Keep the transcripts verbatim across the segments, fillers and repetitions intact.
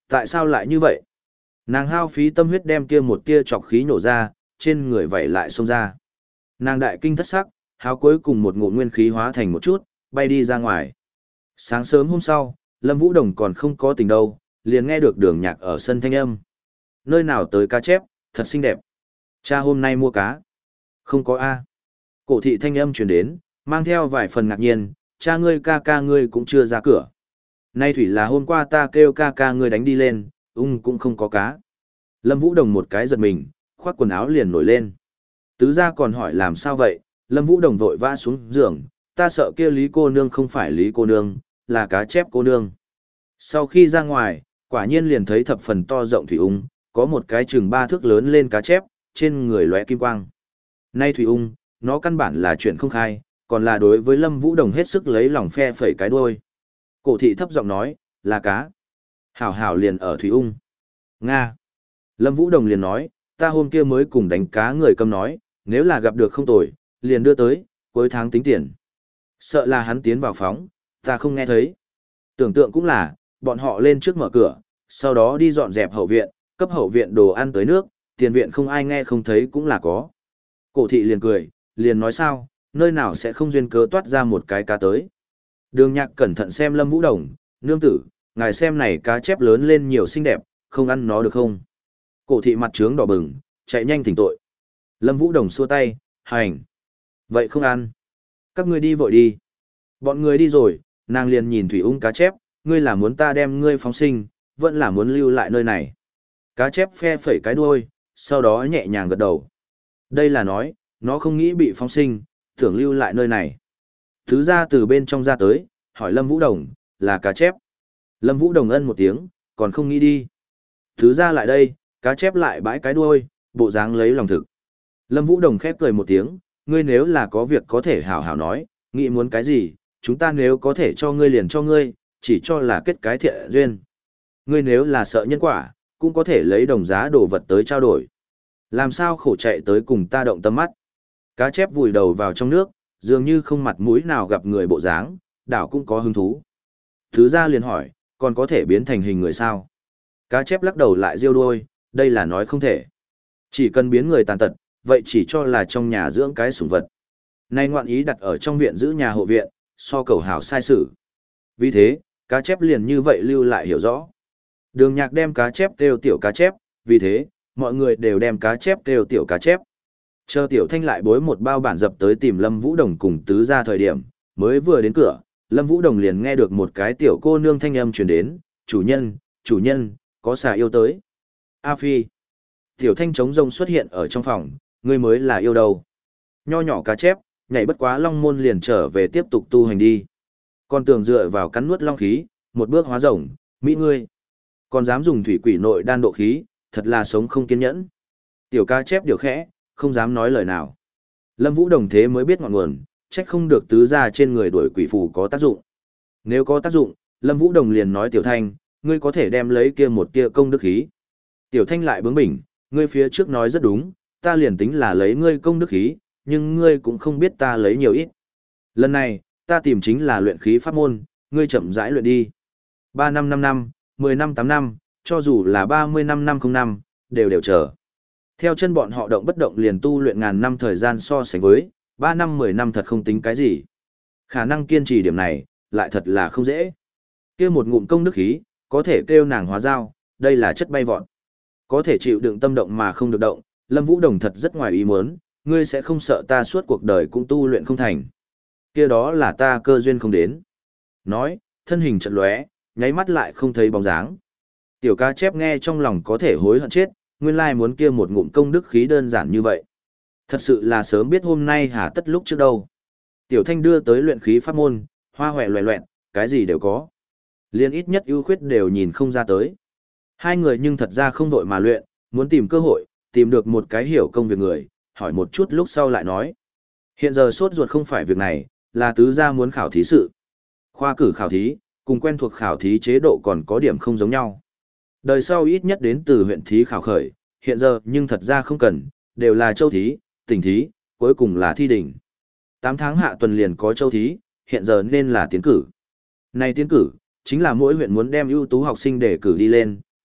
Tại sao lại như vậy? Nàng hao phí tâm huyết đem kia một tia chọc khí nổ ra, trên người vẩy lại xông ra. Nàng đại kinh thất sắc, háo cuối cùng một ngụm nguyên khí hóa thành một chút, bay đi ra ngoài. Sáng sớm hôm sau, Lâm Vũ Đồng còn không có tình đâu, liền nghe được đường nhạc ở sân thanh âm. Nơi nào tới cá chép, thật xinh đẹp. Cha hôm nay mua cá. Không có A. Cổ thị thanh âm truyền đến, mang theo vài phần ngạc nhiên, cha ngươi ca ca ngươi cũng chưa ra cửa. Nay thủy là hôm qua ta kêu ca ca ngươi đánh đi lên, ung cũng không có cá. Lâm Vũ Đồng một cái giật mình, khoác quần áo liền nổi lên. Tứ gia còn hỏi làm sao vậy, Lâm Vũ Đồng vội vã xuống giường, ta sợ kia Lý cô nương không phải Lý cô nương, là cá chép cô nương. Sau khi ra ngoài, quả nhiên liền thấy thập phần to rộng thủy ung, có một cái chừng ba thước lớn lên cá chép, trên người lóe kim quang. Nay thủy ung, nó căn bản là chuyện không khai, còn là đối với Lâm Vũ Đồng hết sức lấy lòng phe phẩy cái đuôi. Cổ thị thấp giọng nói, là cá. Hảo hảo liền ở thủy ung. Nga. Lâm Vũ Đồng liền nói, ta hôm kia mới cùng đánh cá người cầm nói, nếu là gặp được không tồi, liền đưa tới, cuối tháng tính tiền. Sợ là hắn tiến vào phóng, ta không nghe thấy. Tưởng tượng cũng là, bọn họ lên trước mở cửa, sau đó đi dọn dẹp hậu viện, cấp hậu viện đồ ăn tới nước, tiền viện không ai nghe không thấy cũng là có. Cổ thị liền cười, liền nói sao, nơi nào sẽ không duyên cớ toát ra một cái cá tới. Đường nhạc cẩn thận xem Lâm Vũ Đồng, nương tử, ngài xem này cá chép lớn lên nhiều xinh đẹp, không ăn nó được không? Cổ thị mặt trướng đỏ bừng, chạy nhanh thỉnh tội. Lâm Vũ Đồng xua tay, hành. Vậy không ăn. Các ngươi đi vội đi. Bọn người đi rồi, nàng liền nhìn thủy ung cá chép, ngươi là muốn ta đem ngươi phóng sinh, vẫn là muốn lưu lại nơi này. Cá chép phe phẩy cái đuôi, sau đó nhẹ nhàng gật đầu. Đây là nói, nó không nghĩ bị phóng sinh, tưởng lưu lại nơi này. Thứ ra từ bên trong ra tới, hỏi Lâm Vũ Đồng, là cá chép. Lâm Vũ Đồng ân một tiếng, còn không nghĩ đi. Thứ ra lại đây, cá chép lại bãi cái đuôi, bộ dáng lấy lòng thực. Lâm Vũ Đồng khép cười một tiếng, ngươi nếu là có việc có thể hảo hảo nói, nghĩ muốn cái gì, chúng ta nếu có thể cho ngươi liền cho ngươi, chỉ cho là kết cái thiện duyên. Ngươi nếu là sợ nhân quả, cũng có thể lấy đồng giá đồ vật tới trao đổi. Làm sao khổ chạy tới cùng ta động tâm mắt. Cá chép vùi đầu vào trong nước, dường như không mặt mũi nào gặp người bộ dáng, đảo cũng có hứng thú. Thứ ra liền hỏi, còn có thể biến thành hình người sao? Cá chép lắc đầu lại riêu đuôi, đây là nói không thể. Chỉ cần biến người tàn tật, vậy chỉ cho là trong nhà dưỡng cái sủng vật. Nay ngoạn ý đặt ở trong viện giữ nhà hộ viện, so cầu hảo sai sự. Vì thế, cá chép liền như vậy lưu lại hiểu rõ. Đường nhạc đem cá chép kêu tiểu cá chép, vì thế, mọi người đều đem cá chép kêu tiểu cá chép. Chờ tiểu thanh lại bối một bao bản dập tới tìm Lâm Vũ Đồng cùng tứ ra thời điểm, mới vừa đến cửa, Lâm Vũ Đồng liền nghe được một cái tiểu cô nương thanh âm truyền đến, chủ nhân, chủ nhân, có xà yêu tới. A Phi. Tiểu thanh trống rông xuất hiện ở trong phòng, ngươi mới là yêu đâu. Nho nhỏ cá chép, nhảy bất quá long môn liền trở về tiếp tục tu hành đi. Còn tưởng dựa vào cắn nuốt long khí, một bước hóa rồng, mỹ ngươi. Còn dám dùng thủy quỷ nội đan độ khí, thật là sống không kiên nhẫn. Tiểu cá chép điều khẽ, không dám nói lời nào. Lâm Vũ Đồng thế mới biết ngọn nguồn, trách không được tứ ra trên người đuổi quỷ phù có tác dụng. Nếu có tác dụng, Lâm Vũ Đồng liền nói Tiểu Thanh, ngươi có thể đem lấy kia một tia công đức khí. Tiểu Thanh lại bướng bỉnh, ngươi phía trước nói rất đúng, ta liền tính là lấy ngươi công đức khí, nhưng ngươi cũng không biết ta lấy nhiều ít. Lần này, ta tìm chính là luyện khí pháp môn, ngươi chậm rãi luyện đi. ba năm năm năm, mười năm tám năm, cho dù là ba mươi năm năm không năm, đều đều chờ. Theo chân bọn họ động bất động liền tu luyện ngàn năm thời gian so sánh với, ba năm mười năm thật không tính cái gì. Khả năng kiên trì điểm này, lại thật là không dễ. Kêu một ngụm công đức khí, có thể kêu nàng hóa dao, đây là chất bay vọt. Có thể chịu đựng tâm động mà không được động, Lâm Vũ Đồng thật rất ngoài ý muốn, ngươi sẽ không sợ ta suốt cuộc đời cũng tu luyện không thành. Kia đó là ta cơ duyên không đến. Nói, thân hình chợt lóe, nháy mắt lại không thấy bóng dáng. Tiểu cá chép nghe trong lòng có thể hối hận chết, nguyên lai muốn kia một ngụm công đức khí đơn giản như vậy. Thật sự là sớm biết hôm nay hà tất lúc trước đâu. Tiểu Thanh đưa tới luyện khí pháp môn, hoa hoẹ loẹ loẹn, cái gì đều có. Liên ít nhất ưu khuyết đều nhìn không ra tới. Hai người nhưng thật ra không vội mà luyện, muốn tìm cơ hội, tìm được một cái hiểu công việc người, hỏi một chút lúc sau lại nói. Hiện giờ sốt ruột không phải việc này, là tứ gia muốn khảo thí sự. Khoa cử khảo thí, cùng quen thuộc khảo thí chế độ còn có điểm không giống nhau. Đời sau ít nhất đến từ huyện thí khảo khởi, hiện giờ nhưng thật ra không cần, đều là châu thí, tỉnh thí, cuối cùng là thi đỉnh. tám tháng hạ tuần liền có châu thí, hiện giờ nên là tiến cử. Này tiến cử, chính là mỗi huyện muốn đem ưu tú học sinh để cử đi lên,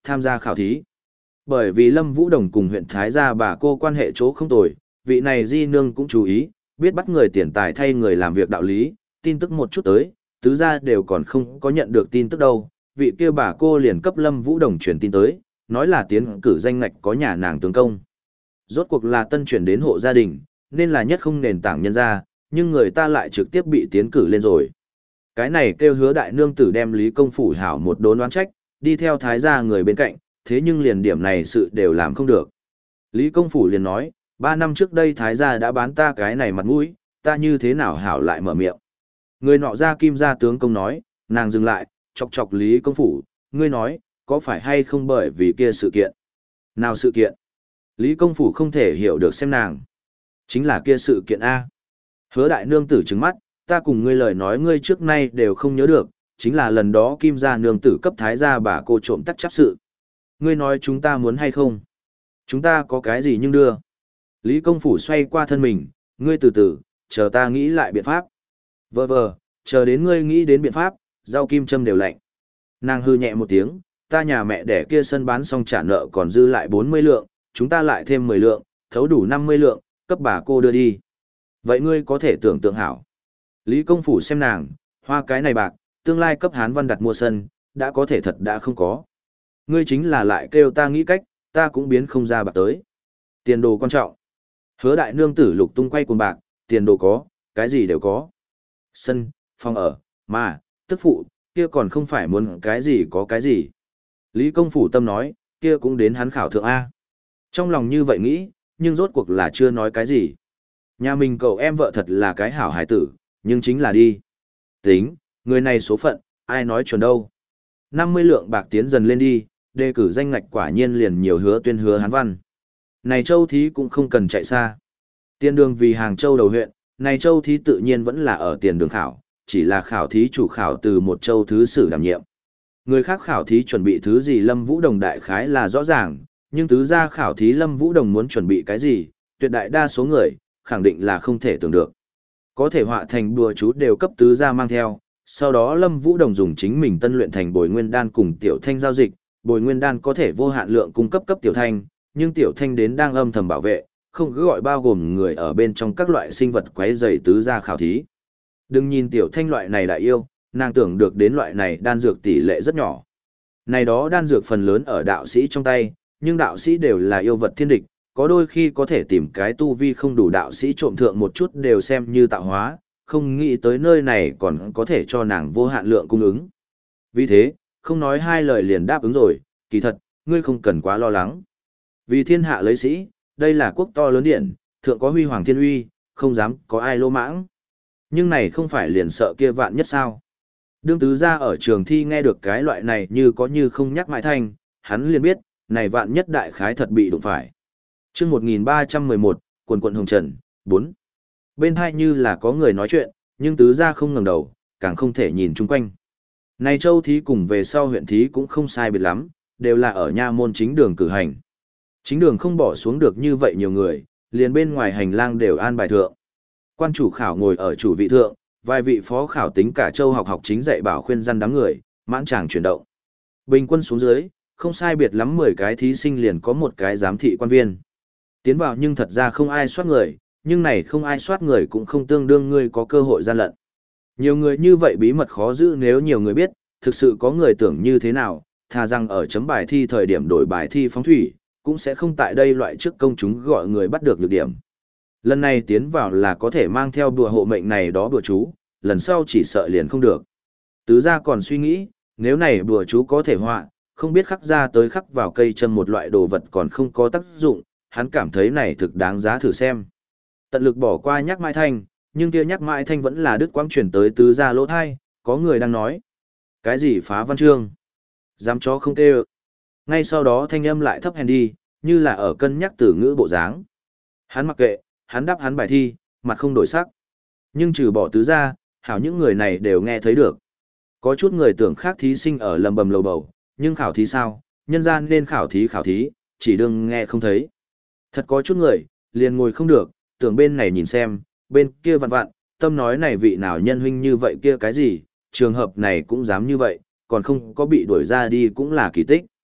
tham gia khảo thí. Bởi vì Lâm Vũ Đồng cùng huyện Thái Gia bà cô quan hệ chỗ không tồi, vị này di nương cũng chú ý, biết bắt người tiền tài thay người làm việc đạo lý, tin tức một chút tới, tứ gia đều còn không có nhận được tin tức đâu, vị kia bà cô liền cấp Lâm Vũ Đồng truyền tin tới, nói là tiến cử danh ngạch có nhà nàng tướng công. Rốt cuộc là tân chuyển đến hộ gia đình, nên là nhất không nền tảng nhân gia, nhưng người ta lại trực tiếp bị tiến cử lên rồi. Cái này kêu Hứa đại nương tử đem Lý Công Phủ hảo một đốn đoán trách, đi theo thái gia người bên cạnh, thế nhưng liền điểm này sự đều làm không được. Lý Công Phủ liền nói, ba năm trước đây thái gia đã bán ta cái này mặt mũi, ta như thế nào hảo lại mở miệng. Người nọ ra kim gia tướng công nói, nàng dừng lại, chọc chọc Lý Công Phủ, ngươi nói, có phải hay không bởi vì kia sự kiện? Nào sự kiện? Lý Công Phủ không thể hiểu được xem nàng. Chính là kia sự kiện A. Hứa đại nương tử trừng mắt, ta cùng ngươi lời nói ngươi trước nay đều không nhớ được, chính là lần đó kim gia nương tử cấp thái gia bà cô trộm tắc chấp sự. Ngươi nói chúng ta muốn hay không? Chúng ta có cái gì nhưng đưa? Lý Công Phủ xoay qua thân mình, ngươi từ từ, chờ ta nghĩ lại biện pháp. Vờ vờ, chờ đến ngươi nghĩ đến biện pháp, rau kim châm đều lạnh. Nàng hư nhẹ một tiếng, ta nhà mẹ đẻ kia sân bán xong trả nợ còn dư lại bốn mươi lượng, chúng ta lại thêm mười lượng, thấu đủ năm mươi lượng, cấp bà cô đưa đi. Vậy ngươi có thể tưởng tượng hảo. Lý Công Phủ xem nàng, hoa cái này bạc, tương lai cấp Hán Văn đặt mua sân, đã có thể thật đã không có. Ngươi chính là lại kêu ta nghĩ cách, ta cũng biến không ra bạc tới. Tiền đồ quan trọng. Hứa đại nương tử lục tung quay cuồng bạc, tiền đồ có, cái gì đều có. Sân, phòng ở, mà, tức phụ, kia còn không phải muốn cái gì có cái gì. Lý Công Phủ tâm nói, kia cũng đến hắn khảo thượng A. Trong lòng như vậy nghĩ, nhưng rốt cuộc là chưa nói cái gì. Nhà mình cậu em vợ thật là cái hảo hài tử, nhưng chính là đi. Tính, người này số phận, ai nói chuẩn đâu. năm mươi lượng bạc tiến dần lên đi, đề cử danh ngạch quả nhiên liền nhiều hứa tuyên hứa Hán Văn. Này châu thí cũng không cần chạy xa. Tiền đường vì Hàng Châu đầu huyện, này châu thí tự nhiên vẫn là ở tiền đường khảo, chỉ là khảo thí chủ khảo từ một châu thứ sử đảm nhiệm. Người khác khảo thí chuẩn bị thứ gì Lâm Vũ Đồng đại khái là rõ ràng, nhưng tứ gia khảo thí Lâm Vũ Đồng muốn chuẩn bị cái gì, tuyệt đại đa số người, khẳng định là không thể tưởng được. Có thể họa thành bùa chú đều cấp tứ gia mang theo, sau đó Lâm Vũ Đồng dùng chính mình tân luyện thành Bồi Nguyên Đan cùng Tiểu Thanh giao dịch, Bồi Nguyên Đan có thể vô hạn lượng cung cấp cấp Tiểu Thanh, nhưng Tiểu Thanh đến đang âm thầm bảo vệ, không cứ gọi bao gồm người ở bên trong các loại sinh vật quấy rầy tứ gia khảo thí. Đừng nhìn Tiểu Thanh loại này đại yêu, nàng tưởng được đến loại này đan dược tỷ lệ rất nhỏ. Này đó đan dược phần lớn ở đạo sĩ trong tay, nhưng đạo sĩ đều là yêu vật thiên địch, có đôi khi có thể tìm cái tu vi không đủ đạo sĩ trộm thượng một chút đều xem như tạo hóa, không nghĩ tới nơi này còn có thể cho nàng vô hạn lượng cung ứng. Vì thế, không nói hai lời liền đáp ứng rồi, kỳ thật, ngươi không cần quá lo lắng. Vì thiên hạ lấy sĩ, đây là quốc to lớn điện, thượng có huy hoàng thiên uy, không dám có ai lô mãng. Nhưng này không phải liền sợ kia vạn nhất sao. Đương tứ gia ở trường thi nghe được cái loại này như có như không nhắc mãi thanh, hắn liền biết, này vạn nhất đại khái thật bị đụng phải. Chương một nghìn ba trăm mười một, quần quận hồng trần, bốn. Bên hai như là có người nói chuyện, nhưng tứ gia không ngẩng đầu, càng không thể nhìn chung quanh. Này châu thí cùng về sau huyện thí cũng không sai biệt lắm, đều là ở nha môn chính đường cử hành. Chính đường không bỏ xuống được như vậy nhiều người, liền bên ngoài hành lang đều an bài thượng. Quan chủ khảo ngồi ở chủ vị thượng, vài vị phó khảo tính cả châu học học chính dạy bảo khuyên răn đám người, mãn tràng chuyển động. Bình quân xuống dưới, không sai biệt lắm mười cái thí sinh liền có một cái giám thị quan viên. Tiến vào nhưng thật ra không ai soát người, nhưng này không ai soát người cũng không tương đương ngươi có cơ hội gian lận. Nhiều người như vậy bí mật khó giữ nếu nhiều người biết, thực sự có người tưởng như thế nào, thà rằng ở chấm bài thi thời điểm đổi bài thi phóng thủy, cũng sẽ không tại đây loại trước công chúng gọi người bắt được nhược điểm. Lần này tiến vào là có thể mang theo bùa hộ mệnh này đó bùa chú, lần sau chỉ sợ liền không được. Tứ gia còn suy nghĩ, nếu này bùa chú có thể họa, không biết khắc ra tới khắc vào cây châm một loại đồ vật còn không có tác dụng, hắn cảm thấy này thực đáng giá thử xem. Tận lực bỏ qua nhắc mãi thanh, nhưng kia nhắc mãi thanh vẫn là đứt quãng chuyển tới tứ gia lỗ thai, có người đang nói. Cái gì phá văn chương? Dám chó không kêu. Ngay sau đó thanh âm lại thấp hèn đi, như là ở cân nhắc từ ngữ bộ dáng. Hắn mặc kệ, hắn đáp hắn bài thi, mặt không đổi sắc. Nhưng trừ bỏ tứ gia, hảo những người này đều nghe thấy được. Có chút người tưởng khác thí sinh ở lầm bầm lầu bầu, nhưng khảo thí sao, nhân gian nên khảo thí khảo thí, chỉ đừng nghe không thấy. Thật có chút người, liền ngồi không được, tưởng bên này nhìn xem, bên kia vặn vặn, tâm nói này vị nào nhân huynh như vậy kia cái gì, trường hợp này cũng dám như vậy, còn không có bị đuổi ra đi cũng là kỳ tích.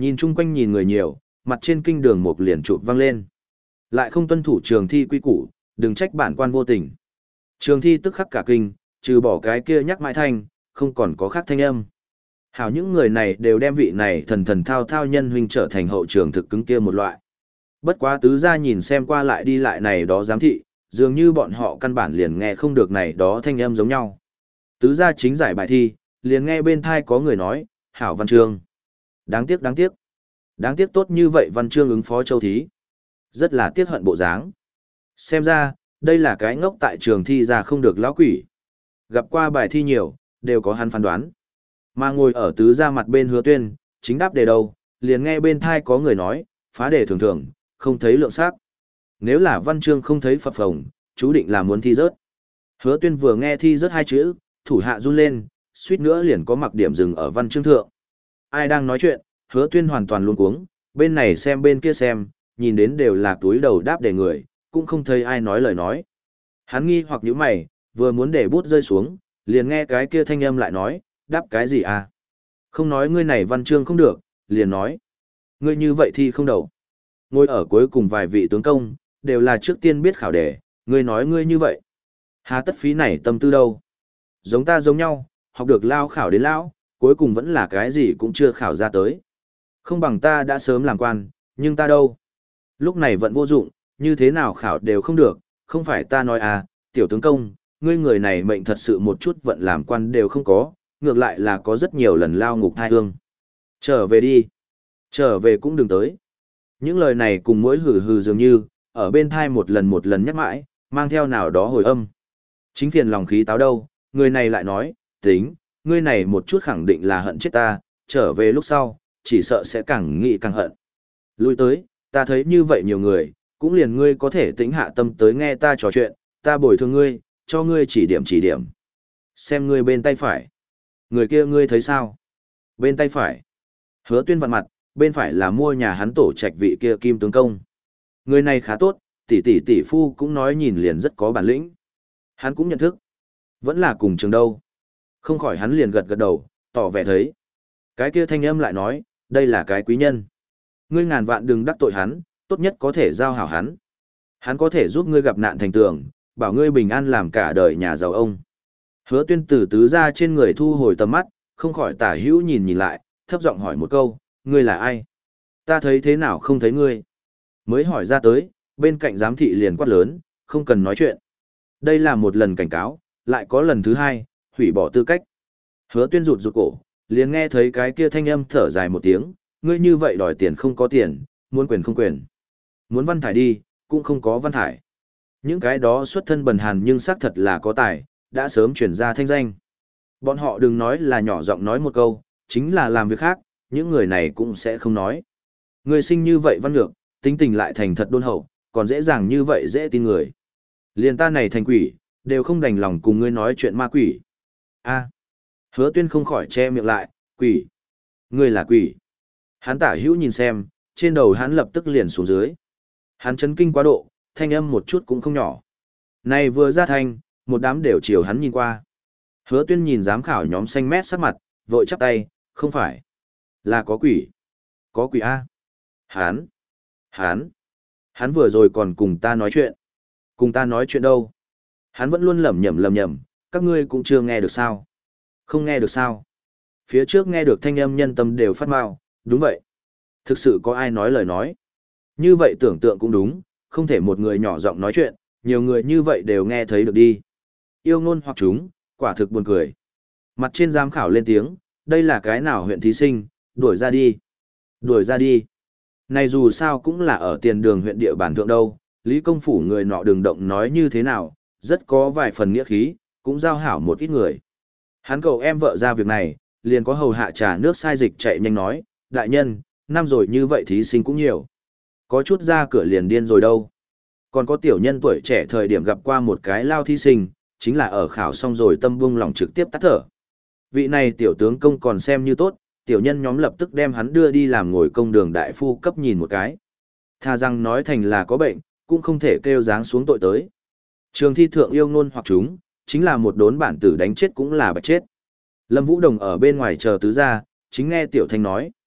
Nhìn chung quanh nhìn người nhiều, mặt trên kinh đường một liền chụp văng lên. Lại không tuân thủ trường thi quy củ, đừng trách bản quan vô tình. Trường thi tức khắc cả kinh, trừ bỏ cái kia nhắc mãi thanh, không còn có khác thanh âm. Hảo những người này đều đem vị này thần thần thao thao nhân huynh trở thành hậu trường thực cứng kia một loại. Bất quá tứ gia nhìn xem qua lại đi lại này đó giám thị, dường như bọn họ căn bản liền nghe không được này đó thanh âm giống nhau. Tứ gia chính giải bài thi, liền nghe bên thai có người nói, hảo văn chương. Đáng tiếc đáng tiếc. Đáng tiếc tốt như vậy văn chương ứng phó châu thí. Rất là tiếc hận bộ dáng. Xem ra, đây là cái ngốc tại trường thi ra không được lão quỷ. Gặp qua bài thi nhiều, đều có hắn phán đoán. Mà ngồi ở tứ gia mặt bên Hứa Tuyên, chính đáp đề đâu, liền nghe bên thai có người nói, phá đề thường thường, không thấy lượng sắc. Nếu là văn chương không thấy phập phồng, chú định là muốn thi rớt. Hứa Tuyên vừa nghe thi rớt hai chữ, thủ hạ run lên, suýt nữa liền có mặc điểm dừng ở văn chương thượng. Ai đang nói chuyện, Hứa Tuyên hoàn toàn luống cuống, bên này xem bên kia xem, nhìn đến đều là túi đầu đáp đề người, cũng không thấy ai nói lời nói. Hắn nghi hoặc nhíu mày, vừa muốn để bút rơi xuống, liền nghe cái kia thanh âm lại nói, đáp cái gì à? Không nói ngươi này văn chương không được, liền nói. Ngươi như vậy thì không đầu. Ngồi ở cuối cùng vài vị tướng công, đều là trước tiên biết khảo đề, ngươi nói ngươi như vậy. Hà tất phí này tâm tư đâu? Giống ta giống nhau, học được lao khảo đến lão, cuối cùng vẫn là cái gì cũng chưa khảo ra tới. Không bằng ta đã sớm làm quan, nhưng ta đâu? Lúc này vẫn vô dụng, như thế nào khảo đều không được, không phải ta nói à, tiểu tướng công, ngươi người này mệnh thật sự một chút vận làm quan đều không có, ngược lại là có rất nhiều lần lao ngục thai hương. Trở về đi. Trở về cũng đừng tới. Những lời này cùng mỗi hừ hừ dường như, ở bên thai một lần một lần nhắc mãi, mang theo nào đó hồi âm. Chính phiền lòng khí táo đâu, người này lại nói, tính, ngươi này một chút khẳng định là hận chết ta, trở về lúc sau, chỉ sợ sẽ càng nghĩ càng hận. Lui tới, ta thấy như vậy nhiều người, cũng liền ngươi có thể tĩnh hạ tâm tới nghe ta trò chuyện, ta bồi thường ngươi, cho ngươi chỉ điểm chỉ điểm. Xem ngươi bên tay phải. Người kia ngươi thấy sao? Bên tay phải. Hứa Tuyên vặn mặt, bên phải là mua nhà hắn tổ trạch vị kia kim tướng công. Người này khá tốt, tỷ tỷ tỷ phu cũng nói nhìn liền rất có bản lĩnh. Hắn cũng nhận thức. Vẫn là cùng trường đâu. Không khỏi hắn liền gật gật đầu, tỏ vẻ thấy. Cái kia thanh âm lại nói, đây là cái quý nhân. Ngươi ngàn vạn đừng đắc tội hắn, tốt nhất có thể giao hảo hắn. Hắn có thể giúp ngươi gặp nạn thành tường, bảo ngươi bình an làm cả đời nhà giàu ông. Hứa Tuyên từ tứ ra trên người thu hồi tầm mắt, không khỏi tả hữu nhìn nhìn lại, thấp giọng hỏi một câu, ngươi là ai? Ta thấy thế nào không thấy ngươi? Mới hỏi ra tới, bên cạnh giám thị liền quát lớn, không cần nói chuyện. Đây là một lần cảnh cáo, lại có lần thứ hai, hủy bỏ tư cách. Hứa Tuyên rụt rụt cổ, liền nghe thấy cái kia thanh âm thở dài một tiếng, ngươi như vậy đòi tiền không có tiền, muốn quyền không quyền. Muốn văn thải đi, cũng không có văn thải. Những cái đó xuất thân bần hàn nhưng xác thật là có tài, đã sớm chuyển ra thanh danh. Bọn họ đừng nói là nhỏ giọng nói một câu, chính là làm việc khác, những người này cũng sẽ không nói. Người sinh như vậy văn lược, tính tình lại thành thật đôn hậu, còn dễ dàng như vậy dễ tin người. Liền ta này thành quỷ, đều không đành lòng cùng ngươi nói chuyện ma quỷ. A. Hứa Tuyên không khỏi che miệng lại, quỷ. Ngươi là quỷ. Hắn tả hữu nhìn xem, trên đầu hắn lập tức liền xuống dưới. Hắn chấn kinh quá độ, thanh âm một chút cũng không nhỏ. Này vừa ra thanh, một đám đều chiều hắn nhìn qua. Hứa Tuyên nhìn giám khảo nhóm xanh mét sắc mặt, vội chắp tay, không phải. Là có quỷ. Có quỷ A. Hắn. Hắn. Hắn vừa rồi còn cùng ta nói chuyện. Cùng ta nói chuyện đâu? Hắn vẫn luôn lẩm nhẩm lẩm nhẩm, các ngươi cũng chưa nghe được sao? Không nghe được sao? Phía trước nghe được thanh âm nhân tâm đều phát mau, đúng vậy. Thực sự có ai nói lời nói? Như vậy tưởng tượng cũng đúng, không thể một người nhỏ giọng nói chuyện, nhiều người như vậy đều nghe thấy được đi. Yêu ngôn hoặc chúng, quả thực buồn cười. Mặt trên giám khảo lên tiếng, đây là cái nào huyện thí sinh, đuổi ra đi. Đuổi ra đi. Này dù sao cũng là ở tiền đường huyện địa bản thượng đâu, Lý Công Phủ người nọ đừng động nói như thế nào, rất có vài phần nghĩa khí, cũng giao hảo một ít người. Hắn cậu em vợ ra việc này, liền có hầu hạ trà nước sai dịch chạy nhanh nói, đại nhân, năm rồi như vậy thí sinh cũng nhiều. Có chút ra cửa liền điên rồi đâu. Còn có tiểu nhân tuổi trẻ thời điểm gặp qua một cái lao thí sinh, chính là ở khảo xong rồi tâm buông lòng trực tiếp tắt thở. Vị này tiểu tướng công còn xem như tốt, tiểu nhân nhóm lập tức đem hắn đưa đi làm ngồi công đường đại phu cấp nhìn một cái. Thà rằng nói thành là có bệnh, cũng không thể kêu dáng xuống tội tới. Trường thi thượng yêu ngôn hoặc chúng, chính là một đốn bản tử đánh chết cũng là bạch chết. Lâm Vũ Đồng ở bên ngoài chờ tứ gia, chính nghe tiểu thanh nói.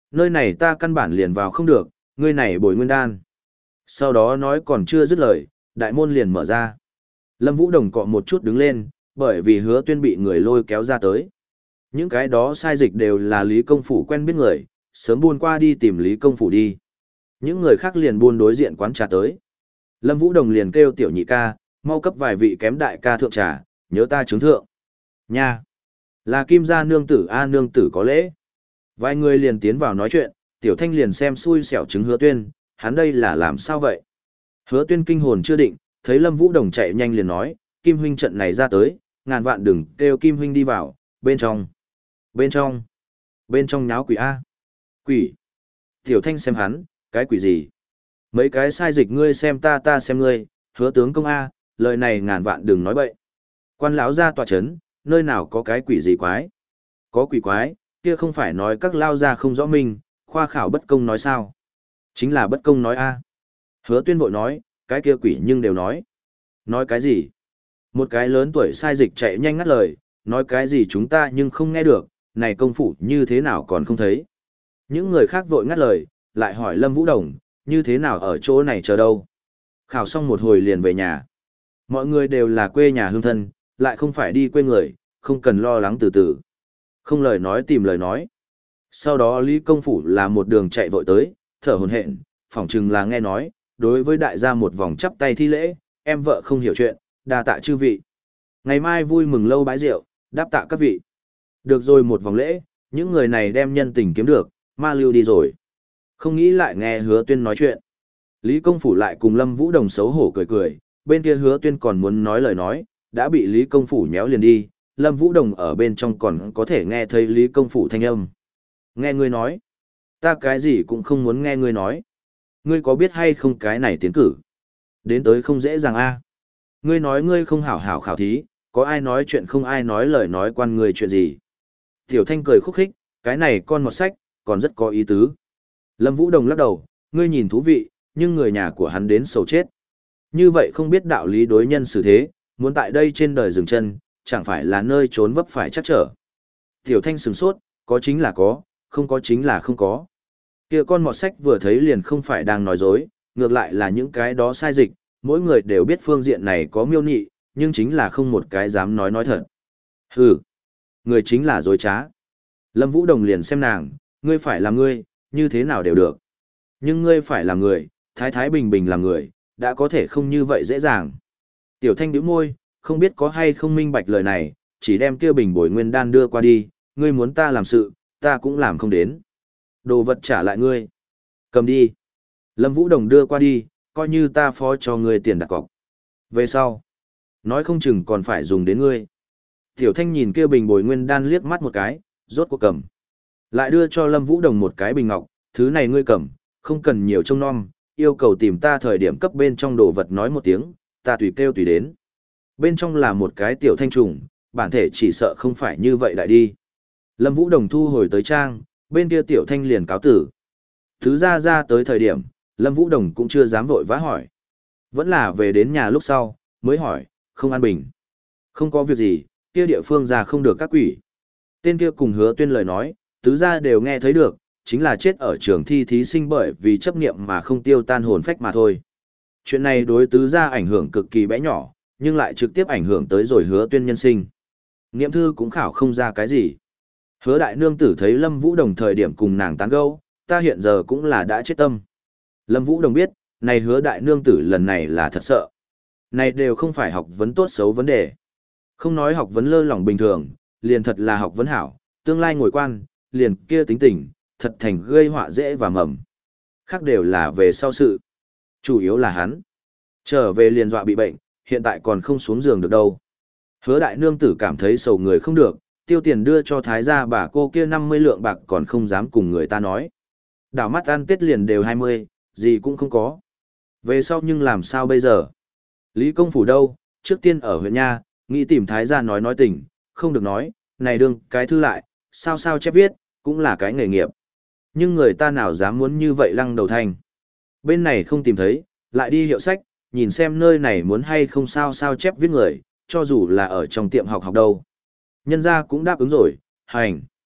nơi này ta căn bản liền vào không được, ngươi này bồi nguyên đan. Sau đó nói còn chưa dứt lời, đại môn liền mở ra. Lâm Vũ Đồng cọ một chút đứng lên, bởi vì Hứa Tuyên bị người lôi kéo ra tới. Những cái đó sai dịch đều là Lý Công Phủ quen biết người, sớm buôn qua đi tìm Lý Công Phủ đi. Những người khác liền buôn đối diện quán trà tới. Lâm Vũ Đồng liền kêu tiểu nhị ca, mau cấp vài vị kém đại ca thượng trà, nhớ ta chứng thượng. Nha! Là Kim gia nương tử a nương tử có lễ. Vài người liền tiến vào nói chuyện, tiểu thanh liền xem xui xẻo chứng Hứa Tuyên, hắn đây là làm sao vậy? Hứa Tuyên kinh hồn chưa định, thấy Lâm Vũ Đồng chạy nhanh liền nói, Kim huynh trận này ra tới, ngàn vạn đừng kêu Kim huynh đi vào, bên trong. Bên trong. Bên trong nháo quỷ A. Quỷ. Tiểu thanh xem hắn, cái quỷ gì? Mấy cái sai dịch ngươi xem ta ta xem ngươi, Hứa tướng công A, lời này ngàn vạn đừng nói bậy. Quan lão ra tòa chấn, nơi nào có cái quỷ gì quái? Có quỷ quái, kia không phải nói các lao ra không rõ mình, khoa khảo bất công nói sao? Chính là bất công nói A. Hứa Tuyên vội nói, cái kia quỷ nhưng đều nói. Nói cái gì? Một cái lớn tuổi sai dịch chạy nhanh ngắt lời, nói cái gì chúng ta nhưng không nghe được, này công phủ như thế nào còn không thấy. Những người khác vội ngắt lời, lại hỏi Lâm Vũ Đồng, như thế nào ở chỗ này chờ đâu. Khảo xong một hồi liền về nhà. Mọi người đều là quê nhà hương thân, lại không phải đi quê người, không cần lo lắng từ từ. Không lời nói tìm lời nói. Sau đó Lý Công Phủ là một đường chạy vội tới, thở hổn hển, phỏng chừng là nghe nói, đối với đại gia một vòng chắp tay thi lễ, em vợ không hiểu chuyện, đa tạ chư vị. Ngày mai vui mừng lâu bái rượu, đáp tạ các vị. Được rồi một vòng lễ, những người này đem nhân tình kiếm được, ma lưu đi rồi. Không nghĩ lại nghe Hứa Tuyên nói chuyện. Lý Công Phủ lại cùng Lâm Vũ Đồng xấu hổ cười cười, bên kia Hứa Tuyên còn muốn nói lời nói, đã bị Lý Công Phủ nhéo liền đi, Lâm Vũ Đồng ở bên trong còn có thể nghe thấy Lý Công Phủ thanh âm. Nghe ngươi nói, ta cái gì cũng không muốn nghe ngươi nói. Ngươi có biết hay không cái này tiến cử? Đến tới không dễ dàng a. Ngươi nói ngươi không hảo hảo khảo thí, có ai nói chuyện không ai nói lời nói quan ngươi chuyện gì. Tiểu Thanh cười khúc khích, cái này con một sách, còn rất có ý tứ. Lâm Vũ Đồng lắc đầu, ngươi nhìn thú vị, nhưng người nhà của hắn đến sầu chết. Như vậy không biết đạo lý đối nhân xử thế, muốn tại đây trên đời dừng chân, chẳng phải là nơi trốn vấp phải chắc trở. Tiểu Thanh sửng sốt, có chính là có, không có chính là không có. Kia con mọt sách vừa thấy liền không phải đang nói dối, ngược lại là những cái đó sai dịch, mỗi người đều biết phương diện này có miêu nị, nhưng chính là không một cái dám nói nói thật. Hừ, người chính là dối trá. Lâm Vũ Đồng liền xem nàng, ngươi phải là ngươi, như thế nào đều được. Nhưng ngươi phải là người, thái thái bình bình là người, đã có thể không như vậy dễ dàng. Tiểu Thanh bĩu môi, không biết có hay không minh bạch lời này, chỉ đem kia bình bồi nguyên đan đưa qua đi, ngươi muốn ta làm sự, ta cũng làm không đến. Đồ vật trả lại ngươi. Cầm đi. Lâm Vũ Đồng đưa qua đi, coi như ta phó cho ngươi tiền đặt cọc. Về sau, nói không chừng còn phải dùng đến ngươi. Tiểu Thanh nhìn kia bình bồi nguyên đan liếc mắt một cái, rốt cuộc cầm. Lại đưa cho Lâm Vũ Đồng một cái bình ngọc, thứ này ngươi cầm, không cần nhiều trông nom, yêu cầu tìm ta thời điểm cấp bên trong đồ vật nói một tiếng, ta tùy kêu tùy đến. Bên trong là một cái tiểu thanh trùng, bản thể chỉ sợ không phải như vậy lại đi. Lâm Vũ Đồng thu hồi tới trang, bên kia tiểu thanh liền cáo tử. Thứ ra ra tới thời điểm, Lâm Vũ Đồng cũng chưa dám vội vã hỏi. Vẫn là về đến nhà lúc sau, mới hỏi, không an bình. Không có việc gì, kia địa phương ra không được các quỷ. Tên kia cùng Hứa Tuyên lời nói, tứ gia đều nghe thấy được, chính là chết ở trường thi thí sinh bởi vì chấp niệm mà không tiêu tan hồn phách mà thôi. Chuyện này đối tứ gia ảnh hưởng cực kỳ bé nhỏ, nhưng lại trực tiếp ảnh hưởng tới rồi Hứa Tuyên nhân sinh. Niệm thư cũng khảo không ra cái gì. Hứa đại nương tử thấy Lâm Vũ Đồng thời điểm cùng nàng tán gẫu, ta hiện giờ cũng là đã chết tâm. Lâm Vũ Đồng biết, này Hứa đại nương tử lần này là thật sợ. Này đều không phải học vấn tốt xấu vấn đề. Không nói học vấn lơ lỏng bình thường, liền thật là học vấn hảo, tương lai ngồi quan, liền kia tính tình, thật thành gây họa dễ và mầm. Khác đều là về sau sự. Chủ yếu là hắn. Trở về liền dọa bị bệnh, hiện tại còn không xuống giường được đâu. Hứa đại nương tử cảm thấy sầu người không được, tiêu tiền đưa cho thái gia bà cô kia năm mươi lượng bạc còn không dám cùng người ta nói. Đảo mắt ăn tết liền đều hai mươi, gì cũng không có. Về sau nhưng làm sao bây giờ? Lý công phủ đâu, trước tiên ở huyện nha, nghĩ tìm thái gia nói nói tình, không được nói, này đương cái thư lại, sao sao chép viết, cũng là cái nghề nghiệp. Nhưng người ta nào dám muốn như vậy lăng đầu thành. Bên này không tìm thấy, lại đi hiệu sách, nhìn xem nơi này muốn hay không sao sao chép viết người, cho dù là ở trong tiệm học học đâu. Nhân gia cũng đáp ứng rồi, hành.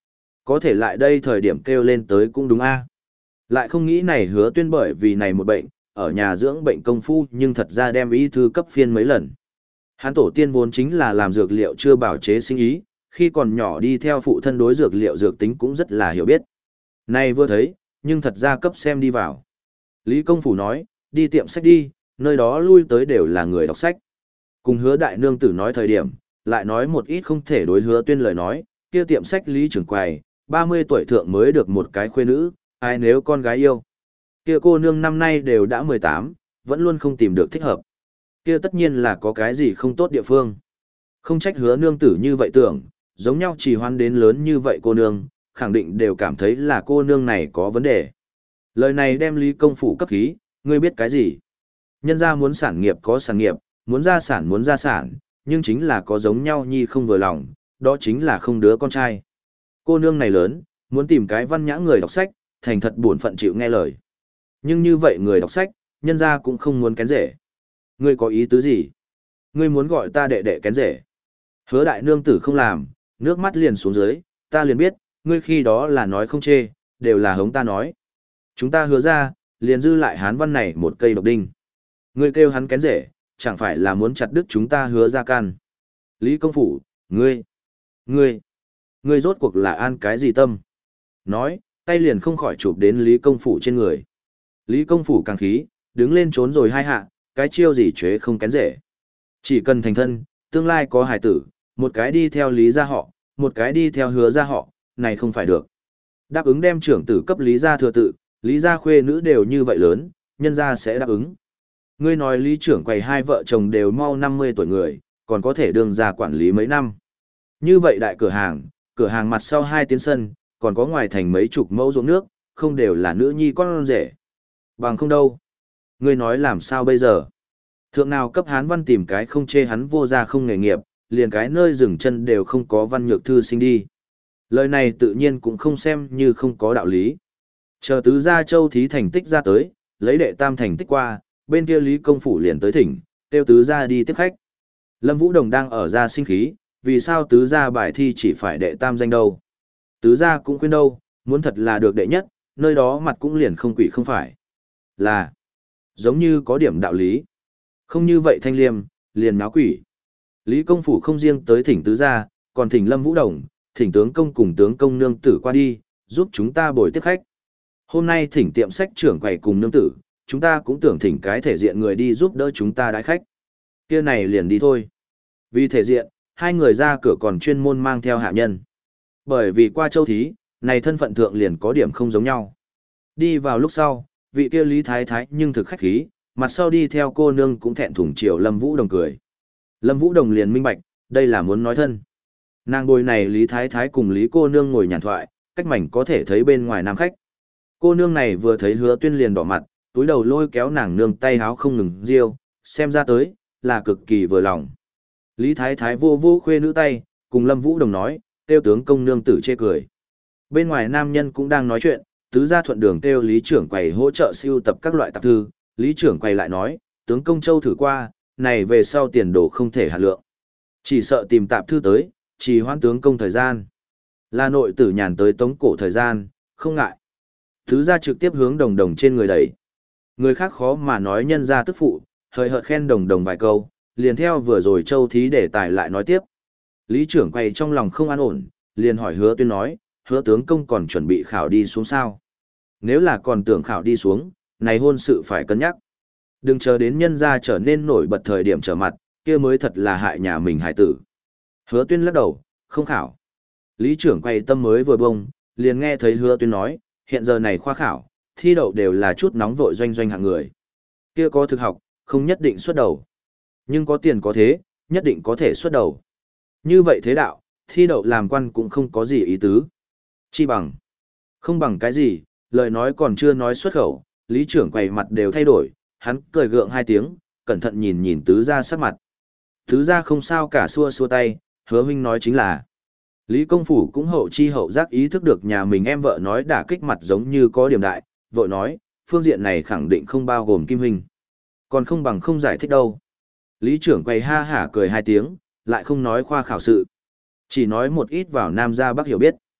Có thể lại đây thời điểm kêu lên tới cũng đúng a. Lại không nghĩ này Hứa Tuyên bởi vì này một bệnh, ở nhà dưỡng bệnh công phu nhưng thật ra đem ý thư cấp phiên mấy lần. Hắn tổ tiên vốn chính là làm dược liệu chưa bảo chế sinh ý, khi còn nhỏ đi theo phụ thân đối dược liệu dược tính cũng rất là hiểu biết. Nay vừa thấy, nhưng thật ra cấp xem đi vào. Lý Công Phủ nói, đi tiệm sách đi, nơi đó lui tới đều là người đọc sách. Cùng Hứa đại nương tử nói thời điểm, lại nói một ít không thể đối Hứa Tuyên lời nói, kia tiệm sách Lý trưởng quầy, ba mươi tuổi thượng mới được một cái khuê nữ, ai nếu con gái yêu. Kia cô nương năm nay đều đã mười tám, vẫn luôn không tìm được thích hợp. Kia tất nhiên là có cái gì không tốt địa phương. Không trách Hứa nương tử như vậy tưởng, giống nhau chỉ hoan đến lớn như vậy cô nương, khẳng định đều cảm thấy là cô nương này có vấn đề. Lời này đem Lý Công Phủ cấp khí, ngươi biết cái gì? Nhân ra muốn sản nghiệp có sản nghiệp, muốn gia sản muốn gia sản, nhưng chính là có giống nhau nhi không vừa lòng, đó chính là không đứa con trai. Cô nương này lớn, muốn tìm cái văn nhã người đọc sách, thành thật buồn phận chịu nghe lời. Nhưng như vậy người đọc sách, nhân ra cũng không muốn kén rể. Ngươi có ý tứ gì? Ngươi muốn gọi ta đệ đệ kén rể. Hứa đại nương tử không làm, nước mắt liền xuống dưới, ta liền biết, ngươi khi đó là nói không chê, đều là hống ta nói. Chúng ta hứa ra, liền dư lại hán văn này một cây độc đinh. Ngươi kêu hắn kén rể, chẳng phải là muốn chặt đứt chúng ta hứa ra can. Lý Công Phủ, ngươi, ngươi, ngươi rốt cuộc là an cái gì tâm? Nói, tay liền không khỏi chụp đến Lý Công Phủ trên người. Lý Công Phủ càng khí, đứng lên trốn rồi hai hạ, cái chiêu gì chế không kén rể. Chỉ cần thành thân, tương lai có hài tử, một cái đi theo Lý gia họ, một cái đi theo Hứa gia họ, này không phải được. Đáp ứng đem trưởng tử cấp Lý gia thừa tự, Lý gia khuê nữ đều như vậy lớn, nhân gia sẽ đáp ứng. Ngươi nói Lý trưởng quầy hai vợ chồng đều mau năm mươi tuổi người, còn có thể đương ra quản lý mấy năm. Như vậy đại cửa hàng, cửa hàng mặt sau hai tiến sân, còn có ngoài thành mấy chục mẫu ruộng nước, không đều là nữ nhi con rể. Bằng không đâu. Ngươi nói làm sao bây giờ? Thượng nào cấp hán văn tìm cái không chê hắn vô gia không nghề nghiệp, liền cái nơi dừng chân đều không có văn nhược thư sinh đi. Lời này tự nhiên cũng không xem như không có đạo lý. Chờ tứ gia châu thí thành tích ra tới, lấy đệ tam thành tích qua, bên kia Lý Công Phủ liền tới thỉnh, tiêu tứ gia đi tiếp khách. Lâm Vũ Đồng đang ở ra sinh khí, vì sao tứ gia bài thi chỉ phải đệ tam danh đâu. Tứ gia cũng khuyên đâu, muốn thật là được đệ nhất, nơi đó mặt cũng liền không quỷ không phải. Là, giống như có điểm đạo lý. Không như vậy thanh liêm, liền náo quỷ. Lý Công Phủ không riêng tới thỉnh tứ gia, còn thỉnh Lâm Vũ Đồng, thỉnh tướng công cùng tướng công nương tử qua đi, giúp chúng ta bồi tiếp khách. Hôm nay thỉnh tiệm sách trưởng quầy cùng nương tử, chúng ta cũng tưởng thỉnh cái thể diện người đi giúp đỡ chúng ta đái khách. Kia này liền đi thôi. Vì thể diện, hai người ra cửa còn chuyên môn mang theo hạ nhân. Bởi vì qua châu thí, này thân phận thượng liền có điểm không giống nhau. Đi vào lúc sau, vị kia Lý Thái Thái nhưng thực khách khí, mặt sau đi theo cô nương cũng thẹn thùng chiều Lâm Vũ Đồng cười. Lâm Vũ Đồng liền minh bạch, đây là muốn nói thân. Nàng bồi này Lý Thái Thái cùng Lý cô nương ngồi nhàn thoại, cách mảnh có thể thấy bên ngoài nam khách. Cô nương này vừa thấy Hứa Tuyên liền đỏ mặt, túi đầu lôi kéo nàng nương tay háo không ngừng riêu, xem ra tới, là cực kỳ vừa lòng. Lý Thái Thái vô vô khuê nữ tay, cùng Lâm Vũ Đồng nói, tiêu tướng công nương tử chê cười. Bên ngoài nam nhân cũng đang nói chuyện, tứ gia thuận đường kêu Lý trưởng quầy hỗ trợ siêu tập các loại tạp thư, Lý trưởng quầy lại nói, tướng công châu thử qua, này về sau tiền đồ không thể hạt lượng. Chỉ sợ tìm tạp thư tới, chỉ hoãn tướng công thời gian. Là nội tử nhàn tới tống cổ thời gian, không ngại. Tứ gia trực tiếp hướng đồng đồng trên người đẩy. Người khác khó mà nói nhân ra tức phụ, hời hợt khen đồng đồng vài câu, liền theo vừa rồi châu thí để tài lại nói tiếp. Lý trưởng quầy trong lòng không an ổn, liền hỏi Hứa Tuyên nói, Hứa tướng công còn chuẩn bị khảo đi xuống sao? Nếu là còn tưởng khảo đi xuống, này hôn sự phải cân nhắc. Đừng chờ đến nhân gia trở nên nổi bật thời điểm trở mặt, kia mới thật là hại nhà mình hại tử. Hứa Tuyên lắc đầu, không khảo. Lý trưởng quầy tâm mới vừa bông, liền nghe thấy Hứa Tuyên nói, hiện giờ này khoa khảo, thi đậu đều là chút nóng vội doanh doanh hạng người. Kia có thực học, không nhất định xuất đầu. Nhưng có tiền có thế, nhất định có thể xuất đầu. Như vậy thế đạo, thi đậu làm quan cũng không có gì ý tứ. Chi bằng. Không bằng cái gì, lời nói còn chưa nói xuất khẩu, lý trưởng quầy mặt đều thay đổi, hắn cười gượng hai tiếng, cẩn thận nhìn nhìn tứ gia sắc mặt. Tứ gia không sao cả xua xua tay, Hứa huynh nói chính là. Lý công phủ cũng hậu chi hậu giác ý thức được nhà mình em vợ nói đả kích mặt giống như có điểm đại, vội nói, phương diện này khẳng định không bao gồm Kim huynh. Còn không bằng không giải thích đâu. Lý trưởng quầy ha hả cười hai tiếng, lại không nói khoa khảo sự. Chỉ nói một ít vào Nam gia Bắc hiểu biết.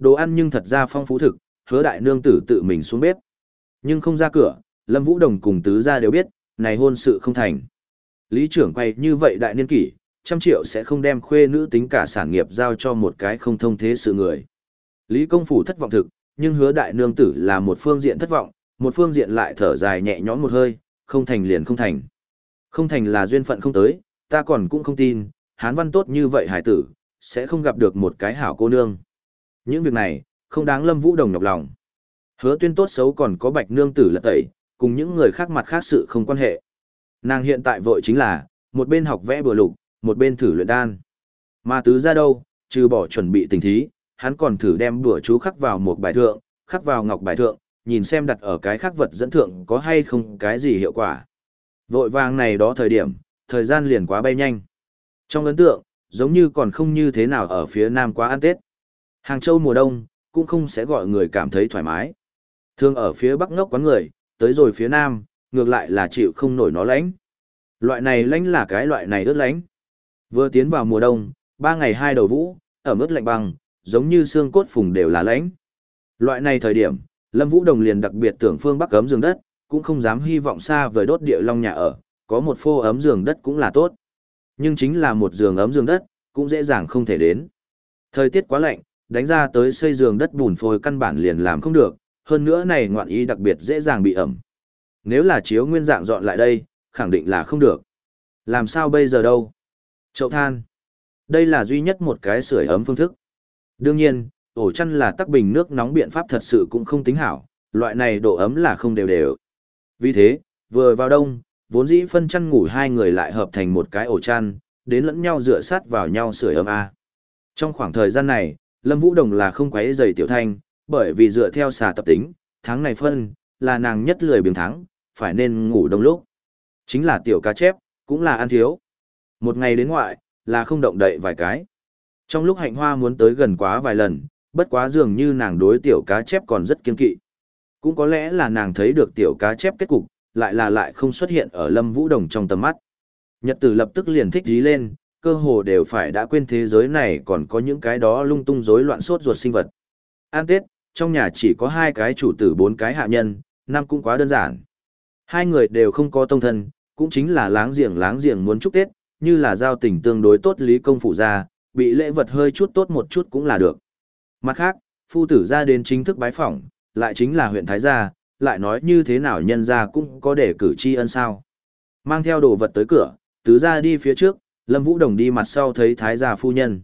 Đồ ăn nhưng thật ra phong phú thực, Hứa đại nương tử tự mình xuống bếp. Nhưng không ra cửa, Lâm Vũ Đồng cùng tứ gia đều biết, này hôn sự không thành. Lý trưởng quay như vậy đại niên kỷ, trăm triệu sẽ không đem khuê nữ tính cả sản nghiệp giao cho một cái không thông thế sự người. Lý công phủ thất vọng thực, nhưng Hứa đại nương tử là một phương diện thất vọng, một phương diện lại thở dài nhẹ nhõm một hơi, không thành liền không thành. Không thành là duyên phận không tới, ta còn cũng không tin, hán văn tốt như vậy hải tử, sẽ không gặp được một cái hảo cô nương. Những việc này, không đáng Lâm Vũ Đồng nhọc lòng. Hứa Tuyên tốt xấu còn có Bạch nương tử lật tẩy, cùng những người khác mặt khác sự không quan hệ. Nàng hiện tại vội chính là, một bên học vẽ bừa lục, một bên thử luyện đan. Mà tứ ra đâu, trừ bỏ chuẩn bị tình thí, hắn còn thử đem bùa chú khắc vào một bài thượng, khắc vào ngọc bài thượng, nhìn xem đặt ở cái khắc vật dẫn thượng có hay không cái gì hiệu quả. Vội vàng này đó thời điểm, thời gian liền quá bay nhanh. Trong ấn tượng, giống như còn không như thế nào ở phía nam quá ăn Tết. Hàng Châu mùa đông, cũng không sẽ gọi người cảm thấy thoải mái. Thường ở phía bắc ngốc quán người, tới rồi phía nam, ngược lại là chịu không nổi nó lánh. Loại này lánh là cái loại này ướt lánh. Vừa tiến vào mùa đông, ba ngày hai đầu vũ, ở mức lạnh băng, giống như xương cốt phùng đều là lánh. Loại này thời điểm, Lâm Vũ Đồng liền đặc biệt tưởng phương bắc ấm giường đất, cũng không dám hy vọng xa vời đốt địa long nhà ở, có một phô ấm giường đất cũng là tốt. Nhưng chính là một giường ấm giường đất, cũng dễ dàng không thể đến. Thời tiết quá lạnh, đánh ra tới xây giường đất bùn phôi căn bản liền làm không được, hơn nữa này ngoạn ý đặc biệt dễ dàng bị ẩm. Nếu là chiếu nguyên dạng dọn lại đây, khẳng định là không được. Làm sao bây giờ đâu? Chậu than. Đây là duy nhất một cái sưởi ấm phương thức. Đương nhiên, ổ chăn là tắc bình nước nóng biện pháp thật sự cũng không tính hảo, loại này độ ấm là không đều đều. Vì thế, vừa vào đông, vốn dĩ phân chăn ngủ hai người lại hợp thành một cái ổ chăn, đến lẫn nhau dựa sát vào nhau sưởi ấm A. Trong khoảng thời gian này, Lâm Vũ Đồng là không quấy rầy Tiểu Thanh, bởi vì dựa theo xà tập tính, tháng này phân, là nàng nhất lười biếng tháng, phải nên ngủ đông lúc. Chính là Tiểu cá chép, cũng là ăn thiếu. Một ngày đến ngoại, là không động đậy vài cái. Trong lúc Hạnh Hoa muốn tới gần quá vài lần, bất quá dường như nàng đối Tiểu cá chép còn rất kiên kỵ. Cũng có lẽ là nàng thấy được Tiểu cá chép kết cục, lại là lại không xuất hiện ở Lâm Vũ Đồng trong tầm mắt. Nhật tử lập tức liền thích dí lên, cơ hồ đều phải đã quên thế giới này còn có những cái đó lung tung rối loạn sốt ruột sinh vật. An Tết, trong nhà chỉ có hai cái chủ tử bốn cái hạ nhân, năm cũng quá đơn giản. Hai người đều không có tông thân, cũng chính là láng giềng láng giềng muốn chúc Tết, như là giao tình tương đối tốt Lý công phụ gia, bị lễ vật hơi chút tốt một chút cũng là được. Mặt khác, phu tử gia đến chính thức bái phỏng, lại chính là huyện Thái gia, lại nói như thế nào nhân gia cũng có để cử tri ân sao. Mang theo đồ vật tới cửa, tứ gia đi phía trước, Lâm Vũ Đồng đi mặt sau thấy Thái gia phu nhân.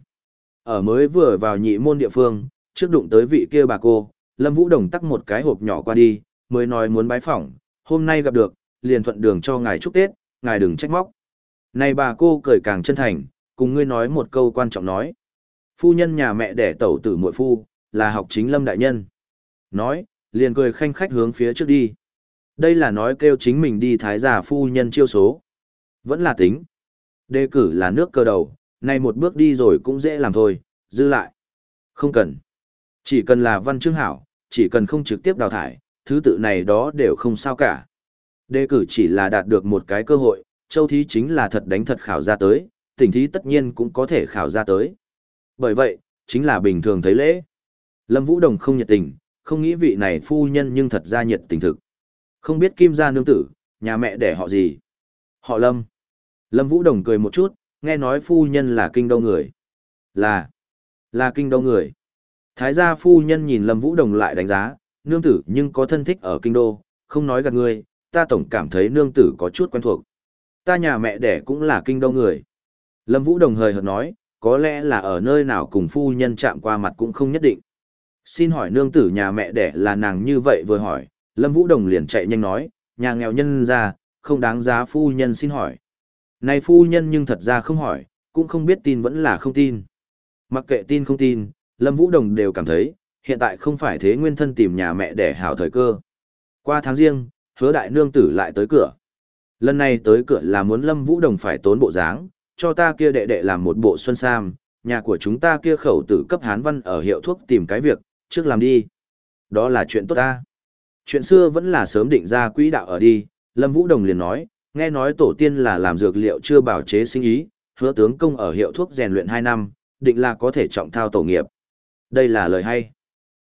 Ở mới vừa vào nhị môn địa phương, trước đụng tới vị kia bà cô, Lâm Vũ Đồng tắc một cái hộp nhỏ qua đi, mới nói muốn bái phỏng, hôm nay gặp được, liền thuận đường cho ngài chúc Tết, ngài đừng trách móc. Này bà cô cười càng chân thành, cùng ngươi nói một câu quan trọng nói. Phu nhân nhà mẹ đẻ tẩu tử muội phu, là học chính Lâm đại nhân. Nói, liền cười khanh khách hướng phía trước đi. Đây là nói kêu chính mình đi thái gia phu nhân chiêu số. Vẫn là tính. Đề cử là nước cơ đầu, này một bước đi rồi cũng dễ làm thôi, dư lại. Không cần. Chỉ cần là văn chương hảo, chỉ cần không trực tiếp đào thải, thứ tự này đó đều không sao cả. Đề cử chỉ là đạt được một cái cơ hội, châu thí chính là thật đánh thật khảo ra tới, tỉnh thí tất nhiên cũng có thể khảo ra tới. Bởi vậy, chính là bình thường thấy lễ. Lâm Vũ Đồng không nhiệt tình, không nghĩ vị này phu nhân nhưng thật ra nhiệt tình thực. Không biết Kim gia nương tử, nhà mẹ đẻ họ gì? Họ Lâm. Lâm Vũ Đồng cười một chút, nghe nói phu nhân là kinh đô người. Là, là kinh đô người. Thái gia phu nhân nhìn Lâm Vũ Đồng lại đánh giá, nương tử nhưng có thân thích ở kinh đô, không nói gạt người, ta tổng cảm thấy nương tử có chút quen thuộc. Ta nhà mẹ đẻ cũng là kinh đô người. Lâm Vũ Đồng hời hợt nói, có lẽ là ở nơi nào cùng phu nhân chạm qua mặt cũng không nhất định. Xin hỏi nương tử nhà mẹ đẻ là nàng như vậy vừa hỏi, Lâm Vũ Đồng liền chạy nhanh nói, nhà nghèo nhân ra, không đáng giá phu nhân xin hỏi. Này phu nhân nhưng thật ra không hỏi, cũng không biết tin vẫn là không tin. Mặc kệ tin không tin, Lâm Vũ Đồng đều cảm thấy, hiện tại không phải thế nguyên thân tìm nhà mẹ đẻ hảo thời cơ. Qua tháng riêng, Hứa đại nương tử lại tới cửa. Lần này tới cửa là muốn Lâm Vũ Đồng phải tốn bộ dáng, cho ta kia đệ đệ làm một bộ xuân sam, nhà của chúng ta kia khẩu tử cấp hán văn ở hiệu thuốc tìm cái việc, trước làm đi. Đó là chuyện tốt ta. Chuyện xưa vẫn là sớm định ra quỹ đạo ở đi, Lâm Vũ Đồng liền nói, nghe nói tổ tiên là làm dược liệu chưa bảo chế sinh ý, Hứa tướng công ở hiệu thuốc rèn luyện hai năm, định là có thể trọng thao tổ nghiệp. Đây là lời hay.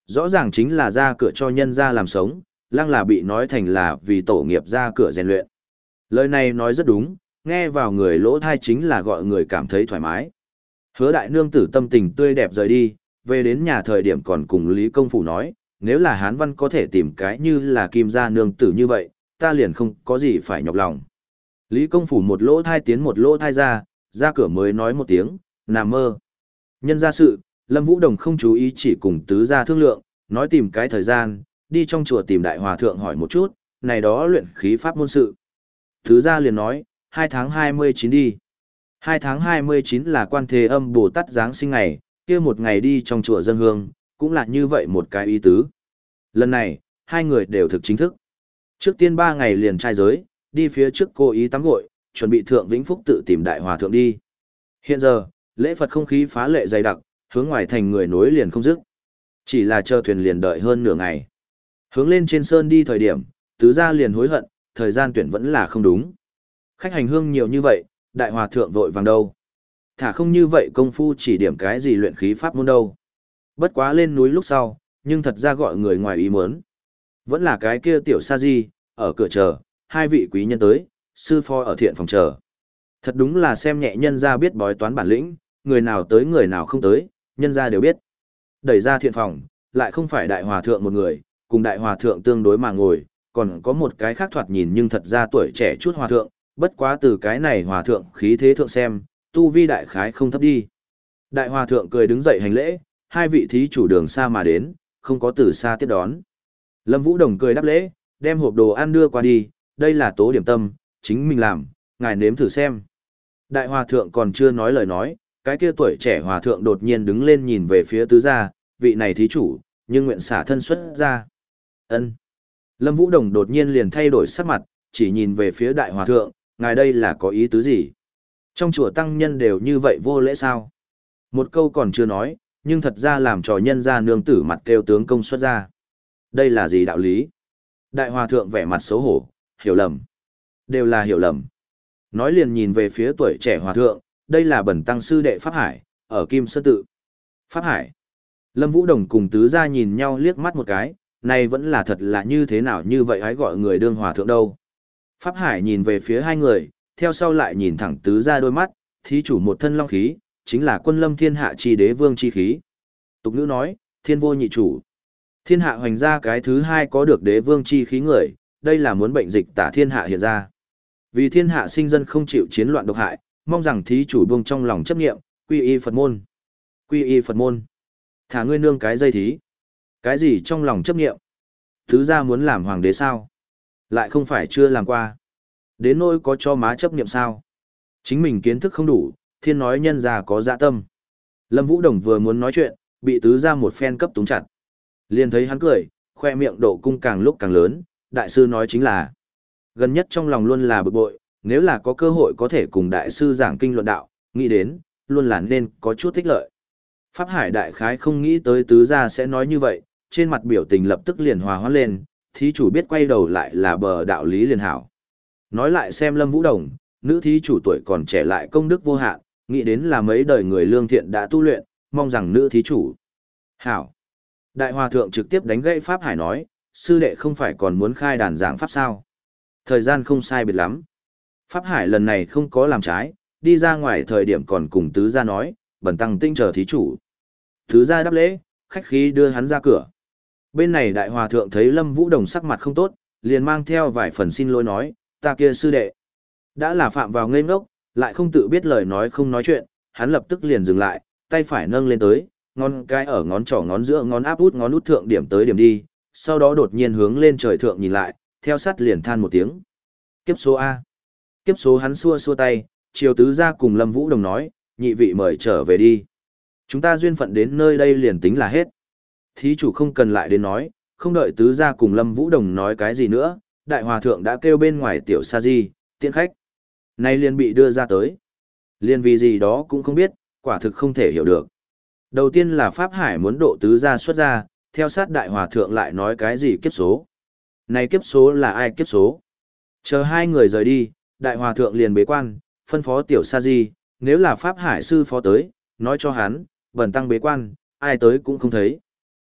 Rõ ràng chính là ra cửa cho nhân ra làm sống, lăng là bị nói thành là vì tổ nghiệp ra cửa rèn luyện. Lời này nói rất đúng, nghe vào người lỗ thai chính là gọi người cảm thấy thoải mái. Hứa đại nương tử tâm tình tươi đẹp rời đi, về đến nhà thời điểm còn cùng Lý Công Phủ nói, nếu là Hán Văn có thể tìm cái như là Kim gia nương tử như vậy, ta liền không có gì phải nhọc lòng. Lý Công Phủ một lỗ thai tiến một lỗ thai ra, ra cửa mới nói một tiếng, nằm mơ. Nhân ra sự, Lâm Vũ Đồng không chú ý chỉ cùng tứ gia thương lượng, nói tìm cái thời gian, đi trong chùa tìm đại hòa thượng hỏi một chút, này đó luyện khí pháp môn sự. Tứ gia liền nói, hai tháng hai mươi chín đi. hai tháng hai mươi chín là Quan Thế Âm Bồ Tát Giáng sinh ngày, kia một ngày đi trong chùa dân hương, cũng là như vậy một cái ý tứ. Lần này, hai người đều thực chính thức. Trước tiên ba ngày liền trai giới, đi phía trước cô ý tắm gội, chuẩn bị thượng Vĩnh Phúc tự tìm đại hòa thượng đi. Hiện giờ, lễ Phật không khí phá lệ dày đặc, hướng ngoài thành người nối liền không dứt. Chỉ là chờ thuyền liền đợi hơn nửa ngày. Hướng lên trên sơn đi thời điểm, tứ gia liền hối hận, thời gian tuyển vẫn là không đúng. Khách hành hương nhiều như vậy, đại hòa thượng vội vàng đâu. Thả không như vậy công phu chỉ điểm cái gì luyện khí pháp môn đâu. Bất quá lên núi lúc sau, nhưng thật ra gọi người ngoài ý muốn. Vẫn là cái kia tiểu sa di, ở cửa chờ, hai vị quý nhân tới, sư phó ở thiện phòng chờ. Thật đúng là xem nhẹ nhân ra biết bói toán bản lĩnh, người nào tới người nào không tới, nhân ra đều biết. Đẩy ra thiện phòng, lại không phải đại hòa thượng một người, cùng đại hòa thượng tương đối mà ngồi, còn có một cái khác thoạt nhìn nhưng thật ra tuổi trẻ chút hòa thượng, bất quá từ cái này hòa thượng khí thế thượng xem, tu vi đại khái không thấp đi. Đại hòa thượng cười đứng dậy hành lễ, hai vị thí chủ đường xa mà đến, không có từ xa tiếp đón. Lâm Vũ Đồng cười đáp lễ, đem hộp đồ ăn đưa qua đi, đây là tố điểm tâm, chính mình làm, ngài nếm thử xem. Đại hòa thượng còn chưa nói lời nói, cái kia tuổi trẻ hòa thượng đột nhiên đứng lên nhìn về phía tứ gia, vị này thí chủ, nhưng nguyện xả thân xuất ra. Ân. Lâm Vũ Đồng đột nhiên liền thay đổi sắc mặt, chỉ nhìn về phía đại hòa thượng, ngài đây là có ý tứ gì? Trong chùa tăng nhân đều như vậy vô lễ sao? Một câu còn chưa nói, nhưng thật ra làm trò nhân ra nương tử mặt kêu tướng công xuất ra. Đây là gì đạo lý? Đại hòa thượng vẻ mặt xấu hổ, hiểu lầm. Đều là hiểu lầm. Nói liền nhìn về phía tuổi trẻ hòa thượng, đây là bẩn tăng sư đệ Pháp Hải, ở Kim Sơn Tự. Pháp Hải. Lâm Vũ Đồng cùng tứ gia nhìn nhau liếc mắt một cái, này vẫn là thật là như thế nào như vậy hãy gọi người đương hòa thượng đâu. Pháp Hải nhìn về phía hai người, theo sau lại nhìn thẳng tứ gia đôi mắt, thí chủ một thân long khí, chính là quân lâm thiên hạ chi đế vương chi khí. Tục ngữ nói, thiên vô nhị chủ. Thiên hạ hoành ra cái thứ hai có được đế vương chi khí người, đây là muốn bệnh dịch tả thiên hạ hiện ra. Vì thiên hạ sinh dân không chịu chiến loạn độc hại, mong rằng thí chủ buông trong lòng chấp niệm, quy y Phật môn. Quy y Phật môn. Thả ngươi nương cái dây thí. Cái gì trong lòng chấp niệm? Thứ gia muốn làm hoàng đế sao? Lại không phải chưa làm qua. Đến nỗi có cho má chấp niệm sao? Chính mình kiến thức không đủ, thiên nói nhân già có dạ tâm. Lâm Vũ Đồng vừa muốn nói chuyện, bị tứ gia một phen cấp túng chặt. Liền thấy hắn cười, khoe miệng độ cung càng lúc càng lớn, đại sư nói chính là. Gần nhất trong lòng luôn là bực bội, nếu là có cơ hội có thể cùng đại sư giảng kinh luận đạo, nghĩ đến, luôn là nên có chút thích lợi. Pháp Hải đại khái không nghĩ tới tứ gia sẽ nói như vậy, trên mặt biểu tình lập tức liền hòa hoãn lên, thí chủ biết quay đầu lại là bờ đạo lý liền hảo. Nói lại xem Lâm Vũ Đồng, nữ thí chủ tuổi còn trẻ lại công đức vô hạn, nghĩ đến là mấy đời người lương thiện đã tu luyện, mong rằng nữ thí chủ. Hảo. Đại hòa thượng trực tiếp đánh gãy Pháp Hải nói, sư đệ không phải còn muốn khai đàn giảng Pháp sao. Thời gian không sai biệt lắm. Pháp Hải lần này không có làm trái, đi ra ngoài thời điểm còn cùng tứ gia nói, bần tăng tinh chờ thí chủ. Tứ gia đáp lễ, khách khí đưa hắn ra cửa. Bên này đại hòa thượng thấy Lâm Vũ Đồng sắc mặt không tốt, liền mang theo vài phần xin lỗi nói, ta kia sư đệ. Đã là phạm vào ngây ngốc, lại không tự biết lời nói không nói chuyện, hắn lập tức liền dừng lại, tay phải nâng lên tới, ngón cái ở ngón trỏ ngón giữa ngón áp út ngón út thượng điểm tới điểm đi, sau đó đột nhiên hướng lên trời thượng nhìn lại, theo sát liền than một tiếng. Kiếp số A. Kiếp số hắn xua xua tay, chiều tứ gia cùng Lâm Vũ Đồng nói, nhị vị mời trở về đi. Chúng ta duyên phận đến nơi đây liền tính là hết. Thí chủ không cần lại đến nói, không đợi tứ gia cùng Lâm Vũ Đồng nói cái gì nữa, đại hòa thượng đã kêu bên ngoài tiểu sa di, tiễn khách. Nay liền bị đưa ra tới. Liên vì gì đó cũng không biết, quả thực không thể hiểu được. Đầu tiên là Pháp Hải muốn độ tứ gia xuất ra, theo sát đại hòa thượng lại nói cái gì kiếp số. Này kiếp số là ai kiếp số? Chờ hai người rời đi, đại hòa thượng liền bế quan, phân phó tiểu sa di, nếu là Pháp Hải sư phó tới, nói cho hắn, bần tăng bế quan, ai tới cũng không thấy.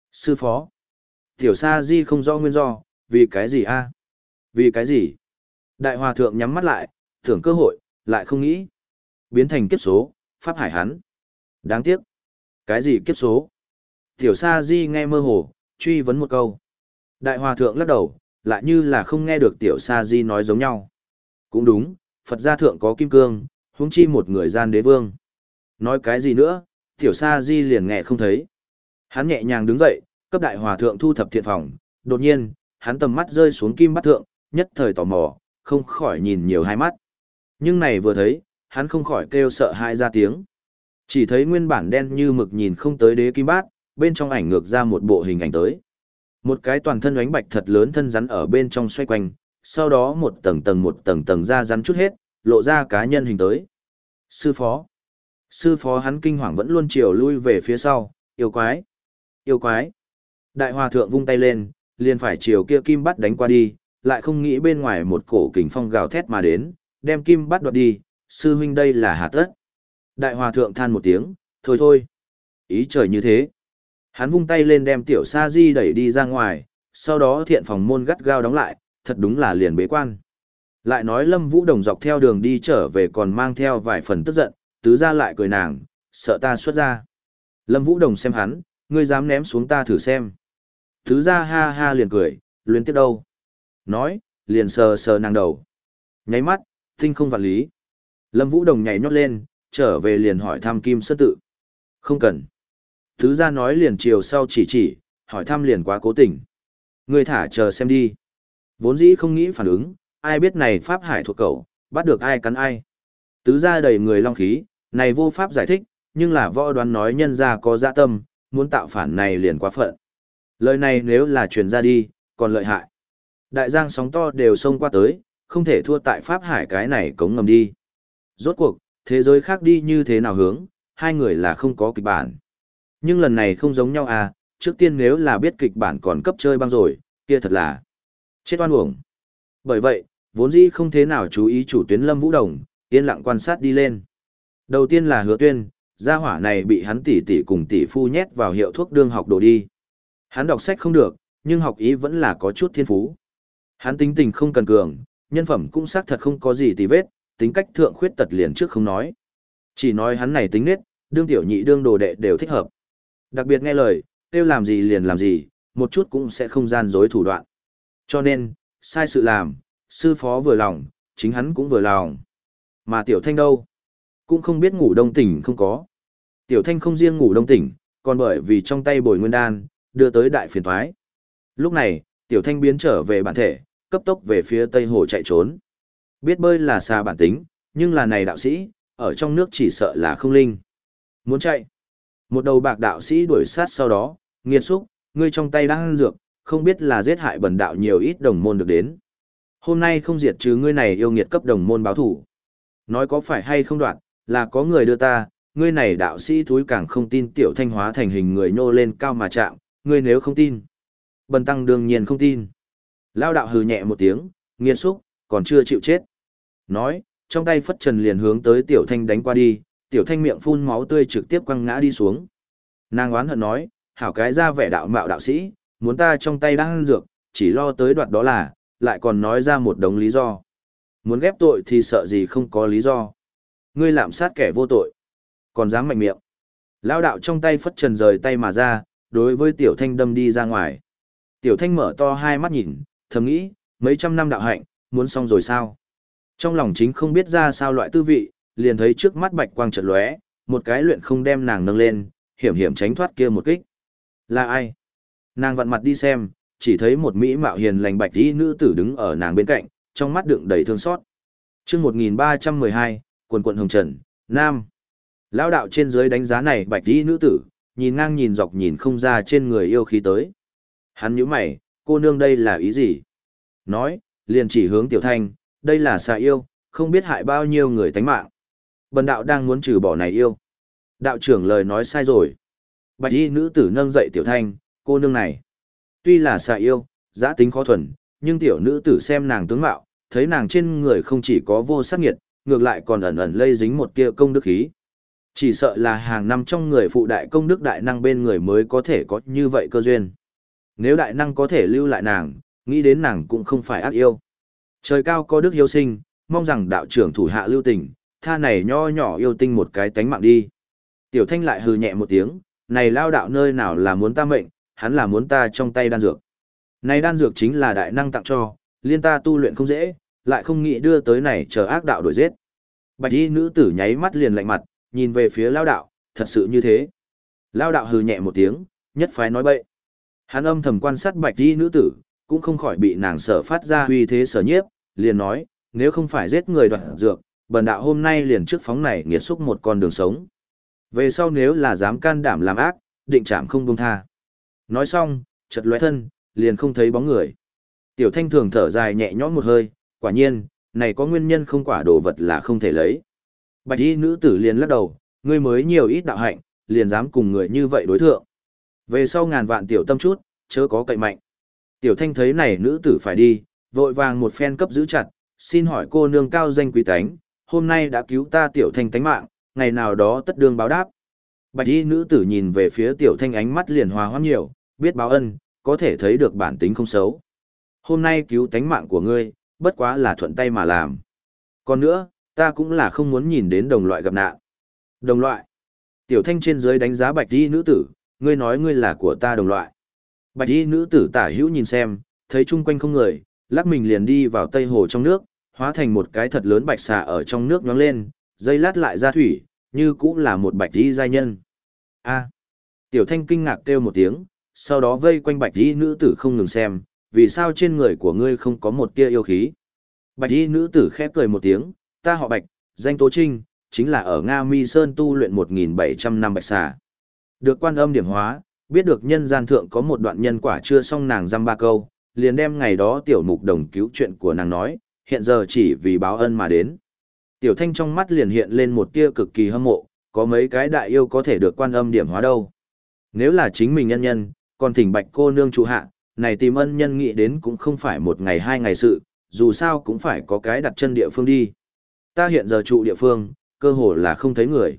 Sư phó. Tiểu Sa Di không rõ nguyên do, vì cái gì a? Vì cái gì? Đại hòa thượng nhắm mắt lại, tưởng cơ hội, lại không nghĩ. Biến thành kiếp số, pháp hải hắn. Đáng tiếc. Cái gì kiếp số? Tiểu Sa Di nghe mơ hồ, truy vấn một câu. Đại hòa thượng lắc đầu, lại như là không nghe được Tiểu Sa Di nói giống nhau. Cũng đúng, Phật gia thượng có kim cương, huống chi một người gian đế vương. Nói cái gì nữa, Tiểu Sa Di liền nghe không thấy. Hắn nhẹ nhàng đứng dậy, cấp đại hòa thượng thu thập thiện phòng, đột nhiên, hắn tầm mắt rơi xuống kim bát thượng, nhất thời tò mò, không khỏi nhìn nhiều hai mắt. Nhưng này vừa thấy, hắn không khỏi kêu sợ hãi ra tiếng. Chỉ thấy nguyên bản đen như mực nhìn không tới đế kim bát, bên trong ảnh ngược ra một bộ hình ảnh tới. Một cái toàn thân ánh bạch thật lớn thân rắn ở bên trong xoay quanh, sau đó một tầng tầng một tầng tầng da rắn chút hết, lộ ra cá nhân hình tới. Sư phó. Sư phó hắn kinh hoàng vẫn luôn chiều lui về phía sau, yêu quái. Yêu quái. Đại hòa thượng vung tay lên, liền phải chiều kia kim bắt đánh qua đi, lại không nghĩ bên ngoài một cổ kình phong gào thét mà đến, đem kim bắt đoạt đi, sư huynh đây là hà tất. Đại hòa thượng than một tiếng, thôi thôi. Ý trời như thế. Hắn vung tay lên đem tiểu sa di đẩy đi ra ngoài, sau đó thiện phòng môn gắt gao đóng lại, thật đúng là liền bế quan. Lại nói Lâm Vũ Đồng dọc theo đường đi trở về còn mang theo vài phần tức giận, tứ ra lại cười nàng, sợ ta xuất ra. Lâm Vũ Đồng xem hắn, ngươi dám ném xuống ta thử xem. Tứ ra ha ha liền cười, luyến tiếp đâu. Nói, liền sờ sờ nàng đầu. Nháy mắt, tinh không vạn lý. Lâm Vũ Đồng nhảy nhót lên, trở về liền hỏi thăm Kim Sơn Tự. Không cần. Tứ ra nói liền chiều sau chỉ chỉ, hỏi thăm liền quá cố tình. Ngươi thả chờ xem đi. Vốn dĩ không nghĩ phản ứng, ai biết này pháp hải thuộc cậu, bắt được ai cắn ai. Tứ ra đầy người long khí, này vô pháp giải thích, nhưng là võ đoán nói nhân ra có dạ tâm, muốn tạo phản này liền quá phận. Lời này nếu là truyền ra đi, còn lợi hại. Đại giang sóng to đều xông qua tới, không thể thua tại pháp hải cái này cống ngầm đi. Rốt cuộc, thế giới khác đi như thế nào hướng, hai người là không có kịch bản. Nhưng lần này không giống nhau à, trước tiên nếu là biết kịch bản còn cấp chơi băng rồi, kia thật là chết oan uổng. Bởi vậy, vốn dĩ không thế nào chú ý chủ tuyến Lâm Vũ Đồng, yên lặng quan sát đi lên. Đầu tiên là Hứa Tuyên, gia hỏa này bị hắn tỷ tỷ cùng tỷ phu nhét vào hiệu thuốc đương học đồ đi. Hắn đọc sách không được, nhưng học ý vẫn là có chút thiên phú. Hắn tính tình không cần cường, nhân phẩm cũng xác thật không có gì tì vết, tính cách thượng khuyết tật liền trước không nói. Chỉ nói hắn này tính nết, đương tiểu nhị đương đồ đệ đều thích hợp. Đặc biệt nghe lời, kêu làm gì liền làm gì, một chút cũng sẽ không gian dối thủ đoạn. Cho nên, sai sự làm, sư phó vừa lòng, chính hắn cũng vừa lòng. Mà tiểu thanh đâu? Cũng không biết ngủ đông tỉnh không có. Tiểu thanh không riêng ngủ đông tỉnh, còn bởi vì trong tay bồi nguyên đan, đưa tới đại phiền thoái. Lúc này, tiểu thanh biến trở về bản thể, cấp tốc về phía tây hồ chạy trốn. Biết bơi là xa bản tính, nhưng là này đạo sĩ, ở trong nước chỉ sợ là không linh. Muốn chạy. Một đầu bạc đạo sĩ đuổi sát sau đó, nghiệt xúc, ngươi trong tay đang ăn dược, không biết là giết hại bần đạo nhiều ít đồng môn được đến. Hôm nay không diệt trừ ngươi này yêu nghiệt cấp đồng môn báo thủ. Nói có phải hay không đoạn, là có người đưa ta, ngươi này đạo sĩ thúi càng không tin tiểu thanh hóa thành hình người nhô lên cao mà chạm, ngươi nếu không tin. Bần tăng đương nhiên không tin. Lao đạo hừ nhẹ một tiếng, nghiệt xúc, còn chưa chịu chết. Nói, trong tay phất trần liền hướng tới tiểu thanh đánh qua đi, tiểu thanh miệng phun máu tươi trực tiếp quăng ngã đi xuống. Nàng oán hận nói, hảo cái ra vẻ đạo mạo đạo sĩ, muốn ta trong tay đang ăn dược, chỉ lo tới đoạt đó là, lại còn nói ra một đống lý do. Muốn ghép tội thì sợ gì không có lý do. Ngươi lạm sát kẻ vô tội, còn dám mạnh miệng. Lao đạo trong tay phất trần rời tay mà ra, đối với tiểu thanh đâm đi ra ngoài. Tiểu thanh mở to hai mắt nhìn, thầm nghĩ, mấy trăm năm đạo hạnh, muốn xong rồi sao? Trong lòng chính không biết ra sao loại tư vị, liền thấy trước mắt bạch quang chợt lóe, một cái luyện không đem nàng nâng lên, hiểm hiểm tránh thoát kia một kích. Là ai? Nàng vặn mặt đi xem, chỉ thấy một mỹ mạo hiền lành bạch y nữ tử đứng ở nàng bên cạnh, trong mắt đựng đầy thương xót. Chương một nghìn ba trăm mười hai, quần quần hồng trần, nam. Lão đạo trên dưới đánh giá này bạch y nữ tử, nhìn ngang nhìn dọc nhìn không ra trên người yêu khí tới. Hắn nhíu mày, cô nương đây là ý gì? Nói, liền chỉ hướng tiểu thanh, đây là xà yêu, không biết hại bao nhiêu người tánh mạng. Bần đạo đang muốn trừ bỏ này yêu. Đạo trưởng lời nói sai rồi. Bạch y nữ tử nâng dậy tiểu thanh, cô nương này. Tuy là xà yêu, giã tính khó thuần, nhưng tiểu nữ tử xem nàng tướng mạo, thấy nàng trên người không chỉ có vô sát nghiệt, ngược lại còn ẩn ẩn lây dính một tia công đức khí. Chỉ sợ là hàng năm trong người phụ đại công đức đại năng bên người mới có thể có như vậy cơ duyên. Nếu đại năng có thể lưu lại nàng, nghĩ đến nàng cũng không phải ác yêu. Trời cao có đức hiếu sinh, mong rằng đạo trưởng thủ hạ lưu tình, tha này nho nhỏ yêu tinh một cái tánh mạng đi. Tiểu Thanh lại hừ nhẹ một tiếng, này lao đạo nơi nào là muốn ta mệnh, hắn là muốn ta trong tay đan dược. Này đan dược chính là đại năng tặng cho, liên ta tu luyện không dễ, lại không nghĩ đưa tới này chờ ác đạo đuổi giết. Bạch y nữ tử nháy mắt liền lạnh mặt, nhìn về phía lao đạo, thật sự như thế. Lao đạo hừ nhẹ một tiếng, nhất phái nói bậy. Hắn âm thầm quan sát bạch y nữ tử, cũng không khỏi bị nàng sở phát ra uy thế sở nhiếp, liền nói, nếu không phải giết người đoạt dược, bần đạo hôm nay liền trước phóng này nghiệt xúc một con đường sống. Về sau nếu là dám can đảm làm ác, định trảm không buông tha. Nói xong, chợt lóe thân, liền không thấy bóng người. Tiểu Thanh thường thở dài nhẹ nhõm một hơi, quả nhiên, này có nguyên nhân không quả đồ vật là không thể lấy. Bạch y nữ tử liền lắc đầu, ngươi mới nhiều ít đạo hạnh, liền dám cùng người như vậy đối thượng. Về sau ngàn vạn tiểu tâm chút, chớ có cậy mạnh. Tiểu Thanh thấy này nữ tử phải đi, vội vàng một phen cấp giữ chặt, xin hỏi cô nương cao danh quý tánh, hôm nay đã cứu ta Tiểu Thanh tánh mạng, ngày nào đó tất đương báo đáp. Bạch y nữ tử nhìn về phía Tiểu Thanh ánh mắt liền hòa hoãn nhiều, biết báo ân, có thể thấy được bản tính không xấu. Hôm nay cứu tánh mạng của ngươi, bất quá là thuận tay mà làm. Còn nữa, ta cũng là không muốn nhìn đến đồng loại gặp nạn. Đồng loại. Tiểu Thanh trên dưới đánh giá bạch y nữ tử, ngươi nói ngươi là của ta đồng loại. Bạch y nữ tử tả hữu nhìn xem, thấy chung quanh không người, lắc mình liền đi vào tây hồ trong nước, hóa thành một cái thật lớn bạch xà ở trong nước nhoáng lên, dây lát lại ra thủy, như cũng là một bạch y giai nhân. A. Tiểu Thanh kinh ngạc kêu một tiếng, sau đó vây quanh bạch y nữ tử không ngừng xem, vì sao trên người của ngươi không có một tia yêu khí. Bạch y nữ tử khẽ cười một tiếng, ta họ Bạch, danh Tố Trinh, chính là ở Nga Mi Sơn tu luyện một nghìn bảy trăm năm bạch xà. Được Quan Âm điểm hóa, biết được nhân gian thượng có một đoạn nhân quả chưa xong, nàng dăm ba câu, liền đem ngày đó tiểu mục đồng cứu chuyện của nàng nói, hiện giờ chỉ vì báo ân mà đến. Tiểu Thanh trong mắt liền hiện lên một tia cực kỳ hâm mộ, có mấy cái đại yêu có thể được Quan Âm điểm hóa đâu. Nếu là chính mình nhân nhân, còn thỉnh Bạch cô nương trụ hạ, này tìm ân nhân nghĩ đến cũng không phải một ngày hai ngày sự, dù sao cũng phải có cái đặt chân địa phương đi. Ta hiện giờ trụ địa phương, cơ hồ là không thấy người.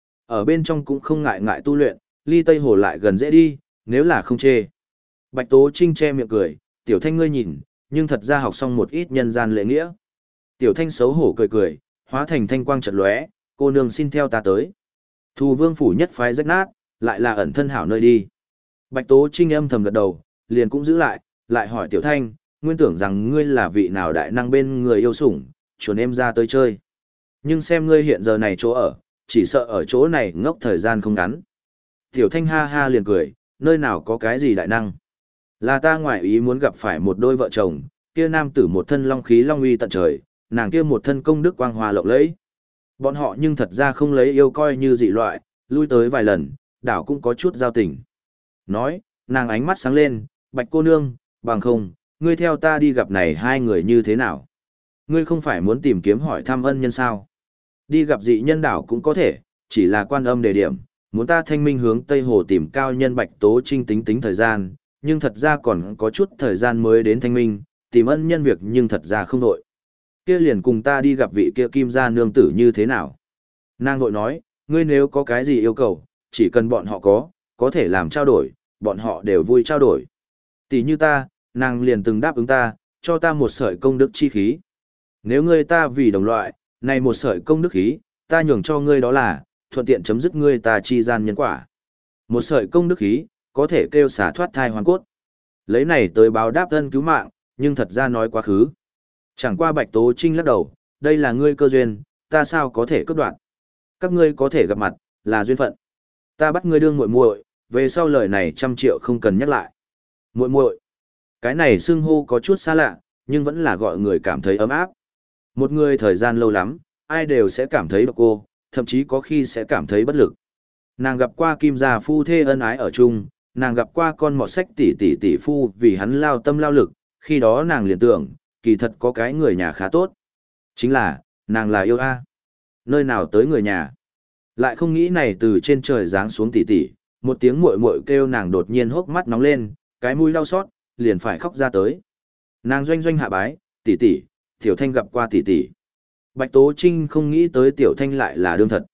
Ở bên trong cũng không ngại ngại tu luyện, ly Tây Hồ lại gần dễ đi, nếu là không chê. Bạch Tố Trinh che miệng cười, Tiểu Thanh ngươi nhìn, nhưng thật ra học xong một ít nhân gian lễ nghĩa. Tiểu Thanh xấu hổ cười cười, hóa thành thanh quang chợt lóe, cô nương xin theo ta tới. Thù vương phủ nhất phái rách nát, lại là ẩn thân hảo nơi đi. Bạch Tố Trinh âm thầm gật đầu, liền cũng giữ lại, lại hỏi Tiểu Thanh, nguyên tưởng rằng ngươi là vị nào đại năng bên người yêu sủng, chuồn em ra tới chơi. Nhưng xem ngươi hiện giờ này chỗ ở, chỉ sợ ở chỗ này ngốc thời gian không ngắn. Tiểu Thanh ha ha liền cười, nơi nào có cái gì đại năng. Là ta ngoại ý muốn gặp phải một đôi vợ chồng, kia nam tử một thân long khí long uy tận trời, nàng kia một thân công đức quang hòa lộng lẫy. Bọn họ nhưng thật ra không lấy yêu coi như dị loại, lui tới vài lần, đảo cũng có chút giao tình. Nói, nàng ánh mắt sáng lên, Bạch cô nương, bằng không, ngươi theo ta đi gặp này hai người như thế nào? Ngươi không phải muốn tìm kiếm hỏi thăm ân nhân sao? Đi gặp dị nhân đảo cũng có thể, chỉ là Quan Âm đề điểm, muốn ta thanh minh hướng Tây Hồ tìm cao nhân Bạch Tố Trinh tính tính thời gian, nhưng thật ra còn có chút thời gian mới đến thanh minh, tìm ân nhân việc nhưng thật ra không đội. Kia liền cùng ta đi gặp vị kia kim gia nương tử như thế nào? Nàng vội nói, ngươi nếu có cái gì yêu cầu, chỉ cần bọn họ có, có thể làm trao đổi, bọn họ đều vui trao đổi. Tỷ như ta, nàng liền từng đáp ứng ta, cho ta một sợi công đức chi khí. Nếu ngươi ta vì đồng loại, này một sợi công đức khí, ta nhường cho ngươi đó là, thuận tiện chấm dứt ngươi ta chi gian nhân quả. Một sợi công đức khí, có thể kêu xả thoát thai hoàn cốt. Lấy này tới báo đáp ân cứu mạng, nhưng thật ra nói quá khứ. Chẳng qua Bạch Tố Trinh lắc đầu, đây là ngươi cơ duyên, ta sao có thể cướp đoạt. Các ngươi có thể gặp mặt, là duyên phận. Ta bắt ngươi đương muội muội, về sau lời này trăm triệu không cần nhắc lại. Muội muội, cái này xưng hô có chút xa lạ, nhưng vẫn là gọi người cảm thấy ấm áp. Một người thời gian lâu lắm, ai đều sẽ cảm thấy độc cô, thậm chí có khi sẽ cảm thấy bất lực. Nàng gặp qua kim gia phu thê ân ái ở chung, nàng gặp qua con mọt sách tỷ tỷ tỷ phu vì hắn lao tâm lao lực, khi đó nàng liền tưởng, kỳ thật có cái người nhà khá tốt. Chính là, nàng là yêu a. Nơi nào tới người nhà. Lại không nghĩ này từ trên trời giáng xuống tỷ tỷ, một tiếng muội muội kêu nàng đột nhiên hốc mắt nóng lên, cái mũi đau xót, liền phải khóc ra tới. Nàng doanh doanh hạ bái, tỷ tỷ, Tiểu Thanh gặp qua tỷ tỷ. Bạch Tố Trinh không nghĩ tới Tiểu Thanh lại là đương thật.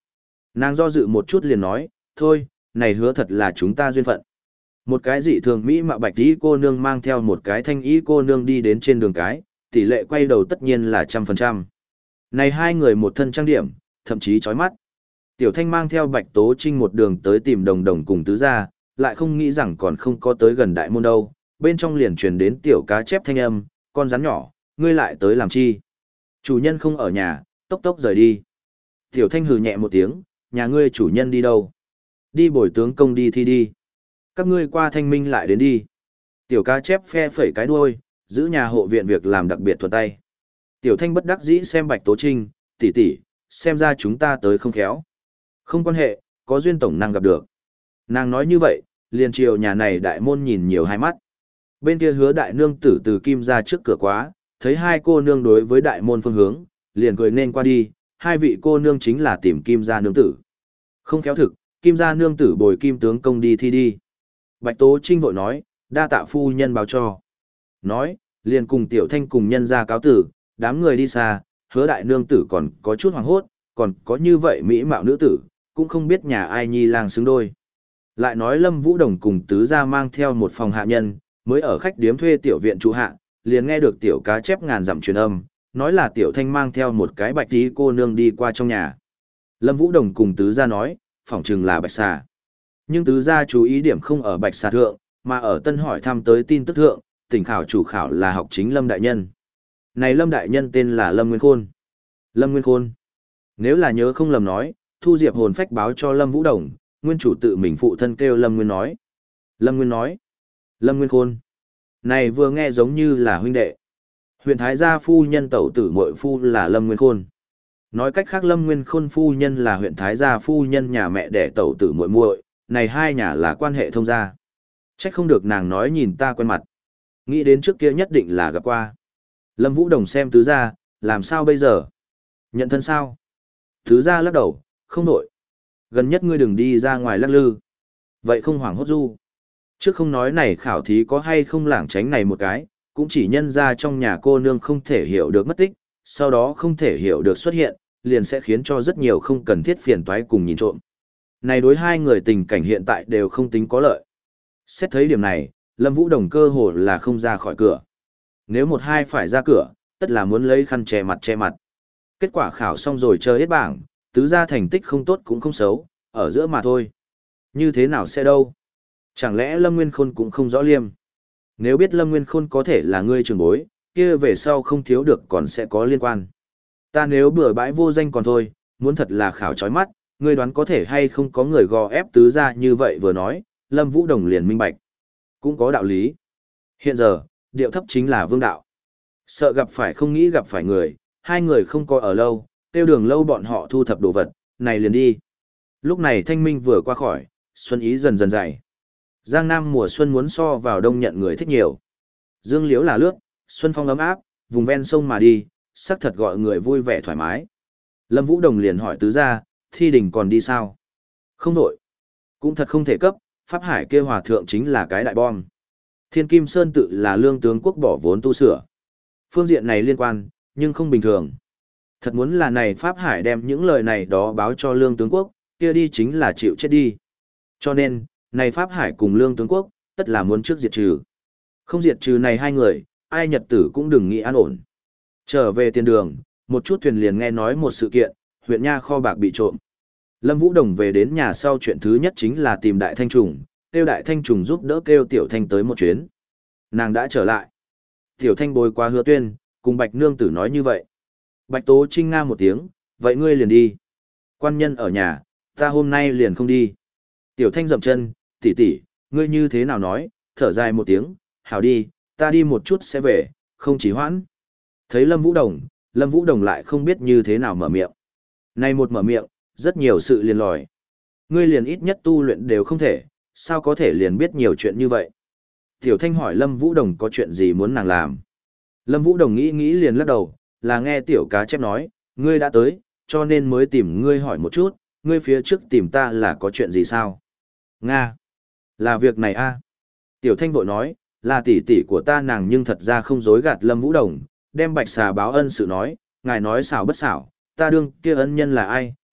Nàng do dự một chút liền nói, thôi, này hứa thật là chúng ta duyên phận. Một cái dị thường mỹ mạo bạch y cô nương mang theo một cái thanh y cô nương đi đến trên đường cái, tỷ lệ quay đầu tất nhiên là trăm phần trăm. Này hai người một thân trang điểm, thậm chí chói mắt. Tiểu Thanh mang theo Bạch Tố Trinh một đường tới tìm Đồng Đồng cùng tứ gia, lại không nghĩ rằng còn không có tới gần đại môn đâu, bên trong liền truyền đến tiểu cá chép thanh âm, con rắn nhỏ, ngươi lại tới làm chi? Chủ nhân không ở nhà, tốc tốc rời đi. Tiểu Thanh hừ nhẹ một tiếng, nhà ngươi chủ nhân đi đâu? Đi bồi tướng công đi thi đi. Các ngươi qua thanh minh lại đến đi. Tiểu cá chép phe phẩy cái đuôi, giữ nhà hộ viện việc làm đặc biệt thuận tay. Tiểu Thanh bất đắc dĩ xem Bạch Tố Trinh, tỷ tỷ, xem ra chúng ta tới không khéo. Không quan hệ, có duyên tổng năng gặp được. Nàng nói như vậy, liền chiều nhà này đại môn nhìn nhiều hai mắt. Bên kia hứa đại nương tử từ kim ra trước cửa quá, thấy hai cô nương đối với đại môn phương hướng, liền cười nên qua đi, hai vị cô nương chính là tìm kim gia nương tử. Không khéo thực, kim gia nương tử bồi kim tướng công đi thi đi. Bạch Tố Trinh vội nói, đa tạ phu nhân báo cho. Nói, liền cùng Tiểu Thanh cùng nhân ra cáo tử, đám người đi xa, hứa đại nương tử còn có chút hoàng hốt, còn có như vậy mỹ mạo nữ tử, cũng không biết nhà ai nhi lang xứng đôi. Lại nói Lâm Vũ Đồng cùng tứ gia mang theo một phòng hạ nhân, mới ở khách điếm thuê tiểu viện trụ hạ, liền nghe được tiểu cá chép ngàn dặm truyền âm, nói là Tiểu Thanh mang theo một cái bạch tí cô nương đi qua trong nhà. Lâm Vũ Đồng cùng tứ gia nói, phỏng chừng là bạch xà. Nhưng tứ gia chú ý điểm không ở bạch xà thượng, mà ở tân hỏi thăm tới tin tức thượng, tỉnh khảo chủ khảo là học chính Lâm Đại Nhân. Này Lâm Đại Nhân tên là Lâm Nguyên Khôn. Lâm Nguyên Khôn. Nếu là nhớ không lầm nói, Thu Diệp hồn phách báo cho Lâm Vũ Đồng, nguyên chủ tự mình phụ thân kêu Lâm Nguyên nói. Lâm Nguyên nói. Lâm Nguyên Khôn. Này vừa nghe giống như là huynh đệ. Huyện Thái gia phu nhân tẩu tử muội phu là Lâm Nguyên Khôn. Nói cách khác Lâm Nguyên Khôn phu nhân là huyện Thái gia phu nhân nhà mẹ đẻ tẩu tử muội muội, này hai nhà là quan hệ thông gia. Trách không được nàng nói nhìn ta quen mặt. Nghĩ đến trước kia nhất định là gặp qua. Lâm Vũ Đồng xem tứ gia, làm sao bây giờ? Nhận thân sao? Tứ gia lắc đầu, không nổi. Gần nhất ngươi đừng đi ra ngoài lắc lư. Vậy không hoảng hốt du. Trước không nói này khảo thí có hay không lảng tránh này một cái, cũng chỉ nhân ra trong nhà cô nương không thể hiểu được mất tích, sau đó không thể hiểu được xuất hiện, liền sẽ khiến cho rất nhiều không cần thiết phiền toái cùng nhìn trộm. Này đối hai người tình cảnh hiện tại đều không tính có lợi. Xét thấy điểm này, Lâm Vũ Đồng cơ hồ là không ra khỏi cửa. Nếu một hai phải ra cửa, tất là muốn lấy khăn che mặt che mặt. Kết quả khảo xong rồi chờ hết bảng, tứ gia thành tích không tốt cũng không xấu, ở giữa mà thôi. Như thế nào sẽ đâu? Chẳng lẽ Lâm Nguyên Khôn cũng không rõ liêm? Nếu biết Lâm Nguyên Khôn có thể là ngươi trưởng bối, kia về sau không thiếu được còn sẽ có liên quan. Ta nếu bừa bãi vô danh còn thôi, muốn thật là khảo chói mắt, ngươi đoán có thể hay không có người gò ép tứ gia như vậy vừa nói, Lâm Vũ Đồng liền minh bạch. Cũng có đạo lý. Hiện giờ, điệu thấp chính là vương đạo. Sợ gặp phải không nghĩ gặp phải người, hai người không có ở lâu, tiêu đường lâu bọn họ thu thập đồ vật, này liền đi. Lúc này thanh minh vừa qua khỏi, xuân ý dần dần dày. Giang Nam mùa xuân muốn so vào đông nhận người thích nhiều. Dương liễu là lướt, xuân phong ấm áp, vùng ven sông mà đi, sắc thật gọi người vui vẻ thoải mái. Lâm Vũ Đồng liền hỏi tứ gia, thi đình còn đi sao? Không đổi. Cũng thật không thể cấp, Pháp Hải kia hòa thượng chính là cái đại bom. Thiên Kim Sơn tự là lương tướng quốc bỏ vốn tu sửa. Phương diện này liên quan, nhưng không bình thường. Thật muốn là này Pháp Hải đem những lời này đó báo cho lương tướng quốc, kia đi chính là chịu chết đi. Cho nên, này Pháp Hải cùng lương tướng quốc, tất là muốn trước diệt trừ. Không diệt trừ này hai người, ai nhật tử cũng đừng nghĩ an ổn. Trở về tiền đường, một chút thuyền liền nghe nói một sự kiện, huyện nha kho bạc bị trộm. Lâm Vũ Đồng về đến nhà sau chuyện thứ nhất chính là tìm Đại Thanh Trùng, kêu Đại Thanh Trùng giúp đỡ kêu Tiểu Thanh tới một chuyến. Nàng đã trở lại. Tiểu Thanh bồi qua Hứa Tuyên, cùng Bạch Nương Tử nói như vậy. Bạch Tố Trinh nga một tiếng, vậy ngươi liền đi. Quan nhân ở nhà, ta hôm nay liền không đi. Tiểu Thanh dậm chân, tỷ tỷ, ngươi như thế nào nói, thở dài một tiếng, hảo đi, ta đi một chút sẽ về, không chỉ hoãn. Thấy Lâm Vũ Đồng, Lâm Vũ Đồng lại không biết như thế nào mở miệng. Này một mở miệng, rất nhiều sự liền lòi. Ngươi liền ít nhất tu luyện đều không thể, sao có thể liền biết nhiều chuyện như vậy? Tiểu Thanh hỏi Lâm Vũ Đồng có chuyện gì muốn nàng làm. Lâm Vũ Đồng nghĩ nghĩ liền lắc đầu, là nghe Tiểu Cá Chép nói, ngươi đã tới, cho nên mới tìm ngươi hỏi một chút, ngươi phía trước tìm ta là có chuyện gì sao? Nga! Là việc này a. Tiểu Thanh vội nói, là tỷ tỷ của ta nàng nhưng thật ra không dối gạt Lâm Vũ Đồng, đem bạch xà báo ân sự nói, ngài nói xảo bất xảo, ta đương kia ân nhân là ai,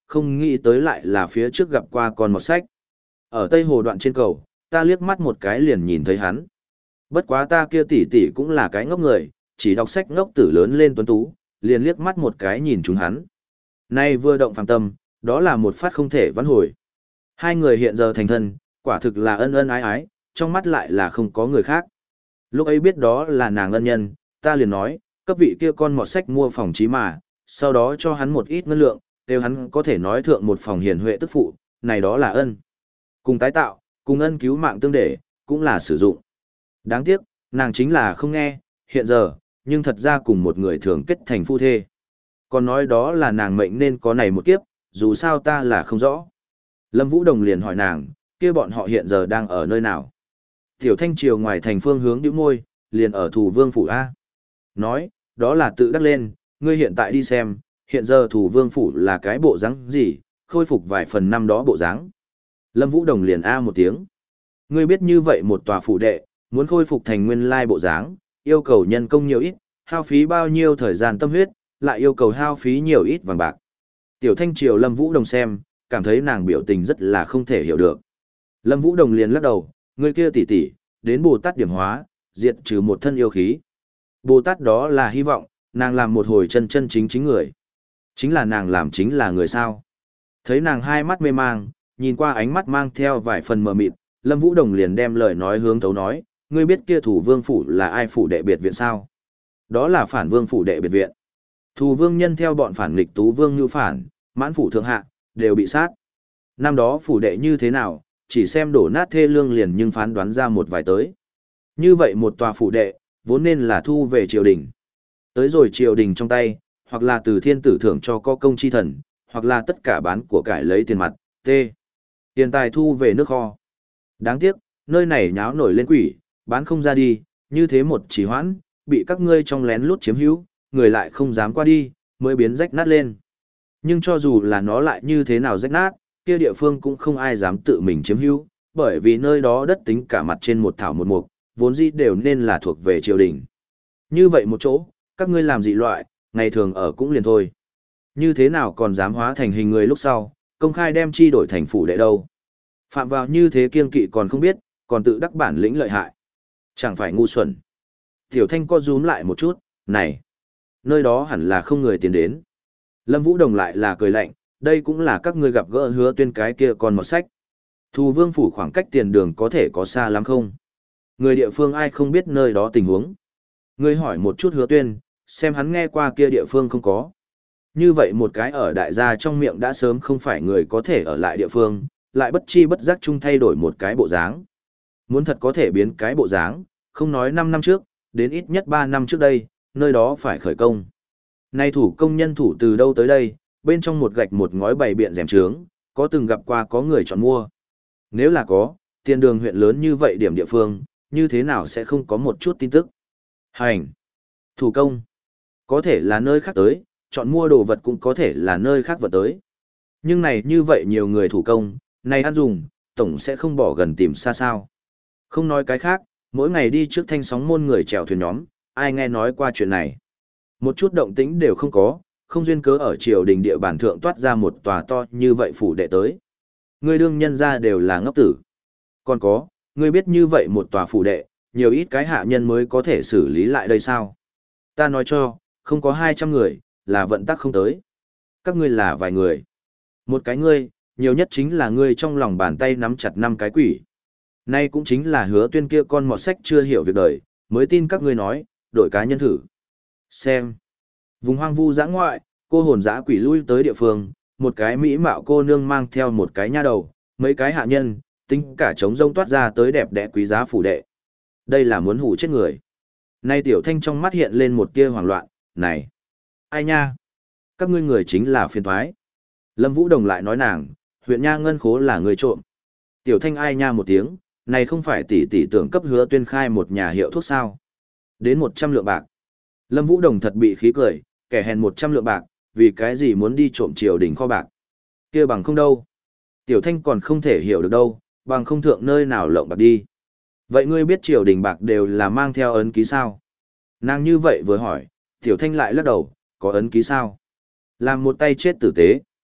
không nghĩ tới lại là phía trước gặp qua con mọt sách. Ở Tây Hồ đoạn trên cầu, ta liếc mắt một cái liền nhìn thấy hắn. Bất quá ta kia tỷ tỷ cũng là cái ngốc người, chỉ đọc sách ngốc tử lớn lên tuấn tú, liền liếc mắt một cái nhìn chúng hắn. Nay vừa động phàm tâm, đó là một phát không thể vãn hồi. Hai người hiện giờ thành thân, quả thực là ân ân ái ái, trong mắt lại là không có người khác. Lúc ấy biết đó là nàng ân nhân, ta liền nói, cấp vị kia con mọt sách mua phòng trí mà, sau đó cho hắn một ít ngân lượng, đều hắn có thể nói thượng một phòng hiền huệ tức phụ, này đó là ân. Cùng tái tạo, cùng ân cứu mạng tương để, cũng là sử dụng. Đáng tiếc, nàng chính là không nghe, hiện giờ, nhưng thật ra cùng một người thường kết thành phu thê. Còn nói đó là nàng mệnh nên có này một kiếp, dù sao ta là không rõ. Lâm Vũ Đồng liền hỏi nàng, kia bọn họ hiện giờ đang ở nơi nào? Tiểu Thanh Triều ngoài thành phương hướng nhíu môi, liền ở Thủ Vương phủ A. Nói, đó là tự đắc lên, ngươi hiện tại đi xem, hiện giờ Thủ Vương phủ là cái bộ dáng gì, khôi phục vài phần năm đó bộ dáng. Lâm Vũ Đồng liền A một tiếng. Ngươi biết như vậy một tòa phủ đệ, muốn khôi phục thành nguyên lai bộ dáng, yêu cầu nhân công nhiều ít, hao phí bao nhiêu thời gian tâm huyết, lại yêu cầu hao phí nhiều ít vàng bạc. Tiểu Thanh Triều Lâm Vũ Đồng xem, cảm thấy nàng biểu tình rất là không thể hiểu được. Lâm Vũ Đồng liền lắc đầu, người kia tỷ tỷ, đến Bồ Tát điểm hóa, diệt trừ một thân yêu khí. Bồ Tát đó là hy vọng, nàng làm một hồi chân chân chính chính người. Chính là nàng làm chính là người sao. Thấy nàng hai mắt mê mang, nhìn qua ánh mắt mang theo vài phần mờ mịt, Lâm Vũ Đồng liền đem lời nói hướng thấu nói, ngươi biết kia Thủ Vương phủ là ai phủ đệ biệt viện sao? Đó là Phản Vương phủ đệ biệt viện. Thủ Vương nhân theo bọn phản nghịch Tú Vương Nưu Phản, Mãn phủ thượng hạ, đều bị sát. Năm đó phủ đệ như thế nào, chỉ xem đổ nát thê lương liền nhưng phán đoán ra một vài tới. Như vậy một tòa phủ đệ, vốn nên là thu về triều đình. Tới rồi triều đình trong tay, hoặc là từ thiên tử thưởng cho có công chi thần, hoặc là tất cả bán của cải lấy tiền mặt, t. Tiền tài thu về nước kho. Đáng tiếc, nơi này nháo nổi lên quỷ, bán không ra đi, như thế một trì hoãn, bị các ngươi trong lén lút chiếm hữu, người lại không dám qua đi, mới biến rách nát lên. Nhưng cho dù là nó lại như thế nào rách nát, kia địa phương cũng không ai dám tự mình chiếm hữu, bởi vì nơi đó đất tính cả mặt trên một thảo một mục, vốn dĩ đều nên là thuộc về triều đình. Như vậy một chỗ, các ngươi làm dị loại, ngày thường ở cũng liền thôi. Như thế nào còn dám hóa thành hình người lúc sau, công khai đem chi đổi thành phủ đệ đâu. Phạm vào như thế kiêng kỵ còn không biết, còn tự đắc bản lĩnh lợi hại. Chẳng phải ngu xuẩn. Tiểu Thanh co rúm lại một chút, này, nơi đó hẳn là không người tiến đến. Lâm Vũ Đồng lại là cười lạnh, đây cũng là các ngươi gặp gỡ Hứa Tuyên cái kia còn một sách. Thù Vương phủ khoảng cách tiền đường có thể có xa lắm không? Người địa phương ai không biết nơi đó tình huống. Ngươi hỏi một chút Hứa Tuyên, xem hắn nghe qua kia địa phương không có. Như vậy một cái ở đại gia trong miệng đã sớm không phải người có thể ở lại địa phương, lại bất chi bất giác chung thay đổi một cái bộ dáng. Muốn thật có thể biến cái bộ dáng, không nói năm năm trước, đến ít nhất ba năm trước đây, nơi đó phải khởi công. Nay thủ công nhân thủ từ đâu tới đây, bên trong một gạch một ngói bày biện rèm trướng, có từng gặp qua có người chọn mua. Nếu là có, tiền đường huyện lớn như vậy điểm địa phương, như thế nào sẽ không có một chút tin tức. Hành! Thủ công! Có thể là nơi khác tới, chọn mua đồ vật cũng có thể là nơi khác vật tới. Nhưng này như vậy nhiều người thủ công, này ăn dùng, tổng sẽ không bỏ gần tìm xa sao. Không nói cái khác, mỗi ngày đi trước thanh sóng môn người chèo thuyền nhóm, ai nghe nói qua chuyện này. Một chút động tĩnh đều không có, không duyên cớ ở triều đình địa bản thượng toát ra một tòa to như vậy phủ đệ tới. Người đương nhân ra đều là ngốc tử. Còn có, ngươi biết như vậy một tòa phủ đệ, nhiều ít cái hạ nhân mới có thể xử lý lại đây sao? Ta nói cho, không có hai trăm người, là vận tắc không tới. Các ngươi là vài người. Một cái ngươi, nhiều nhất chính là ngươi trong lòng bàn tay nắm chặt năm cái quỷ. Nay cũng chính là Hứa Tuyên kia con mọt sách chưa hiểu việc đời, mới tin các ngươi nói, đổi cá nhân thử. Xem. Vùng hoang vu dã ngoại, cô hồn dã quỷ lui tới địa phương, một cái mỹ mạo cô nương mang theo một cái nha đầu, mấy cái hạ nhân, tính cả trống rông toát ra tới đẹp đẽ quý giá phủ đệ. Đây là muốn hù chết người. Nay Tiểu Thanh trong mắt hiện lên một tia hoảng loạn, này, ai nha? Các ngươi người chính là phiền toái. Lâm Vũ Đồng lại nói nàng, huyện nha ngân khố là người trộm. Tiểu Thanh ai nha một tiếng, này không phải tỷ tỷ tưởng cấp Hứa Tuyên khai một nhà hiệu thuốc sao? Đến một trăm lượng bạc. Lâm Vũ Đồng thật bị khí cười, kẻ hèn một trăm lượng bạc, vì cái gì muốn đi trộm triều đình kho bạc? Kia bằng không đâu. Tiểu Thanh còn không thể hiểu được đâu, bằng không thượng nơi nào lộng bạc đi. Vậy ngươi biết triều đình bạc đều là mang theo ấn ký sao? Nàng như vậy vừa hỏi, Tiểu Thanh lại lắc đầu, có ấn ký sao? Làm một tay chết tử tế.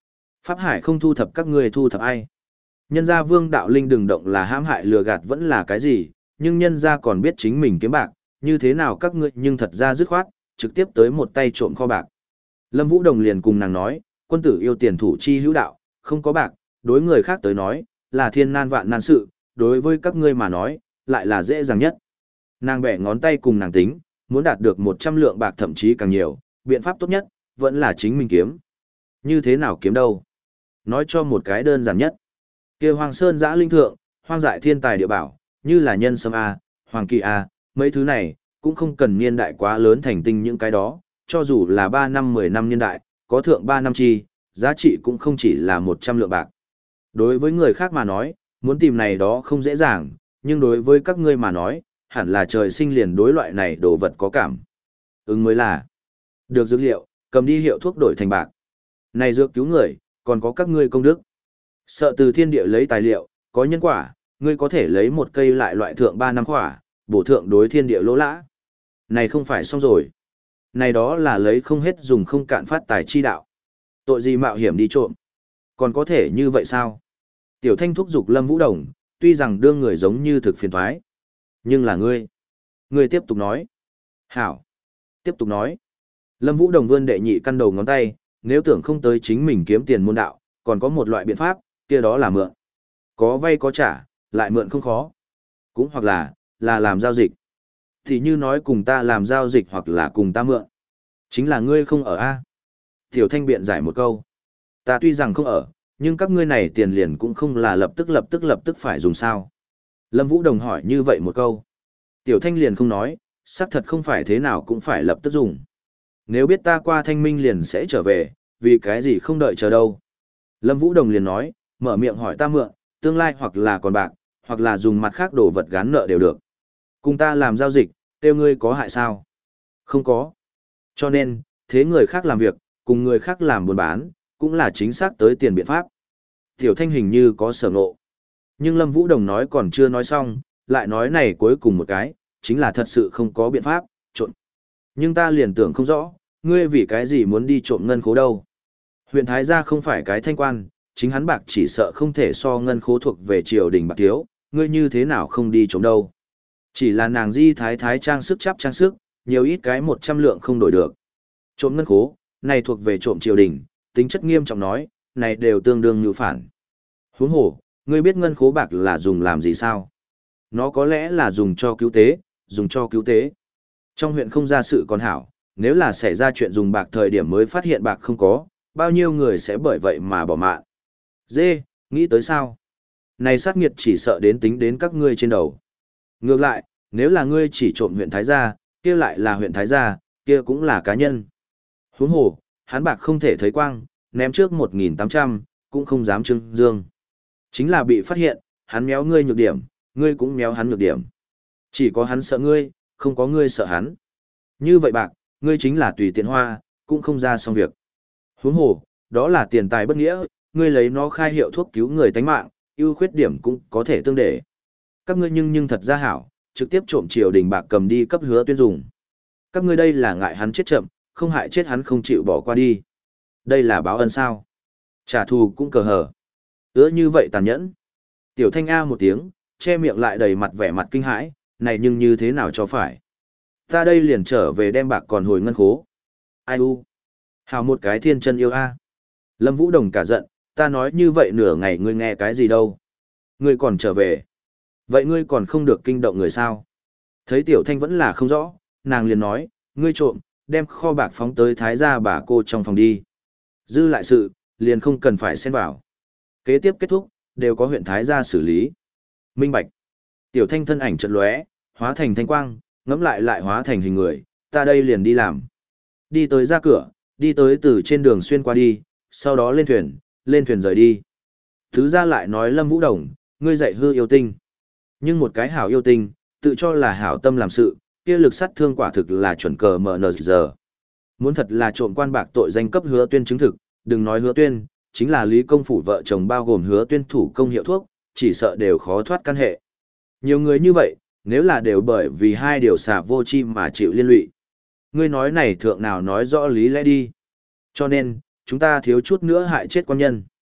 Pháp hải không thu thập các ngươi thu thập ai? Nhân gia Vương Đạo Linh đừng động là hãm hại lừa gạt vẫn là cái gì, nhưng nhân gia còn biết chính mình kiếm bạc, như thế nào các ngươi nhưng thật ra dứt khoát, trực tiếp tới một tay trộm kho bạc. Lâm Vũ Đồng liền cùng nàng nói, quân tử yêu tiền thủ chi hữu đạo, không có bạc, đối người khác tới nói, là thiên nan vạn nan sự, đối với các ngươi mà nói, lại là dễ dàng nhất. Nàng bẻ ngón tay cùng nàng tính, muốn đạt được một trăm lượng bạc thậm chí càng nhiều, biện pháp tốt nhất, vẫn là chính mình kiếm. Như thế nào kiếm đâu? Nói cho một cái đơn giản nhất. Kia Hoàng Sơn Giã Linh Thượng, hoang dại thiên tài địa bảo, như là nhân sâm A, hoàng kỳ A, mấy thứ này, cũng không cần niên đại quá lớn thành tinh những cái đó, cho dù là ba năm mười năm niên đại, có thượng ba năm chi, giá trị cũng không chỉ là một trăm lượng bạc. Đối với người khác mà nói, muốn tìm này đó không dễ dàng, nhưng đối với các ngươi mà nói, hẳn là trời sinh liền đối loại này đồ vật có cảm. Ứng mới là, được dược liệu, cầm đi hiệu thuốc đổi thành bạc. Này dược cứu người, còn có các ngươi công đức. Sợ từ thiên địa lấy tài liệu, có nhân quả, ngươi có thể lấy một cây lại loại thượng ba năm quả, bổ thượng đối thiên địa lỗ lã. Này không phải xong rồi. Này đó là lấy không hết dùng không cạn phát tài chi đạo. Tội gì mạo hiểm đi trộm. Còn có thể như vậy sao? Tiểu Thanh thúc giục Lâm Vũ Đồng, tuy rằng đương người giống như thực phiền thoái. Nhưng là ngươi. Ngươi tiếp tục nói. Hảo. Tiếp tục nói. Lâm Vũ Đồng vươn đệ nhị căn đầu ngón tay, nếu tưởng không tới chính mình kiếm tiền môn đạo, còn có một loại biện pháp, kia đó là mượn. Có vay có trả, lại mượn không khó. Cũng hoặc là, là làm giao dịch. Thì như nói cùng ta làm giao dịch hoặc là cùng ta mượn. Chính là ngươi không ở A. Tiểu Thanh biện giải một câu. Ta tuy rằng không ở, nhưng các ngươi này tiền liền cũng không là lập tức lập tức lập tức phải dùng sao. Lâm Vũ Đồng hỏi như vậy một câu. Tiểu Thanh liền không nói, xác thật không phải thế nào cũng phải lập tức dùng. Nếu biết ta qua thanh minh liền sẽ trở về, vì cái gì không đợi chờ đâu. Lâm Vũ Đồng liền nói, mở miệng hỏi ta mượn, tương lai hoặc là còn bạc, hoặc là dùng mặt khác đồ vật gán nợ đều được. Cùng ta làm giao dịch, tiêu ngươi có hại sao? Không có. Cho nên, thế người khác làm việc, cùng người khác làm buôn bán, cũng là chính xác tới tiền biện pháp. Tiểu Thanh hình như có sở ngộ. Nhưng Lâm Vũ Đồng nói còn chưa nói xong, lại nói này cuối cùng một cái, chính là thật sự không có biện pháp, trộn. Nhưng ta liền tưởng không rõ, ngươi vì cái gì muốn đi trộm ngân khố đâu. Huyện Thái Gia không phải cái thanh quan, chính hắn bạc chỉ sợ không thể so ngân khố thuộc về triều đình bạc thiếu, ngươi như thế nào không đi trộm đâu. Chỉ là nàng di thái thái trang sức chắp trang sức, nhiều ít cái một trăm lượng không đổi được. Trộm ngân khố, này thuộc về trộm triều đình, tính chất nghiêm trọng nói, này đều tương đương như phản. Huống hồ, ngươi biết ngân khố bạc là dùng làm gì sao? Nó có lẽ là dùng cho cứu tế, dùng cho cứu tế. Trong huyện không ra sự còn hảo, nếu là xảy ra chuyện dùng bạc thời điểm mới phát hiện bạc không có, bao nhiêu người sẽ bởi vậy mà bỏ mạng. Dê, nghĩ tới sao? Này sát nghiệt chỉ sợ đến tính đến các ngươi trên đầu. Ngược lại, nếu là ngươi chỉ trộm huyện Thái Gia, kia lại là huyện Thái Gia, kia cũng là cá nhân. Huống hồ, hắn bạc không thể thấy quang, ném trước một nghìn tám trăm, cũng không dám trưng dương. Chính là bị phát hiện, hắn méo ngươi nhược điểm, ngươi cũng méo hắn nhược điểm. Chỉ có hắn sợ ngươi, không có ngươi sợ hắn. Như vậy bạc, ngươi chính là tùy tiện hoa, cũng không ra xong việc. Huống hồ, đó là tiền tài bất nghĩa, ngươi lấy nó khai hiệu thuốc cứu người tánh mạng, ưu khuyết điểm cũng có thể tương để. Các ngươi nhưng nhưng thật ra hảo, trực tiếp trộm triều đình bạc cầm đi cấp Hứa Tuyên dùng. Các ngươi đây là ngại hắn chết chậm, không hại chết hắn không chịu bỏ qua đi. Đây là báo ân sao? Trả thù cũng cờ hở. Ứa như vậy tàn nhẫn. Tiểu Thanh A một tiếng, che miệng lại đầy mặt vẻ mặt kinh hãi, này nhưng như thế nào cho phải. Ta đây liền trở về đem bạc còn hồi ngân khố. Ai u? Hào một cái thiên chân yêu A. Lâm Vũ Đồng cả giận, ta nói như vậy nửa ngày ngươi nghe cái gì đâu. Ngươi còn trở về. Vậy ngươi còn không được kinh động người sao? Thấy Tiểu Thanh vẫn là không rõ, nàng liền nói, ngươi trộm, đem kho bạc phóng tới thái gia bà cô trong phòng đi. Dư lại sự, liền không cần phải xen vào. Kế tiếp kết thúc, đều có huyện thái gia xử lý. Minh bạch. Tiểu Thanh thân ảnh chợt lóe, hóa thành thanh quang, ngẫm lại lại hóa thành hình người, ta đây liền đi làm. Đi tới ra cửa, đi tới từ trên đường xuyên qua đi, sau đó lên thuyền, lên thuyền rời đi. Thứ ra lại nói Lâm Vũ Đồng, ngươi dạy hư yêu tinh. Nhưng một cái hảo yêu tinh, tự cho là hảo tâm làm sự, kia lực sát thương quả thực là chuẩn cờ mờ nờ giờ. Muốn thật là trộm quan bạc tội danh cấp Hứa Tuyên chứng thực, đừng nói Hứa Tuyên, chính là Lý Công Phủ vợ chồng bao gồm Hứa Tuyên thủ công hiệu thuốc, chỉ sợ đều khó thoát căn hệ. Nhiều người như vậy, nếu là đều bởi vì hai điều xả vô chi mà chịu liên lụy. Ngươi nói này thượng nào nói rõ lý lẽ đi. Cho nên, chúng ta thiếu chút nữa hại chết quan nhân.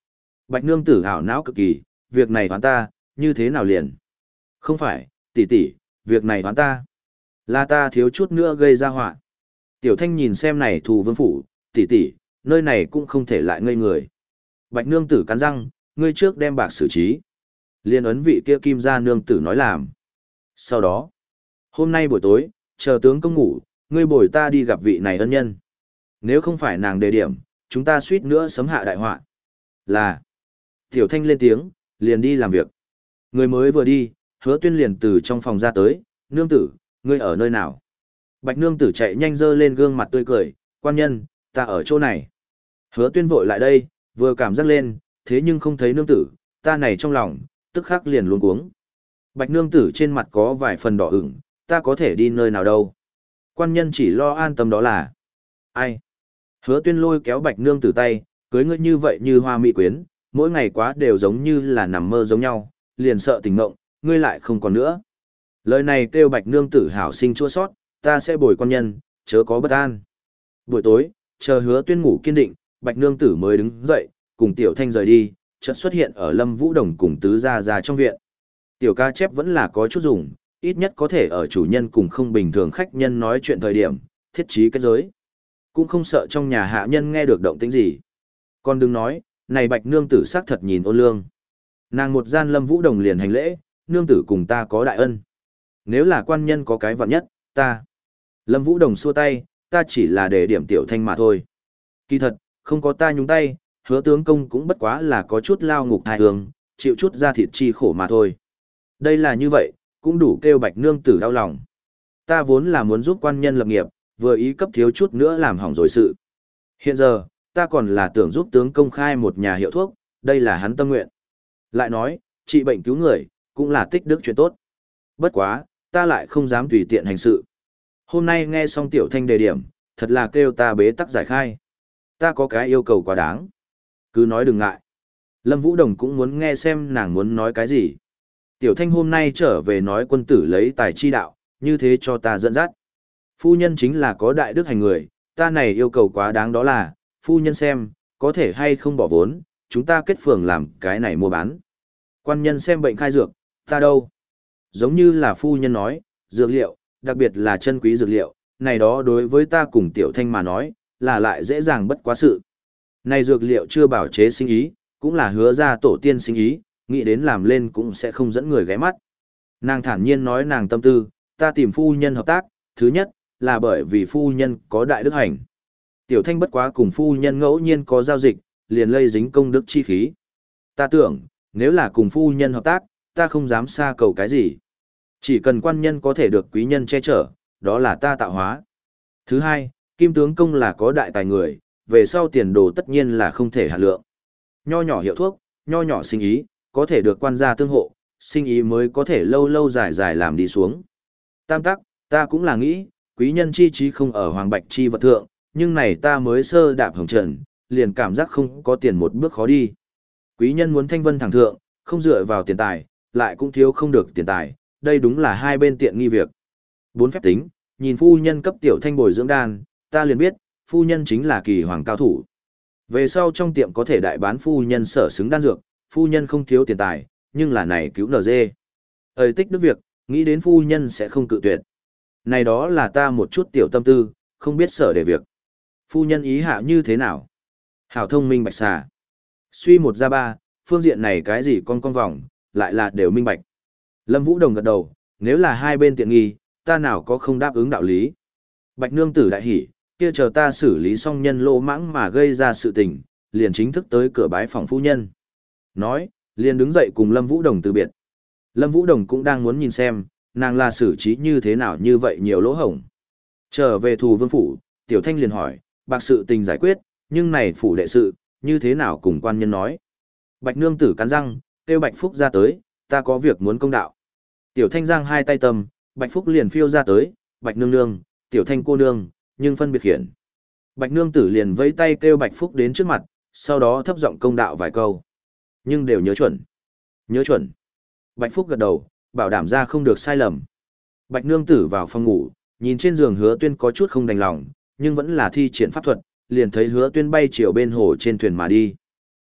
Bạch nương tử hảo não cực kỳ, việc này toán ta, như thế nào liền? Không phải, tỷ tỷ, việc này toán ta. Là ta thiếu chút nữa gây ra họa. Tiểu thanh nhìn xem này thù vương phủ, tỷ tỷ, nơi này cũng không thể lại ngây người. Bạch nương tử cắn răng, ngươi trước đem bạc xử trí. Liên ấn vị kia kim gia nương tử nói làm. Sau đó, hôm nay buổi tối, chờ tướng công ngủ, ngươi bồi ta đi gặp vị này ân nhân. Nếu không phải nàng đề điểm, chúng ta suýt nữa sấm hạ đại họa. Là, tiểu thanh lên tiếng, liền đi làm việc. Người mới vừa đi, hứa tuyên liền từ trong phòng ra tới, nương tử, ngươi ở nơi nào? Bạch nương tử chạy nhanh dơ lên gương mặt tươi cười, quan nhân, ta ở chỗ này. Hứa tuyên vội lại đây, vừa cảm giác lên, thế nhưng không thấy nương tử, ta này trong lòng, tức khắc liền luống cuống. Bạch nương tử trên mặt có vài phần đỏ ửng, ta có thể đi nơi nào đâu. Quan nhân chỉ lo an tâm đó là. Ai? Hứa tuyên lôi kéo bạch nương tử tay, cưới ngươi như vậy như hoa mỹ quyến, mỗi ngày quá đều giống như là nằm mơ giống nhau, liền sợ tình mộng, ngươi lại không còn nữa. Lời này kêu bạch nương tử hảo sinh chua sót, ta sẽ bồi quan nhân, chớ có bất an. Buổi tối, chờ hứa tuyên ngủ kiên định, bạch nương tử mới đứng dậy, cùng tiểu thanh rời đi, chợt xuất hiện ở Lâm Vũ Đồng cùng tứ gia gia trong viện. Tiểu ca chép vẫn là có chút dùng, ít nhất có thể ở chủ nhân cùng không bình thường khách nhân nói chuyện thời điểm, thiết trí kết giới. Cũng không sợ trong nhà hạ nhân nghe được động tĩnh gì. Còn đừng nói, này bạch nương tử xác thật nhìn ôn lương. Nàng một gian Lâm Vũ Đồng liền hành lễ, nương tử cùng ta có đại ân. Nếu là quan nhân có cái vạn nhất, ta. Lâm Vũ Đồng xua tay, ta chỉ là để điểm tiểu thanh mà thôi. Kỳ thật, không có ta nhúng tay, hứa tướng công cũng bất quá là có chút lao ngục thai hương, chịu chút ra thịt chi khổ mà thôi. Đây là như vậy, cũng đủ kêu bạch nương tử đau lòng. Ta vốn là muốn giúp quan nhân lập nghiệp, vừa ý cấp thiếu chút nữa làm hỏng rồi sự. Hiện giờ, ta còn là tưởng giúp tướng công khai một nhà hiệu thuốc, đây là hắn tâm nguyện. Lại nói, trị bệnh cứu người, cũng là tích đức chuyện tốt. Bất quá, ta lại không dám tùy tiện hành sự. Hôm nay nghe xong tiểu thanh đề điểm, thật là kêu ta bế tắc giải khai. Ta có cái yêu cầu quá đáng. Cứ nói đừng ngại. Lâm Vũ Đồng cũng muốn nghe xem nàng muốn nói cái gì. Tiểu thanh hôm nay trở về nói quân tử lấy tài chi đạo, như thế cho ta dẫn dắt. Phu nhân chính là có đại đức hành người, ta này yêu cầu quá đáng đó là, phu nhân xem, có thể hay không bỏ vốn, chúng ta kết phường làm cái này mua bán. Quan nhân xem bệnh khai dược, ta đâu? Giống như là phu nhân nói, dược liệu, đặc biệt là chân quý dược liệu, này đó đối với ta cùng tiểu thanh mà nói, là lại dễ dàng bất quá sự. Này dược liệu chưa bảo chế sinh ý, cũng là hứa ra tổ tiên sinh ý, nghĩ đến làm lên cũng sẽ không dẫn người ghé mắt. Nàng thản nhiên nói nàng tâm tư, ta tìm phu nhân hợp tác, thứ nhất, là bởi vì phu nhân có đại đức hành. Tiểu thanh bất quá cùng phu nhân ngẫu nhiên có giao dịch, liền lây dính công đức chi khí. Ta tưởng, nếu là cùng phu nhân hợp tác, ta không dám xa cầu cái gì. Chỉ cần quan nhân có thể được quý nhân che chở, đó là ta tạo hóa. Thứ hai, kim tướng công là có đại tài người, về sau tiền đồ tất nhiên là không thể hạ lượng. Nho nhỏ hiệu thuốc, nho nhỏ sinh ý, có thể được quan gia tương hộ, sinh ý mới có thể lâu lâu dài dài làm đi xuống. Tam tắc, ta cũng là nghĩ, quý nhân chi trí không ở hoàng bạch chi vật thượng, nhưng này ta mới sơ đạp hồng trần, liền cảm giác không có tiền một bước khó đi. Quý nhân muốn thanh vân thẳng thượng, không dựa vào tiền tài, lại cũng thiếu không được tiền tài, đây đúng là hai bên tiện nghi việc. Bốn phép tính, nhìn phu nhân cấp tiểu thanh bồi dưỡng đan, ta liền biết, phu nhân chính là kỳ hoàng cao thủ. Về sau trong tiệm có thể đại bán phu nhân sở xứng đan dược, phu nhân không thiếu tiền tài, nhưng là này cứu nờ dê. Ơi tích đức việc, nghĩ đến phu nhân sẽ không cự tuyệt. Này đó là ta một chút tiểu tâm tư, không biết sở để việc. Phu nhân ý hạ như thế nào? Hảo thông minh bạch xà. Suy một ra ba, phương diện này cái gì con con vòng, lại là đều minh bạch. Lâm Vũ Đồng gật đầu, nếu là hai bên tiện nghi, ta nào có không đáp ứng đạo lý. Bạch nương tử đại hỉ, kia chờ ta xử lý xong nhân lô mãng mà gây ra sự tình, liền chính thức tới cửa bái phòng phu nhân. Nói, liền đứng dậy cùng Lâm Vũ Đồng từ biệt. Lâm Vũ Đồng cũng đang muốn nhìn xem, nàng là xử trí như thế nào như vậy nhiều lỗ hổng. Trở về thù vương phủ, Tiểu Thanh liền hỏi, bạc sự tình giải quyết, nhưng này phủ đệ sự, như thế nào cùng quan nhân nói. Bạch nương tử cắn răng, kêu Bạch Phúc ra tới, ta có việc muốn công đạo. Tiểu Thanh giang hai tay tầm, Bạch Phúc liền phiêu ra tới, Bạch nương nương, Tiểu Thanh cô nương, nhưng phân biệt khiển. Bạch nương tử liền vẫy tay kêu Bạch Phúc đến trước mặt, sau đó thấp giọng công đạo vài câu. Nhưng đều nhớ chuẩn. Nhớ chuẩn. Bạch Phúc gật đầu, bảo đảm ra không được sai lầm. Bạch nương tử vào phòng ngủ, nhìn trên giường Hứa Tuyên có chút không đành lòng, nhưng vẫn là thi triển pháp thuật, liền thấy Hứa Tuyên bay chiều bên hồ trên thuyền mà đi.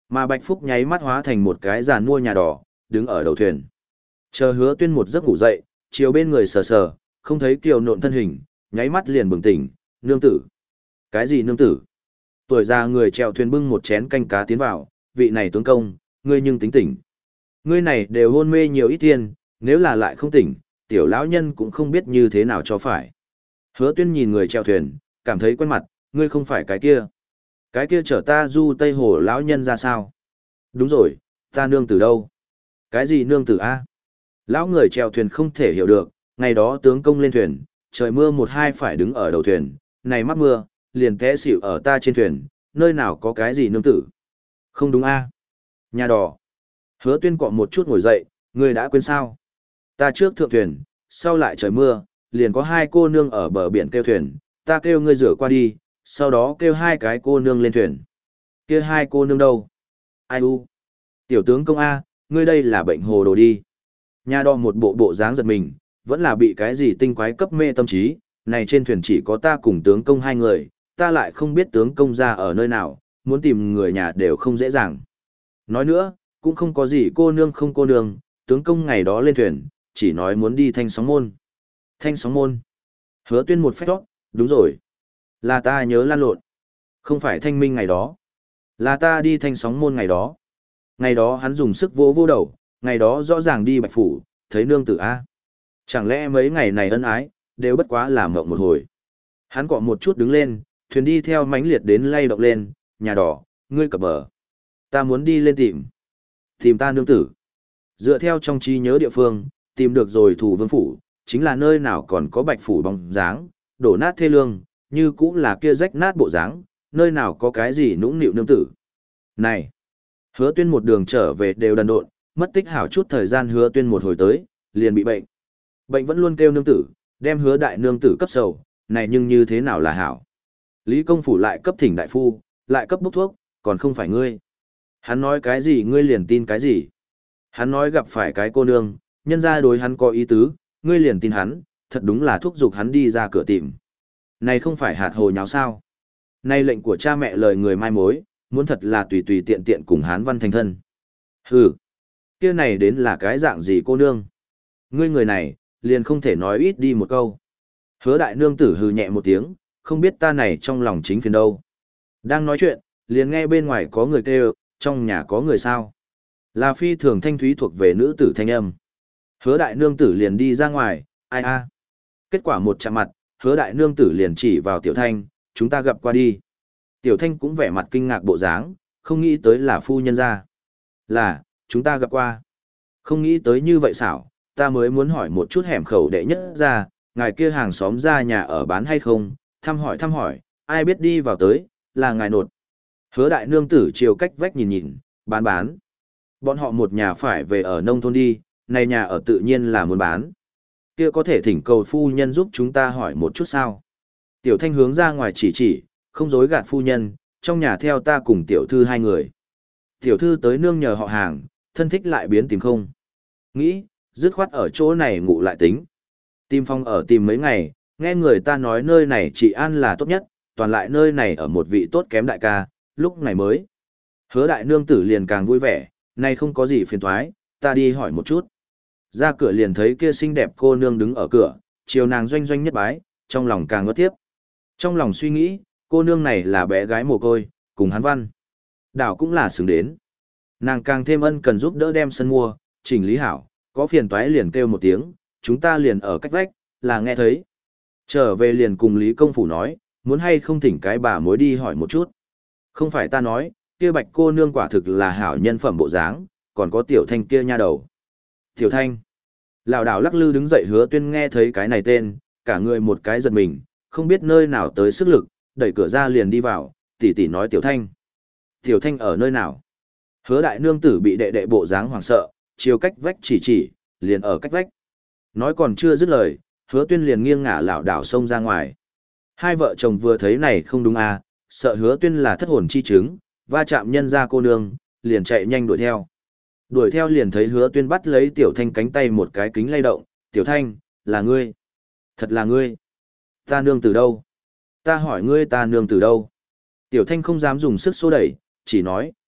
Mà Bạch Phúc nháy mắt hóa thành một cái giàn mua nhà đỏ, đứng ở đầu thuyền. Chờ Hứa Tuyên một giấc ngủ dậy, chiều bên người sờ sờ, không thấy kiều nộn thân hình, nháy mắt liền bừng tỉnh, nương tử. Cái gì nương tử? Tuổi già người chèo thuyền bưng một chén canh cá tiến vào, vị này tướng công, ngươi nhưng tính tỉnh. Ngươi này đều hôn mê nhiều ít thiên, nếu là lại không tỉnh, tiểu lão nhân cũng không biết như thế nào cho phải. Hứa Tuyên nhìn người chèo thuyền, cảm thấy quen mặt, ngươi không phải cái kia. Cái kia chở ta du Tây Hồ lão nhân ra sao? Đúng rồi, ta nương tử đâu? Cái gì nương tử a? Lão người chèo thuyền không thể hiểu được, ngày đó tướng công lên thuyền, trời mưa một hai phải đứng ở đầu thuyền, này mắc mưa, liền té xỉu ở ta trên thuyền, nơi nào có cái gì nương tử? Không đúng a? Nhà đỏ. Hứa Tuyên cọ một chút ngồi dậy, ngươi đã quên sao? Ta trước thượng thuyền, sau lại trời mưa, liền có hai cô nương ở bờ biển kêu thuyền, ta kêu ngươi rửa qua đi, sau đó kêu hai cái cô nương lên thuyền. Kia hai cô nương đâu? Ai u? Tiểu tướng công A, ngươi đây là bệnh hồ đồ đi. Nhà đo một bộ bộ dáng giật mình, vẫn là bị cái gì tinh quái cấp mê tâm trí, này trên thuyền chỉ có ta cùng tướng công hai người, ta lại không biết tướng công ra ở nơi nào, muốn tìm người nhà đều không dễ dàng. Nói nữa, cũng không có gì cô nương không cô nương, tướng công ngày đó lên thuyền, chỉ nói muốn đi thanh sóng môn. Thanh sóng môn. Hứa Tuyên một phách đó, đúng rồi. Là ta nhớ lan lộn. Không phải thanh minh ngày đó. Là ta đi thanh sóng môn ngày đó. Ngày đó hắn dùng sức vô vô đầu, ngày đó rõ ràng đi Bạch Phủ, thấy nương tử A. Chẳng lẽ mấy ngày này ân ái, đều bất quá làm mộng một hồi. Hắn cọ một chút đứng lên, thuyền đi theo mãnh liệt đến lay động lên, nhà đỏ, ngươi cập bờ. Ta muốn đi lên tìm. Tìm ta nương tử. Dựa theo trong trí nhớ địa phương, tìm được rồi thủ vương phủ, chính là nơi nào còn có Bạch Phủ bóng dáng, đổ nát thê lương, như cũng là kia rách nát bộ dáng, nơi nào có cái gì nũng nịu nương tử. Này! Hứa Tuyên một đường trở về đều đần độn, mất tích hảo chút thời gian Hứa Tuyên một hồi tới, liền bị bệnh. Bệnh vẫn luôn kêu nương tử, đem Hứa đại nương tử cấp sầu, này nhưng như thế nào là hảo. Lý công phủ lại cấp thỉnh đại phu, lại cấp bốc thuốc, còn không phải ngươi. Hắn nói cái gì ngươi liền tin cái gì. Hắn nói gặp phải cái cô nương, nhân ra đối hắn có ý tứ, ngươi liền tin hắn, thật đúng là thúc giục hắn đi ra cửa tìm. Này không phải hạt hồ nháo sao. Này lệnh của cha mẹ lời người mai mối, muốn thật là tùy tùy tiện tiện cùng hán văn thành thân. Hừ, kia này đến là cái dạng gì cô nương. Ngươi người này, liền không thể nói ít đi một câu. Hứa đại nương tử hừ nhẹ một tiếng, không biết ta này trong lòng chính phiền đâu. Đang nói chuyện, liền nghe bên ngoài có người kêu, trong nhà có người sao. Là phi thường thanh thúy thuộc về nữ tử thanh âm. Hứa đại nương tử liền đi ra ngoài, ai a. Kết quả một chạm mặt, hứa đại nương tử liền chỉ vào tiểu thanh, chúng ta gặp qua đi. Tiểu thanh cũng vẻ mặt kinh ngạc bộ dáng, không nghĩ tới là phu nhân ra. Là, chúng ta gặp qua. Không nghĩ tới như vậy xảo, ta mới muốn hỏi một chút hẻm khẩu đệ nhất ra, ngài kia hàng xóm ra nhà ở bán hay không, thăm hỏi thăm hỏi, ai biết đi vào tới, là ngài nột. Hứa đại nương tử chiều cách vách nhìn nhìn, bán bán. Bọn họ một nhà phải về ở nông thôn đi, này nhà ở tự nhiên là muốn bán. Kia có thể thỉnh cầu phu nhân giúp chúng ta hỏi một chút sao. Tiểu thanh hướng ra ngoài chỉ chỉ, không dối gạt phu nhân, trong nhà theo ta cùng tiểu thư hai người. Tiểu thư tới nương nhờ họ hàng, thân thích lại biến tìm không. Nghĩ, dứt khoát ở chỗ này ngủ lại tính. Tìm phong ở tìm mấy ngày, nghe người ta nói nơi này trị an là tốt nhất, toàn lại nơi này ở một vị tốt kém đại ca, lúc này mới. Hứa đại nương tử liền càng vui vẻ, nay không có gì phiền thoái, ta đi hỏi một chút. Ra cửa liền thấy kia xinh đẹp cô nương đứng ở cửa, chiều nàng doanh doanh nhất bái, trong lòng càng ngất tiếp. Trong lòng suy nghĩ, cô nương này là bé gái mồ côi, cùng hắn văn. Đảo cũng là xứng đến. Nàng càng thêm ân cần giúp đỡ đem sân mua, chỉnh lý hảo, có phiền toái liền kêu một tiếng, chúng ta liền ở cách vách, là nghe thấy. Trở về liền cùng Lý Công Phủ nói, muốn hay không thỉnh cái bà mối đi hỏi một chút. Không phải ta nói, kia bạch cô nương quả thực là hảo nhân phẩm bộ dáng, còn có tiểu thanh kia nha đầu. Tiểu thanh. Lão đảo lắc lư đứng dậy Hứa Tuyên nghe thấy cái này tên, cả người một cái giật mình, không biết nơi nào tới sức lực, đẩy cửa ra liền đi vào, tỷ tỷ nói tiểu thanh. Tiểu thanh ở nơi nào? Hứa đại nương tử bị đệ đệ bộ dáng hoảng sợ, chiều cách vách chỉ chỉ, liền ở cách vách. Nói còn chưa dứt lời, Hứa Tuyên liền nghiêng ngả lảo đảo xông ra ngoài. Hai vợ chồng vừa thấy này không đúng à, sợ Hứa Tuyên là thất hồn chi chứng, va chạm nhân ra cô nương, liền chạy nhanh đuổi theo. Đuổi theo liền thấy Hứa Tuyên bắt lấy Tiểu Thanh cánh tay một cái kính lay động, Tiểu Thanh, là ngươi. Thật là ngươi. Ta nương từ đâu? Ta hỏi ngươi ta nương từ đâu? Tiểu Thanh không dám dùng sức xô đẩy, chỉ nói,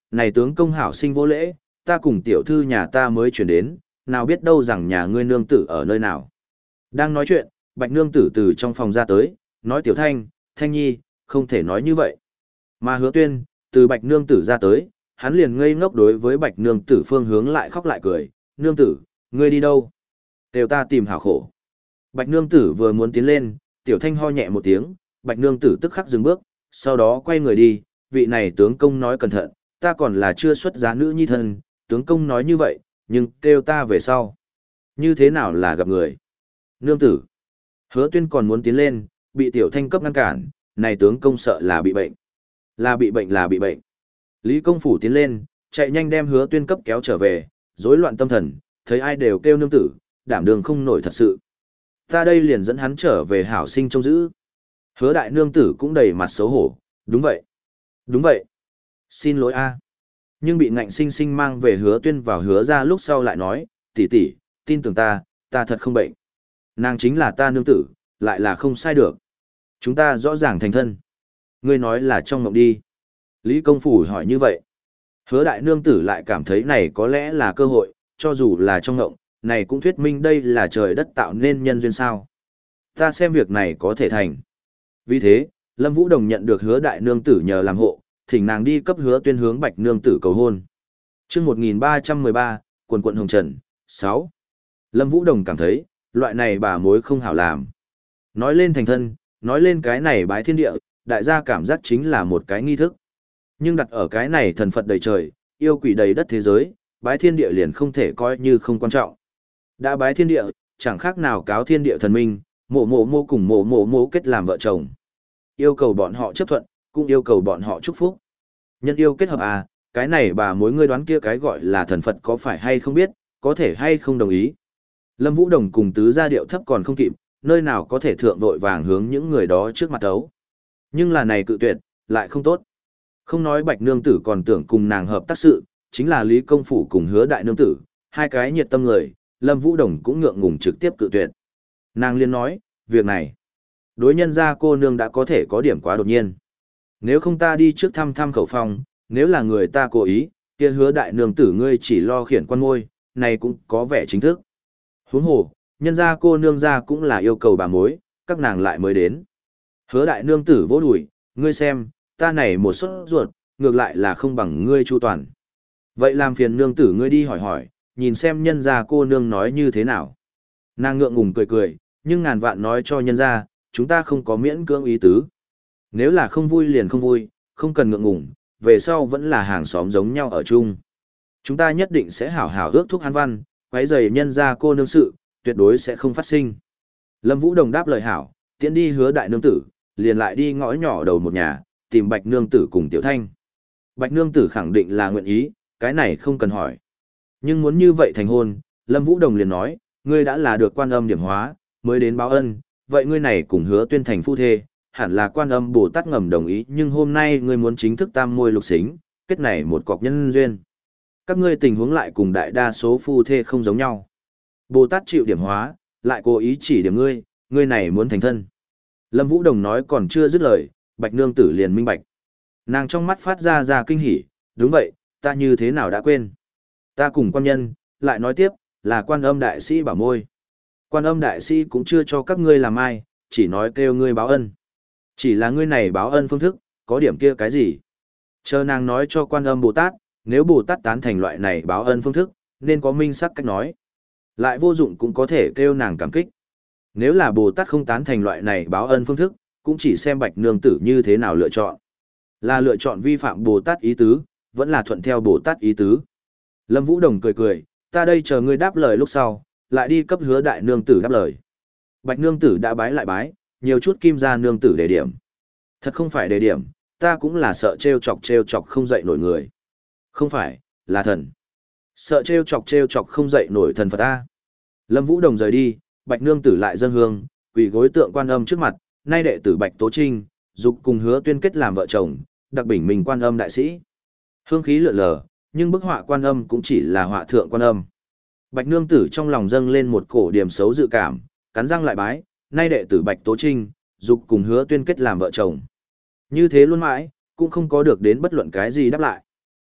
này tướng công hảo sinh vô lễ, ta cùng tiểu thư nhà ta mới chuyển đến, nào biết đâu rằng nhà ngươi nương tử ở nơi nào. Đang nói chuyện, Bạch nương tử từ trong phòng ra tới, nói tiểu thanh, thanh nhi, không thể nói như vậy. Mà hứa tuyên, từ Bạch nương tử ra tới, hắn liền ngây ngốc đối với Bạch nương tử phương hướng lại khóc lại cười, nương tử, ngươi đi đâu? Đều ta tìm hảo khổ. Bạch nương tử vừa muốn tiến lên, tiểu thanh ho nhẹ một tiếng, Bạch nương tử tức khắc dừng bước, sau đó quay người đi, vị này tướng công nói cẩn thận, ta còn là chưa xuất giá nữ nhi thân, tướng công nói như vậy, nhưng kêu ta về sau. Như thế nào là gặp người? Nương tử. Hứa tuyên còn muốn tiến lên, bị tiểu thanh cấp ngăn cản, này tướng công sợ là bị bệnh. Là bị bệnh là bị bệnh. Lý công phủ tiến lên, chạy nhanh đem hứa tuyên cấp kéo trở về, rối loạn tâm thần, thấy ai đều kêu nương tử, đảm đường không nổi thật sự. Ta đây liền dẫn hắn trở về hảo sinh trông giữ. Hứa đại nương tử cũng đầy mặt xấu hổ, đúng vậy. Đúng vậy. Xin lỗi a. Nhưng bị ngạnh sinh sinh mang về hứa tuyên vào hứa ra lúc sau lại nói, tỷ tỷ, tin tưởng ta, ta thật không bệnh. Nàng chính là ta nương tử, lại là không sai được. Chúng ta rõ ràng thành thân. Ngươi nói là trong mộng đi. Lý công phủ hỏi như vậy. Hứa đại nương tử lại cảm thấy này có lẽ là cơ hội, cho dù là trong mộng, này cũng thuyết minh đây là trời đất tạo nên nhân duyên sao. Ta xem việc này có thể thành. Vì thế, Lâm Vũ Đồng nhận được hứa đại nương tử nhờ làm hộ, thỉnh nàng đi cấp hứa tuyên hướng Bạch nương tử cầu hôn. Chương một nghìn ba trăm mười ba, quần quận hồng trần, sáu. Lâm Vũ Đồng cảm thấy, loại này bà mối không hảo làm. Nói lên thành thân, nói lên cái này bái thiên địa, đại gia cảm giác chính là một cái nghi thức. Nhưng đặt ở cái này thần Phật đầy trời, yêu quỷ đầy đất thế giới, bái thiên địa liền không thể coi như không quan trọng. Đã bái thiên địa, chẳng khác nào cáo thiên địa thần minh, mộ mộ mô cùng mộ mộ mô kết làm vợ chồng. Yêu cầu bọn họ chấp thuận, cũng yêu cầu bọn họ chúc phúc. Nhân yêu kết hợp à, cái này bà mối ngươi đoán kia cái gọi là thần Phật có phải hay không biết, có thể hay không đồng ý. Lâm Vũ Đồng cùng tứ gia điệu thấp còn không kịp, nơi nào có thể thượng vội vàng hướng những người đó trước mặt ấu. Nhưng là này cự tuyệt, lại không tốt. Không nói Bạch nương tử còn tưởng cùng nàng hợp tác sự, chính là Lý công phủ cùng hứa đại nương tử, hai cái nhiệt tâm người, Lâm Vũ Đồng cũng ngượng ngùng trực tiếp cự tuyệt. Nàng liên nói, việc này, đối nhân gia cô nương đã có thể có điểm quá đột nhiên. Nếu không ta đi trước thăm thăm khẩu phong, nếu là người ta cố ý, kia hứa đại nương tử ngươi chỉ lo khiển quan môi, này cũng có vẻ chính thức. Huống hồ, nhân gia cô nương gia cũng là yêu cầu bà mối, các nàng lại mới đến. Hứa đại nương tử vỗ đùi, ngươi xem, ta này một suất ruột, ngược lại là không bằng ngươi chu toàn. Vậy làm phiền nương tử ngươi đi hỏi hỏi, nhìn xem nhân gia cô nương nói như thế nào. Nàng ngượng ngùng cười cười, nhưng ngàn vạn nói cho nhân gia, chúng ta không có miễn cưỡng ý tứ. Nếu là không vui liền không vui, không cần ngượng ngùng, về sau vẫn là hàng xóm giống nhau ở chung. Chúng ta nhất định sẽ hảo hảo ước thúc hắn văn, quấy rầy nhân gia cô nương sự, tuyệt đối sẽ không phát sinh. Lâm Vũ Đồng đáp lời hảo, tiễn đi hứa đại nương tử, liền lại đi ngõ nhỏ đầu một nhà, tìm Bạch nương tử cùng Tiểu Thanh. Bạch nương tử khẳng định là nguyện ý, cái này không cần hỏi. Nhưng muốn như vậy thành hôn, Lâm Vũ Đồng liền nói, ngươi đã là được quan âm điểm hóa, mới đến báo ân, vậy ngươi này cùng hứa tuyên thành phu thê, hẳn là quan âm Bồ Tát ngầm đồng ý, nhưng hôm nay ngươi muốn chính thức tam môi lục xính, kết này một cọc nhân duyên. Các ngươi tình huống lại cùng đại đa số phu thê không giống nhau. Bồ Tát chịu điểm hóa, lại cố ý chỉ điểm ngươi, ngươi này muốn thành thân. Lâm Vũ Đồng nói còn chưa dứt lời, Bạch nương tử liền minh bạch. Nàng trong mắt phát ra ra kinh hỉ, đúng vậy, ta như thế nào đã quên. Ta cùng quan nhân, lại nói tiếp, là quan âm đại sĩ bảo môi. Quan âm đại sĩ cũng chưa cho các ngươi làm ai, chỉ nói kêu ngươi báo ân. Chỉ là ngươi này báo ân phương thức, có điểm kia cái gì. Chờ nàng nói cho quan âm Bồ Tát, nếu Bồ Tát tán thành loại này báo ân phương thức, nên có minh sắc cách nói. Lại vô dụng cũng có thể kêu nàng cảm kích. Nếu là Bồ Tát không tán thành loại này báo ân phương thức, cũng chỉ xem Bạch nương tử như thế nào lựa chọn. Là lựa chọn vi phạm Bồ Tát ý tứ, vẫn là thuận theo Bồ Tát ý tứ. Lâm Vũ Đồng cười cười, ta đây chờ ngươi đáp lời lúc sau, lại đi cấp hứa đại nương tử đáp lời. Bạch nương tử đã bái lại bái, nhiều chút kim ra nương tử đề điểm. Thật không phải đề điểm, ta cũng là sợ trêu chọc trêu chọc không dậy nổi người. Không phải, là thần. Sợ trêu chọc trêu chọc không dậy nổi thần Phật ta. Lâm Vũ Đồng rời đi, Bạch nương tử lại dâng hương, quỳ gối tượng quan âm trước mặt, nay đệ tử Bạch Tố Trinh, dục cùng hứa tuyên kết làm vợ chồng, đặc bình mình quan âm đại sĩ. Hương khí lượn lờ, nhưng bức họa quan âm cũng chỉ là họa thượng quan âm. Bạch nương tử trong lòng dâng lên một cổ điểm xấu dự cảm, cắn răng lại bái, nay đệ tử Bạch Tố Trinh, dục cùng hứa tuyên kết làm vợ chồng. Như thế luôn mãi, cũng không có được đến bất luận cái gì đáp lại.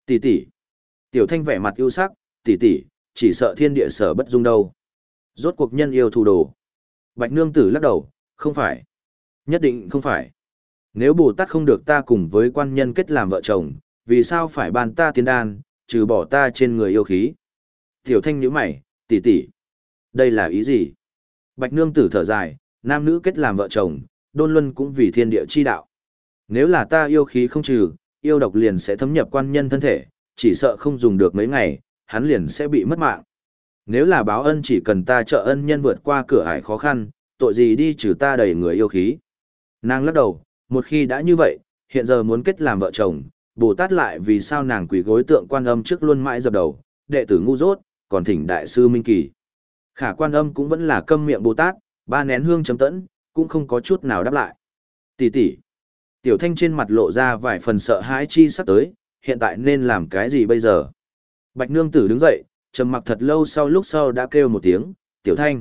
Tỷ tỷ. Tiểu Thanh vẻ mặt yêu sắc, tỷ tỷ, chỉ sợ thiên địa sở bất dung đâu. Rốt cuộc nhân yêu thủ đồ. Bạch nương tử lắc đầu, không phải. Nhất định không phải. Nếu Bồ Tát không được ta cùng với quan nhân kết làm vợ chồng, vì sao phải ban ta tiên đan, trừ bỏ ta trên người yêu khí? Tiểu Thanh nhíu mày, tỷ tỷ. Đây là ý gì? Bạch nương tử thở dài, nam nữ kết làm vợ chồng, đôn luân cũng vì thiên địa chi đạo. Nếu là ta yêu khí không trừ, yêu độc liền sẽ thấm nhập quan nhân thân thể, chỉ sợ không dùng được mấy ngày, hắn liền sẽ bị mất mạng. Nếu là báo ân chỉ cần ta trợ ân nhân vượt qua cửa ải khó khăn, tội gì đi trừ ta đầy người yêu khí. Nàng lắc đầu, một khi đã như vậy, hiện giờ muốn kết làm vợ chồng, Bồ Tát lại vì sao nàng quỳ gối tượng Quan Âm trước luôn mãi dập đầu, đệ tử ngu dốt, còn thỉnh đại sư Minh Kỳ. Khả Quan Âm cũng vẫn là câm miệng Bồ Tát, ba nén hương chấm tẫn, cũng không có chút nào đáp lại. Tỷ tỷ. Tiểu Thanh trên mặt lộ ra vài phần sợ hãi chi sắp tới, hiện tại nên làm cái gì bây giờ? Bạch nương tử đứng dậy, trầm mặc thật lâu sau lúc sau đã kêu một tiếng, Tiểu Thanh.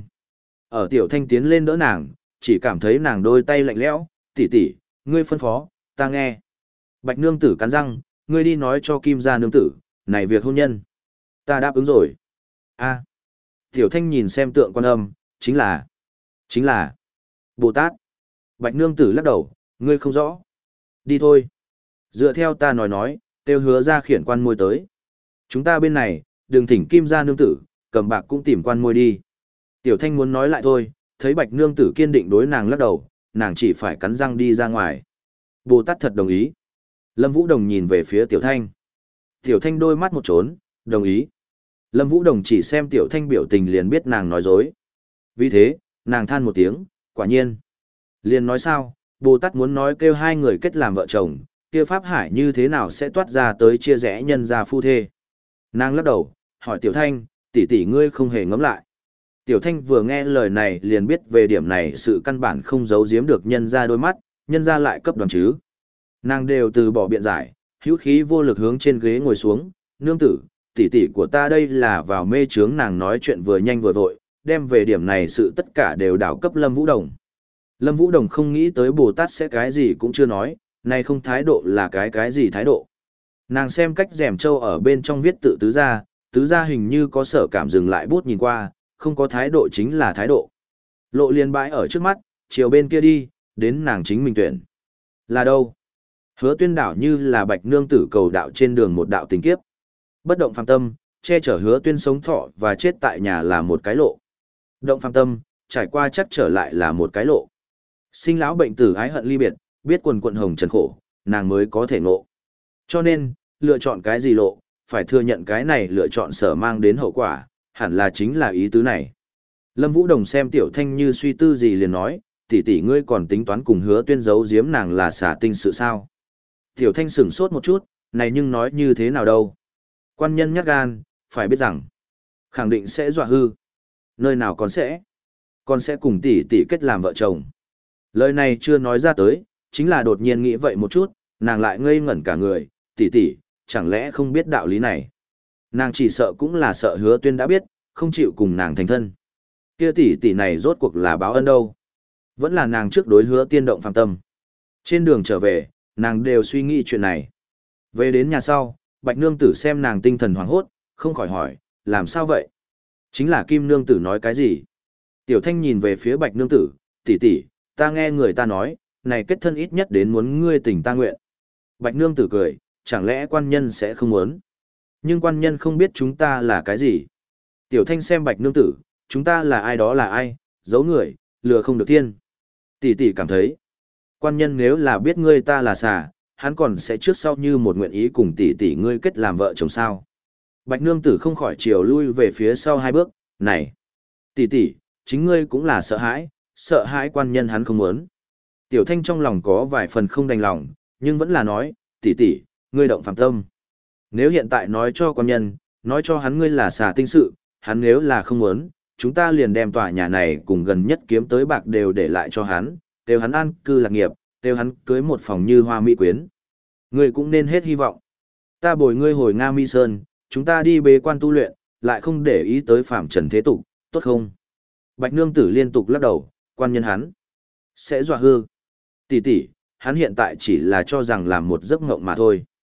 Ở Tiểu Thanh tiến lên đỡ nàng, chỉ cảm thấy nàng đôi tay lạnh lẽo, tỷ tỷ, ngươi phân phó, ta nghe. Bạch nương tử cắn răng, ngươi đi nói cho Kim gia nương tử, này việc hôn nhân. Ta đáp ứng rồi. A. Tiểu Thanh nhìn xem tượng Quan Âm, chính là, chính là, Bồ Tát. Bạch nương tử lắc đầu, ngươi không rõ. Đi thôi. Dựa theo ta nói nói, tiêu hứa ra khiển quan môi tới. Chúng ta bên này, đừng thỉnh Kim gia nương tử, cầm bạc cũng tìm quan môi đi. Tiểu Thanh muốn nói lại thôi, thấy Bạch nương tử kiên định đối nàng lắc đầu, nàng chỉ phải cắn răng đi ra ngoài. Bồ Tát thật đồng ý. Lâm Vũ Đồng nhìn về phía Tiểu Thanh. Tiểu Thanh đôi mắt một trốn, đồng ý. Lâm Vũ Đồng chỉ xem Tiểu Thanh biểu tình liền biết nàng nói dối. Vì thế, nàng than một tiếng, quả nhiên. Liền nói sao, Bồ Tát muốn nói kêu hai người kết làm vợ chồng, kia Pháp Hải như thế nào sẽ toát ra tới chia rẽ nhân gia phu thê. Nàng lắc đầu, hỏi Tiểu Thanh, tỷ tỷ ngươi không hề ngẫm lại. Tiểu Thanh vừa nghe lời này liền biết về điểm này sự căn bản không giấu giếm được nhân gia đôi mắt, nhân gia lại cấp đoàn chứ. Nàng đều từ bỏ biện giải, hữu khí vô lực hướng trên ghế ngồi xuống, nương tử, tỷ tỷ của ta đây là vào mê trướng. Nàng nói chuyện vừa nhanh vừa vội, đem về điểm này sự tất cả đều đảo cấp Lâm Vũ Đồng. Lâm Vũ Đồng không nghĩ tới Bồ Tát sẽ cái gì cũng chưa nói, này không thái độ là cái cái gì thái độ. Nàng xem cách rèm trâu ở bên trong viết tự tứ gia, tứ gia hình như có sở cảm dừng lại bút nhìn qua, không có thái độ chính là thái độ. Lộ liền bãi ở trước mắt, chiều bên kia đi, đến nàng chính mình tuyển. Là đâu? Hứa Tuyên đảo như là Bạch nương tử cầu đạo trên đường một đạo tình kiếp. Bất động phàm tâm, che chở Hứa Tuyên sống thọ và chết tại nhà là một cái lộ. Động phàm tâm, trải qua chắc trở lại là một cái lộ. Sinh lão bệnh tử ái hận ly biệt, biết quần quận hồng trần khổ, nàng mới có thể ngộ. Cho nên, lựa chọn cái gì lộ, phải thừa nhận cái này lựa chọn sở mang đến hậu quả, hẳn là chính là ý tứ này. Lâm Vũ Đồng xem Tiểu Thanh như suy tư gì liền nói, tỷ tỷ ngươi còn tính toán cùng Hứa Tuyên giấu giếm nàng là xả tinh sự sao? Tiểu Thanh sửng sốt một chút, này nhưng nói như thế nào đâu? Quan nhân nhát gan, phải biết rằng, khẳng định sẽ dọa hư. Nơi nào còn sẽ? Còn sẽ cùng tỷ tỷ kết làm vợ chồng. Lời này chưa nói ra tới, chính là đột nhiên nghĩ vậy một chút, nàng lại ngây ngẩn cả người, tỷ tỷ, chẳng lẽ không biết đạo lý này. Nàng chỉ sợ cũng là sợ Hứa Tuyên đã biết, không chịu cùng nàng thành thân. Kia tỷ tỷ này rốt cuộc là báo ân đâu. Vẫn là nàng trước đối Hứa Tiên động phàm tâm. Trên đường trở về, nàng đều suy nghĩ chuyện này. Về đến nhà sau, Bạch nương tử xem nàng tinh thần hoảng hốt, không khỏi hỏi, làm sao vậy? Chính là Kim nương tử nói cái gì? Tiểu Thanh nhìn về phía Bạch nương tử, tỷ tỷ, ta nghe người ta nói, này kết thân ít nhất đến muốn ngươi tình ta nguyện. Bạch nương tử cười, chẳng lẽ quan nhân sẽ không muốn? Nhưng quan nhân không biết chúng ta là cái gì. Tiểu Thanh xem Bạch nương tử, chúng ta là ai đó là ai, giấu người, lừa không được thiên. Tỷ tỷ cảm thấy, quan nhân nếu là biết ngươi ta là xà, hắn còn sẽ trước sau như một nguyện ý cùng tỷ tỷ ngươi kết làm vợ chồng sao. Bạch nương tử không khỏi chiều lui về phía sau hai bước, này, tỷ tỷ, chính ngươi cũng là sợ hãi, sợ hãi quan nhân hắn không muốn. Tiểu Thanh trong lòng có vài phần không đành lòng, nhưng vẫn là nói, tỷ tỷ, ngươi động phàm tâm. Nếu hiện tại nói cho quan nhân, nói cho hắn ngươi là xà tinh sự, hắn nếu là không muốn, chúng ta liền đem tòa nhà này cùng gần nhất kiếm tới bạc đều để lại cho hắn, đều hắn an cư lạc nghiệp, đều hắn cưới một phòng như hoa mỹ quyến. Ngươi cũng nên hết hy vọng. Ta bồi ngươi hồi Nga Mi Sơn, chúng ta đi bế quan tu luyện, lại không để ý tới phạm trần thế tục, tốt không? Bạch nương tử liên tục lắc đầu, quan nhân hắn sẽ dọa hư. Tỷ tỷ, hắn hiện tại chỉ là cho rằng làm một giấc mộng mà thôi.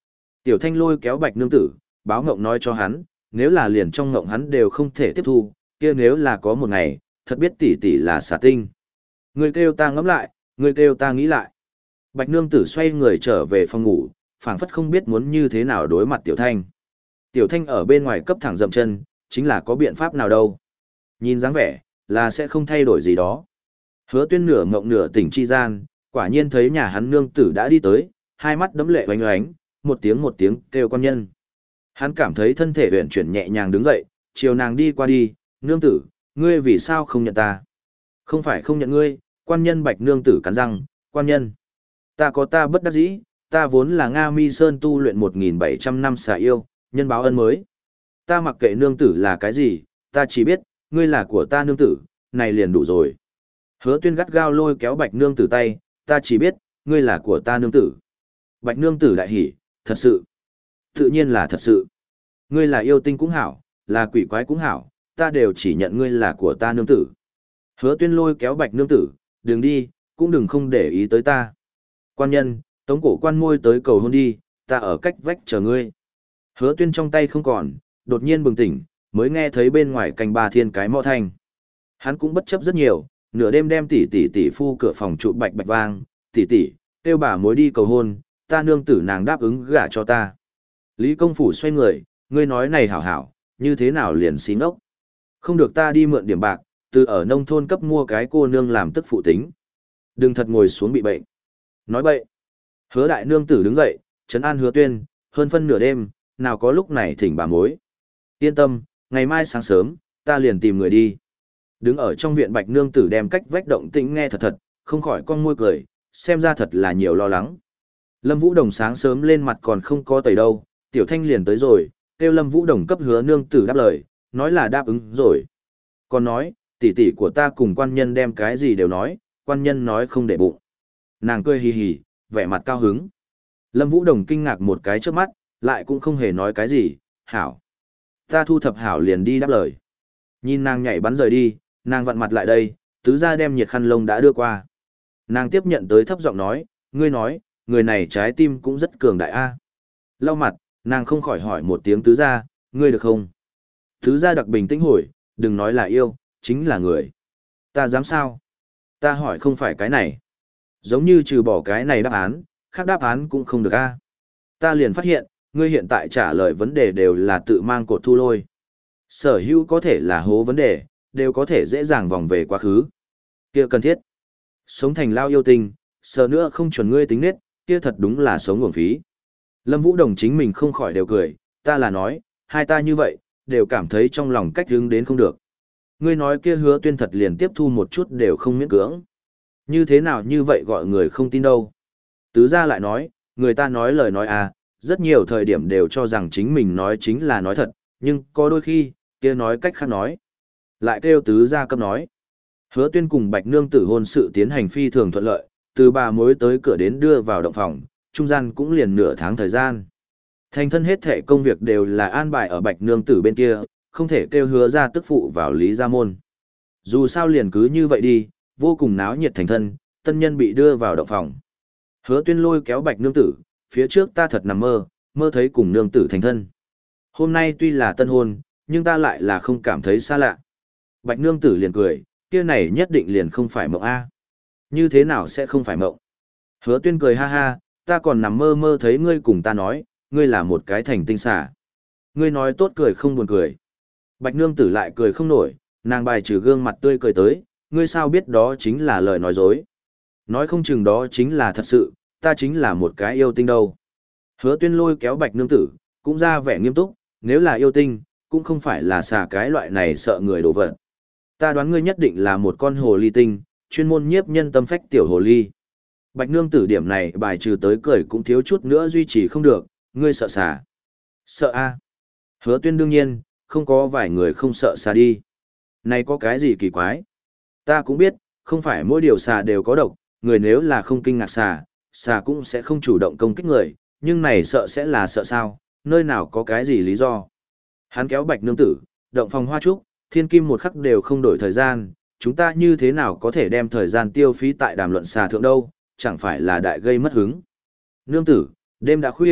Tiểu Thanh lôi kéo Bạch Nương Tử, báo ngộng nói cho hắn, nếu là liền trong ngộng hắn đều không thể tiếp thu, kia nếu là có một ngày, thật biết tỷ tỷ là xà tinh. Người kêu ta ngẫm lại, người kêu ta nghĩ lại. Bạch Nương Tử xoay người trở về phòng ngủ, phảng phất không biết muốn như thế nào đối mặt Tiểu Thanh. Tiểu Thanh ở bên ngoài cấp thẳng dậm chân, chính là có biện pháp nào đâu. Nhìn dáng vẻ, là sẽ không thay đổi gì đó. Hứa Tuyên nửa ngộng nửa tỉnh chi gian, quả nhiên thấy nhà hắn nương tử đã đi tới, hai mắt đấm lệ oánh oánh, một tiếng một tiếng kêu quan nhân. Hắn cảm thấy thân thể uyển chuyển nhẹ nhàng đứng dậy, chiều nàng đi qua đi, nương tử, ngươi vì sao không nhận ta? Không phải không nhận ngươi, quan nhân Bạch Nương Tử cắn răng, quan nhân. Ta có ta bất đắc dĩ, ta vốn là Nga Mi Sơn tu luyện một nghìn bảy trăm năm xà yêu, nhân báo ân mới. Ta mặc kệ nương tử là cái gì, ta chỉ biết, ngươi là của ta nương tử, này liền đủ rồi. Hứa Tuyên gắt gao lôi kéo Bạch Nương Tử tay, ta chỉ biết, ngươi là của ta nương tử. Bạch Nương Tử đại hỉ, thật sự. Tự nhiên là thật sự. Ngươi là yêu tinh cũng hảo, là quỷ quái cũng hảo, ta đều chỉ nhận ngươi là của ta nương tử. Hứa Tuyên lôi kéo Bạch Nương Tử, đừng đi, cũng đừng không để ý tới ta. Quan nhân, tống cổ quan môi tới cầu hôn đi, ta ở cách vách chờ ngươi. Hứa Tuyên trong tay không còn, đột nhiên bừng tỉnh, mới nghe thấy bên ngoài canh ba thiên cái mõ thanh. Hắn cũng bất chấp rất nhiều, nửa đêm đem tỷ tỷ tỷ phu cửa phòng trụ bạch bạch vang, tỷ tỷ, kêu bà mối đi cầu hôn, ta nương tử nàng đáp ứng gả cho ta. Lý công phủ xoay người, ngươi nói này hảo hảo, như thế nào liền xí ngốc. Không được ta đi mượn điểm bạc, từ ở nông thôn cấp mua cái cô nương làm tức phụ tính. Đừng thật ngồi xuống bị bệnh. Nói bậy. Hứa đại nương tử đứng dậy, trấn an Hứa Tuyên, hơn phân nửa đêm, nào có lúc này thỉnh bà mối. Yên tâm, ngày mai sáng sớm, ta liền tìm người đi. Đứng ở trong viện Bạch Nương Tử đem cách vách động tĩnh nghe thật thật, không khỏi con môi cười, xem ra thật là nhiều lo lắng. Lâm Vũ Đồng sáng sớm lên mặt còn không có tẩy đâu, Tiểu Thanh liền tới rồi, kêu Lâm Vũ Đồng cấp Hứa Nương Tử đáp lời, nói là đáp ứng rồi. Còn nói, tỷ tỷ của ta cùng quan nhân đem cái gì đều nói, quan nhân nói không để bụng. Nàng cười hì hì, vẻ mặt cao hứng. Lâm Vũ Đồng kinh ngạc một cái trước mắt, lại cũng không hề nói cái gì, hảo. Ta thu thập hảo liền đi đáp lời. Nhìn nàng nhảy bắn rời đi, nàng vặn mặt lại đây, tứ ra đem nhiệt khăn lông đã đưa qua. Nàng tiếp nhận tới thấp giọng nói, ngươi nói, người này trái tim cũng rất cường đại a. Lau mặt, nàng không khỏi hỏi một tiếng tứ ra, ngươi được không? Tứ ra đặc bình tĩnh hồi, đừng nói là yêu, chính là người. Ta dám sao? Ta hỏi không phải cái này. Giống như trừ bỏ cái này đáp án, khác đáp án cũng không được a. Ta liền phát hiện, ngươi hiện tại trả lời vấn đề đều là tự mang cột thu lôi. Sở hữu có thể là hố vấn đề, đều có thể dễ dàng vòng về quá khứ. Kia cần thiết. Sống thành lao yêu tinh, sợ nữa không chuẩn ngươi tính nết, kia thật đúng là sống uổng phí. Lâm Vũ Đồng chính mình không khỏi đều cười, ta là nói, hai ta như vậy, đều cảm thấy trong lòng cách hướng đến không được. Ngươi nói kia Hứa Tuyên thật liền tiếp thu một chút đều không miễn cưỡng. Như thế nào như vậy gọi người không tin đâu. Tứ gia lại nói, người ta nói lời nói à, rất nhiều thời điểm đều cho rằng chính mình nói chính là nói thật, nhưng có đôi khi, kia nói cách khác nói. Lại kêu tứ gia cấp nói. Hứa Tuyên cùng Bạch Nương Tử hôn sự tiến hành phi thường thuận lợi, từ bà mối tới cửa đến đưa vào động phòng, trung gian cũng liền nửa tháng thời gian. Thành thân hết thệ công việc đều là an bài ở Bạch Nương Tử bên kia, không thể kêu Hứa gia tức phụ vào Lý gia môn. Dù sao liền cứ như vậy đi, vô cùng náo nhiệt thành thân, tân nhân bị đưa vào động phòng. Hứa Tuyên lôi kéo Bạch Nương Tử, phía trước ta thật nằm mơ, mơ thấy cùng nương tử thành thân. Hôm nay tuy là tân hôn, nhưng ta lại là không cảm thấy xa lạ. Bạch Nương Tử liền cười, kia này nhất định liền không phải mộng A. Như thế nào sẽ không phải mộng? Hứa Tuyên cười ha ha, ta còn nằm mơ mơ thấy ngươi cùng ta nói, ngươi là một cái thành tinh xà. Ngươi nói tốt cười không buồn cười. Bạch Nương Tử lại cười không nổi, nàng bài trừ gương mặt tươi cười tới, ngươi sao biết đó chính là lời nói dối. Nói không chừng đó chính là thật sự, ta chính là một cái yêu tinh đâu. Hứa Tuyên lôi kéo Bạch Nương Tử, cũng ra vẻ nghiêm túc, nếu là yêu tinh, cũng không phải là xà cái loại này sợ người đổ vật. Ta đoán ngươi nhất định là một con hồ ly tinh, chuyên môn nhiếp nhân tâm phách tiểu hồ ly. Bạch Nương Tử điểm này bài trừ tới cười cũng thiếu chút nữa duy trì không được, ngươi sợ xà. Sợ a? Hứa Tuyên đương nhiên, không có vài người không sợ xà đi. Này có cái gì kỳ quái? Ta cũng biết, không phải mỗi điều xà đều có độc, người nếu là không kinh ngạc xà, xà cũng sẽ không chủ động công kích người, nhưng này sợ sẽ là sợ sao, nơi nào có cái gì lý do. Hắn kéo Bạch Nương Tử, động phòng hoa trúc, thiên kim một khắc đều không đổi thời gian, chúng ta như thế nào có thể đem thời gian tiêu phí tại đàm luận xà thượng đâu, chẳng phải là đại gây mất hứng. Nương tử, đêm đã khuya,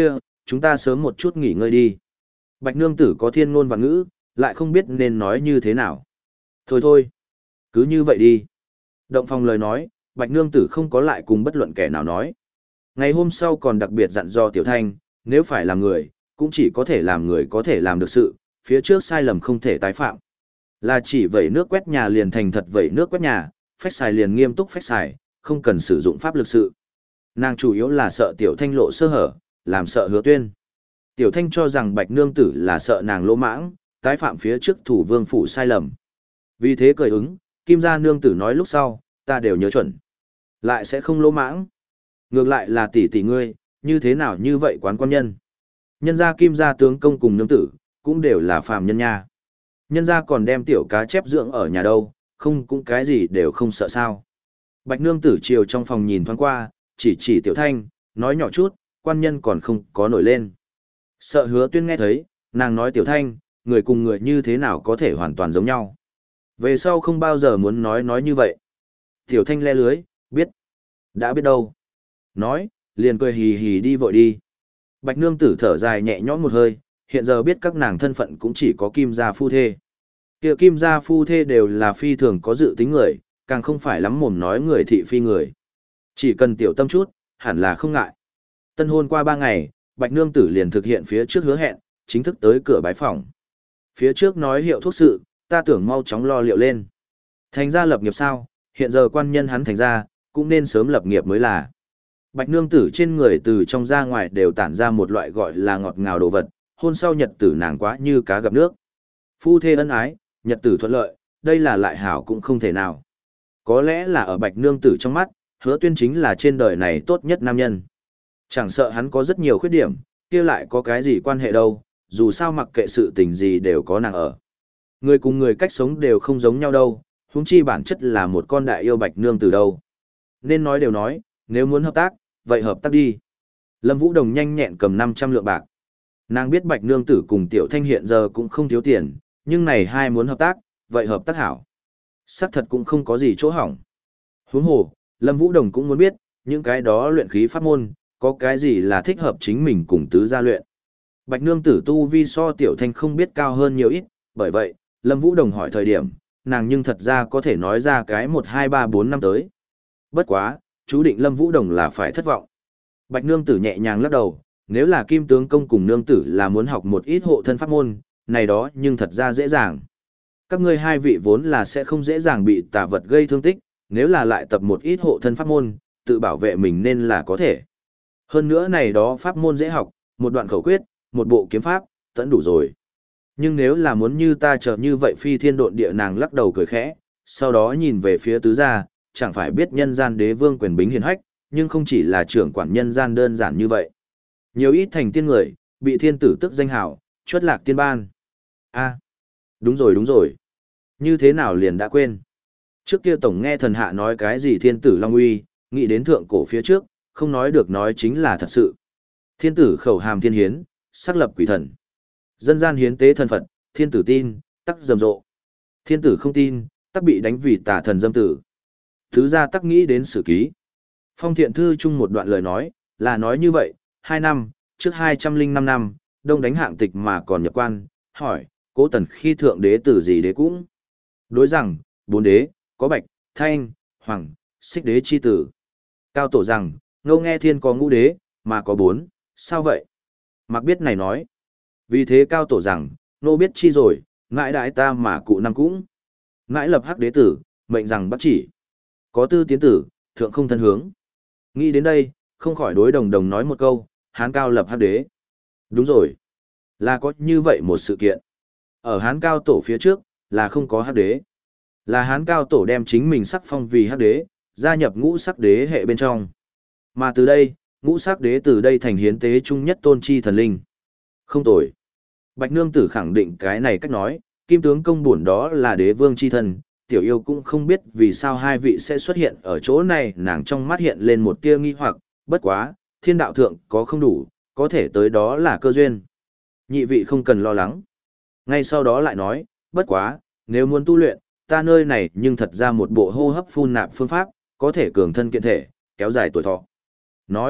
chúng ta sớm một chút nghỉ ngơi đi. Bạch nương tử có thiên ngôn và ngữ, lại không biết nên nói như thế nào. Thôi thôi, cứ như vậy đi. Động phòng lời nói, Bạch nương tử không có lại cùng bất luận kẻ nào nói. Ngày hôm sau còn đặc biệt dặn dò Tiểu Thanh, nếu phải làm người, cũng chỉ có thể làm người có thể làm được sự, phía trước sai lầm không thể tái phạm. Là chỉ vẩy nước quét nhà liền thành thật vẩy nước quét nhà, phách xài liền nghiêm túc phách xài, không cần sử dụng pháp lực sự. Nàng chủ yếu là sợ Tiểu Thanh lộ sơ hở, làm sợ Hứa Tuyên. Tiểu Thanh cho rằng Bạch nương tử là sợ nàng lỗ mãng, tái phạm phía trước thủ vương phủ sai lầm. Vì thế cười ứng, Kim gia nương tử nói lúc sau, ta đều nhớ chuẩn. Lại sẽ không lỗ mãng. Ngược lại là tỷ tỷ ngươi, như thế nào như vậy quán quan nhân. Nhân gia Kim gia tướng công cùng nương tử, cũng đều là phàm nhân nha. Nhân gia còn đem tiểu cá chép dưỡng ở nhà đâu, không cũng cái gì đều không sợ sao. Bạch nương tử chiều trong phòng nhìn thoáng qua, chỉ chỉ Tiểu Thanh, nói nhỏ chút, quan nhân còn không có nổi lên. Sợ Hứa Tuyên nghe thấy, nàng nói Tiểu Thanh, người cùng người như thế nào có thể hoàn toàn giống nhau. Về sau không bao giờ muốn nói nói như vậy. Tiểu Thanh le lưới, biết. Đã biết đâu. Nói, liền cười hì hì đi vội đi. Bạch nương tử thở dài nhẹ nhõm một hơi, hiện giờ biết các nàng thân phận cũng chỉ có Kim gia phu thê. Kia Kim gia phu thê đều là phi thường có dự tính người, càng không phải lắm mồm nói người thị phi người. Chỉ cần tiểu tâm chút, hẳn là không ngại. Tân hôn qua ba ngày, Bạch nương tử liền thực hiện phía trước hứa hẹn, chính thức tới cửa bái phòng. Phía trước nói hiệu thuốc sự, ta tưởng mau chóng lo liệu lên. Thành ra lập nghiệp sao, hiện giờ quan nhân hắn thành ra, cũng nên sớm lập nghiệp mới là. Bạch nương tử trên người từ trong ra ngoài đều tản ra một loại gọi là ngọt ngào đồ vật, hôn sau nhật tử nàng quá như cá gặp nước. Phu thê ân ái, nhật tử thuận lợi, đây là lại hảo cũng không thể nào. Có lẽ là ở Bạch nương tử trong mắt, Hứa Tuyên chính là trên đời này tốt nhất nam nhân. Chẳng sợ hắn có rất nhiều khuyết điểm, kia lại có cái gì quan hệ đâu, dù sao mặc kệ sự tình gì đều có nàng ở. Người cùng người cách sống đều không giống nhau đâu, huống chi bản chất là một con đại yêu Bạch nương tử đâu. Nên nói đều nói, nếu muốn hợp tác, vậy hợp tác đi. Lâm Vũ Đồng nhanh nhẹn cầm năm trăm lượng bạc. Nàng biết Bạch nương tử cùng Tiểu Thanh hiện giờ cũng không thiếu tiền, nhưng này hai muốn hợp tác, vậy hợp tác hảo. Sắc thật cũng không có gì chỗ hỏng. Huống hồ, Lâm Vũ Đồng cũng muốn biết, những cái đó luyện khí pháp môn, có cái gì là thích hợp chính mình cùng tứ gia luyện. Bạch nương tử tu vi so Tiểu Thanh không biết cao hơn nhiều ít, bởi vậy, Lâm Vũ Đồng hỏi thời điểm, nàng nhưng thật ra có thể nói ra cái một hai ba bốn năm tới. Bất quá, chú định Lâm Vũ Đồng là phải thất vọng. Bạch nương tử nhẹ nhàng lắc đầu, nếu là Kim tướng công cùng nương tử là muốn học một ít hộ thân pháp môn, này đó nhưng thật ra dễ dàng. Các ngươi hai vị vốn là sẽ không dễ dàng bị tà vật gây thương tích, nếu là lại tập một ít hộ thân pháp môn, tự bảo vệ mình nên là có thể. Hơn nữa này đó pháp môn dễ học, một đoạn khẩu quyết, một bộ kiếm pháp, tẫn đủ rồi. Nhưng nếu là muốn như ta chờ như vậy phi thiên độn địa, nàng lắc đầu cười khẽ, sau đó nhìn về phía tứ gia, chẳng phải biết nhân gian đế vương quyền bính hiền hách, nhưng không chỉ là trưởng quản nhân gian đơn giản như vậy. Nhiều ít thành tiên người, bị thiên tử tức danh hảo, chuất lạc tiên ban. A, đúng rồi đúng rồi. Như thế nào liền đã quên. Trước kia tổng nghe thần hạ nói cái gì thiên tử long uy, nghĩ đến thượng cổ phía trước, không nói được nói chính là thật sự. Thiên tử khẩu hàm thiên hiến, xác lập quỷ thần. Dân gian hiến tế thần Phật, thiên tử tin, tắc rầm rộ. Thiên tử không tin, tắc bị đánh vì tà thần dâm tử. Thứ ra tắc nghĩ đến sử ký. Phong thiện thư chung một đoạn lời nói, là nói như vậy, hai năm, trước hai trăm linh năm năm, đông đánh hạng tịch mà còn nhập quan, hỏi, cố tần khi thượng đế tử gì đế cũng. Đối rằng, bốn đế, có bạch, thanh, hoàng, xích đế chi tử. Cao tổ rằng, ngô nghe thiên có ngũ đế, mà có bốn, sao vậy? Mặc biết này nói. Vì thế cao tổ rằng, nô biết chi rồi, ngãi đại ta mà cụ năm cũng. Ngãi lập hắc đế tử, mệnh rằng bắt chỉ. Có tư tiến tử, thượng không thân hướng. Nghĩ đến đây, không khỏi đối đồng đồng nói một câu, Hán Cao lập hắc đế. Đúng rồi. Là có như vậy một sự kiện. Ở Hán Cao tổ phía trước, là không có hắc đế. Là Hán Cao tổ đem chính mình sắc phong vì hắc đế, gia nhập ngũ sắc đế hệ bên trong. Mà từ đây, ngũ sắc đế từ đây thành hiến tế trung nhất tôn chi thần linh. Không tồi. Bạch nương tử khẳng định cái này cách nói, kim tướng công bổn đó là đế vương chi thần, tiểu yêu cũng không biết vì sao hai vị sẽ xuất hiện ở chỗ này, nàng trong mắt hiện lên một tia nghi hoặc, bất quá, thiên đạo thượng có không đủ, có thể tới đó là cơ duyên. Nhị vị không cần lo lắng. Ngay sau đó lại nói, bất quá, nếu muốn tu luyện, ta nơi này nhưng thật ra một bộ hô hấp phun nạp phương pháp, có thể cường thân kiện thể, kéo dài tuổi thọ. Nói,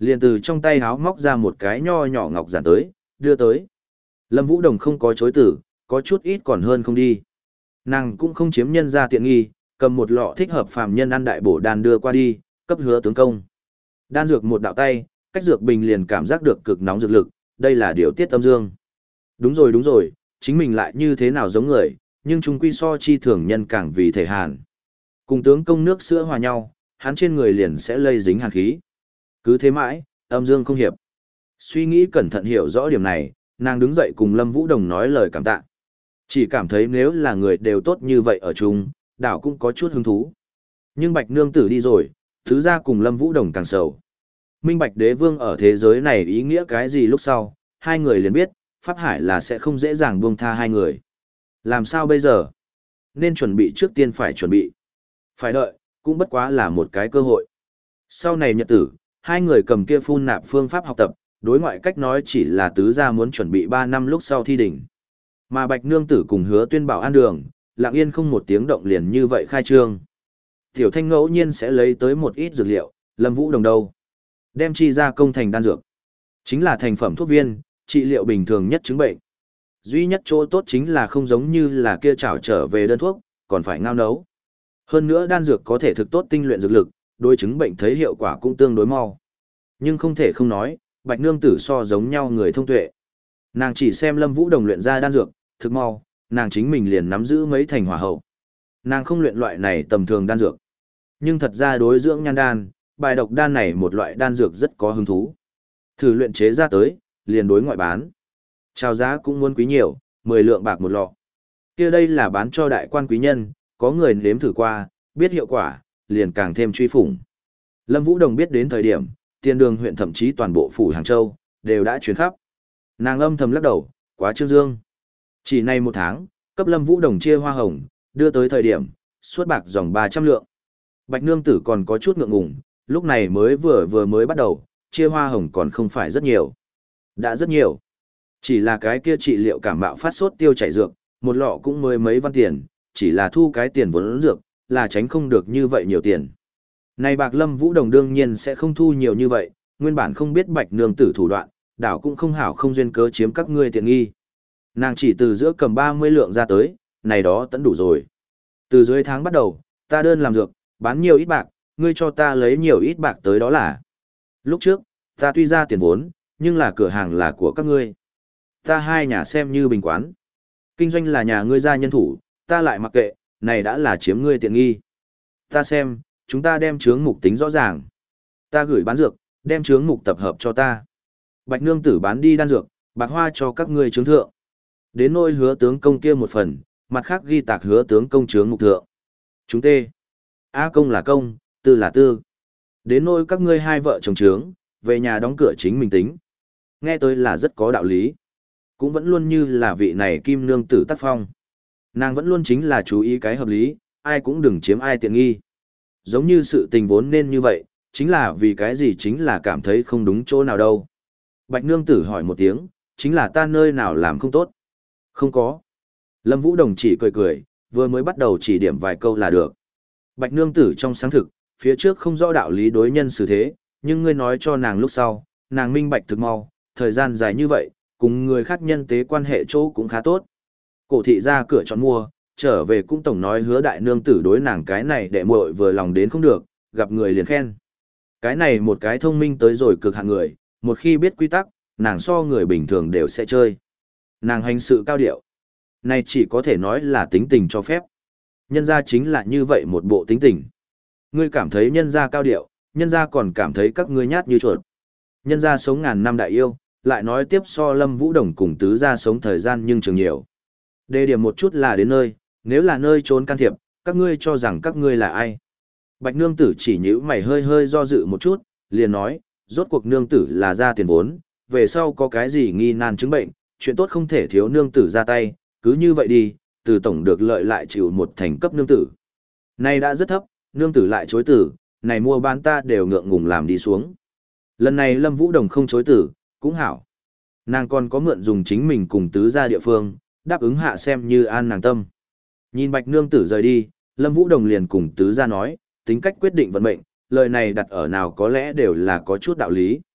liền từ trong tay háo móc ra một cái nho nhỏ ngọc giản tới, đưa tới. Lâm Vũ Đồng không có chối từ, có chút ít còn hơn không đi. Nàng cũng không chiếm nhân ra tiện nghi, cầm một lọ thích hợp phàm nhân ăn đại bổ đan đưa qua đi, cấp Hứa tướng công. Đan dược một đạo tay, cách dược bình liền cảm giác được cực nóng dược lực, đây là điều tiết âm dương. Đúng rồi đúng rồi, chính mình lại như thế nào giống người, nhưng chúng quy so chi thường nhân càng vì thể hàn. Cùng tướng công nước sữa hòa nhau, hắn trên người liền sẽ lây dính hàn khí. Cứ thế mãi, âm dương không hiệp. Suy nghĩ cẩn thận hiểu rõ điểm này, nàng đứng dậy cùng Lâm Vũ Đồng nói lời cảm tạ. Chỉ cảm thấy nếu là người đều tốt như vậy ở chung, đảo cũng có chút hứng thú. Nhưng Bạch Nương Tử đi rồi, thứ ra cùng Lâm Vũ Đồng càng sầu. Minh Bạch Đế Vương ở thế giới này ý nghĩa cái gì lúc sau, hai người liền biết, Pháp Hải là sẽ không dễ dàng buông tha hai người. Làm sao bây giờ? Nên chuẩn bị trước tiên phải chuẩn bị. Phải đợi, cũng bất quá là một cái cơ hội. Sau này nhật tử, hai người cầm kia phun nạp phương pháp học tập, đối ngoại cách nói chỉ là tứ gia muốn chuẩn bị ba năm lúc sau thi đỉnh. Mà Bạch Nương Tử cùng Hứa Tuyên bảo an đường, lặng yên không một tiếng động liền như vậy khai trương. Tiểu Thanh ngẫu nhiên sẽ lấy tới một ít dược liệu, Lâm Vũ Đồng đâu? Đem chi ra công thành đan dược. Chính là thành phẩm thuốc viên, trị liệu bình thường nhất chứng bệnh. Duy nhất chỗ tốt chính là không giống như là kia trảo trở về đơn thuốc, còn phải ngao nấu. Hơn nữa đan dược có thể thực tốt tinh luyện dược lực, đối chứng bệnh thấy hiệu quả cũng tương đối mau. Nhưng không thể không nói, Bạch Nương Tử so giống nhau người thông tuệ. Nàng chỉ xem Lâm Vũ Đồng luyện ra đan dược, thực mau, nàng chính mình liền nắm giữ mấy thành hỏa hậu. Nàng không luyện loại này tầm thường đan dược. Nhưng thật ra đối dưỡng nhan đan, bài độc đan này một loại đan dược rất có hứng thú. Thử luyện chế ra tới, liền đối ngoại bán. Chào giá cũng muốn quý nhiều, mười lượng bạc một lọ. Kia đây là bán cho đại quan quý nhân, có người nếm thử qua, biết hiệu quả, liền càng thêm truy phủng. Lâm Vũ Đồng biết đến thời điểm, Tiền Đường huyện thậm chí toàn bộ phủ Hàng Châu đều đã truyền khắp. Nàng âm thầm lắc đầu, quá trương dương. Chỉ này một tháng, cấp Lâm Vũ Đồng chia hoa hồng, đưa tới thời điểm, suốt bạc dòng ba trăm lượng. Bạch Nương Tử còn có chút ngượng ngùng, lúc này mới vừa vừa mới bắt đầu, chia hoa hồng còn không phải rất nhiều. Đã rất nhiều. Chỉ là cái kia trị liệu cảm mạo phát sốt tiêu chảy dược, một lọ cũng mới mấy văn tiền, chỉ là thu cái tiền vốn dược, là tránh không được như vậy nhiều tiền. Này bạc Lâm Vũ Đồng đương nhiên sẽ không thu nhiều như vậy, nguyên bản không biết Bạch Nương Tử thủ đoạn, đảo cũng không hảo không duyên cớ chiếm các ngươi tiện nghi. Nàng chỉ từ giữa cầm ba mươi lượng ra tới, này đó tẫn đủ rồi. Từ dưới tháng bắt đầu, ta đơn làm dược, bán nhiều ít bạc, ngươi cho ta lấy nhiều ít bạc tới đó là. Lúc trước, ta tuy ra tiền vốn, nhưng là cửa hàng là của các ngươi. Ta hai nhà xem như bình quán. Kinh doanh là nhà ngươi ra nhân thủ, ta lại mặc kệ, này đã là chiếm ngươi tiện nghi. Ta xem, chúng ta đem chướng mục tính rõ ràng. Ta gửi bán dược, đem chướng mục tập hợp cho ta. Bạch Nương Tử bán đi đan dược, bạc hoa cho các ngươi chướng thượng. Đến nôi Hứa tướng công kia một phần, mặt khác ghi tạc Hứa tướng công chướng mục thượng. Chúng tê. A công là công, tư là tư. Đến nôi các ngươi hai vợ chồng chướng, về nhà đóng cửa chính mình tính. Nghe tới là rất có đạo lý. Cũng vẫn luôn như là vị này Kim Nương Tử tác phong. Nàng vẫn luôn chính là chú ý cái hợp lý, ai cũng đừng chiếm ai tiện nghi. Giống như sự tình vốn nên như vậy, chính là vì cái gì chính là cảm thấy không đúng chỗ nào đâu. Bạch Nương Tử hỏi một tiếng, chính là ta nơi nào làm không tốt. Không có. Lâm Vũ Đồng chỉ cười cười, vừa mới bắt đầu chỉ điểm vài câu là được. Bạch Nương Tử trong sáng thực, phía trước không rõ đạo lý đối nhân xử thế, nhưng ngươi nói cho nàng lúc sau, nàng minh bạch thực mau, thời gian dài như vậy, cùng người khác nhân tế quan hệ chỗ cũng khá tốt. Cổ thị ra cửa chọn mua, trở về cũng tổng nói Hứa đại nương tử đối nàng cái này đệ muội vừa lòng đến không được, gặp người liền khen. Cái này một cái thông minh tới rồi cực hạn người, một khi biết quy tắc, nàng so người bình thường đều sẽ chơi. Nàng hành sự cao điệu. Này chỉ có thể nói là tính tình cho phép. Nhân gia chính là như vậy một bộ tính tình. Ngươi cảm thấy nhân gia cao điệu, nhân gia còn cảm thấy các ngươi nhát như chuột. Nhân gia sống ngàn năm đại yêu, lại nói tiếp so Lâm Vũ Đồng cùng tứ gia sống thời gian nhưng trường nhiều. Đề điểm một chút là đến nơi, nếu là nơi trốn can thiệp, các ngươi cho rằng các ngươi là ai. Bạch Nương Tử chỉ nhíu mày hơi hơi do dự một chút, liền nói, rốt cuộc Nương Tử là ra tiền vốn, về sau có cái gì nghi nan chứng bệnh, chuyện tốt không thể thiếu Nương Tử ra tay, cứ như vậy đi, từ tổng được lợi lại chịu một thành cấp Nương Tử. Này đã rất thấp, Nương Tử lại chối tử, này mua bán ta đều ngượng ngùng làm đi xuống. Lần này Lâm Vũ Đồng không chối tử, cũng hảo. Nàng còn có mượn dùng chính mình cùng tứ gia địa phương, đáp ứng hạ xem như an nàng tâm. Nhìn Bạch Nương Tử rời đi, Lâm Vũ Đồng liền cùng tứ gia nói, tính cách quyết định vận mệnh, lời này đặt ở nào có lẽ đều là có chút đạo lý.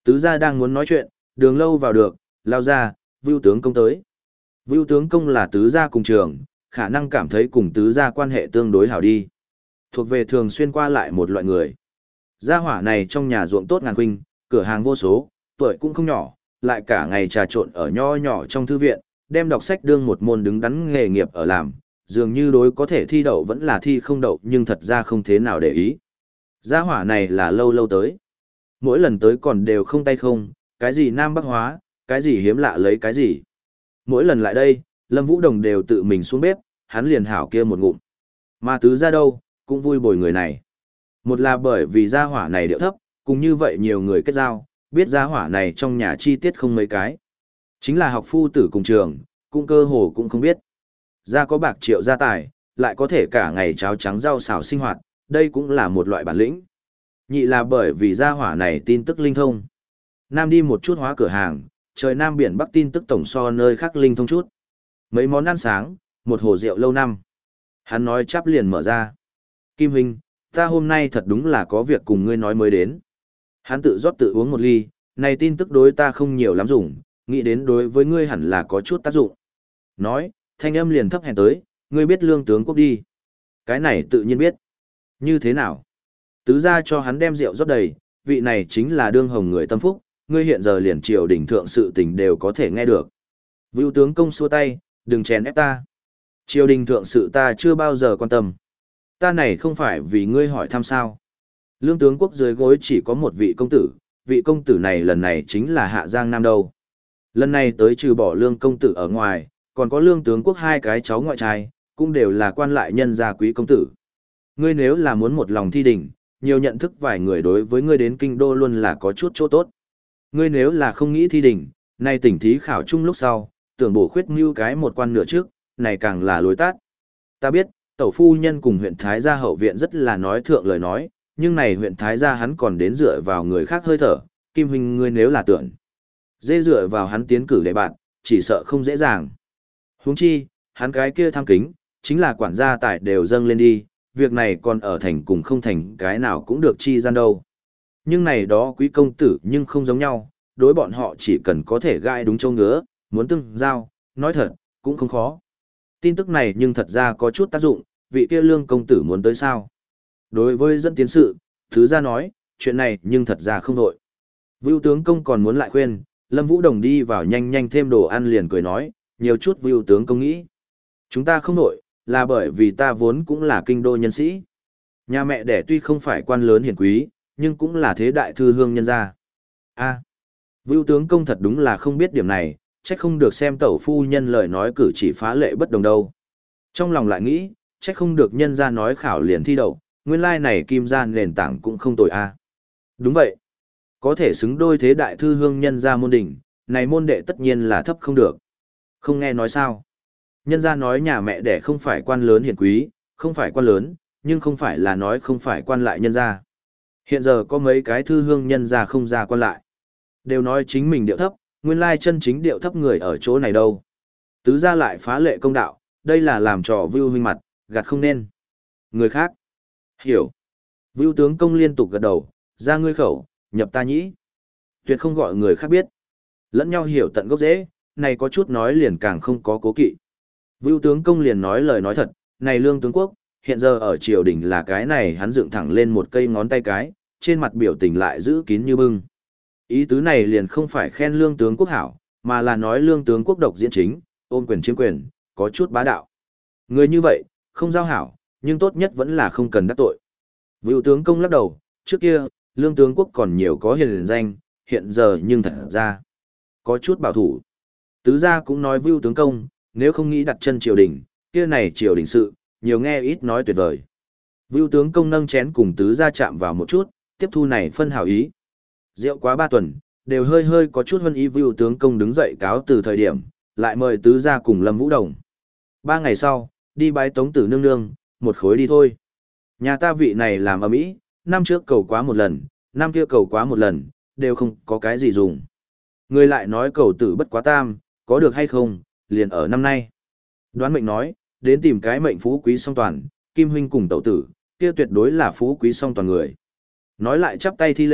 Tứ gia đang muốn nói chuyện, đường lâu vào được, lao ra, Vưu tướng công tới. Vưu tướng công là tứ gia cùng trường, khả năng cảm thấy cùng tứ gia quan hệ tương đối hảo đi. Thuộc về thường xuyên qua lại một loại người. Gia hỏa này trong nhà ruộng tốt ngàn huynh, cửa hàng vô số, tuổi cũng không nhỏ, lại cả ngày trà trộn ở nho nhỏ trong thư viện, đem đọc sách đương một môn đứng đắn nghề nghiệp ở làm, dường như đối có thể thi đậu vẫn là thi không đậu nhưng thật ra không thế nào để ý. Gia hỏa này là lâu lâu tới. Mỗi lần tới còn đều không tay không, cái gì nam bắc hóa, cái gì hiếm lạ lấy cái gì. Mỗi lần lại đây, Lâm Vũ Đồng đều tự mình xuống bếp, hắn liền hảo kia một ngụm. Mà tứ ra đâu, cũng vui bồi người này. Một là bởi vì gia hỏa này điệu thấp, cùng như vậy nhiều người kết giao, biết gia hỏa này trong nhà chi tiết không mấy cái. Chính là học phu tử cùng trường, cũng cơ hồ cũng không biết. Gia có bạc triệu gia tài, lại có thể cả ngày cháo trắng rau xào sinh hoạt, đây cũng là một loại bản lĩnh. Nhị là bởi vì gia hỏa này tin tức linh thông. Nam đi một chút hóa cửa hàng, trời Nam biển Bắc tin tức tổng so nơi khác linh thông chút. Mấy món ăn sáng, một hồ rượu lâu năm. Hắn nói chắp liền mở ra. Kim Huynh, ta hôm nay thật đúng là có việc cùng ngươi nói mới đến. Hắn tự rót tự uống một ly, này tin tức đối ta không nhiều lắm dùng, nghĩ đến đối với ngươi hẳn là có chút tác dụng. Nói, thanh âm liền thấp hèn tới, ngươi biết lương tướng quốc đi. Cái này tự nhiên biết. Như thế nào? Tứ ra cho hắn đem rượu rót đầy, vị này chính là đương hồng người tâm phúc, ngươi hiện giờ liền triều đỉnh thượng sự tình đều có thể nghe được. Vưu tướng công xua tay, đừng chèn ép ta. Triều đình thượng sự ta chưa bao giờ quan tâm. Ta này không phải vì ngươi hỏi thăm sao. Lương tướng quốc dưới gối chỉ có một vị công tử, vị công tử này lần này chính là Hạ Giang Nam đâu. Lần này tới trừ bỏ lương công tử ở ngoài, còn có lương tướng quốc hai cái cháu ngoại trai, cũng đều là quan lại nhân gia quý công tử. Ngươi nếu là muốn một lòng thi đỉnh, nhiều nhận thức vài người đối với ngươi đến kinh đô luôn là có chút chỗ tốt. Ngươi nếu là không nghĩ thi đỉnh, nay tỉnh thí khảo chung lúc sau, tưởng bổ khuyết mưu cái một quan nửa trước, này càng là lối tát. Ta biết, tẩu phu nhân cùng huyện Thái gia hậu viện rất là nói thượng lời nói, nhưng này huyện Thái gia hắn còn đến dựa vào người khác hơi thở, Kim huynh ngươi nếu là tưởng dễ dựa vào hắn tiến cử để bạn, chỉ sợ không dễ dàng. Huống chi, hắn cái kia tham kính, chính là quản gia tài đều dâng lên đi, việc này còn ở thành cùng không thành cái nào cũng được chi gian đâu. Nhưng này đó quý công tử nhưng không giống nhau, đối bọn họ chỉ cần có thể gai đúng châu ngứa, muốn tương giao, nói thật, cũng không khó. Tin tức này nhưng thật ra có chút tác dụng, vị kia lương công tử muốn tới sao. Đối với dẫn tiến sự, thứ ra nói, chuyện này nhưng thật ra không đội. Vưu tướng công còn muốn lại khuyên, Lâm Vũ Đồng đi vào nhanh nhanh thêm đồ ăn liền cười nói, nhiều chút Vưu tướng công nghĩ. Chúng ta không đội, là bởi vì ta vốn cũng là kinh đô nhân sĩ. Nhà mẹ đẻ tuy không phải quan lớn hiển quý, nhưng cũng là thế đại thư hương nhân gia. A, Vưu tướng công thật đúng là không biết điểm này, trách không được xem tẩu phu nhân lời nói cử chỉ phá lệ bất đồng đâu. Trong lòng lại nghĩ, trách không được nhân gia nói khảo liền thi đậu, nguyên lai này kim gia nền tảng cũng không tồi a. Đúng vậy. Có thể xứng đôi thế đại thư hương nhân gia môn đỉnh, này môn đệ tất nhiên là thấp không được. Không nghe nói sao. Nhân gia nói nhà mẹ đẻ không phải quan lớn hiển quý, không phải quan lớn, nhưng không phải là nói không phải quan lại nhân gia. Hiện giờ có mấy cái thư hương nhân gia không ra quan lại. Đều nói chính mình điệu thấp, nguyên lai chân chính điệu thấp người ở chỗ này đâu. Tứ gia lại phá lệ công đạo, đây là làm trò Vưu huynh mặt, gạt không nên. Người khác. Hiểu. Vưu tướng công liên tục gật đầu, ra ngươi khẩu, nhập ta nhĩ. Tuyệt không gọi người khác biết. Lẫn nhau hiểu tận gốc rễ, này có chút nói liền càng không có cố kỵ. Vưu tướng công liền nói lời nói thật, này lương tướng quốc, hiện giờ ở triều đình là cái này hắn dựng thẳng lên một cây ngón tay cái, trên mặt biểu tình lại giữ kín như bưng. Ý tứ này liền không phải khen lương tướng quốc hảo, mà là nói lương tướng quốc độc diễn chính, ôm quyền chiếm quyền, có chút bá đạo. Người như vậy, không giao hảo, nhưng tốt nhất vẫn là không cần đắc tội. Vưu tướng công lắc đầu, trước kia, lương tướng quốc còn nhiều có hiền danh, hiện giờ nhưng thật ra, có chút bảo thủ. Tứ gia cũng nói Vưu tướng công, nếu không nghĩ đặt chân triều đình, kia này triều đình sự, nhiều nghe ít nói tuyệt vời. Vưu tướng công nâng chén cùng tứ gia chạm vào một chút, tiếp thu này phân hảo ý. Rượu quá ba tuần, đều hơi hơi có chút hơn ý. Vưu tướng công đứng dậy cáo từ thời điểm, lại mời tứ gia cùng Lâm Vũ Đồng. Ba ngày sau, đi bái tống tử nương nương, một khối đi thôi. Nhà ta vị này làm ầm ĩ, năm trước cầu quá một lần, năm kia cầu quá một lần, đều không có cái gì dùng. Người lại nói cầu tử bất quá tam, có được hay không, liền ở năm nay. Đoán mệnh nói, đến tìm cái mệnh phú quý song toàn, Kim huynh cùng tẩu tử, kia tuyệt đối là phú quý song toàn người. Nói lại chắp tay thi lễ,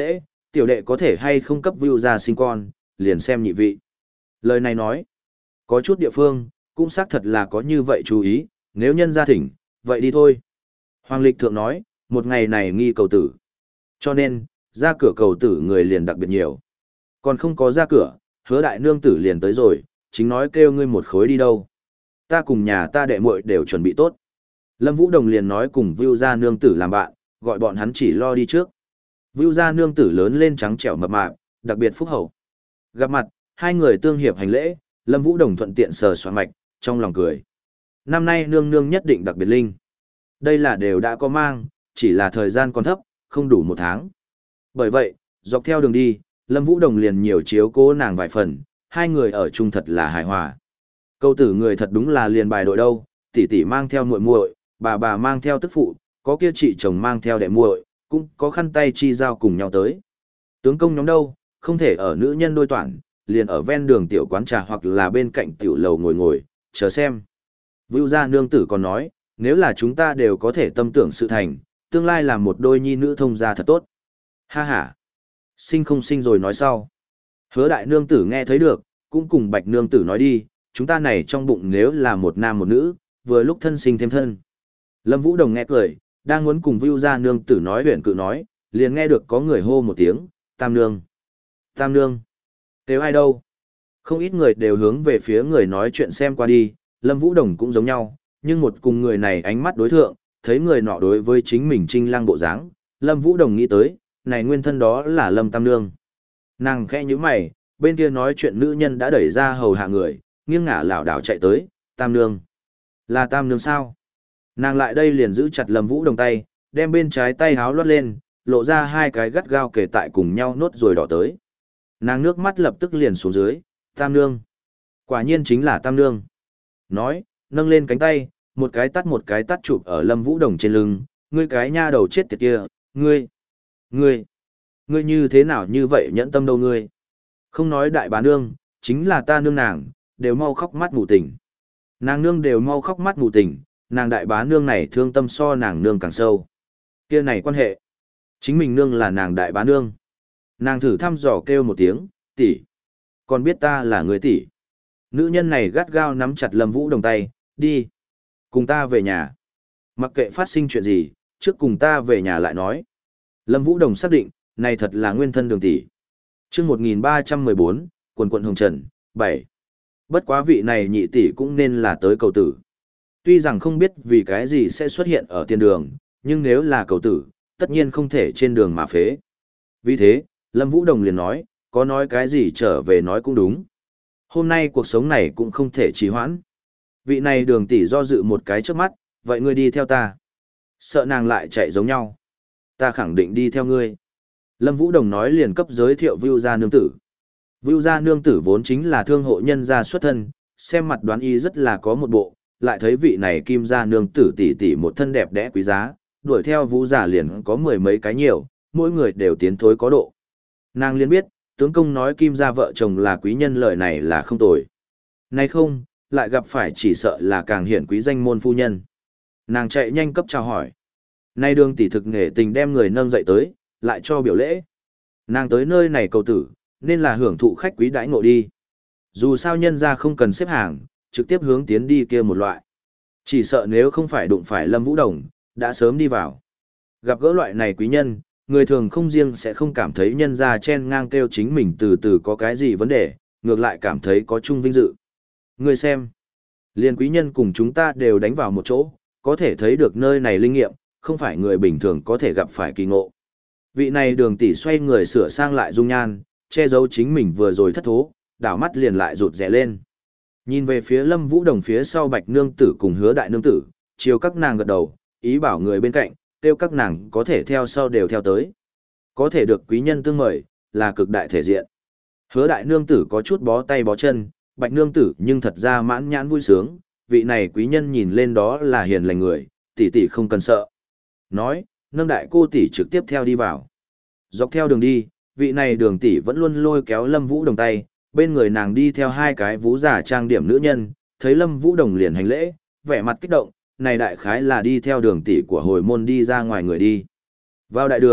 tiểu đệ có thể hay không cấp view ra sinh con, liền xem nhị vị. Lời này nói, có chút địa phương, cũng xác thật là có như vậy chú ý, nếu nhân gia thỉnh, vậy đi thôi. Hoàng lịch thượng nói, một ngày này nghi cầu tử. Cho nên, ra cửa cầu tử người liền đặc biệt nhiều. Còn không có ra cửa, hứa đại nương tử liền tới rồi, chính nói kêu ngươi một khối đi đâu. Ta cùng nhà ta đệ muội đều chuẩn bị tốt. Lâm Vũ Đồng liền nói cùng Vưu gia nương tử làm bạn, gọi bọn hắn chỉ lo đi trước. Vưu gia nương tử lớn lên trắng trẻo mập mạp, đặc biệt phúc hậu. Gặp mặt, hai người tương hiệp hành lễ, Lâm Vũ Đồng thuận tiện sờ soạn mạch, trong lòng cười. Năm nay nương nương nhất định đặc biệt linh. Đây là đều đã có mang, chỉ là thời gian còn thấp, không đủ một tháng. Bởi vậy, dọc theo đường đi, Lâm Vũ Đồng liền nhiều chiếu cố nàng vài phần, hai người ở chung thật là hài hòa. Câu tử người thật đúng là liền bài đội đâu, tỷ tỷ mang theo muội muội, bà bà mang theo tức phụ, có kia chị chồng mang theo đệ muội, cũng có khăn tay chi giao cùng nhau tới. Tướng công nhóm đâu, không thể ở nữ nhân đôi toản, liền ở ven đường tiểu quán trà hoặc là bên cạnh tiểu lầu ngồi ngồi, chờ xem. Vưu gia nương tử còn nói, nếu là chúng ta đều có thể tâm tưởng sự thành, tương lai làm một đôi nhi nữ thông gia thật tốt. Ha ha. Sinh không sinh rồi nói sau. Hứa đại nương tử nghe thấy được, cũng cùng bạch nương tử nói đi, chúng ta này trong bụng nếu là một nam một nữ, vừa lúc thân sinh thêm thân. Lâm Vũ Đồng nghe cười, đang muốn cùng Vưu gia nương tử nói huyền cự nói, liền nghe được có người hô một tiếng, tam nương. Tam nương. Kêu ai đâu? Không ít người đều hướng về phía người nói chuyện xem qua đi, Lâm Vũ Đồng cũng giống nhau, nhưng một cùng người này ánh mắt đối thượng, thấy người nọ đối với chính mình trinh lăng bộ dáng, Lâm Vũ Đồng nghĩ tới, này nguyên thân đó là Lâm Tam Nương. Nàng khẽ nhíu mày, bên kia nói chuyện nữ nhân đã đẩy ra hầu hạ người, nghiêng ngả lảo đảo chạy tới, Tam Nương. Là Tam Nương sao? Nàng lại đây liền giữ chặt Lâm Vũ Đồng tay, đem bên trái tay háo lót lên, lộ ra hai cái gắt gao kề tại cùng nhau nốt rồi đỏ tới. Nàng nước mắt lập tức liền xuống dưới, Tam Nương. Quả nhiên chính là Tam Nương. Nói, nâng lên cánh tay, một cái tắt một cái tắt chụp ở Lâm Vũ Đồng trên lưng, ngươi cái nha đầu chết tiệt kia, ngươi, ngươi, ngươi như thế nào như vậy nhẫn tâm đâu ngươi. Không nói đại bá nương, chính là ta nương nàng, đều mau khóc mắt mù tình. Nàng nương đều mau khóc mắt mù tình, nàng đại bá nương này thương tâm so nàng nương càng sâu. Kia này quan hệ, chính mình nương là nàng đại bá nương. Nàng thử thăm dò kêu một tiếng, tỷ, còn biết ta là người tỷ. Nữ nhân này gắt gao nắm chặt Lâm Vũ Đồng tay, đi, cùng ta về nhà. Mặc kệ phát sinh chuyện gì, trước cùng ta về nhà lại nói. Lâm Vũ Đồng xác định, này thật là nguyên thân đường tỷ. Chương một nghìn ba trăm mười bốn, quần quần hồng trần, bảy. Bất quá vị này nhị tỷ cũng nên là tới cầu tử. Tuy rằng không biết vì cái gì sẽ xuất hiện ở tiền đường, nhưng nếu là cầu tử, tất nhiên không thể trên đường mà phế. Vì thế, Lâm Vũ Đồng liền nói, có nói cái gì trở về nói cũng đúng. Hôm nay cuộc sống này cũng không thể trì hoãn. Vị này đường tỷ do dự một cái trước mắt, vậy ngươi đi theo ta. Sợ nàng lại chạy giống nhau. Ta khẳng định đi theo ngươi. Lâm Vũ Đồng nói liền cấp giới thiệu Vưu gia nương tử. Vưu gia nương tử vốn chính là thương hộ nhân gia xuất thân, xem mặt đoán y rất là có một bộ, lại thấy vị này kim gia nương tử tỷ tỷ một thân đẹp đẽ quý giá, đuổi theo Vũ giả liền có mười mấy cái nhiều, mỗi người đều tiến thối có độ. Nàng liền biết, tướng công nói kim gia vợ chồng là quý nhân lời này là không tồi. Nay không, lại gặp phải chỉ sợ là càng hiển quý danh môn phu nhân. Nàng chạy nhanh cấp chào hỏi. Nay đường tỷ thực nghề tình đem người nâng dậy tới, lại cho biểu lễ. Nàng tới nơi này cầu tử, nên là hưởng thụ khách quý đãi ngộ đi. Dù sao nhân ra không cần xếp hàng, trực tiếp hướng tiến đi kia một loại. Chỉ sợ nếu không phải đụng phải Lâm Vũ Đồng, đã sớm đi vào. Gặp gỡ loại này quý nhân, người thường không riêng sẽ không cảm thấy nhân ra chen ngang kêu chính mình từ từ có cái gì vấn đề, ngược lại cảm thấy có chung vinh dự. Người xem, liền quý nhân cùng chúng ta đều đánh vào một chỗ, có thể thấy được nơi này linh nghiệm, không phải người bình thường có thể gặp phải kỳ ngộ. Vị này đường tỷ xoay người sửa sang lại dung nhan, che giấu chính mình vừa rồi thất thố, đảo mắt liền lại rụt rẻ lên. Nhìn về phía Lâm Vũ Đồng phía sau Bạch nương tử cùng Hứa đại nương tử, chiều các nàng gật đầu, ý bảo người bên cạnh, kêu các nàng có thể theo sau đều theo tới. Có thể được quý nhân tương mời, là cực đại thể diện. Hứa đại nương tử có chút bó tay bó chân, Bạch nương tử nhưng thật ra mãn nhãn vui sướng, vị này quý nhân nhìn lên đó là hiền lành người, tỷ tỷ không cần sợ. Nói, nâng đại cô tỷ trực tiếp theo đi vào. Dọc theo đường đi, vị này đường tỷ vẫn luôn lôi kéo Lâm Vũ Đồng tay, bên người nàng đi theo hai cái vú giả trang điểm nữ nhân, thấy Lâm Vũ Đồng liền hành lễ, vẻ mặt kích động, này đại khái là đi theo đường tỷ của hồi môn đi ra ngoài người đi. Vào đại đường,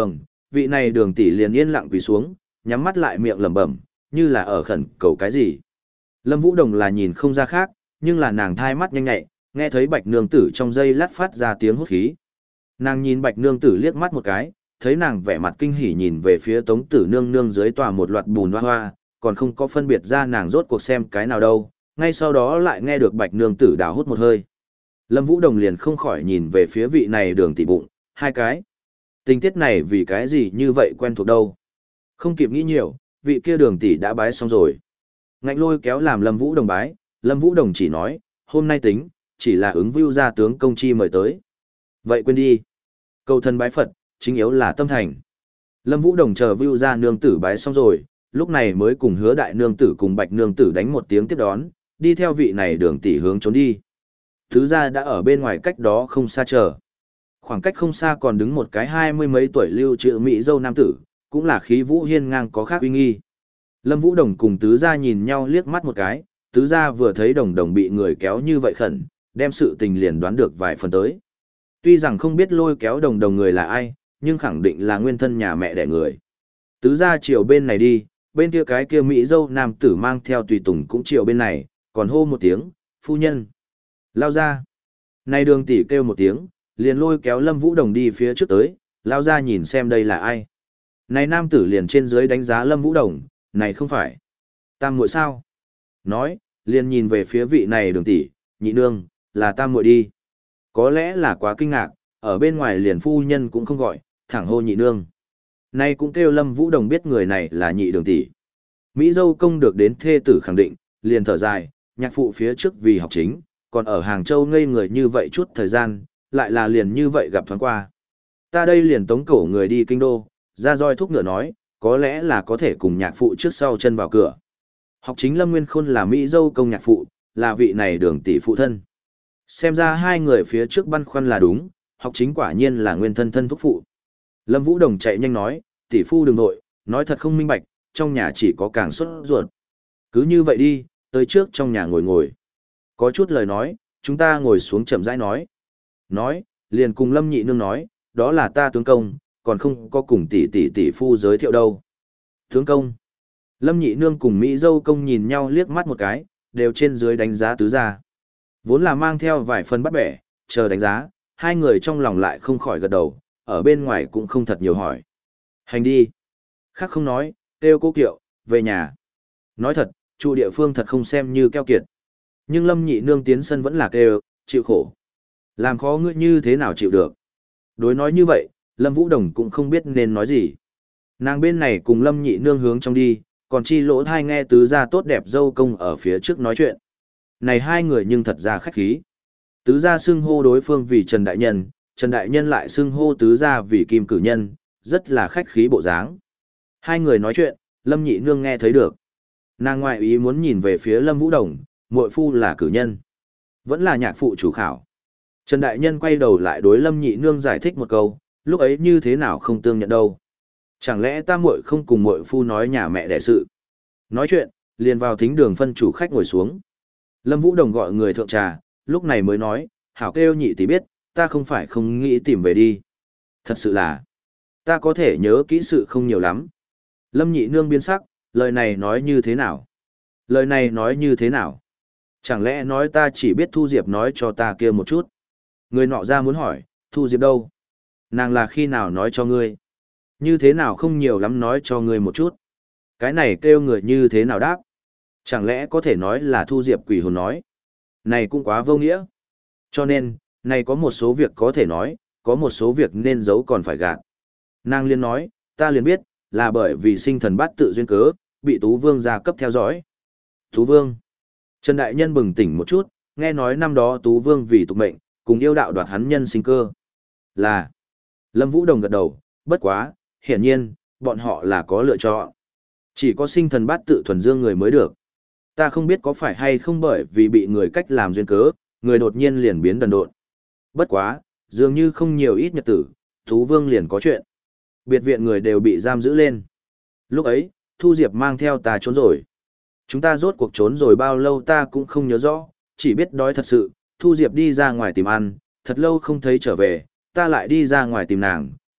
vị này đường tỷ liền yên lặng quỳ xuống, nhắm mắt lại miệng lẩm bẩm, như là ở khẩn cầu cái gì. Lâm Vũ Đồng là nhìn không ra khác, nhưng là nàng thai mắt nhanh nhạy, nghe thấy Bạch Nương Tử trong dây lát phát ra tiếng hút khí. Nàng nhìn Bạch Nương Tử liếc mắt một cái, thấy nàng vẻ mặt kinh hỉ nhìn về phía Tống Tử Nương Nương dưới tòa một loạt bùn hoa hoa, còn không có phân biệt ra nàng rốt cuộc xem cái nào đâu, ngay sau đó lại nghe được Bạch Nương Tử đào hút một hơi. Lâm Vũ Đồng liền không khỏi nhìn về phía vị này đường tỷ bụng, hai cái. Tình tiết này vì cái gì như vậy quen thuộc đâu. Không kịp nghĩ nhiều, vị kia đường tỷ đã bái xong rồi. Ngạnh lôi kéo làm Lâm Vũ Đồng bái, Lâm Vũ Đồng chỉ nói, hôm nay tính, chỉ là ứng view ra tướng công chi mời tới. Vậy quên đi. Cầu thân bái Phật, chính yếu là tâm thành. Lâm Vũ Đồng chờ view ra nương tử bái xong rồi, lúc này mới cùng hứa đại nương tử cùng bạch nương tử đánh một tiếng tiếp đón, đi theo vị này đường tỷ hướng trốn đi. Thứ ra đã ở bên ngoài cách đó không xa chờ. Khoảng cách không xa còn đứng một cái hai mươi mấy tuổi lưu trữ mỹ dâu nam tử, cũng là khí vũ hiên ngang có khác uy nghi. Lâm Vũ Đồng cùng tứ gia nhìn nhau liếc mắt một cái, tứ gia vừa thấy đồng đồng bị người kéo như vậy khẩn, đem sự tình liền đoán được vài phần tới. Tuy rằng không biết lôi kéo đồng đồng người là ai, nhưng khẳng định là nguyên thân nhà mẹ đẻ người. Tứ gia chiều bên này đi, bên kia cái kia mỹ dâu nam tử mang theo tùy tùng cũng chiều bên này, còn hô một tiếng, phu nhân. Lao ra. Này đường tỷ kêu một tiếng, liền lôi kéo Lâm Vũ Đồng đi phía trước tới, lao ra nhìn xem đây là ai. Này nam tử liền trên dưới đánh giá Lâm Vũ Đồng, này không phải tam muội sao? Nói, liền nhìn về phía vị này đường tỷ, nhị nương, là tam muội đi. Có lẽ là quá kinh ngạc, ở bên ngoài liền phu nhân cũng không gọi, thẳng hô nhị nương. Này cũng kêu Lâm Vũ Đồng biết người này là nhị đường tỷ. Mỹ dâu công được đến thê tử khẳng định, liền thở dài, nhạc phụ phía trước vì học chính, còn ở Hàng Châu ngây người như vậy chút thời gian, lại là liền như vậy gặp thoáng qua. Ta đây liền tống cổ người đi kinh đô, ra roi thúc ngựa nói, có lẽ là có thể cùng nhạc phụ trước sau chân vào cửa. Học chính Lâm Nguyên Khôn là Mỹ dâu công nhạc phụ, là vị này đường tỷ phụ thân. Xem ra hai người phía trước băn khoăn là đúng, học chính quả nhiên là nguyên thân thân thúc phụ. Lâm Vũ Đồng chạy nhanh nói, tỷ phu đừng nội, nói thật không minh bạch, trong nhà chỉ có càng xuất ruột. Cứ như vậy đi, tới trước trong nhà ngồi ngồi. Có chút lời nói, chúng ta ngồi xuống chậm rãi nói. Nói, liền cùng Lâm nhị nương nói, đó là ta tướng công, còn không có cùng tỷ tỷ tỷ phu giới thiệu đâu. Tướng công. Lâm nhị nương cùng Mỹ dâu công nhìn nhau liếc mắt một cái, đều trên dưới đánh giá tứ gia. Vốn là mang theo vài phần bắt bẻ, chờ đánh giá, hai người trong lòng lại không khỏi gật đầu, ở bên ngoài cũng không thật nhiều hỏi. Hành đi. Khác không nói, kêu cô kiệu, về nhà. Nói thật, trụ địa phương thật không xem như keo kiệt. Nhưng Lâm nhị nương tiến sân vẫn là kêu, chịu khổ. Làm khó ngươi như thế nào chịu được. Đối nói như vậy, Lâm Vũ Đồng cũng không biết nên nói gì. Nàng bên này cùng Lâm nhị nương hướng trong đi, còn chi lỗ thai nghe tứ gia tốt đẹp dâu công ở phía trước nói chuyện. Này hai người nhưng thật ra khách khí. Tứ gia xưng hô đối phương vì Trần Đại Nhân, Trần Đại Nhân lại xưng hô tứ gia vì Kim Cử Nhân, rất là khách khí bộ dáng. Hai người nói chuyện, Lâm nhị nương nghe thấy được. Nàng ngoại ý muốn nhìn về phía Lâm Vũ Đồng, muội phu là cử nhân. Vẫn là nhạc phụ chủ khảo. Trần Đại Nhân quay đầu lại đối Lâm nhị nương giải thích một câu, lúc ấy như thế nào không tương nhận đâu. Chẳng lẽ ta muội không cùng muội phu nói nhà mẹ đẻ sự. Nói chuyện, liền vào thính đường phân chủ khách ngồi xuống. Lâm Vũ Đồng gọi người thượng trà, lúc này mới nói, hảo kêu nhị tỷ biết, ta không phải không nghĩ tìm về đi. Thật sự là, ta có thể nhớ kỹ sự không nhiều lắm. Lâm nhị nương biến sắc, lời này nói như thế nào? Lời này nói như thế nào? Chẳng lẽ nói ta chỉ biết Thu Diệp nói cho ta kia một chút? Người nọ ra muốn hỏi, Thu Diệp đâu? Nàng là khi nào nói cho ngươi? Như thế nào không nhiều lắm nói cho ngươi một chút? Cái này kêu người như thế nào đáp? Chẳng lẽ có thể nói là Thu Diệp quỷ hồn nói? Này cũng quá vô nghĩa. Cho nên, này có một số việc có thể nói, có một số việc nên giấu còn phải gạt. Nàng liên nói, ta liền biết, là bởi vì sinh thần bát tự duyên cớ, bị Tú Vương gia cấp theo dõi. Tú Vương. Trần Đại Nhân bừng tỉnh một chút, nghe nói năm đó Tú Vương vì tục mệnh, cùng yêu đạo đoạt hắn nhân sinh cơ. Là. Lâm Vũ Đồng gật đầu, bất quá, hiển nhiên, bọn họ là có lựa chọn. Chỉ có sinh thần bát tự thuần dương người mới được. Ta không biết có phải hay không bởi vì bị người cách làm duyên cớ, người đột nhiên liền biến đần độn. Bất quá, dường như không nhiều ít nhật tử, Tú Vương liền có chuyện. Biệt viện người đều bị giam giữ lên. Lúc ấy, Thu Diệp mang theo ta trốn rồi. Chúng ta rốt cuộc trốn rồi bao lâu ta cũng không nhớ rõ, chỉ biết đói thật sự, Thu Diệp đi ra ngoài tìm ăn, thật lâu không thấy trở về, ta lại đi ra ngoài tìm nàng,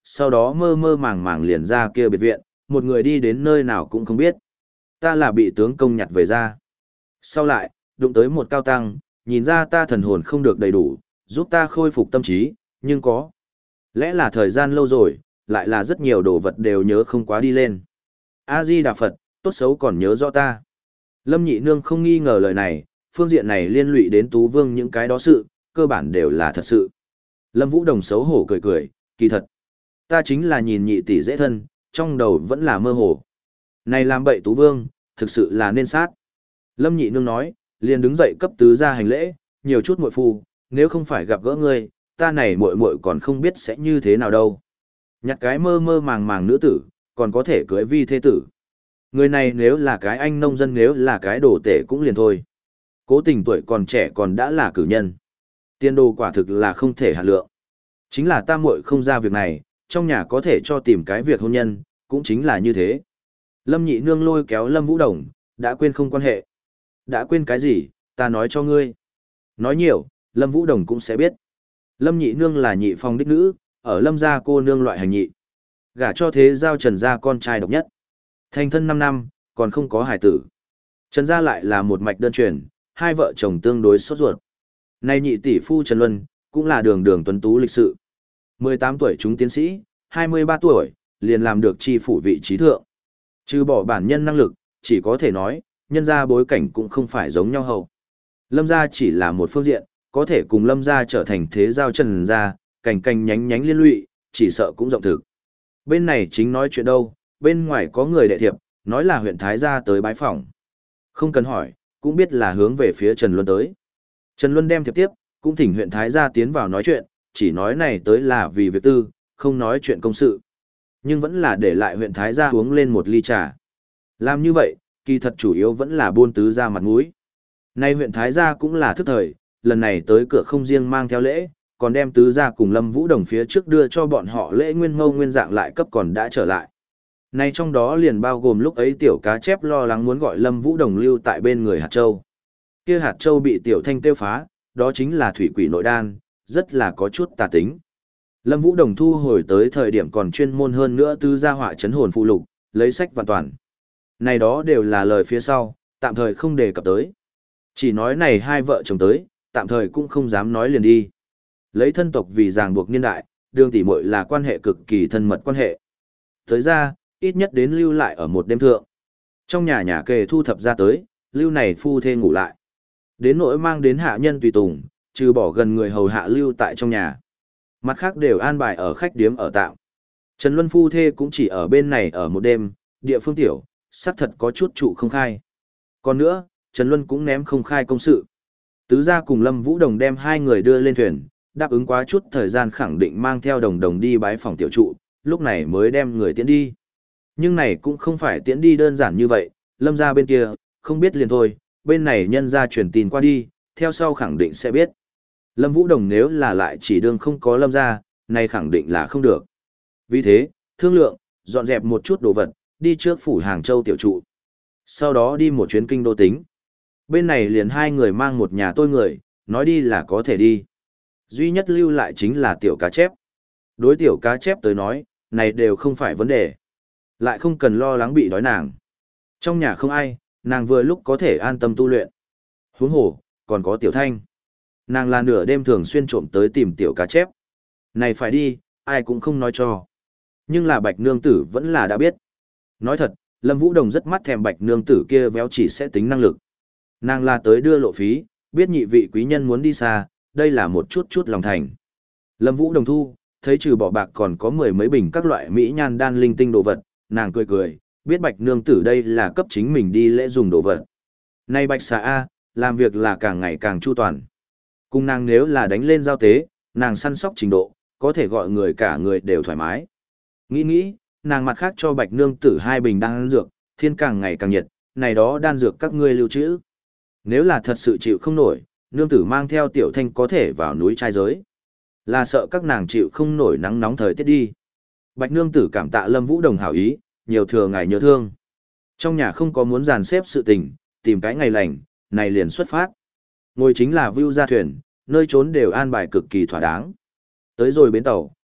sau đó mơ mơ màng màng liền ra kia biệt viện, một người đi đến nơi nào cũng không biết. Ta là bị tướng công nhặt về ra. Sau lại, đụng tới một cao tăng, nhìn ra ta thần hồn không được đầy đủ, giúp ta khôi phục tâm trí, nhưng có. Lẽ là thời gian lâu rồi, lại là rất nhiều đồ vật đều nhớ không quá đi lên. A-di-đà Phật, tốt xấu còn nhớ rõ ta. Lâm Nhị Nương không nghi ngờ lời này, phương diện này liên lụy đến Tú Vương những cái đó sự, cơ bản đều là thật sự. Lâm Vũ Đồng xấu hổ cười cười, kỳ thật. Ta chính là nhìn nhị tỷ dễ thân, trong đầu vẫn là mơ hồ. Này làm bậy Tú Vương, thực sự là nên sát. Lâm Nhị Nương nói, liền đứng dậy cấp tứ ra hành lễ, nhiều chút muội phu, nếu không phải gặp gỡ ngươi, ta này muội muội còn không biết sẽ như thế nào đâu. Nhặt cái mơ mơ màng màng nữ tử, còn có thể cưới vi thế tử. Người này nếu là cái anh nông dân, nếu là cái đồ tể cũng liền thôi. Cố tình tuổi còn trẻ còn đã là cử nhân. Tiên đồ quả thực là không thể hạ lượng. Chính là ta muội không ra việc này, trong nhà có thể cho tìm cái việc hôn nhân, cũng chính là như thế. Lâm Nhị Nương lôi kéo Lâm Vũ Đồng, đã quên không quan hệ. Đã quên cái gì, ta nói cho ngươi. Nói nhiều, Lâm Vũ Đồng cũng sẽ biết. Lâm Nhị Nương là nhị phong đích nữ, ở Lâm gia cô nương loại hành nhị. Gả cho thế giao Trần gia con trai độc nhất. Thành thân năm năm, còn không có hài tử. Trần gia lại là một mạch đơn truyền, hai vợ chồng tương đối sốt ruột. Nay nhị tỷ phu Trần Luân, cũng là đường đường tuấn tú lịch sự. mười tám tuổi chúng tiến sĩ, hai mươi ba tuổi, liền làm được chi phủ vị trí thượng. Trừ bỏ bản nhân năng lực, chỉ có thể nói, nhân gia bối cảnh cũng không phải giống nhau hậu. Lâm gia chỉ là một phương diện, có thể cùng Lâm gia trở thành thế giao Trần gia, cành cành nhánh nhánh liên lụy, chỉ sợ cũng rộng thực. Bên này chính nói chuyện đâu, bên ngoài có người đệ thiệp, nói là huyện Thái gia tới bái phỏng. Không cần hỏi, cũng biết là hướng về phía Trần Luân tới. Trần Luân đem thiệp tiếp, cũng thỉnh huyện Thái gia tiến vào nói chuyện, chỉ nói này tới là vì việc tư, không nói chuyện công sự. Nhưng vẫn là để lại huyện Thái gia uống lên một ly trà. Làm như vậy, kỳ thật chủ yếu vẫn là buôn tứ gia mặt mũi. Nay huyện Thái gia cũng là thức thời, lần này tới cửa không riêng mang theo lễ, còn đem tứ gia cùng Lâm Vũ Đồng phía trước đưa cho bọn họ lễ nguyên ngâu nguyên dạng lại cấp còn đã trở lại. Nay trong đó liền bao gồm lúc ấy tiểu cá chép lo lắng muốn gọi Lâm Vũ Đồng lưu tại bên người hạt châu. Kia hạt châu bị tiểu thanh tiêu phá, đó chính là thủy quỷ nội đan, rất là có chút tà tính. Lâm Vũ Đồng thu hồi tới thời điểm còn chuyên môn hơn nữa tứ gia họa chấn hồn phụ lục, lấy sách hoàn toàn. Này đó đều là lời phía sau, tạm thời không đề cập tới. Chỉ nói này hai vợ chồng tới, tạm thời cũng không dám nói liền đi. Lấy thân tộc vì ràng buộc niên đại, đường tỷ muội là quan hệ cực kỳ thân mật quan hệ. Tới ra, ít nhất đến lưu lại ở một đêm thượng. Trong nhà nhà kề thu thập ra tới, lưu này phu thê ngủ lại. Đến nỗi mang đến hạ nhân tùy tùng, trừ bỏ gần người hầu hạ lưu tại trong nhà. Mặt khác đều an bài ở khách điếm ở tạm. Trần Luân phu thê cũng chỉ ở bên này ở một đêm, địa phương tiểu, xác thật có chút trụ không khai. Còn nữa, Trần Luân cũng ném không khai công sự. Tứ gia cùng Lâm Vũ Đồng đem hai người đưa lên thuyền, đáp ứng quá chút thời gian khẳng định mang theo đồng đồng đi bái phòng tiểu trụ, lúc này mới đem người tiễn đi. Nhưng này cũng không phải tiễn đi đơn giản như vậy, Lâm gia bên kia, không biết liền thôi, bên này nhân gia truyền tin qua đi, theo sau khẳng định sẽ biết. Lâm Vũ Đồng nếu là lại chỉ đương không có Lâm gia, này khẳng định là không được. Vì thế, thương lượng, dọn dẹp một chút đồ vật, đi trước phủ Hàng Châu tiểu trụ. Sau đó đi một chuyến kinh đô tính. Bên này liền hai người mang một nhà tôi người, nói đi là có thể đi. Duy nhất lưu lại chính là tiểu cá chép. Đối tiểu cá chép tới nói, này đều không phải vấn đề. Lại không cần lo lắng bị đói nàng. Trong nhà không ai, nàng vừa lúc có thể an tâm tu luyện. Huống hồ, còn có tiểu thanh. Nàng là nửa đêm thường xuyên trộm tới tìm tiểu cá chép. Này phải đi, ai cũng không nói cho. Nhưng là bạch nương tử vẫn là đã biết. Nói thật, Lâm Vũ Đồng rất mắt thèm bạch nương tử kia véo chỉ sẽ tính năng lực. Nàng là tới đưa lộ phí, biết nhị vị quý nhân muốn đi xa, đây là một chút chút lòng thành. Lâm Vũ Đồng thu, thấy trừ bỏ bạc còn có mười mấy bình các loại mỹ nhan đan linh tinh đồ vật, nàng cười cười, biết bạch nương tử đây là cấp chính mình đi lễ dùng đồ vật. Này bạch xà A, làm việc là càng ngày càng chu toàn. Cùng nàng nếu là đánh lên giao tế, nàng săn sóc trình độ, có thể gọi người cả người đều thoải mái. Nghĩ nghĩ, nàng mặt khác cho bạch nương tử hai bình đan dược, thiên càng ngày càng nhiệt, này đó đan dược các ngươi lưu trữ. Nếu là thật sự chịu không nổi, nương tử mang theo tiểu thanh có thể vào núi trai giới. Là sợ các nàng chịu không nổi nắng nóng thời tiết đi. Bạch nương tử cảm tạ Lâm Vũ Đồng hảo ý, nhiều thừa ngài nhớ thương. Trong nhà không có muốn dàn xếp sự tình, tìm cái ngày lành, này liền xuất phát. Ngồi chính là view ra thuyền, nơi trốn đều an bài cực kỳ thỏa đáng. Tới rồi bến tàu,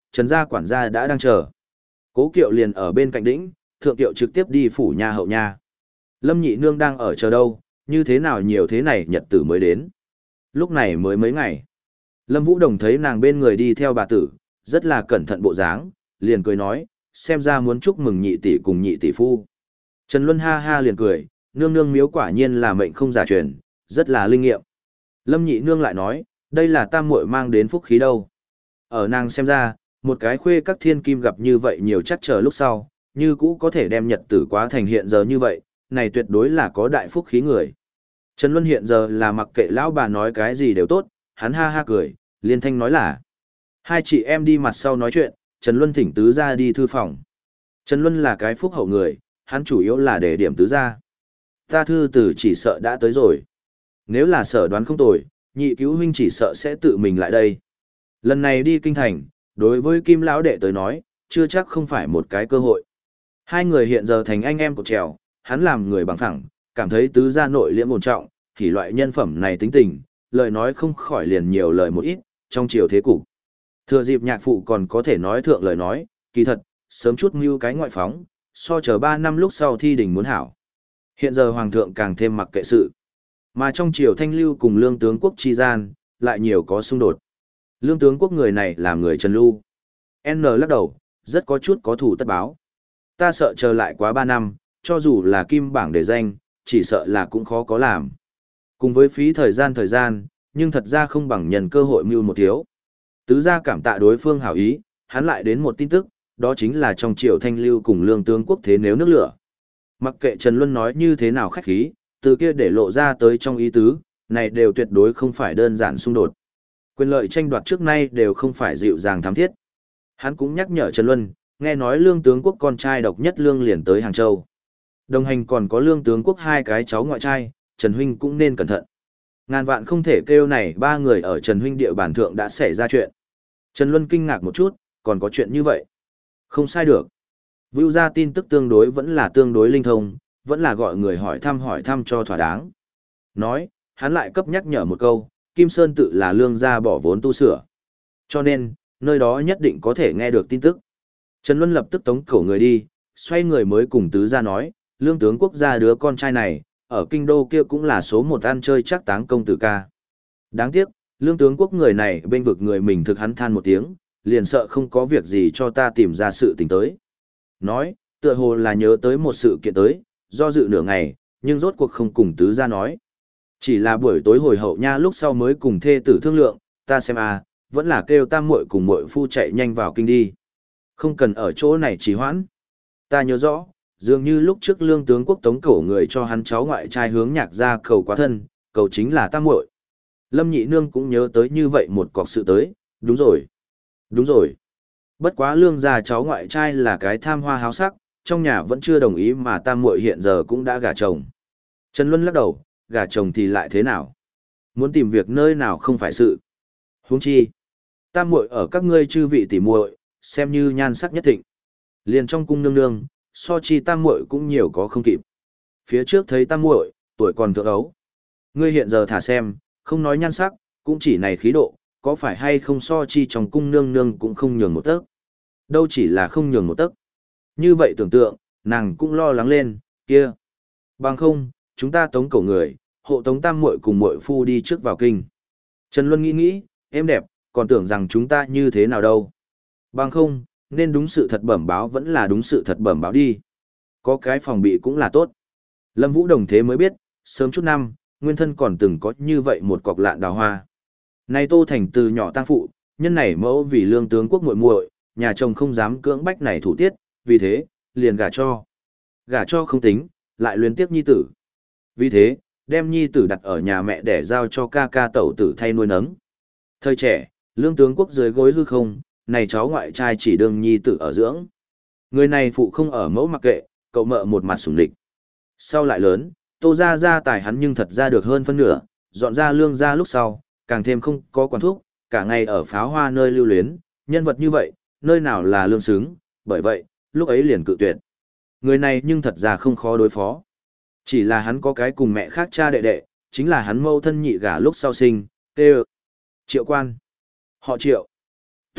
Trần gia quản gia đã đang chờ. Cố Kiệu liền ở bên cạnh đỉnh, Thượng Kiệu trực tiếp đi phủ nha hậu nha. Lâm Nhị Nương đang ở chờ đâu, như thế nào nhiều thế này nhật tử mới đến. Lúc này mới mấy ngày. Lâm Vũ Đồng thấy nàng bên người đi theo bà tử, rất là cẩn thận bộ dáng, liền cười nói, xem ra muốn chúc mừng nhị tỷ cùng nhị tỷ phu. Trần Luân ha ha liền cười, nương nương miếu quả nhiên là mệnh không giả truyền, rất là linh nghiệm. Lâm Nhị Nương lại nói, đây là tam muội mang đến phúc khí đâu. Ở nàng xem ra, một cái khuê các thiên kim gặp như vậy nhiều chắc chờ lúc sau, như cũ có thể đem nhật tử quá thành hiện giờ như vậy, này tuyệt đối là có đại phúc khí người. Trần Luân hiện giờ là mặc kệ lão bà nói cái gì đều tốt, hắn ha ha cười, liên thanh nói là. Hai chị em đi mặt sau nói chuyện, Trần Luân thỉnh tứ gia đi thư phòng. Trần Luân là cái phúc hậu người, hắn chủ yếu là để điểm tứ gia. Ta thư tử chỉ sợ đã tới rồi. Nếu là sở đoán không tồi, nhị cứu huynh chỉ sợ sẽ tự mình lại đây. Lần này đi kinh thành, đối với Kim lão đệ tới nói, chưa chắc không phải một cái cơ hội. Hai người hiện giờ thành anh em của trèo, hắn làm người bằng thẳng, cảm thấy tứ gia nội liễm ổn trọng, thì loại nhân phẩm này tính tình, lời nói không khỏi liền nhiều lời một ít, trong chiều thế cục. Thừa dịp nhạc phụ còn có thể nói thượng lời nói, kỳ thật, sớm chút mưu cái ngoại phóng, so chờ ba năm lúc sau thi đình muốn hảo. Hiện giờ hoàng thượng càng thêm mặc kệ sự. Mà trong triều thanh lưu cùng lương tướng quốc chi gian, lại nhiều có xung đột. Lương tướng quốc người này là người Trần Lưu. N lắc đầu, rất có chút có thủ tất báo. Ta sợ chờ lại quá ba năm, cho dù là kim bảng để danh, chỉ sợ là cũng khó có làm. Cùng với phí thời gian thời gian, nhưng thật ra không bằng nhân cơ hội mưu một thiếu. Tứ gia cảm tạ đối phương hảo ý, hắn lại đến một tin tức, đó chính là trong triều thanh lưu cùng lương tướng quốc thế nếu nước lửa. Mặc kệ Trần Luân nói như thế nào khách khí, từ kia để lộ ra tới trong ý tứ, này đều tuyệt đối không phải đơn giản xung đột. Quyền lợi tranh đoạt trước nay đều không phải dịu dàng thắm thiết. Hắn cũng nhắc nhở Trần Luân, nghe nói lương tướng quốc con trai độc nhất lương liền tới Hàng Châu. Đồng hành còn có lương tướng quốc hai cái cháu ngoại trai, Trần Huynh cũng nên cẩn thận. Ngàn vạn không thể kêu này ba người ở Trần Huynh địa bản thượng đã xảy ra chuyện. Trần Luân kinh ngạc một chút, còn có chuyện như vậy. Không sai được. Vưu ra tin tức tương đối vẫn là tương đối linh thông, vẫn là gọi người hỏi thăm hỏi thăm cho thỏa đáng. Nói, hắn lại cấp nhắc nhở một câu, Kim Sơn tự là lương gia bỏ vốn tu sửa. Cho nên, nơi đó nhất định có thể nghe được tin tức. Trần Luân lập tức tống cổ người đi, xoay người mới cùng tứ gia nói, lương tướng quốc gia đứa con trai này, ở kinh đô kia cũng là số một ăn chơi chắc táng công tử ca. Đáng tiếc, lương tướng quốc người này bên vực người mình thực hắn than một tiếng, liền sợ không có việc gì cho ta tìm ra sự tình tới. Nói, tựa hồ là nhớ tới một sự kiện tới, do dự nửa ngày, nhưng rốt cuộc không cùng tứ gia nói. Chỉ là buổi tối hồi hậu nha lúc sau mới cùng thê tử thương lượng, ta xem à, vẫn là kêu tam muội cùng muội phu chạy nhanh vào kinh đi. Không cần ở chỗ này trì hoãn. Ta nhớ rõ, dường như lúc trước lương tướng quốc tống cổ người cho hắn cháu ngoại trai hướng nhạc ra cầu quá thân, cầu chính là tam muội. Lâm Nhị Nương cũng nhớ tới như vậy một cọc sự tới, đúng rồi. Đúng rồi. Bất quá lương gia cháu ngoại trai là cái tham hoa háo sắc, trong nhà vẫn chưa đồng ý mà tam muội hiện giờ cũng đã gả chồng. Trần Luân lắc đầu, gả chồng thì lại thế nào? Muốn tìm việc nơi nào không phải sự. Huống chi, tam muội ở các ngươi chư vị tỉ muội, xem như nhan sắc nhất thịnh. Liền trong cung nương nương, so chi tam muội cũng nhiều có không kịp. Phía trước thấy tam muội, tuổi còn thượng ấu. Ngươi hiện giờ thả xem, không nói nhan sắc, cũng chỉ này khí độ, có phải hay không so chi trong cung nương nương cũng không nhường một tấc. Đâu chỉ là không nhường một tấc. Như vậy tưởng tượng, nàng cũng lo lắng lên, kia. Bằng không, chúng ta tống cổ người, hộ tống tam muội cùng muội phu đi trước vào kinh. Trần Luân nghĩ nghĩ, em đẹp, còn tưởng rằng chúng ta như thế nào đâu. Bằng không, nên đúng sự thật bẩm báo vẫn là đúng sự thật bẩm báo đi. Có cái phòng bị cũng là tốt. Lâm Vũ Đồng thế mới biết, sớm chút năm, nguyên thân còn từng có như vậy một cọc lạn đào hoa. Nay Tô Thành từ nhỏ tăng phụ, nhân này mẫu vì lương tướng quốc muội muội, nhà chồng không dám cưỡng bách này thủ tiết, vì thế, liền gả cho. Gả cho không tính, lại luyến tiếc nhi tử. Vì thế, đem nhi tử đặt ở nhà mẹ để giao cho ca ca tẩu tử thay nuôi nấng. Thời trẻ, lương tướng quốc dưới gối hư không, này cháu ngoại trai chỉ đương nhi tử ở dưỡng. Người này phụ không ở mẫu mặc kệ, cậu mợ một mặt sủng địch. Sau lại lớn, Tô gia gia tài hắn nhưng thật ra được hơn phân nửa, dọn ra lương gia lúc sau, càng thêm không có quản thúc, cả ngày ở pháo hoa nơi lưu luyến, nhân vật như vậy, nơi nào là lương xứng, bởi vậy, lúc ấy liền cự tuyệt. Người này nhưng thật ra không khó đối phó. Chỉ là hắn có cái cùng mẹ khác cha đệ đệ, chính là hắn mâu thân nhị gả lúc sau sinh, tê Triệu Quan. Họ Triệu.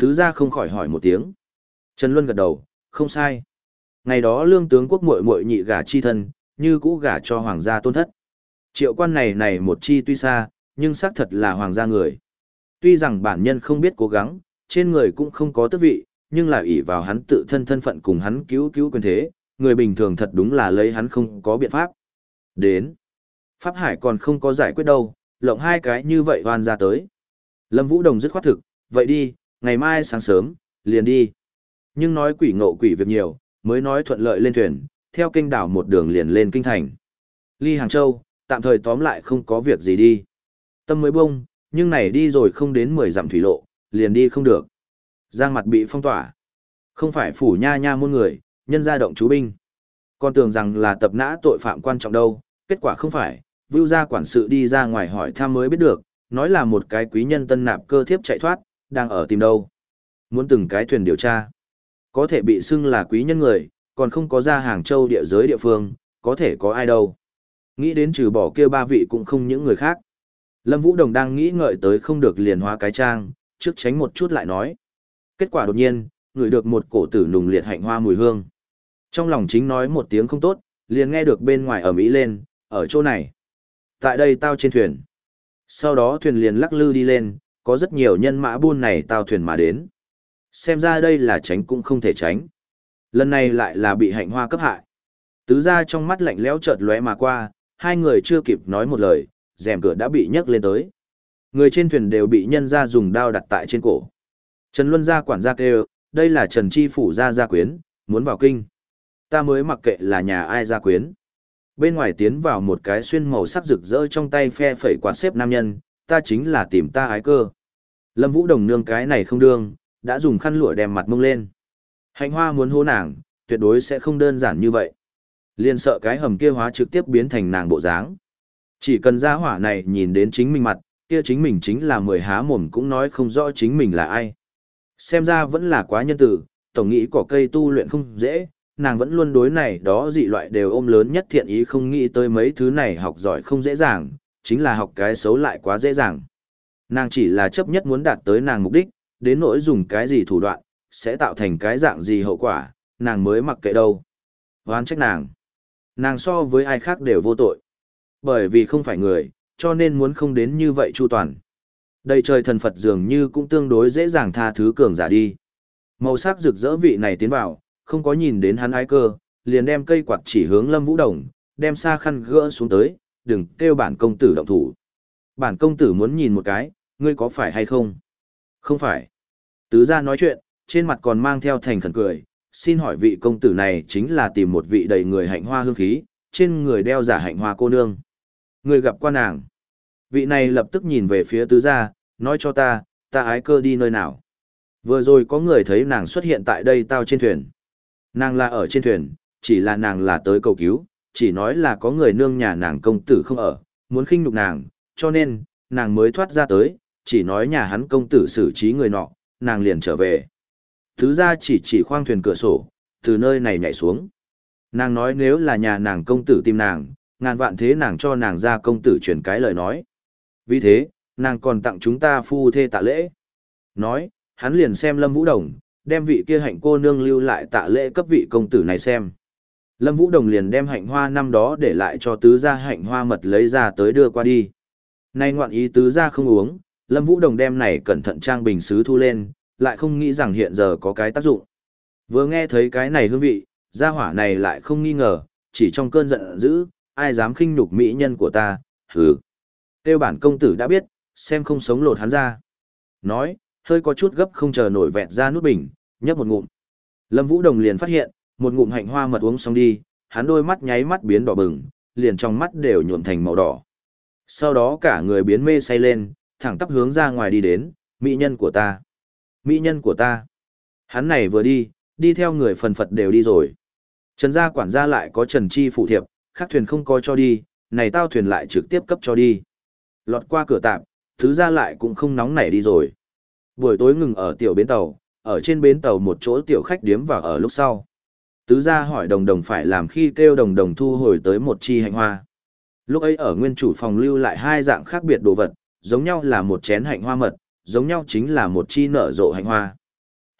Tứ gia không khỏi hỏi một tiếng. Trần Luân gật đầu, không sai. Ngày đó lương tướng quốc muội muội nhị gả chi thân, như cũ gả cho hoàng gia tôn thất. Triệu quan này này một chi tuy xa, nhưng xác thật là hoàng gia người. Tuy rằng bản nhân không biết cố gắng, trên người cũng không có tước vị, nhưng là ỷ vào hắn tự thân thân phận cùng hắn cứu cứu quyền thế, người bình thường thật đúng là lấy hắn không có biện pháp. Đến. Pháp Hải còn không có giải quyết đâu, lộng hai cái như vậy hoan ra tới. Lâm Vũ Đồng dứt khoát thực, vậy đi, ngày mai sáng sớm, liền đi. Nhưng nói quỷ ngộ quỷ việc nhiều, mới nói thuận lợi lên thuyền, theo kênh đảo một đường liền lên kinh thành. Ly Hàng Châu, tạm thời tóm lại không có việc gì đi. Tâm mới bông, nhưng này đi rồi không đến mười dặm thủy lộ, liền đi không được. Giang mặt bị phong tỏa. Không phải phủ nha nha môn người, nhân gia động chú binh. Còn tưởng rằng là tập nã tội phạm quan trọng đâu, kết quả không phải, vưu gia quản sự đi ra ngoài hỏi thăm mới biết được, nói là một cái quý nhân tân nạp cơ thiếp chạy thoát, đang ở tìm đâu. Muốn từng cái thuyền điều tra. Có thể bị xưng là quý nhân người, còn không có ra Hàng Châu địa giới địa phương, có thể có ai đâu. Nghĩ đến trừ bỏ kia ba vị cũng không những người khác. Lâm Vũ Đồng đang nghĩ ngợi tới không được liền hóa cái trang, trước tránh một chút lại nói. Kết quả đột nhiên, ngửi được một cổ tử nùng liệt hạnh hoa mùi hương. Trong lòng chính nói một tiếng không tốt, liền nghe được bên ngoài ầm ĩ lên, ở chỗ này. Tại đây tao trên thuyền. Sau đó thuyền liền lắc lư đi lên, có rất nhiều nhân mã buôn này tao thuyền mà đến. Xem ra đây là tránh cũng không thể tránh. Lần này lại là bị hạnh hoa cấp hại. Tứ ra trong mắt lạnh lẽo chợt lóe mà qua, hai người chưa kịp nói một lời, rèm cửa đã bị nhấc lên tới. Người trên thuyền đều bị nhân ra dùng đao đặt tại trên cổ. Trần Luân gia quản gia kêu, đây là Trần Chi Phủ gia gia quyến, muốn vào kinh. Ta mới mặc kệ là nhà ai gia quyến. Bên ngoài tiến vào một cái xuyên màu sắc rực rỡ trong tay phe phẩy quạt xếp nam nhân, ta chính là tìm ta ái cơ. Lâm Vũ Đồng nương cái này không đương, đã dùng khăn lụa đem mặt mông lên. Hạnh hoa muốn hô nàng, tuyệt đối sẽ không đơn giản như vậy. Liên sợ cái hầm kia hóa trực tiếp biến thành nàng bộ dáng. Chỉ cần gia hỏa này nhìn đến chính mình mặt, kia chính mình chính là mười há mồm cũng nói không rõ chính mình là ai. Xem ra vẫn là quá nhân tử, tổng nghĩ cỏ cây tu luyện không dễ, nàng vẫn luôn đối này đó dị loại đều ôm lớn nhất thiện ý không nghĩ tới mấy thứ này học giỏi không dễ dàng, chính là học cái xấu lại quá dễ dàng. Nàng chỉ là chấp nhất muốn đạt tới nàng mục đích, đến nỗi dùng cái gì thủ đoạn, sẽ tạo thành cái dạng gì hậu quả, nàng mới mặc kệ đâu. Hoán trách nàng. Nàng so với ai khác đều vô tội. Bởi vì không phải người, cho nên muốn không đến như vậy chu toàn. Đầy trời thần Phật dường như cũng tương đối dễ dàng tha thứ cường giả đi. Màu sắc rực rỡ vị này tiến vào, không có nhìn đến hắn ái cơ, liền đem cây quạt chỉ hướng Lâm Vũ Đồng, đem xa khăn gỡ xuống tới, đừng kêu bản công tử động thủ. Bản công tử muốn nhìn một cái, ngươi có phải hay không? Không phải. Tứ gia nói chuyện, trên mặt còn mang theo thành khẩn cười, xin hỏi vị công tử này chính là tìm một vị đầy người hạnh hoa hương khí, trên người đeo giả hạnh hoa cô nương. Người gặp qua nàng. Vị này lập tức nhìn về phía tứ gia, nói cho ta, ta ái cơ đi nơi nào. Vừa rồi có người thấy nàng xuất hiện tại đây tao trên thuyền. Nàng là ở trên thuyền, chỉ là nàng là tới cầu cứu, chỉ nói là có người nương nhà nàng công tử không ở, muốn khinh nhục nàng, cho nên, nàng mới thoát ra tới, chỉ nói nhà hắn công tử xử trí người nọ, nàng liền trở về. Tứ gia chỉ chỉ khoang thuyền cửa sổ, từ nơi này nhảy xuống. Nàng nói nếu là nhà nàng công tử tìm nàng, ngàn vạn thế nàng cho nàng ra công tử chuyển cái lời nói. Vì thế, nàng còn tặng chúng ta phu thê tạ lễ. Nói, hắn liền xem Lâm Vũ Đồng, đem vị kia hạnh cô nương lưu lại tạ lễ cấp vị công tử này xem. Lâm Vũ Đồng liền đem hạnh hoa năm đó để lại cho tứ gia hạnh hoa mật lấy ra tới đưa qua đi. Nay ngoạn ý tứ gia không uống, Lâm Vũ Đồng đem này cẩn thận trang bình sứ thu lên, lại không nghĩ rằng hiện giờ có cái tác dụng. Vừa nghe thấy cái này hương vị, gia hỏa này lại không nghi ngờ, chỉ trong cơn giận dữ, ai dám khinh nhục mỹ nhân của ta, hừ. Tiêu bản công tử đã biết, xem không sống lột hắn ra. Nói, hơi có chút gấp không chờ nổi vẹt ra nút bình, nhấp một ngụm. Lâm Vũ Đồng liền phát hiện, một ngụm hạnh hoa mật uống xong đi, hắn đôi mắt nháy mắt biến đỏ bừng, liền trong mắt đều nhuộm thành màu đỏ. Sau đó cả người biến mê say lên, thẳng tắp hướng ra ngoài đi đến, mỹ nhân của ta. Mỹ nhân của ta. Hắn này vừa đi, đi theo người phần phật đều đi rồi. Trần gia quản gia lại có Trần Chi phụ thiệp, khác thuyền không coi cho đi, này tao thuyền lại trực tiếp cấp cho đi. Lọt qua cửa tạm, thứ ra lại cũng không nóng nảy đi rồi. Buổi tối ngừng ở tiểu bến tàu, ở trên bến tàu một chỗ tiểu khách điếm vào ở lúc sau. Tứ gia hỏi đồng đồng phải làm khi kêu đồng đồng thu hồi tới một chi hạnh hoa. Lúc ấy ở nguyên chủ phòng lưu lại hai dạng khác biệt đồ vật, giống nhau là một chén hạnh hoa mật, giống nhau chính là một chi nở rộ hạnh hoa.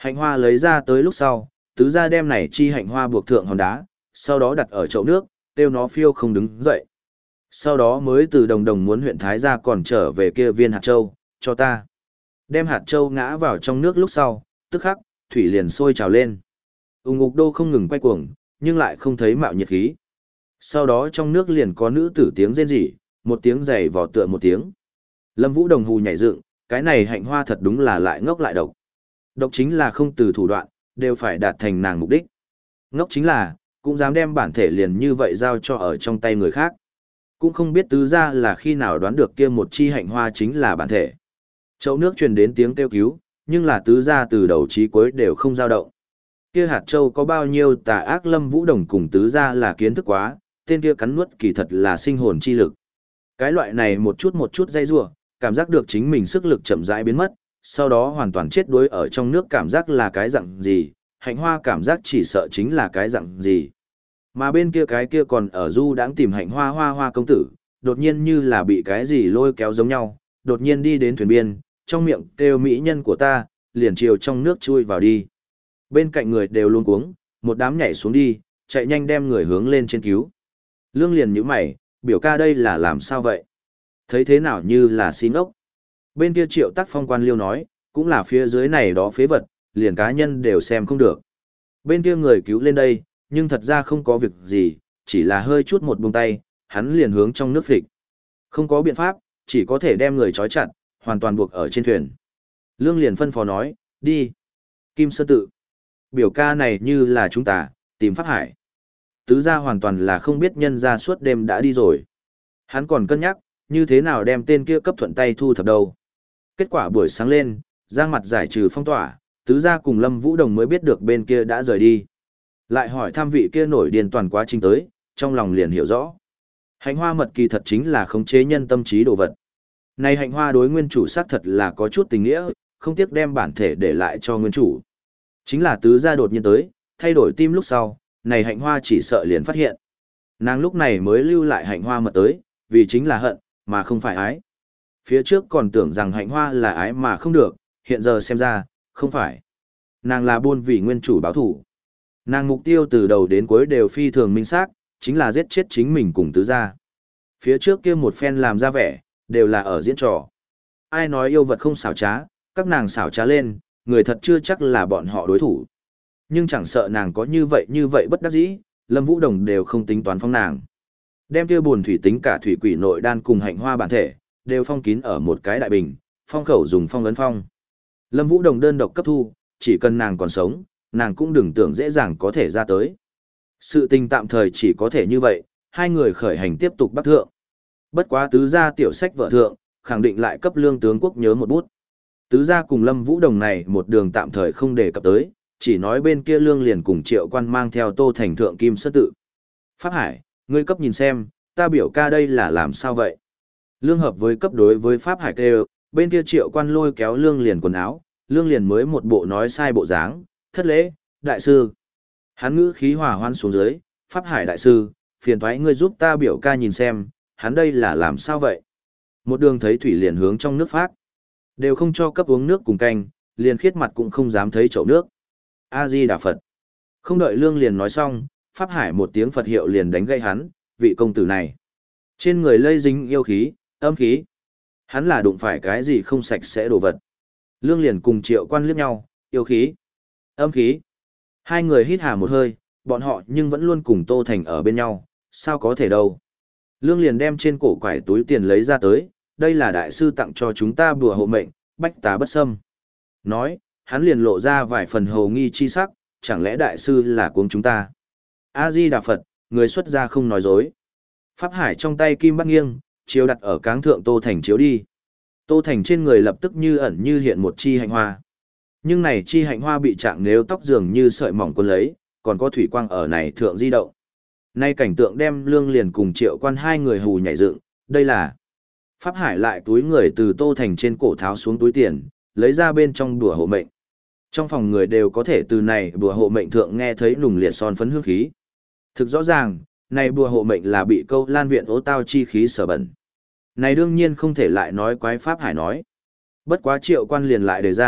Hạnh hoa lấy ra tới lúc sau, tứ gia đem này chi hạnh hoa buộc thượng hòn đá, sau đó đặt ở chậu nước, kêu nó phiêu không đứng dậy. Sau đó mới từ đồng đồng muốn huyện Thái gia còn trở về kia viên hạt châu, cho ta. Đem hạt châu ngã vào trong nước lúc sau, tức khắc, thủy liền sôi trào lên. Ung ngục đô không ngừng quay cuồng, nhưng lại không thấy mạo nhiệt khí. Sau đó trong nước liền có nữ tử tiếng rên rỉ, một tiếng giày vò tựa một tiếng. Lâm Vũ Đồng hù nhảy dựng, cái này hạnh hoa thật đúng là lại ngốc lại độc. Độc chính là không từ thủ đoạn, đều phải đạt thành nàng mục đích. Ngốc chính là, cũng dám đem bản thể liền như vậy giao cho ở trong tay người khác. Cũng không biết tứ ra là khi nào đoán được kia một chi hạnh hoa chính là bản thể. Chậu nước truyền đến tiếng kêu cứu, nhưng là tứ ra từ đầu chí cuối đều không dao động. Kia hạt châu có bao nhiêu tà ác Lâm Vũ Đồng cùng tứ ra là kiến thức quá, tên kia cắn nuốt kỳ thật là sinh hồn chi lực. Cái loại này một chút một chút dây rủa, cảm giác được chính mình sức lực chậm rãi biến mất, sau đó hoàn toàn chết đuối ở trong nước cảm giác là cái dạng gì, hạnh hoa cảm giác chỉ sợ chính là cái dạng gì. Mà bên kia cái kia còn ở du đãng tìm hạnh hoa hoa hoa công tử, đột nhiên như là bị cái gì lôi kéo giống nhau, đột nhiên đi đến thuyền biên, trong miệng kêu mỹ nhân của ta, liền chiều trong nước chui vào đi. Bên cạnh người đều luống cuống, một đám nhảy xuống đi, chạy nhanh đem người hướng lên trên cứu. Lương liền nhíu mày, biểu ca đây là làm sao vậy? Thấy thế nào như là xin ốc. Bên kia Triệu Tắc Phong quan liêu nói, cũng là phía dưới này đó phế vật, liền cá nhân đều xem không được. Bên kia người cứu lên đây, nhưng thật ra không có việc gì, chỉ là hơi chút một buông tay, hắn liền hướng trong nước phịch. Không có biện pháp, chỉ có thể đem người trói chặt, hoàn toàn buộc ở trên thuyền. Lương liền phân phó nói, đi. Kim Sơn Tự. Biểu ca này như là chúng ta, tìm Pháp Hải. Tứ gia hoàn toàn là không biết nhân ra suốt đêm đã đi rồi. Hắn còn cân nhắc, như thế nào đem tên kia cấp thuận tay thu thập đâu. Kết quả buổi sáng lên, giang mặt giải trừ phong tỏa, tứ gia cùng Lâm Vũ Đồng mới biết được bên kia đã rời đi. Lại hỏi thăm vị kia nổi điên toàn quá trình tới, trong lòng liền hiểu rõ. Hạnh hoa mật kỳ thật chính là khống chế nhân tâm trí đồ vật. Này hạnh hoa đối nguyên chủ xác thật là có chút tình nghĩa, không tiếc đem bản thể để lại cho nguyên chủ. Chính là tứ gia đột nhiên tới, thay đổi tim lúc sau, này hạnh hoa chỉ sợ liền phát hiện. Nàng lúc này mới lưu lại hạnh hoa mật tới, vì chính là hận, mà không phải ái. Phía trước còn tưởng rằng hạnh hoa là ái mà không được, hiện giờ xem ra, không phải. Nàng là buôn vì nguyên chủ báo thủ. Nàng mục tiêu từ đầu đến cuối đều phi thường minh xác, chính là giết chết chính mình cùng tứ gia. Phía trước kia một phen làm ra vẻ, đều là ở diễn trò. Ai nói yêu vật không xảo trá, các nàng xảo trá lên, người thật chưa chắc là bọn họ đối thủ. Nhưng chẳng sợ nàng có như vậy như vậy bất đắc dĩ, Lâm Vũ Đồng đều không tính toán phong nàng. Đem kia buồn thủy tính cả thủy quỷ nội đan cùng hạnh hoa bản thể, đều phong kín ở một cái đại bình, phong khẩu dùng phong ấn phong. Lâm Vũ Đồng đơn độc cấp thu, chỉ cần nàng còn sống, nàng cũng đừng tưởng dễ dàng có thể ra tới. Sự tình tạm thời chỉ có thể như vậy, hai người khởi hành tiếp tục bắc thượng. Bất quá tứ gia tiểu sách vợ thượng, khẳng định lại cấp lương tướng quốc nhớ một bút. Tứ gia cùng Lâm Vũ Đồng này một đường tạm thời không đề cập tới, chỉ nói bên kia lương liền cùng Triệu Quan mang theo Tô Thành thượng Kim Sơn Tự. Pháp Hải, ngươi cấp nhìn xem, ta biểu ca đây là làm sao vậy? Lương hợp với cấp đối với Pháp Hải kêu, bên kia Triệu Quan lôi kéo lương liền quần áo, lương liền mới một bộ nói sai bộ dáng, thất lễ, đại sư. Hắn ngữ khí hòa hoan xuống dưới, Pháp Hải đại sư, phiền thoái ngươi giúp ta biểu ca nhìn xem, hắn đây là làm sao vậy? Một đường thấy thủy liền hướng trong nước phát, đều không cho cấp uống nước cùng canh, liền khiết mặt cũng không dám thấy chậu nước. A-di Đà Phật. Không đợi lương liền nói xong, Pháp Hải một tiếng Phật hiệu liền đánh gây hắn, vị công tử này. Trên người lây dính yêu khí, âm khí. Hắn là đụng phải cái gì không sạch sẽ đồ vật. Lương liền cùng Triệu Quan liếc nhau, yêu khí, âm khí. Hai người hít hà một hơi, bọn họ nhưng vẫn luôn cùng Tô Thành ở bên nhau, sao có thể đâu. Lương liền đem trên cổ quải túi tiền lấy ra tới, đây là đại sư tặng cho chúng ta bùa hộ mệnh, bách tá bất xâm. Nói, hắn liền lộ ra vài phần hầu nghi chi sắc, chẳng lẽ đại sư là cuống chúng ta. A-di Đà Phật, người xuất gia không nói dối. Pháp Hải trong tay kim bắt nghiêng, chiếu đặt ở cáng thượng Tô Thành chiếu đi. Tô Thành trên người lập tức như ẩn như hiện một chi hạnh hoa. Nhưng này chi hạnh hoa bị chạm nếu tóc dường như sợi mỏng quân lấy, còn có thủy quang ở này thượng di động. Nay cảnh tượng đem lương liền cùng Triệu Quan hai người hù nhảy dựng, đây là Pháp Hải lại túi người từ Tô Thành trên cổ tháo xuống túi tiền, lấy ra bên trong đùa hộ mệnh. Trong phòng người đều có thể từ này đùa hộ mệnh thượng nghe thấy nùng liệt son phấn hương khí. Thực rõ ràng, này đùa hộ mệnh là bị câu lan viện ố tao chi khí sở bẩn. Này đương nhiên không thể lại nói quái Pháp Hải nói. Bất quá Triệu Quan liền lại đề ra,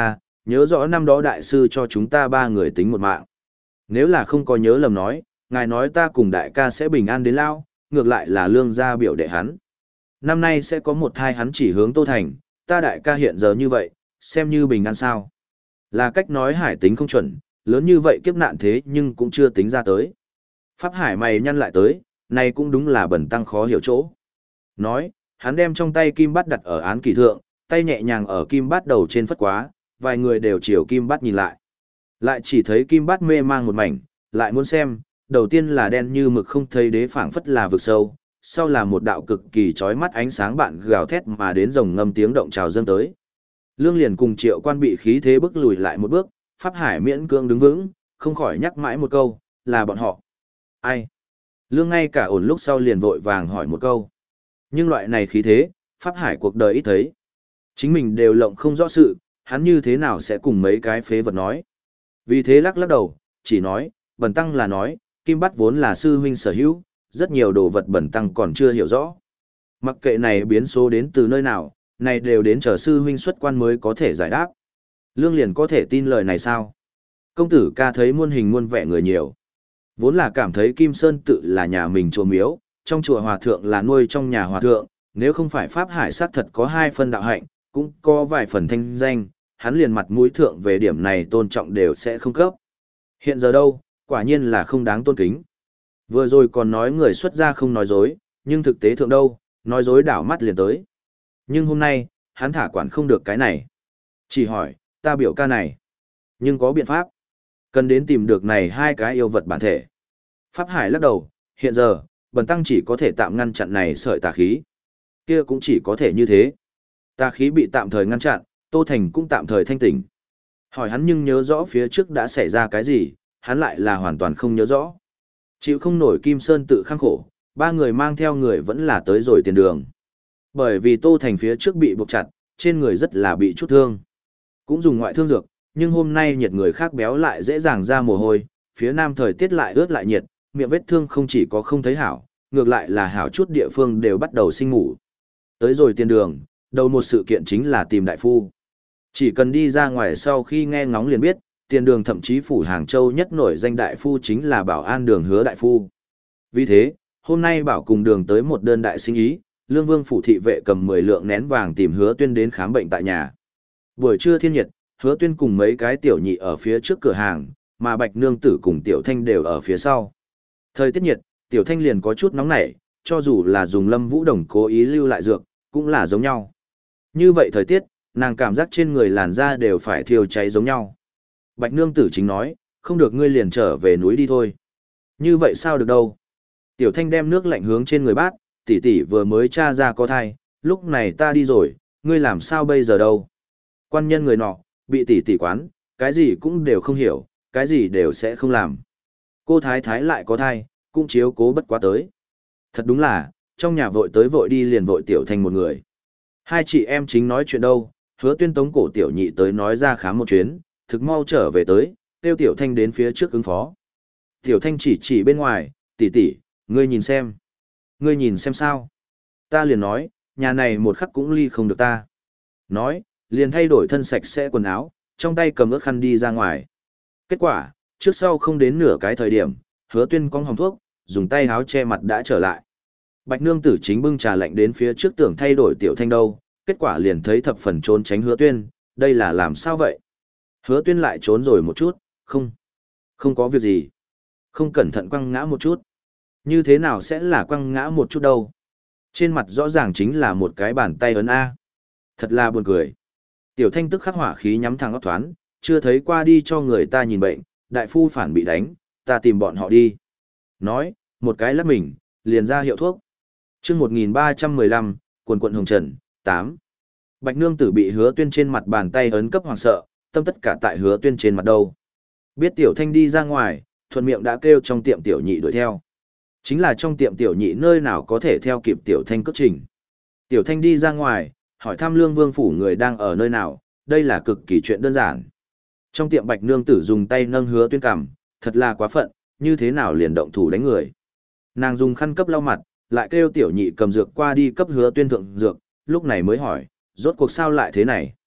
nhớ rõ năm đó đại sư cho chúng ta ba người tính một mạng. Nếu là không có nhớ lầm nói, ngài nói ta cùng đại ca sẽ bình an đến lao, ngược lại là lương gia biểu đệ hắn. Năm nay sẽ có một thai hắn chỉ hướng Tô Thành, ta đại ca hiện giờ như vậy, xem như bình an sao. Là cách nói hải tính không chuẩn, lớn như vậy kiếp nạn thế nhưng cũng chưa tính ra tới. Pháp hải mày nhăn lại tới, này cũng đúng là bẩn tăng khó hiểu chỗ. Nói, hắn đem trong tay kim bát đặt ở án kỳ thượng, tay nhẹ nhàng ở kim bát đầu trên phất quá, vài người đều chiều kim bát nhìn lại. Lại chỉ thấy kim bát mê mang một mảnh, lại muốn xem, đầu tiên là đen như mực không thấy đế phảng phất là vực sâu, sau là một đạo cực kỳ chói mắt ánh sáng bạn gào thét mà đến rồng ngâm tiếng động trào dâng tới. Lương liền cùng Triệu Quan bị khí thế bức lùi lại một bước, Pháp Hải miễn cưỡng đứng vững, không khỏi nhắc mãi một câu, là bọn họ. Ai? Lương ngay cả ổn lúc sau liền vội vàng hỏi một câu. Nhưng loại này khí thế, Pháp Hải cuộc đời ít thấy. Chính mình đều lộng không rõ sự, hắn như thế nào sẽ cùng mấy cái phế vật nói. Vì thế lắc lắc đầu, chỉ nói, bần tăng là nói, kim bắt vốn là sư huynh sở hữu, rất nhiều đồ vật bần tăng còn chưa hiểu rõ. Mặc kệ này biến số đến từ nơi nào, này đều đến chờ sư huynh xuất quan mới có thể giải đáp. Lương liền có thể tin lời này sao? Công tử ca thấy muôn hình muôn vẻ người nhiều. Vốn là cảm thấy Kim Sơn tự là nhà mình chùa miếu, trong chùa hòa thượng là nuôi trong nhà hòa thượng, nếu không phải Pháp Hải xác thật có hai phần đạo hạnh, cũng có vài phần thanh danh, hắn liền mặt mũi thượng về điểm này tôn trọng đều sẽ không cấp. Hiện giờ đâu, quả nhiên là không đáng tôn kính. Vừa rồi còn nói người xuất gia không nói dối, nhưng thực tế thượng đâu, nói dối đảo mắt liền tới. Nhưng hôm nay, hắn thả quản không được cái này. Chỉ hỏi, ta biểu ca này. Nhưng có biện pháp. Cần đến tìm được này hai cái yêu vật bản thể. Pháp Hải lắc đầu, hiện giờ, bần tăng chỉ có thể tạm ngăn chặn này sợi tà khí. Kia cũng chỉ có thể như thế. Tà khí bị tạm thời ngăn chặn, Tô Thành cũng tạm thời thanh tỉnh. Hỏi hắn nhưng nhớ rõ phía trước đã xảy ra cái gì, hắn lại là hoàn toàn không nhớ rõ. Chịu không nổi Kim Sơn tự khăng khổ, ba người mang theo người vẫn là tới rồi tiền đường. Bởi vì Tô Thành phía trước bị buộc chặt, trên người rất là bị chút thương. Cũng dùng ngoại thương dược, nhưng hôm nay nhiệt người khác béo lại dễ dàng ra mồ hôi, phía nam thời tiết lại ướt lại nhiệt, miệng vết thương không chỉ có không thấy hảo, ngược lại là hảo chút địa phương đều bắt đầu sinh ngủ. Tới rồi tiền đường, đầu một sự kiện chính là tìm đại phu. Chỉ cần đi ra ngoài sau khi nghe ngóng liền biết, tiền đường thậm chí phủ Hàng Châu nhất nổi danh đại phu chính là Bảo An Đường Hứa đại phu. Vì thế, hôm nay Bảo cùng đường tới một đơn đại sinh ý, Lương Vương phủ thị vệ cầm mười lượng nén vàng tìm Hứa Tuyên đến khám bệnh tại nhà. Buổi trưa thiên nhiệt, Hứa Tuyên cùng mấy cái tiểu nhị ở phía trước cửa hàng, mà Bạch Nương Tử cùng Tiểu Thanh đều ở phía sau. Thời tiết nhiệt, Tiểu Thanh liền có chút nóng nảy, cho dù là dùng Lâm Vũ Đồng cố ý lưu lại dược, cũng là giống nhau. Như vậy thời tiết, nàng cảm giác trên người làn da đều phải thiêu cháy giống nhau. Bạch Nương Tử chính nói, không được ngươi liền trở về núi đi thôi. Như vậy sao được đâu. Tiểu Thanh đem nước lạnh hướng trên người bát, tỷ tỷ vừa mới tra ra có thai, lúc này ta đi rồi, ngươi làm sao bây giờ đâu. Quan nhân người nọ, bị tỷ tỷ quán, cái gì cũng đều không hiểu, cái gì đều sẽ không làm. Cô thái thái lại có thai, cũng chiếu cố bất quá tới. Thật đúng là, trong nhà vội tới vội đi liền vội Tiểu Thanh một người. Hai chị em chính nói chuyện đâu, Hứa Tuyên tống cổ Tiểu Nhị tới nói ra khám một chuyến, thực mau trở về tới, tiêu Tiểu Thanh đến phía trước ứng phó. Tiểu Thanh chỉ chỉ bên ngoài, tỷ tỷ, ngươi nhìn xem. Ngươi nhìn xem sao. Ta liền nói, nhà này một khắc cũng ly không được ta. Nói, liền thay đổi thân sạch sẽ quần áo, trong tay cầm ướt khăn đi ra ngoài. Kết quả, trước sau không đến nửa cái thời điểm, Hứa Tuyên cong hồng thuốc, dùng tay áo che mặt đã trở lại. Bạch Nương Tử chính bưng trà lạnh đến phía trước tưởng thay đổi Tiểu Thanh đâu, kết quả liền thấy thập phần trốn tránh Hứa Tuyên, đây là làm sao vậy? Hứa Tuyên lại trốn rồi một chút, không, không có việc gì. Không cẩn thận quăng ngã một chút. Như thế nào sẽ là quăng ngã một chút đâu? Trên mặt rõ ràng chính là một cái bàn tay ấn A. Thật là buồn cười. Tiểu Thanh tức khắc hỏa khí nhắm thẳng óc thoán, chưa thấy qua đi cho người ta nhìn bệnh, đại phu phản bị đánh, ta tìm bọn họ đi. Nói, một cái lắc mình, liền ra hiệu thuốc. Chương một nghìn ba trăm mười lăm, quần quận hồng trần, tám. Bạch Nương Tử bị Hứa Tuyên trên mặt bàn tay ấn cấp hoàng sợ, tâm tất cả tại Hứa Tuyên trên mặt đâu. Biết Tiểu Thanh đi ra ngoài, thuận miệng đã kêu trong tiệm tiểu nhị đuổi theo. Chính là trong tiệm tiểu nhị nơi nào có thể theo kịp Tiểu Thanh cất trình. Tiểu Thanh đi ra ngoài, hỏi thăm Lương Vương phủ người đang ở nơi nào, đây là cực kỳ chuyện đơn giản. Trong tiệm Bạch Nương Tử dùng tay nâng Hứa Tuyên cằm, thật là quá phận, như thế nào liền động thủ đánh người. Nàng dùng khăn cấp lau mặt, lại kêu tiểu nhị cầm dược qua đi cấp Hứa Tuyên thượng dược, lúc này mới hỏi, rốt cuộc sao lại thế này?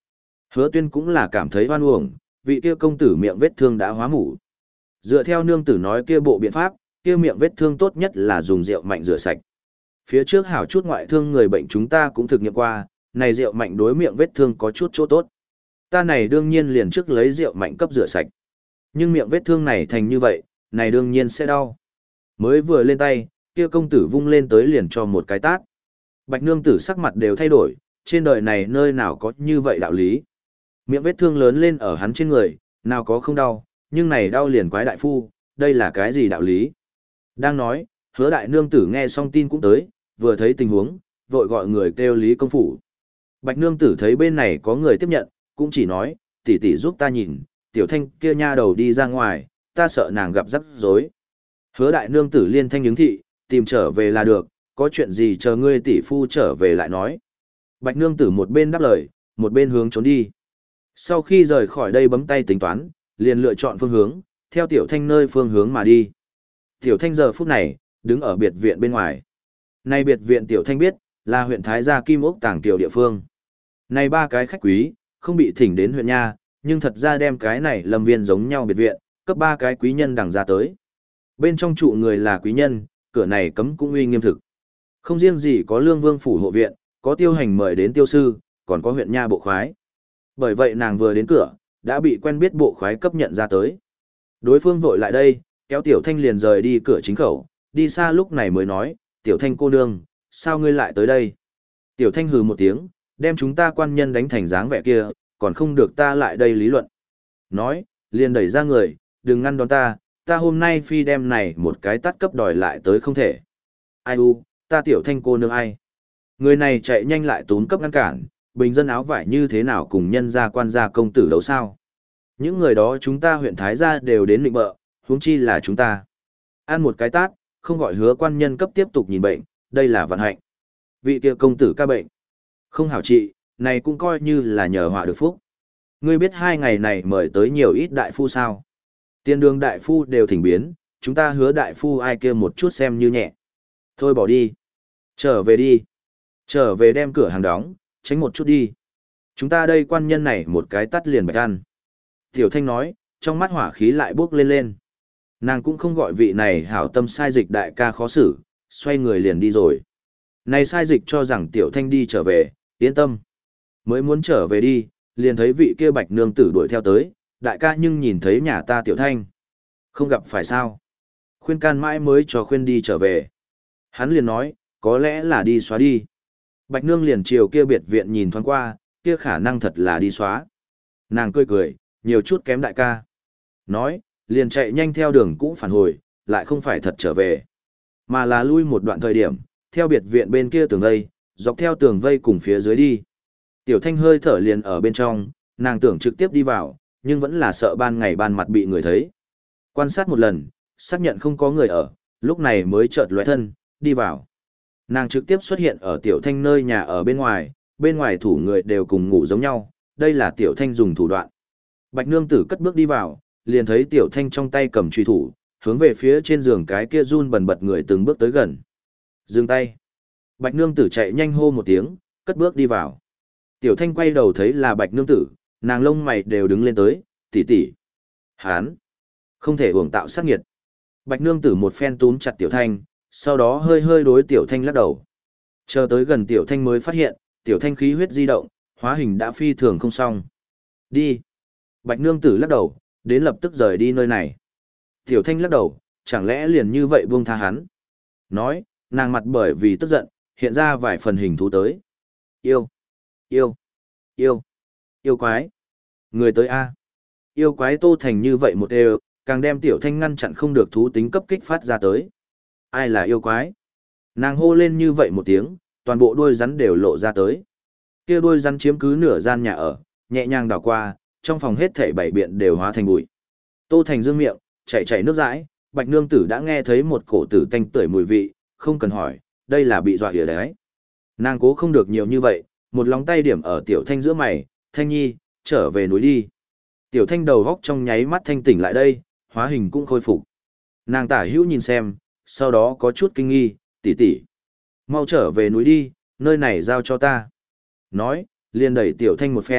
Hứa Tuyên cũng là cảm thấy oan uổng, vị kia công tử miệng vết thương đã hóa mủ. Dựa theo nương tử nói kia bộ biện pháp, kia miệng vết thương tốt nhất là dùng rượu mạnh rửa sạch. Phía trước hảo chút ngoại thương người bệnh chúng ta cũng thực nghiệm qua, này rượu mạnh đối miệng vết thương có chút chỗ tốt. Ta này đương nhiên liền trước lấy rượu mạnh cấp rửa sạch. Nhưng miệng vết thương này thành như vậy, này đương nhiên sẽ đau. Mới vừa lên tay, kia công tử vung lên tới liền cho một cái tát. Bạch nương tử sắc mặt đều thay đổi, trên đời này nơi nào có như vậy đạo lý. Miệng vết thương lớn lên ở hắn trên người, nào có không đau, nhưng này đau liền quái đại phu, đây là cái gì đạo lý. Đang nói, hứa đại nương tử nghe xong tin cũng tới, vừa thấy tình huống, vội gọi người kêu Lý công phủ. Bạch nương tử thấy bên này có người tiếp nhận, cũng chỉ nói, tỷ tỷ giúp ta nhìn, tiểu thanh kia nha đầu đi ra ngoài, ta sợ nàng gặp rắc rối. Hứa đại nương tử liên thanh ứng thị, tìm trở về là được, có chuyện gì chờ ngươi tỷ phu trở về lại nói. Bạch nương tử một bên đáp lời, một bên hướng trốn đi. Sau khi rời khỏi đây bấm tay tính toán, liền lựa chọn phương hướng, theo tiểu thanh nơi phương hướng mà đi. Tiểu thanh giờ phút này, đứng ở biệt viện bên ngoài. Nay biệt viện tiểu thanh biết, là huyện Thái Gia Kim Ốc Tàng Tiểu địa phương. Này ba cái khách quý, không bị thỉnh đến huyện nha, nhưng thật ra đem cái này lâm viên giống nhau biệt viện, cấp ba cái quý nhân đằng ra tới. Bên trong trụ người là quý nhân, cửa này cấm cũng uy nghiêm thực. Không riêng gì có lương vương phủ hộ viện, có tiêu hành mời đến tiêu sư, còn có huyện nha bộ khoái. Bởi vậy nàng vừa đến cửa, đã bị quen biết bộ khoái cấp nhận ra tới. Đối phương vội lại đây, kéo tiểu thanh liền rời đi cửa chính khẩu, đi xa lúc này mới nói, tiểu thanh cô nương, sao ngươi lại tới đây? Tiểu thanh hừ một tiếng, đem chúng ta quan nhân đánh thành dáng vẻ kia, còn không được ta lại đây lý luận. Nói, liền đẩy ra người, đừng ngăn đón ta, ta hôm nay phi đem này một cái tắt cấp đòi lại tới không thể. Ai u, ta tiểu thanh cô nương ai? Người này chạy nhanh lại tún cấp ngăn cản, bình dân áo vải như thế nào cùng nhân gia quan gia công tử đấu sao? Những người đó chúng ta huyện Thái Gia đều đến định bợ, huống chi là chúng ta. Ăn một cái tát, không gọi hứa quan nhân cấp tiếp tục nhìn bệnh, đây là vận hạnh. Vị kia công tử ca bệnh. Không hảo trị, này cũng coi như là nhờ họa được phúc. Ngươi biết hai ngày này mời tới nhiều ít đại phu sao? Tiên đường đại phu đều thỉnh biến, chúng ta hứa đại phu ai kia một chút xem như nhẹ. Thôi bỏ đi. Trở về đi. Trở về đem cửa hàng đóng, tránh một chút đi. Chúng ta đây quan nhân này một cái tắt liền bạch ăn. Tiểu Thanh nói, trong mắt hỏa khí lại bốc lên lên. Nàng cũng không gọi vị này hảo tâm sai dịch đại ca khó xử, xoay người liền đi rồi. Này sai dịch cho rằng Tiểu Thanh đi trở về, yên tâm. Mới muốn trở về đi, liền thấy vị kia bạch nương tử đuổi theo tới, đại ca nhưng nhìn thấy nhà ta Tiểu Thanh. Không gặp phải sao. Khuyên can mãi mới cho khuyên đi trở về. Hắn liền nói, có lẽ là đi xóa đi. Bạch nương liền chiều kia biệt viện nhìn thoáng qua, kia khả năng thật là đi xóa. Nàng cười cười, nhiều chút kém đại ca. Nói, liền chạy nhanh theo đường cũ phản hồi, lại không phải thật trở về. Mà là lui một đoạn thời điểm, theo biệt viện bên kia tường vây, dọc theo tường vây cùng phía dưới đi. Tiểu Thanh hơi thở liền ở bên trong, nàng tưởng trực tiếp đi vào, nhưng vẫn là sợ ban ngày ban mặt bị người thấy. Quan sát một lần, xác nhận không có người ở, lúc này mới chợt lóe thân, đi vào. Nàng trực tiếp xuất hiện ở Tiểu Thanh nơi nhà ở bên ngoài, bên ngoài thủ người đều cùng ngủ giống nhau, đây là Tiểu Thanh dùng thủ đoạn. Bạch nương tử cất bước đi vào, liền thấy Tiểu Thanh trong tay cầm truy thủ, hướng về phía trên giường cái kia run bần bật người từng bước tới gần. Dừng tay. Bạch nương tử chạy nhanh hô một tiếng, cất bước đi vào. Tiểu Thanh quay đầu thấy là Bạch nương tử, nàng lông mày đều đứng lên tới, tỷ tỷ. Hán. Không thể uổng tạo sát nghiệt. Bạch nương tử một phen túm chặt Tiểu Thanh, sau đó hơi hơi đối Tiểu Thanh lắc đầu. Chờ tới gần Tiểu Thanh mới phát hiện, Tiểu Thanh khí huyết di động, hóa hình đã phi thường không xong. Đi. Bạch nương tử lắc đầu, đến lập tức rời đi nơi này. Tiểu Thanh lắc đầu, chẳng lẽ liền như vậy buông tha hắn. Nói, nàng mặt bởi vì tức giận, hiện ra vài phần hình thú tới. Yêu, yêu, yêu, yêu quái. Người tới A. Yêu quái tô thành như vậy một đều, càng đem Tiểu Thanh ngăn chặn không được thú tính cấp kích phát ra tới. Ai là yêu quái? Nàng hô lên như vậy một tiếng, toàn bộ đuôi rắn đều lộ ra tới. Kia đuôi rắn chiếm cứ nửa gian nhà ở, nhẹ nhàng đảo qua, trong phòng hết thảy bảy biện đều hóa thành bụi. Tô Thành dương miệng, chảy chảy nước dãi, Bạch nương tử đã nghe thấy một cổ tử tanh tưởi mùi vị, không cần hỏi, đây là bị dọa hỉa đấy. Nàng cố không được nhiều như vậy, một lóng tay điểm ở Tiểu Thanh giữa mày, Thanh nhi, trở về núi đi. Tiểu Thanh đầu góc trong nháy mắt thanh tỉnh lại đây, hóa hình cũng khôi phục. Nàng tả hữu nhìn xem, sau đó có chút kinh nghi, tỷ tỷ, mau trở về núi đi, nơi này giao cho ta. Nói, liền đẩy Tiểu Thanh một phen,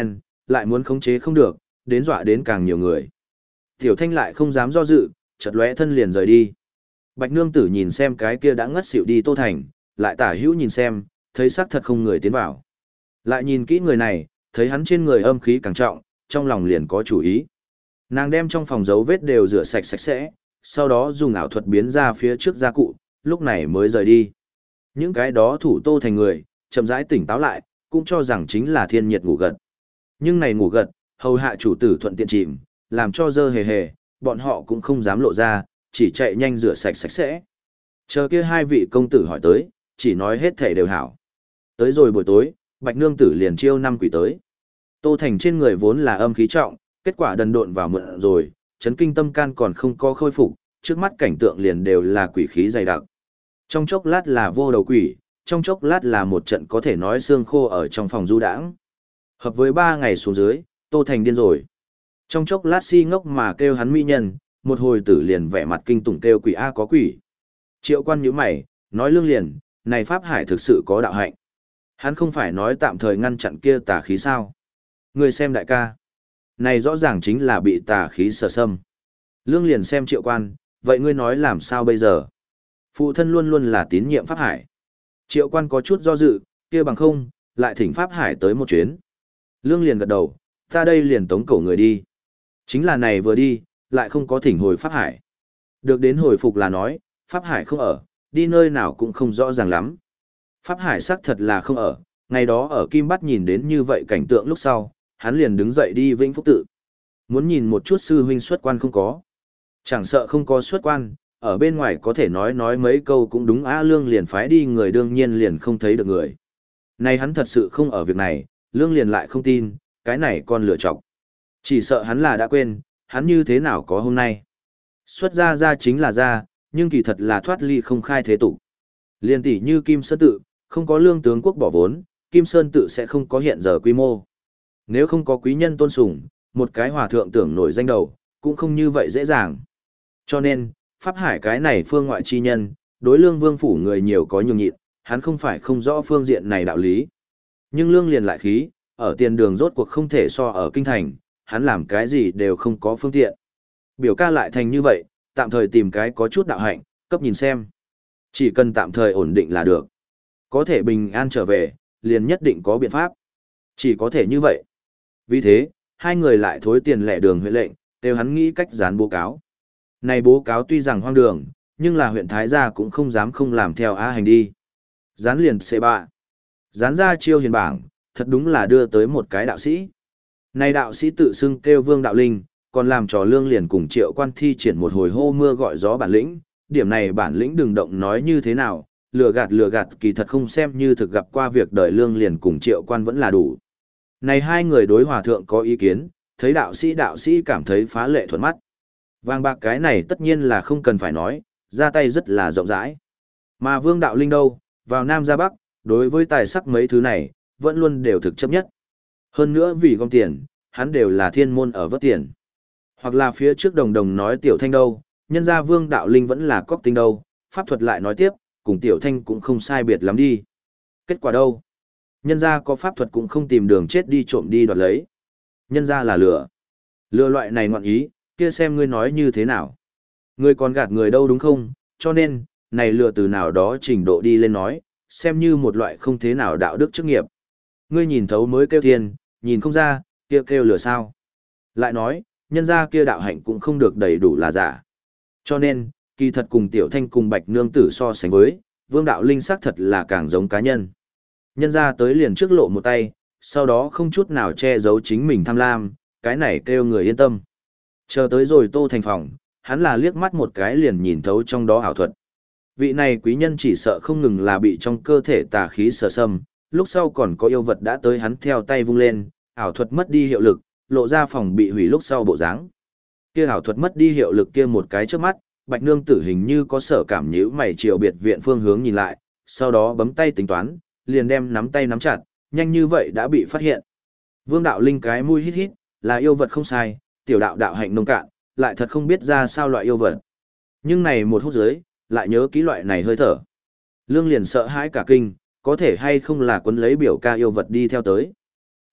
lại muốn khống chế không được, đến dọa đến càng nhiều người. Tiểu Thanh lại không dám do dự, chợt lóe thân liền rời đi. Bạch nương tử nhìn xem cái kia đã ngất xỉu đi Tô Thành, lại tả hữu nhìn xem, thấy xác thật không người tiến vào. Lại nhìn kỹ người này, thấy hắn trên người âm khí càng trọng, trong lòng liền có chủ ý. Nàng đem trong phòng dấu vết đều rửa sạch sạch sẽ, sau đó dùng ảo thuật biến ra phía trước gia cụ, lúc này mới rời đi. Những cái đó thủ Tô Thành người, chậm rãi tỉnh táo lại, cũng cho rằng chính là thiên nhiệt ngủ gật. Nhưng này ngủ gật, hầu hạ chủ tử thuận tiện chìm, làm cho dơ hề hề, bọn họ cũng không dám lộ ra, chỉ chạy nhanh rửa sạch sạch sẽ. Chờ kia hai vị công tử hỏi tới, chỉ nói hết thể đều hảo. Tới rồi buổi tối, Bạch nương tử liền chiêu năm quỷ tới. Tô Thành trên người vốn là âm khí trọng, kết quả đần độn vào mượn rồi, chấn kinh tâm can còn không có khôi phục, trước mắt cảnh tượng liền đều là quỷ khí dày đặc. Trong chốc lát là vô đầu quỷ, trong chốc lát là một trận có thể nói xương khô ở trong phòng du đãng. Hợp với ba ngày xuống dưới, Tô Thành điên rồi. Trong chốc lát si ngốc mà kêu hắn mỹ nhân, một hồi tử liền vẻ mặt kinh tủng kêu quỷ A có quỷ. Triệu quan nhíu mày, nói lương liền, này Pháp Hải thực sự có đạo hạnh. Hắn không phải nói tạm thời ngăn chặn kia tà khí sao. Người xem đại ca. Này rõ ràng chính là bị tà khí sở xâm. Lương liền xem triệu quan, vậy ngươi nói làm sao bây giờ? Phụ thân luôn luôn là tín nhiệm Pháp Hải. Triệu quan có chút do dự, kia bằng không, lại thỉnh Pháp Hải tới một chuyến. Lương liền gật đầu, ta đây liền tống cổ người đi. Chính là này vừa đi, lại không có thỉnh hồi Pháp Hải. Được đến hồi phục là nói, Pháp Hải không ở, đi nơi nào cũng không rõ ràng lắm. Pháp Hải xác thật là không ở, ngày đó ở Kim Bát nhìn đến như vậy cảnh tượng lúc sau, hắn liền đứng dậy đi Vĩnh Phúc Tự. Muốn nhìn một chút sư huynh xuất quan không có. Chẳng sợ không có xuất quan, ở bên ngoài có thể nói nói mấy câu cũng đúng á. Lương liền phái đi người đương nhiên liền không thấy được người. Này hắn thật sự không ở việc này, Lương liền lại không tin, cái này còn lựa chọc. Chỉ sợ hắn là đã quên, hắn như thế nào có hôm nay. Xuất ra ra chính là ra, nhưng kỳ thật là thoát ly không khai thế tục. Liên tỷ như Kim Sơn Tự, không có Lương tướng quốc bỏ vốn, Kim Sơn Tự sẽ không có hiện giờ quy mô. Nếu không có quý nhân tôn sùng, một cái hòa thượng tưởng nổi danh đầu, cũng không như vậy dễ dàng. Cho nên, Pháp Hải cái này phương ngoại chi nhân, đối Lương Vương phủ người nhiều có nhường nhịn, hắn không phải không rõ phương diện này đạo lý. Nhưng Lương liền lại khí, ở tiền đường rốt cuộc không thể so ở kinh thành, hắn làm cái gì đều không có phương tiện. Biểu ca lại thành như vậy, tạm thời tìm cái có chút đạo hạnh, cấp nhìn xem. Chỉ cần tạm thời ổn định là được. Có thể bình an trở về, liền nhất định có biện pháp. Chỉ có thể như vậy. Vì thế, hai người lại thối tiền lẻ đường huyện lệnh, đều hắn nghĩ cách dán bố cáo. Này bố cáo tuy rằng hoang đường, nhưng là huyện Thái Gia cũng không dám không làm theo á hành đi. Dán liền xê bạ. Dán ra chiêu hiền bảng, thật đúng là đưa tới một cái đạo sĩ. Này đạo sĩ tự xưng kêu Vương Đạo Linh, còn làm trò Lương liền cùng Triệu Quan thi triển một hồi hô mưa gọi gió bản lĩnh, điểm này bản lĩnh đừng động nói như thế nào, lừa gạt lừa gạt kỳ thật không xem như thực gặp qua việc đời Lương liền cùng Triệu Quan vẫn là đủ. Này hai người đối hòa thượng có ý kiến, thấy đạo sĩ đạo sĩ cảm thấy phá lệ thuận mắt. Vàng bạc cái này tất nhiên là không cần phải nói, ra tay rất là rộng rãi. Mà Vương Đạo Linh đâu, vào Nam ra Bắc, đối với tài sắc mấy thứ này, vẫn luôn đều thực chấp nhất. Hơn nữa vì gom tiền, hắn đều là thiên môn ở vớt tiền. Hoặc là phía trước đồng đồng nói Tiểu Thanh đâu, nhân ra Vương Đạo Linh vẫn là cóc tinh đâu, pháp thuật lại nói tiếp, cùng Tiểu Thanh cũng không sai biệt lắm đi. Kết quả đâu? Nhân ra có pháp thuật cũng không tìm đường chết đi trộm đi đoạt lấy. Nhân ra là lừa. Lừa loại này ngoạn ý, kia xem ngươi nói như thế nào. Ngươi còn gạt người đâu đúng không? Cho nên, này lừa từ nào đó trình độ đi lên nói, xem như một loại không thế nào đạo đức chức nghiệp. Ngươi nhìn thấu mới kêu thiên, nhìn không ra, kia kêu lừa sao. Lại nói, nhân ra kia đạo hạnh cũng không được đầy đủ là giả. Cho nên, kỳ thật cùng Tiểu Thanh cùng Bạch Nương Tử so sánh với, Vương Đạo Linh xác thật là càng giống cá nhân. Nhân ra tới liền trước lộ một tay, sau đó không chút nào che giấu chính mình tham lam, cái này kêu người yên tâm. Chờ tới rồi Tô Thành phòng, hắn là liếc mắt một cái liền nhìn thấu trong đó ảo thuật. Vị này quý nhân chỉ sợ không ngừng là bị trong cơ thể tà khí sở xâm, lúc sau còn có yêu vật đã tới hắn theo tay vung lên, ảo thuật mất đi hiệu lực, lộ ra phòng bị hủy lúc sau bộ dáng. Kia ảo thuật mất đi hiệu lực kia một cái trước mắt, Bạch Nương Tử hình như có sở cảm nhíu mày chiều biệt viện phương hướng nhìn lại, sau đó bấm tay tính toán, liền đem nắm tay nắm chặt, nhanh như vậy đã bị phát hiện. Vương Đạo Linh cái mũi hít hít, là yêu vật không sai, tiểu đạo đạo hạnh nông cạn, lại thật không biết ra sao loại yêu vật. Nhưng này một hút dưới, lại nhớ kỹ loại này hơi thở. Lương liền sợ hãi cả kinh, có thể hay không là quấn lấy biểu ca yêu vật đi theo tới.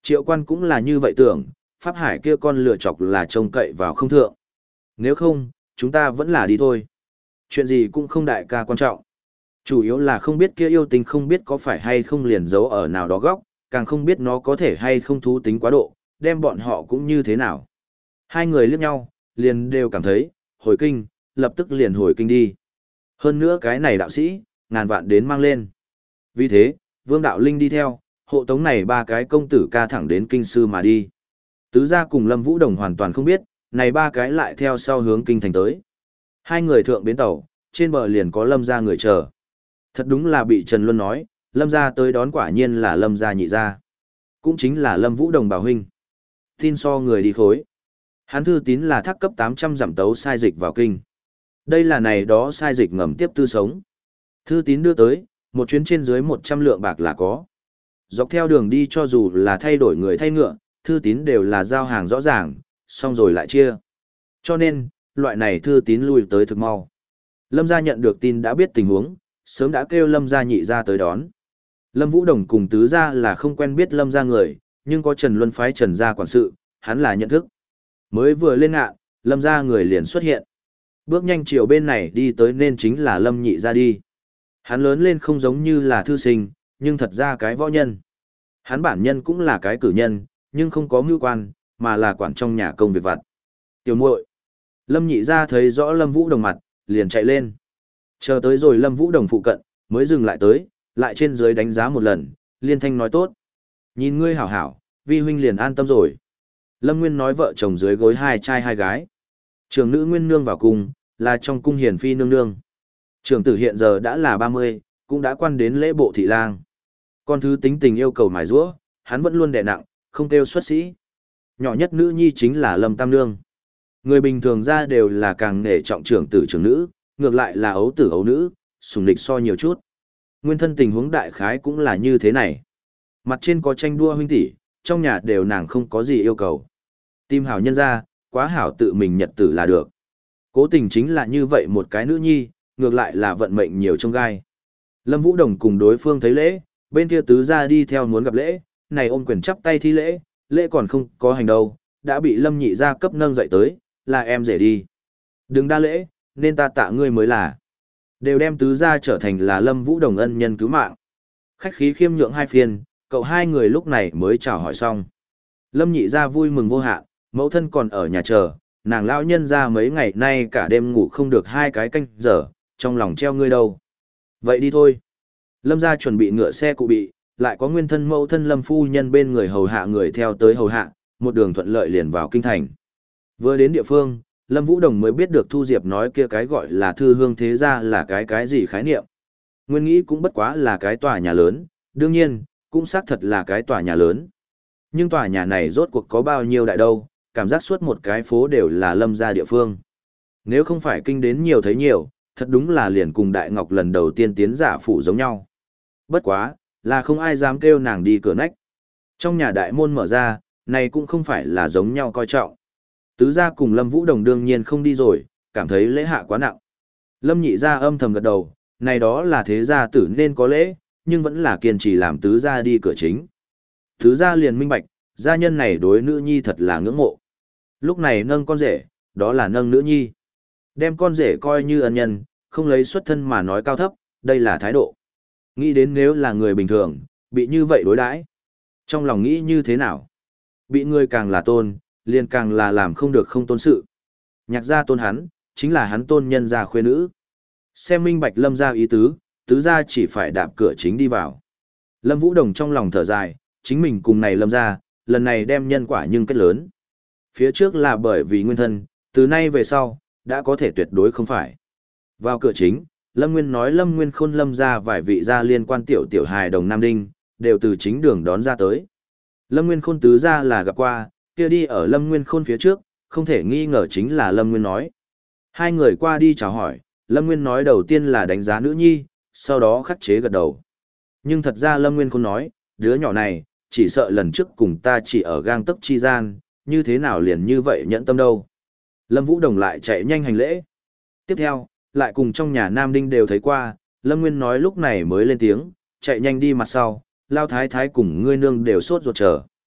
Triệu quan cũng là như vậy tưởng, Pháp Hải kia con lựa chọc là trông cậy vào không thượng. Nếu không, chúng ta vẫn là đi thôi. Chuyện gì cũng không đại ca quan trọng. Chủ yếu là không biết kia yêu tinh không biết có phải hay không liền giấu ở nào đó góc, càng không biết nó có thể hay không thú tính quá độ, đem bọn họ cũng như thế nào. Hai người liếc nhau, liền đều cảm thấy, hồi kinh, lập tức liền hồi kinh đi. Hơn nữa cái này đạo sĩ, ngàn vạn đến mang lên. Vì thế, Vương Đạo Linh đi theo, hộ tống này ba cái công tử ca thẳng đến kinh sư mà đi. Tứ gia cùng Lâm Vũ Đồng hoàn toàn không biết, này ba cái lại theo sau hướng kinh thành tới. Hai người thượng bến tàu, trên bờ liền có Lâm gia người chờ. Thật đúng là bị Trần Luân nói, Lâm gia tới đón quả nhiên là Lâm gia nhị gia. Cũng chính là Lâm Vũ Đồng bảo huynh. Tin so người đi khối. Hắn thư tín là thác cấp tám trăm giảm tấu sai dịch vào kinh. Đây là này đó sai dịch ngầm tiếp tư sống. Thư tín đưa tới, một chuyến trên dưới một trăm lượng bạc là có. Dọc theo đường đi cho dù là thay đổi người thay ngựa, thư tín đều là giao hàng rõ ràng, xong rồi lại chia. Cho nên, loại này thư tín lui tới thực mau. Lâm gia nhận được tin đã biết tình huống, sớm đã kêu Lâm gia nhị gia tới đón. Lâm Vũ Đồng cùng tứ gia là không quen biết Lâm gia người, nhưng có Trần Luân phái Trần gia quản sự, hắn là nhận thức. Mới vừa lên ngạ, Lâm gia người liền xuất hiện. Bước nhanh chiều bên này đi tới nên chính là Lâm nhị gia đi. Hắn lớn lên không giống như là thư sinh, nhưng thật ra cái võ nhân. Hắn bản nhân cũng là cái cử nhân, nhưng không có mưu quan, mà là quản trong nhà công việc vặt. Tiểu muội. Lâm nhị gia thấy rõ Lâm Vũ Đồng mặt, liền chạy lên. Chờ tới rồi Lâm Vũ Đồng phụ cận, mới dừng lại tới, lại trên dưới đánh giá một lần, liên thanh nói tốt. Nhìn ngươi hảo hảo, vi huynh liền an tâm rồi. Lâm Nguyên nói vợ chồng dưới gối hai trai hai gái. Trường nữ Nguyên nương vào cung, là trong cung hiền phi nương nương. Trường tử hiện giờ đã là ba mươi, cũng đã quan đến lễ bộ thị lang. Con thứ tính tình yêu cầu mài giũa, hắn vẫn luôn đè nặng, không kêu xuất sĩ. Nhỏ nhất nữ nhi chính là Lâm Tam Nương. Người bình thường ra đều là càng nể trọng trưởng tử trưởng nữ, ngược lại là ấu tử ấu nữ, sủng lịch so nhiều chút. Nguyên thân tình huống đại khái cũng là như thế này. Mặt trên có tranh đua huynh tỷ, trong nhà đều nàng không có gì yêu cầu. Tìm hảo nhân ra, quá hảo tự mình nhật tử là được. Cố tình chính là như vậy một cái nữ nhi, ngược lại là vận mệnh nhiều trong gai. Lâm Vũ Đồng cùng đối phương thấy lễ, bên kia tứ gia đi theo muốn gặp lễ, này ôm quyền chắp tay thi lễ, lễ còn không có hành đâu, đã bị Lâm nhị gia cấp nâng dậy tới, là em rể đi. Đừng đa lễ, nên ta tạ ngươi mới là. Đều đem tứ gia trở thành là Lâm Vũ Đồng ân nhân cứu mạng. Khách khí khiêm nhượng hai phiên, cậu hai người lúc này mới chào hỏi xong. Lâm nhị gia vui mừng vô hạn, mẫu thân còn ở nhà chờ, nàng lão nhân ra mấy ngày nay cả đêm ngủ không được hai cái canh giờ, trong lòng treo ngươi đâu. Vậy đi thôi. Lâm gia chuẩn bị ngựa xe cụ bị, lại có nguyên thân mẫu thân Lâm phu nhân bên người hầu hạ người theo tới hầu hạ, một đường thuận lợi liền vào kinh thành. Vừa đến địa phương, Lâm Vũ Đồng mới biết được Thu Diệp nói kia cái gọi là thư hương thế gia là cái cái gì khái niệm. Nguyên nghĩ cũng bất quá là cái tòa nhà lớn, đương nhiên, cũng xác thật là cái tòa nhà lớn. Nhưng tòa nhà này rốt cuộc có bao nhiêu đại đâu, cảm giác suốt một cái phố đều là Lâm gia địa phương. Nếu không phải kinh đến nhiều thấy nhiều, thật đúng là liền cùng Đại Ngọc lần đầu tiên tiến giả phủ giống nhau. Bất quá, là không ai dám kêu nàng đi cửa nách. Trong nhà đại môn mở ra, này cũng không phải là giống nhau coi trọng. Tứ gia cùng Lâm Vũ Đồng đương nhiên không đi rồi, cảm thấy lễ hạ quá nặng. Lâm nhị gia âm thầm gật đầu, này đó là thế gia tử nên có lễ, nhưng vẫn là kiên trì làm tứ gia đi cửa chính. Tứ gia liền minh bạch, gia nhân này đối nữ nhi thật là ngưỡng mộ. Lúc này nâng con rể, đó là nâng nữ nhi. Đem con rể coi như ân nhân, không lấy xuất thân mà nói cao thấp, đây là thái độ. Nghĩ đến nếu là người bình thường, bị như vậy đối đãi, trong lòng nghĩ như thế nào? Bị người càng là tôn, liền càng là làm không được không tôn sự. Nhạc gia tôn hắn, chính là hắn tôn nhân gia khuê nữ. Xem minh bạch Lâm gia ý tứ, tứ gia chỉ phải đạp cửa chính đi vào. Lâm Vũ Đồng trong lòng thở dài, chính mình cùng này Lâm gia, lần này đem nhân quả nhưng kết lớn. Phía trước là bởi vì nguyên thân, từ nay về sau, đã có thể tuyệt đối không phải. Vào cửa chính, Lâm Nguyên nói Lâm Nguyên Khôn Lâm gia vài vị gia liên quan tiểu tiểu hài đồng Nam Đinh, đều từ chính đường đón ra tới. Lâm Nguyên Khôn tứ gia là gặp qua, kia đi ở Lâm Nguyên Khôn phía trước, không thể nghi ngờ chính là Lâm Nguyên nói. Hai người qua đi chào hỏi, Lâm Nguyên nói đầu tiên là đánh giá nữ nhi, sau đó khắc chế gật đầu. Nhưng thật ra Lâm Nguyên Khôn nói, đứa nhỏ này, chỉ sợ lần trước cùng ta chỉ ở gang tấc chi gian, như thế nào liền như vậy nhẫn tâm đâu. Lâm Vũ Đồng lại chạy nhanh hành lễ. Tiếp theo, lại cùng trong nhà Nam Đinh đều thấy qua, Lâm Nguyên nói lúc này mới lên tiếng, chạy nhanh đi mặt sau, lao thái thái cùng ngươi nương đều sốt ruột chờ.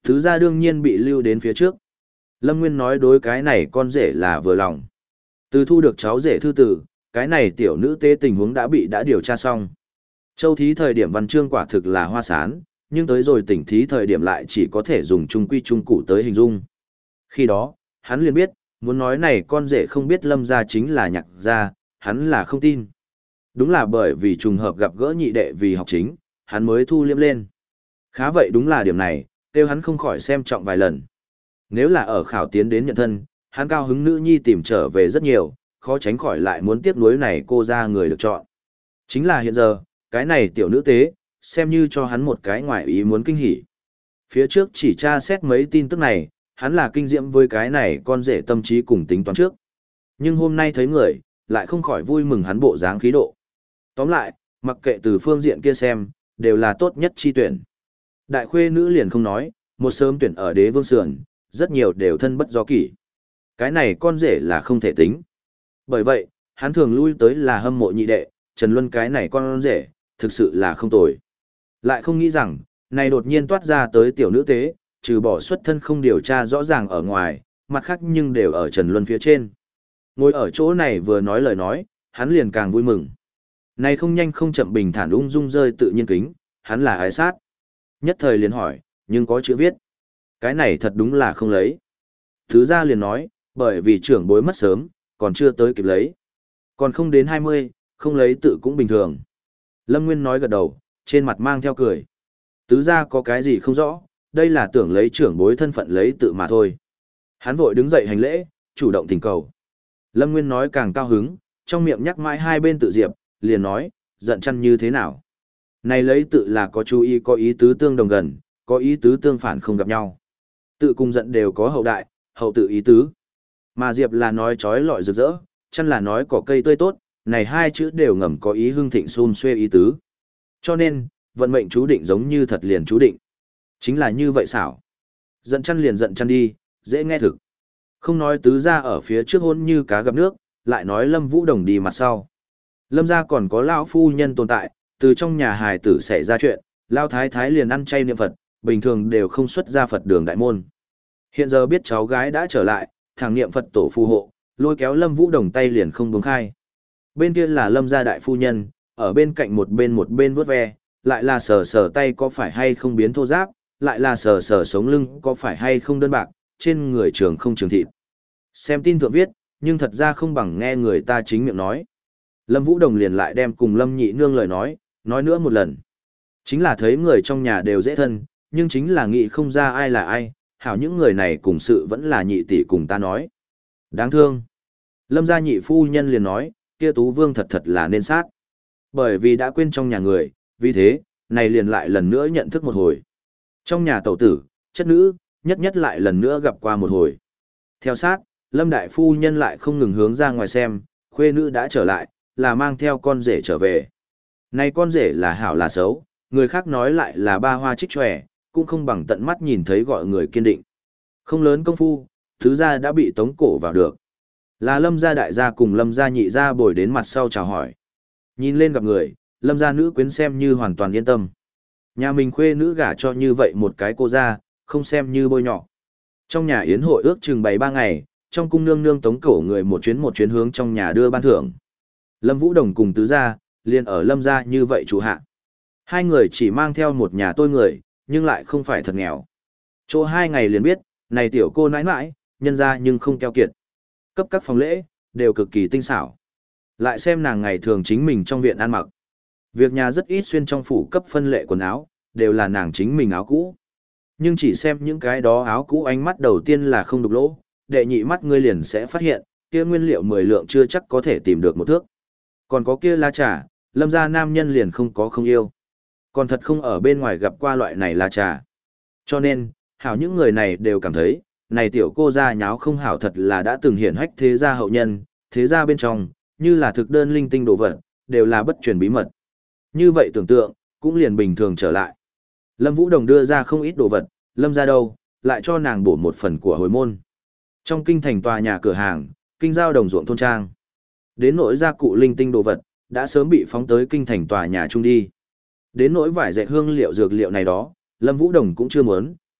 Thứ ra đương nhiên bị lưu đến phía trước. Lâm Nguyên nói đối cái này con rể là vừa lòng. Từ thu được cháu rể thư tử, cái này tiểu nữ tế tình huống đã bị đã điều tra xong. Châu thí thời điểm văn chương quả thực là hoa sán, nhưng tới rồi tỉnh thí thời điểm lại chỉ có thể dùng trung quy trung cụ tới hình dung. Khi đó, hắn liền biết, muốn nói này con rể không biết Lâm gia chính là Nhạc gia, hắn là không tin. Đúng là bởi vì trùng hợp gặp gỡ nhị đệ vì học chính, hắn mới thu liêm lên. Khá vậy đúng là điểm này, kêu hắn không khỏi xem trọng vài lần. Nếu là ở khảo tiến đến nhận thân, hắn cao hứng nữ nhi tìm trở về rất nhiều, khó tránh khỏi lại muốn tiếp nối này cô ra người được chọn. Chính là hiện giờ, cái này tiểu nữ tế, xem như cho hắn một cái ngoại ý muốn kinh hỉ. Phía trước chỉ tra xét mấy tin tức này, hắn là kinh diễm với cái này con rể tâm trí cùng tính toán trước. Nhưng hôm nay thấy người, lại không khỏi vui mừng hắn bộ dáng khí độ. Tóm lại, mặc kệ từ phương diện kia xem, đều là tốt nhất chi tuyển. Đại khuê nữ liền không nói, một sớm tuyển ở đế vương sườn, rất nhiều đều thân bất do kỷ. Cái này con rể là không thể tính. Bởi vậy, hắn thường lui tới là hâm mộ nhị đệ, Trần Luân cái này con rể, thực sự là không tồi. Lại không nghĩ rằng, này đột nhiên toát ra tới tiểu nữ tế, trừ bỏ xuất thân không điều tra rõ ràng ở ngoài, mặt khác nhưng đều ở Trần Luân phía trên. Ngồi ở chỗ này vừa nói lời nói, hắn liền càng vui mừng. Này không nhanh không chậm bình thản ung dung rơi tự nhiên kính, hắn là ái sát. Nhất thời liền hỏi, nhưng có chữ viết. Cái này thật đúng là không lấy. Thứ ra liền nói, bởi vì trưởng bối mất sớm, còn chưa tới kịp lấy. Còn không đến hai mươi, không lấy tự cũng bình thường. Lâm Nguyên nói gật đầu, trên mặt mang theo cười. Tứ ra có cái gì không rõ, đây là tưởng lấy trưởng bối thân phận lấy tự mà thôi. Hắn vội đứng dậy hành lễ, chủ động thỉnh cầu. Lâm Nguyên nói càng cao hứng, trong miệng nhắc mãi hai bên tự diệp, liền nói, giận chăn như thế nào. Này lấy tự là có chú ý có ý tứ tương đồng gần, có ý tứ tương phản không gặp nhau. Tự cùng giận đều có hậu đại, hậu tự ý tứ. Mà diệp là nói trói lọi rực rỡ, chăn là nói cỏ cây tươi tốt, này hai chữ đều ngầm có ý hưng thịnh xun xuê ý tứ. Cho nên, vận mệnh chú định giống như thật liền chú định. Chính là như vậy xảo. Giận chăn liền giận chăn đi, dễ nghe thực. Không nói tứ ra ở phía trước hôn như cá gặp nước, lại nói Lâm Vũ Đồng đi mặt sau. Lâm gia còn có lão phu nhân tồn tại, từ trong nhà hài tử xảy ra chuyện, lão thái thái liền ăn chay niệm Phật, bình thường đều không xuất ra Phật đường đại môn. Hiện giờ biết cháu gái đã trở lại, thằng niệm Phật tổ phù hộ, lôi kéo Lâm Vũ Đồng tay liền không buông khai. Bên kia là Lâm gia đại phu nhân, ở bên cạnh một bên một bên vuốt ve, lại là sờ sờ tay có phải hay không biến thô ráp, lại là sờ sờ sống lưng có phải hay không đơn bạc, trên người trường không trường thịt. Xem tin thượng viết, nhưng thật ra không bằng nghe người ta chính miệng nói. Lâm Vũ Đồng liền lại đem cùng Lâm Nhị Nương lời nói, nói nữa một lần. Chính là thấy người trong nhà đều dễ thân, nhưng chính là nghĩ không ra ai là ai, hảo những người này cùng sự vẫn là nhị tỷ cùng ta nói. Đáng thương. Lâm gia nhị phu nhân liền nói, kia Tú Vương thật thật là nên sát. Bởi vì đã quên trong nhà người, vì thế, này liền lại lần nữa nhận thức một hồi. Trong nhà tẩu tử, chất nữ, nhất nhất lại lần nữa gặp qua một hồi. Theo sát, Lâm đại phu nhân lại không ngừng hướng ra ngoài xem, khuê nữ đã trở lại, là mang theo con rể trở về. Này con rể là hảo là xấu, người khác nói lại là ba hoa trích tròe, cũng không bằng tận mắt nhìn thấy gọi người kiên định. Không lớn công phu, thứ gia đã bị tống cổ vào được. Là Lâm gia đại gia cùng Lâm gia nhị gia bồi đến mặt sau chào hỏi. Nhìn lên gặp người, Lâm gia nữ quyến xem như hoàn toàn yên tâm. Nhà mình khuê nữ gả cho như vậy một cái cô gia, không xem như bôi nhọ. Trong nhà yến hội ước chừng bảy ba ngày, trong cung nương nương tống cổ người một chuyến một chuyến hướng trong nhà đưa ban thưởng. Lâm Vũ Đồng cùng tứ gia, liền ở Lâm gia như vậy chủ hạ. Hai người chỉ mang theo một nhà tôi người, nhưng lại không phải thật nghèo. Chỗ hai ngày liền biết, này tiểu cô nãi nãi, nhân ra nhưng không keo kiệt. Cấp các phòng lễ, đều cực kỳ tinh xảo. Lại xem nàng ngày thường chính mình trong viện ăn mặc. Việc nhà rất ít xuyên trong phủ cấp phân lệ quần áo, đều là nàng chính mình áo cũ. Nhưng chỉ xem những cái đó áo cũ ánh mắt đầu tiên là không đục lỗ, đệ nhị mắt ngươi liền sẽ phát hiện, kia nguyên liệu mười lượng chưa chắc có thể tìm được một thước. Còn có kia lá trà, Lâm gia nam nhân liền không có không yêu. Còn thật không ở bên ngoài gặp qua loại này lá trà. Cho nên, hảo những người này đều cảm thấy, này tiểu cô gia nháo không hảo thật là đã từng hiển hách thế gia hậu nhân, thế gia bên trong, như là thực đơn linh tinh đồ vật, đều là bất truyền bí mật. Như vậy tưởng tượng, cũng liền bình thường trở lại. Lâm Vũ Đồng đưa ra không ít đồ vật, Lâm gia đâu, lại cho nàng bổ một phần của hồi môn. Trong kinh thành tòa nhà cửa hàng, kinh giao đồng ruộng thôn trang. Đến nỗi gia cụ linh tinh đồ vật, đã sớm bị phóng tới kinh thành tòa nhà trung đi. Đến nỗi vải dệt hương liệu dược liệu này đó, Lâm Vũ Đồng cũng chưa muốn,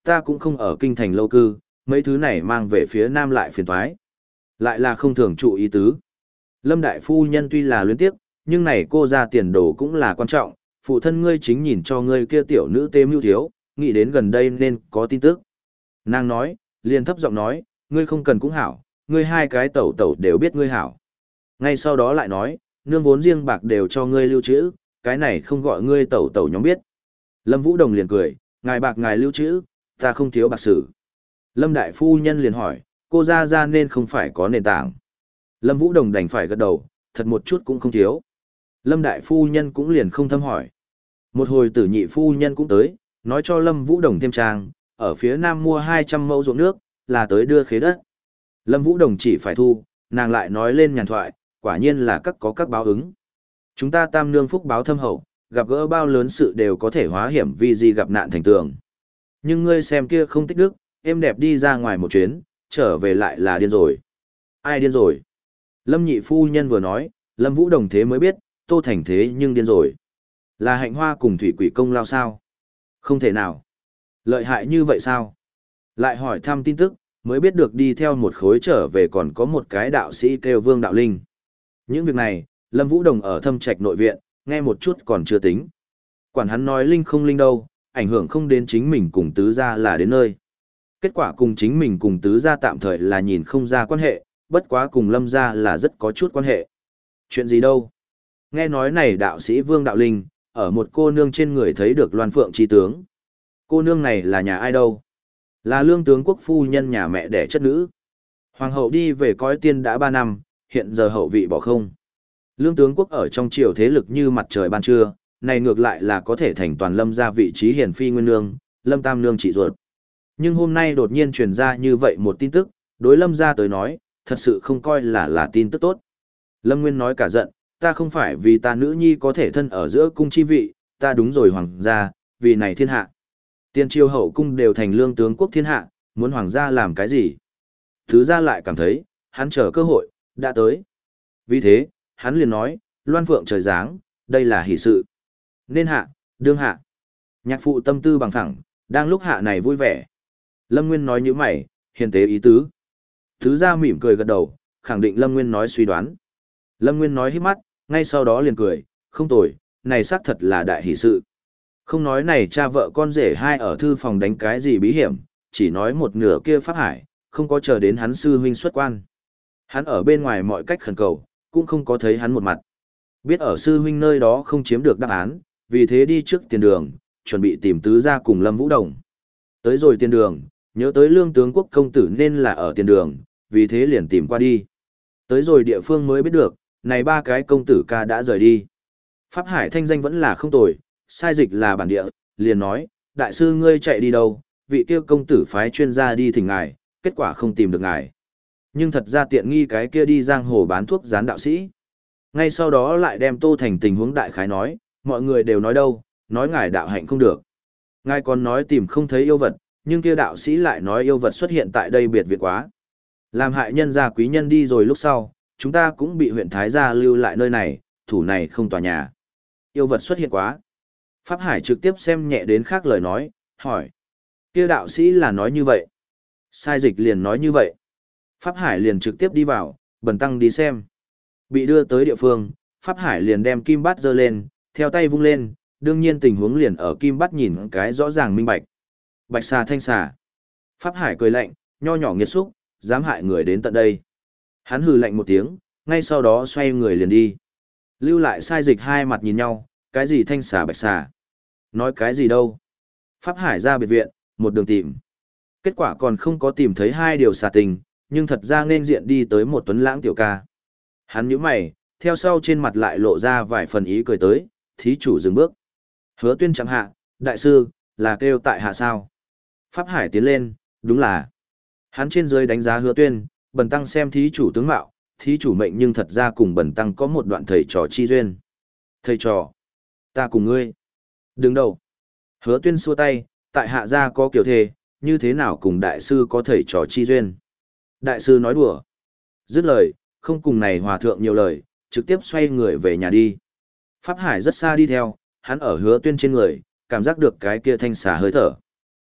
ta cũng không ở kinh thành lâu cư, mấy thứ này mang về phía nam lại phiền toái. Lại là không thường trụ ý tứ. Lâm đại phu nhân tuy là luyến tiếc, nhưng này cô ra tiền đồ cũng là quan trọng, phụ thân ngươi chính nhìn cho ngươi kia tiểu nữ tê mưu thiếu, nghĩ đến gần đây nên có tin tức. Nàng nói, liền thấp giọng nói, ngươi không cần cũng hảo, ngươi hai cái tẩu tẩu đều biết ngươi hảo. Ngay sau đó lại nói, nương vốn riêng bạc đều cho ngươi lưu trữ, cái này không gọi ngươi tẩu tẩu nhóm biết. Lâm Vũ Đồng liền cười, ngài bạc ngài lưu trữ, ta không thiếu bạc sử. Lâm đại phu nhân liền hỏi, cô ra ra nên không phải có nền tảng. Lâm Vũ Đồng đành phải gật đầu, thật một chút cũng không thiếu. Lâm đại phu nhân cũng liền không thâm hỏi. Một hồi tử nhị phu nhân cũng tới, nói cho Lâm Vũ Đồng thêm trang, ở phía nam mua hai trăm mẫu ruộng nước, là tới đưa khế đất. Lâm Vũ Đồng chỉ phải thu, nàng lại nói lên nhàn thoại, quả nhiên là các có các báo ứng. Chúng ta tam nương phúc báo thâm hậu, gặp gỡ bao lớn sự đều có thể hóa hiểm vì gì gặp nạn thành tường. Nhưng ngươi xem kia không tích đức, em đẹp đi ra ngoài một chuyến, trở về lại là điên rồi. Ai điên rồi? Lâm nhị phu nhân vừa nói, Lâm Vũ Đồng thế mới biết, Tô Thành thế nhưng điên rồi. Là hạnh hoa cùng thủy quỷ công lao sao? Không thể nào. Lợi hại như vậy sao? Lại hỏi thăm tin tức, mới biết được đi theo một khối trở về còn có một cái đạo sĩ kêu Vương Đạo Linh. Những việc này, Lâm Vũ Đồng ở thâm trạch nội viện, nghe một chút còn chưa tính. Quản hắn nói linh không linh đâu, ảnh hưởng không đến chính mình cùng tứ gia là đến nơi. Kết quả cùng chính mình cùng tứ gia tạm thời là nhìn không ra quan hệ, bất quá cùng Lâm gia là rất có chút quan hệ. Chuyện gì đâu? Nghe nói này đạo sĩ Vương Đạo Linh, ở một cô nương trên người thấy được Loan Phượng chi tướng. Cô nương này là nhà ai đâu? Là lương tướng quốc phu nhân nhà mẹ đẻ chất nữ. Hoàng hậu đi về cõi tiên đã ba năm, hiện giờ hậu vị bỏ không. Lương tướng quốc ở trong triều thế lực như mặt trời ban trưa, này ngược lại là có thể thành toàn Lâm gia vị trí hiển phi nguyên nương, Lâm tam nương trị ruột. Nhưng hôm nay đột nhiên truyền ra như vậy một tin tức, đối Lâm gia tới nói, thật sự không coi là là tin tức tốt. Lâm Nguyên nói cả giận, ta không phải vì ta nữ nhi có thể thân ở giữa cung chi vị, ta đúng rồi hoàng gia, vì này thiên hạ. Tiên triều hậu cung đều thành lương tướng quốc thiên hạ, muốn hoàng gia làm cái gì? Thứ gia lại cảm thấy, hắn chờ cơ hội, đã tới. Vì thế, hắn liền nói, Loan Phượng trời giáng, đây là hỷ sự. Nên hạ, đương hạ. Nhạc phụ tâm tư bằng thẳng, đang lúc hạ này vui vẻ. Lâm Nguyên nói như mày, hiền tế ý tứ. Thứ gia mỉm cười gật đầu, khẳng định Lâm Nguyên nói suy đoán. Lâm Nguyên nói hít mắt, ngay sau đó liền cười, không tồi, này xác thật là đại hỷ sự. Không nói này cha vợ con rể hai ở thư phòng đánh cái gì bí hiểm, chỉ nói một nửa kia pháp hải, không có chờ đến hắn sư huynh xuất quan. Hắn ở bên ngoài mọi cách khẩn cầu, cũng không có thấy hắn một mặt. Biết ở sư huynh nơi đó không chiếm được đáp án, vì thế đi trước tiền đường, chuẩn bị tìm tứ gia cùng Lâm Vũ Đồng. Tới rồi tiền đường, nhớ tới lương tướng quốc công tử nên là ở tiền đường, vì thế liền tìm qua đi. Tới rồi địa phương mới biết được, này ba cái công tử ca đã rời đi. Pháp Hải thanh danh vẫn là không tồi, sai dịch là bản địa, liền nói, đại sư ngươi chạy đi đâu, vị kia công tử phái chuyên gia đi thỉnh ngài, kết quả không tìm được ngài. Nhưng thật ra tiện nghi cái kia đi giang hồ bán thuốc gián đạo sĩ. Ngay sau đó lại đem Tô Thành tình huống đại khái nói, mọi người đều nói đâu, nói ngài đạo hạnh không được. Ngài còn nói tìm không thấy yêu vật, nhưng kia đạo sĩ lại nói yêu vật xuất hiện tại đây biệt viện quá. Làm hại nhân gia quý nhân đi rồi lúc sau, chúng ta cũng bị huyện Thái gia lưu lại nơi này, thủ này không tòa nhà. Yêu vật xuất hiện quá. Pháp Hải trực tiếp xem nhẹ đến khác lời nói, hỏi. Kia đạo sĩ là nói như vậy. Sai dịch liền nói như vậy. Pháp Hải liền trực tiếp đi vào, bần tăng đi xem. Bị đưa tới địa phương, Pháp Hải liền đem kim bát giơ lên, theo tay vung lên, đương nhiên tình huống liền ở kim bát nhìn cái rõ ràng minh bạch. Bạch xà thanh xà. Pháp Hải cười lạnh, nho nhỏ nghiệt xúc, dám hại người đến tận đây. Hắn hừ lạnh một tiếng, ngay sau đó xoay người liền đi. Lưu lại sai dịch hai mặt nhìn nhau, cái gì thanh xà bạch xà? Nói cái gì đâu? Pháp Hải ra biệt viện, một đường tìm. Kết quả còn không có tìm thấy hai điều xà tình, nhưng thật ra nên diện đi tới một tuấn lãng tiểu ca. Hắn nhíu mày, theo sau trên mặt lại lộ ra vài phần ý cười tới, thí chủ dừng bước. Hứa Tuyên chẳng hạ, đại sư, là kêu tại hạ sao? Pháp Hải tiến lên, đúng là. Hắn trên dưới đánh giá Hứa Tuyên, bần tăng xem thí chủ tướng mạo, thí chủ mệnh nhưng thật ra cùng bần tăng có một đoạn thầy trò chi duyên. Thầy trò, ta cùng ngươi. Đứng đầu. Hứa Tuyên xua tay, tại hạ gia có kiểu thề, như thế nào cùng đại sư có thầy trò chi duyên. Đại sư nói đùa. Dứt lời, không cùng này hòa thượng nhiều lời, trực tiếp xoay người về nhà đi. Pháp Hải rất xa đi theo, hắn ở Hứa Tuyên trên người, cảm giác được cái kia thanh xà hơi thở.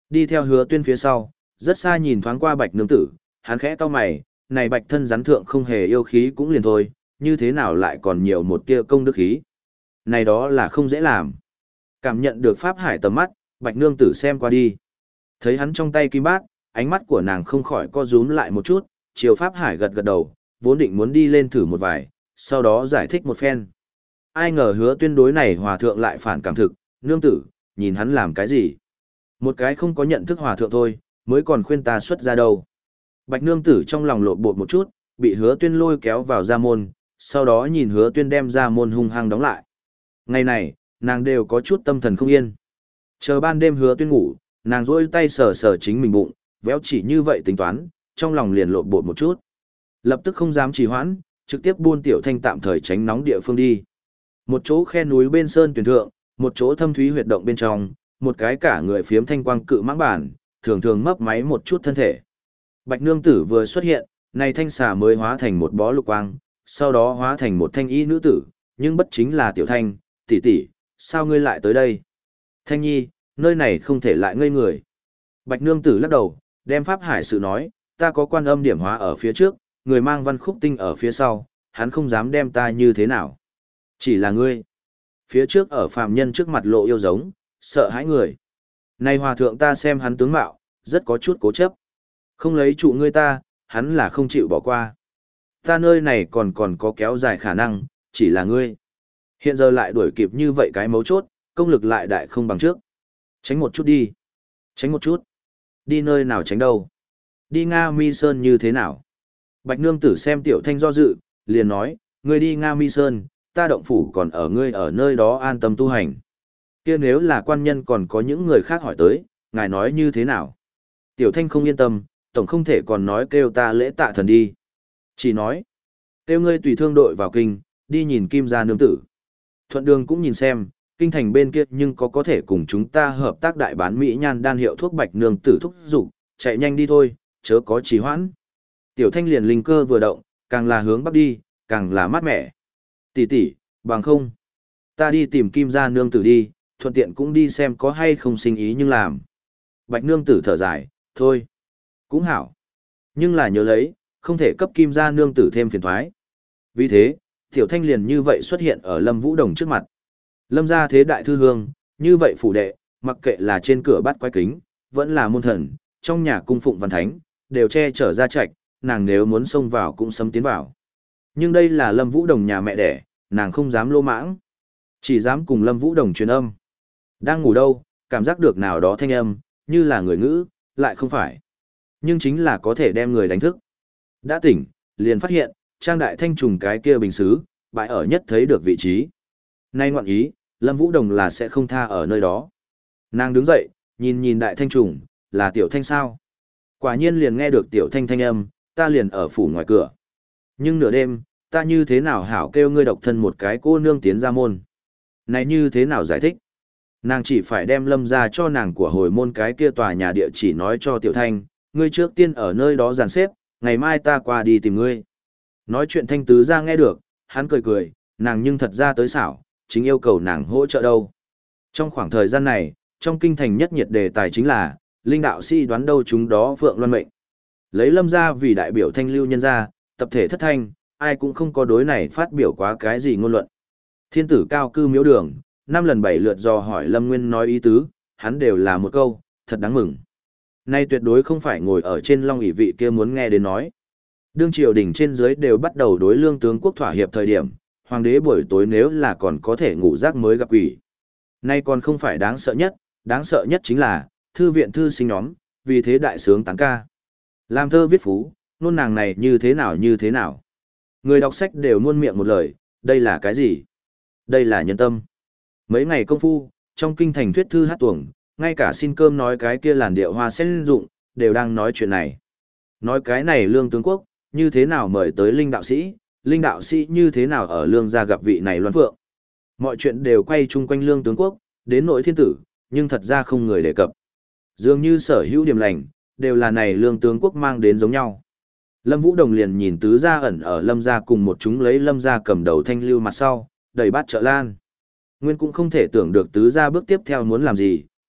Đi theo Hứa Tuyên phía sau, rất xa nhìn thoáng qua Bạch Nương Tử, hắn khẽ cau mày, này Bạch thân rắn thượng không hề yêu khí cũng liền thôi, như thế nào lại còn nhiều một tia công đức khí. Này đó là không dễ làm. Cảm nhận được Pháp Hải tầm mắt, Bạch Nương Tử xem qua đi. Thấy hắn trong tay kim bát, ánh mắt của nàng không khỏi co rúm lại một chút, chiều Pháp Hải gật gật đầu, vốn định muốn đi lên thử một vài, sau đó giải thích một phen. Ai ngờ Hứa Tuyên đối này hòa thượng lại phản cảm thực, nương tử, nhìn hắn làm cái gì? Một cái không có nhận thức hòa thượng thôi, mới còn khuyên ta xuất ra đâu. Bạch nương tử trong lòng lộn bột một chút, bị Hứa Tuyên lôi kéo vào gia môn, sau đó nhìn Hứa Tuyên đem gia môn hung hăng đóng lại. Ngày này, nàng đều có chút tâm thần không yên. Chờ ban đêm Hứa Tuyên ngủ, nàng rỗi tay sờ sờ chính mình bụng, véo chỉ như vậy tính toán, trong lòng liền lộn bột một chút. Lập tức không dám trì hoãn, trực tiếp buôn Tiểu Thanh tạm thời tránh nóng địa phương đi. Một chỗ khe núi bên sơn tuyển thượng, một chỗ thâm thúy huyệt động bên trong, một cái cả người phiếm thanh quang cự mãng bản, thường thường mấp máy một chút thân thể. Bạch nương tử vừa xuất hiện, này thanh xà mới hóa thành một bó lục quang, sau đó hóa thành một thanh y nữ tử, nhưng bất chính là Tiểu Thanh, tỷ tỷ, sao ngươi lại tới đây? Thanh nhi, nơi này không thể lại ngây người. Bạch nương tử lắc đầu, đem Pháp Hải sự nói, ta có quan âm điểm hóa ở phía trước, người mang văn khúc tinh ở phía sau, hắn không dám đem ta như thế nào. Chỉ là ngươi. Phía trước ở phàm nhân trước mặt lộ yêu giống, sợ hãi người. Này hòa thượng ta xem hắn tướng mạo, rất có chút cố chấp. Không lấy trụ ngươi ta, hắn là không chịu bỏ qua. Ta nơi này còn còn có kéo dài khả năng, chỉ là ngươi. Hiện giờ lại đuổi kịp như vậy cái mấu chốt, công lực lại đại không bằng trước. Tránh một chút đi. Tránh một chút. Đi nơi nào tránh đâu. Đi Nga Mi Sơn như thế nào. Bạch nương tử xem Tiểu Thanh do dự, liền nói, ngươi đi Nga Mi Sơn, ta động phủ còn ở ngươi ở nơi đó an tâm tu hành. Kia nếu là quan nhân còn có những người khác hỏi tới, ngài nói như thế nào? Tiểu Thanh không yên tâm, tổng không thể còn nói kêu ta lễ tạ thần đi. Chỉ nói, kêu ngươi tùy thương đội vào kinh, đi nhìn Kim gia nương tử. Thuận đường cũng nhìn xem, kinh thành bên kia nhưng có có thể cùng chúng ta hợp tác đại bán mỹ nhan đan hiệu thuốc Bạch nương tử thúc dục, chạy nhanh đi thôi, chớ có trì hoãn. Tiểu Thanh liền linh cơ vừa động, càng là hướng bắc đi, càng là mát mẻ. Tỷ tỷ, bằng không, ta đi tìm Kim gia nương tử đi, thuận tiện cũng đi xem có hay không sinh ý nhưng làm. Bạch nương tử thở dài, thôi, cũng hảo. Nhưng là nhớ lấy, không thể cấp Kim gia nương tử thêm phiền thoái. Vì thế, Tiểu Thanh liền như vậy xuất hiện ở Lâm Vũ Đồng trước mặt. Lâm gia thế đại thư hương, như vậy phủ đệ, mặc kệ là trên cửa bát quái kính, vẫn là môn thần, trong nhà cung phụng văn thánh, đều che chở ra trạch, nàng nếu muốn xông vào cũng xâm tiến vào. Nhưng đây là Lâm Vũ Đồng nhà mẹ đẻ, nàng không dám lô mãng, chỉ dám cùng Lâm Vũ Đồng truyền âm. Đang ngủ đâu, cảm giác được nào đó thanh âm, như là người ngữ, lại không phải. Nhưng chính là có thể đem người đánh thức. Đã tỉnh, liền phát hiện, trang đại thanh trùng cái kia bình xứ, bại ở nhất thấy được vị trí. Nay ngoạn ý, Lâm Vũ Đồng là sẽ không tha ở nơi đó. Nàng đứng dậy, nhìn nhìn đại thanh trùng, là tiểu thanh sao. Quả nhiên liền nghe được tiểu thanh thanh âm, ta liền ở phủ ngoài cửa. Nhưng nửa đêm, ta như thế nào hảo kêu ngươi độc thân một cái cô nương tiến ra môn. Này như thế nào giải thích? Nàng chỉ phải đem Lâm ra cho nàng của hồi môn cái kia tòa nhà địa chỉ nói cho tiểu thanh, ngươi trước tiên ở nơi đó dàn xếp, ngày mai ta qua đi tìm ngươi. Nói chuyện thanh tứ ra nghe được, hắn cười cười, nàng nhưng thật ra tới xảo, chính yêu cầu nàng hỗ trợ đâu. Trong khoảng thời gian này, trong kinh thành nhất nhiệt đề tài chính là, linh đạo sĩ đoán đâu chúng đó vượng loan mệnh. Lấy Lâm ra vì đại biểu thanh lưu nhân gia, tập thể thất thanh, ai cũng không có đối này phát biểu quá cái gì ngôn luận. Thiên tử cao cư miếu đường, năm lần bảy lượt dò hỏi Lâm Nguyên nói ý tứ, hắn đều là một câu, thật đáng mừng. Nay tuyệt đối không phải ngồi ở trên long ỷ vị kia muốn nghe đến nói. Đương triều đình trên dưới đều bắt đầu đối lương tướng quốc thỏa hiệp thời điểm, hoàng đế buổi tối nếu là còn có thể ngủ giấc mới gặp quỷ. Nay còn không phải đáng sợ nhất, đáng sợ nhất chính là, thư viện thư sinh nhóm, vì thế đại sướng tán ca. Làm thơ viết phú, nôn nàng này như thế nào như thế nào. Người đọc sách đều muôn miệng một lời, đây là cái gì? Đây là nhân tâm. Mấy ngày công phu, trong kinh thành thuyết thư hát tuồng, ngay cả xin cơm nói cái kia làn điệu hoa sen dụng, đều đang nói chuyện này. Nói cái này lương tướng quốc, như thế nào mời tới linh đạo sĩ, linh đạo sĩ như thế nào ở lương gia gặp vị này loan phượng. Mọi chuyện đều quay chung quanh lương tướng quốc, đến nội thiên tử, nhưng thật ra không người đề cập. Dường như sở hữu điểm lành, đều là này lương tướng quốc mang đến giống nhau. Lâm Vũ Đồng liền nhìn tứ gia ẩn ở Lâm gia cùng một chúng lấy Lâm gia cầm đầu thanh lưu mặt sau, đầy bát trợ lan. Nguyên cũng không thể tưởng được tứ gia bước tiếp theo muốn làm gì,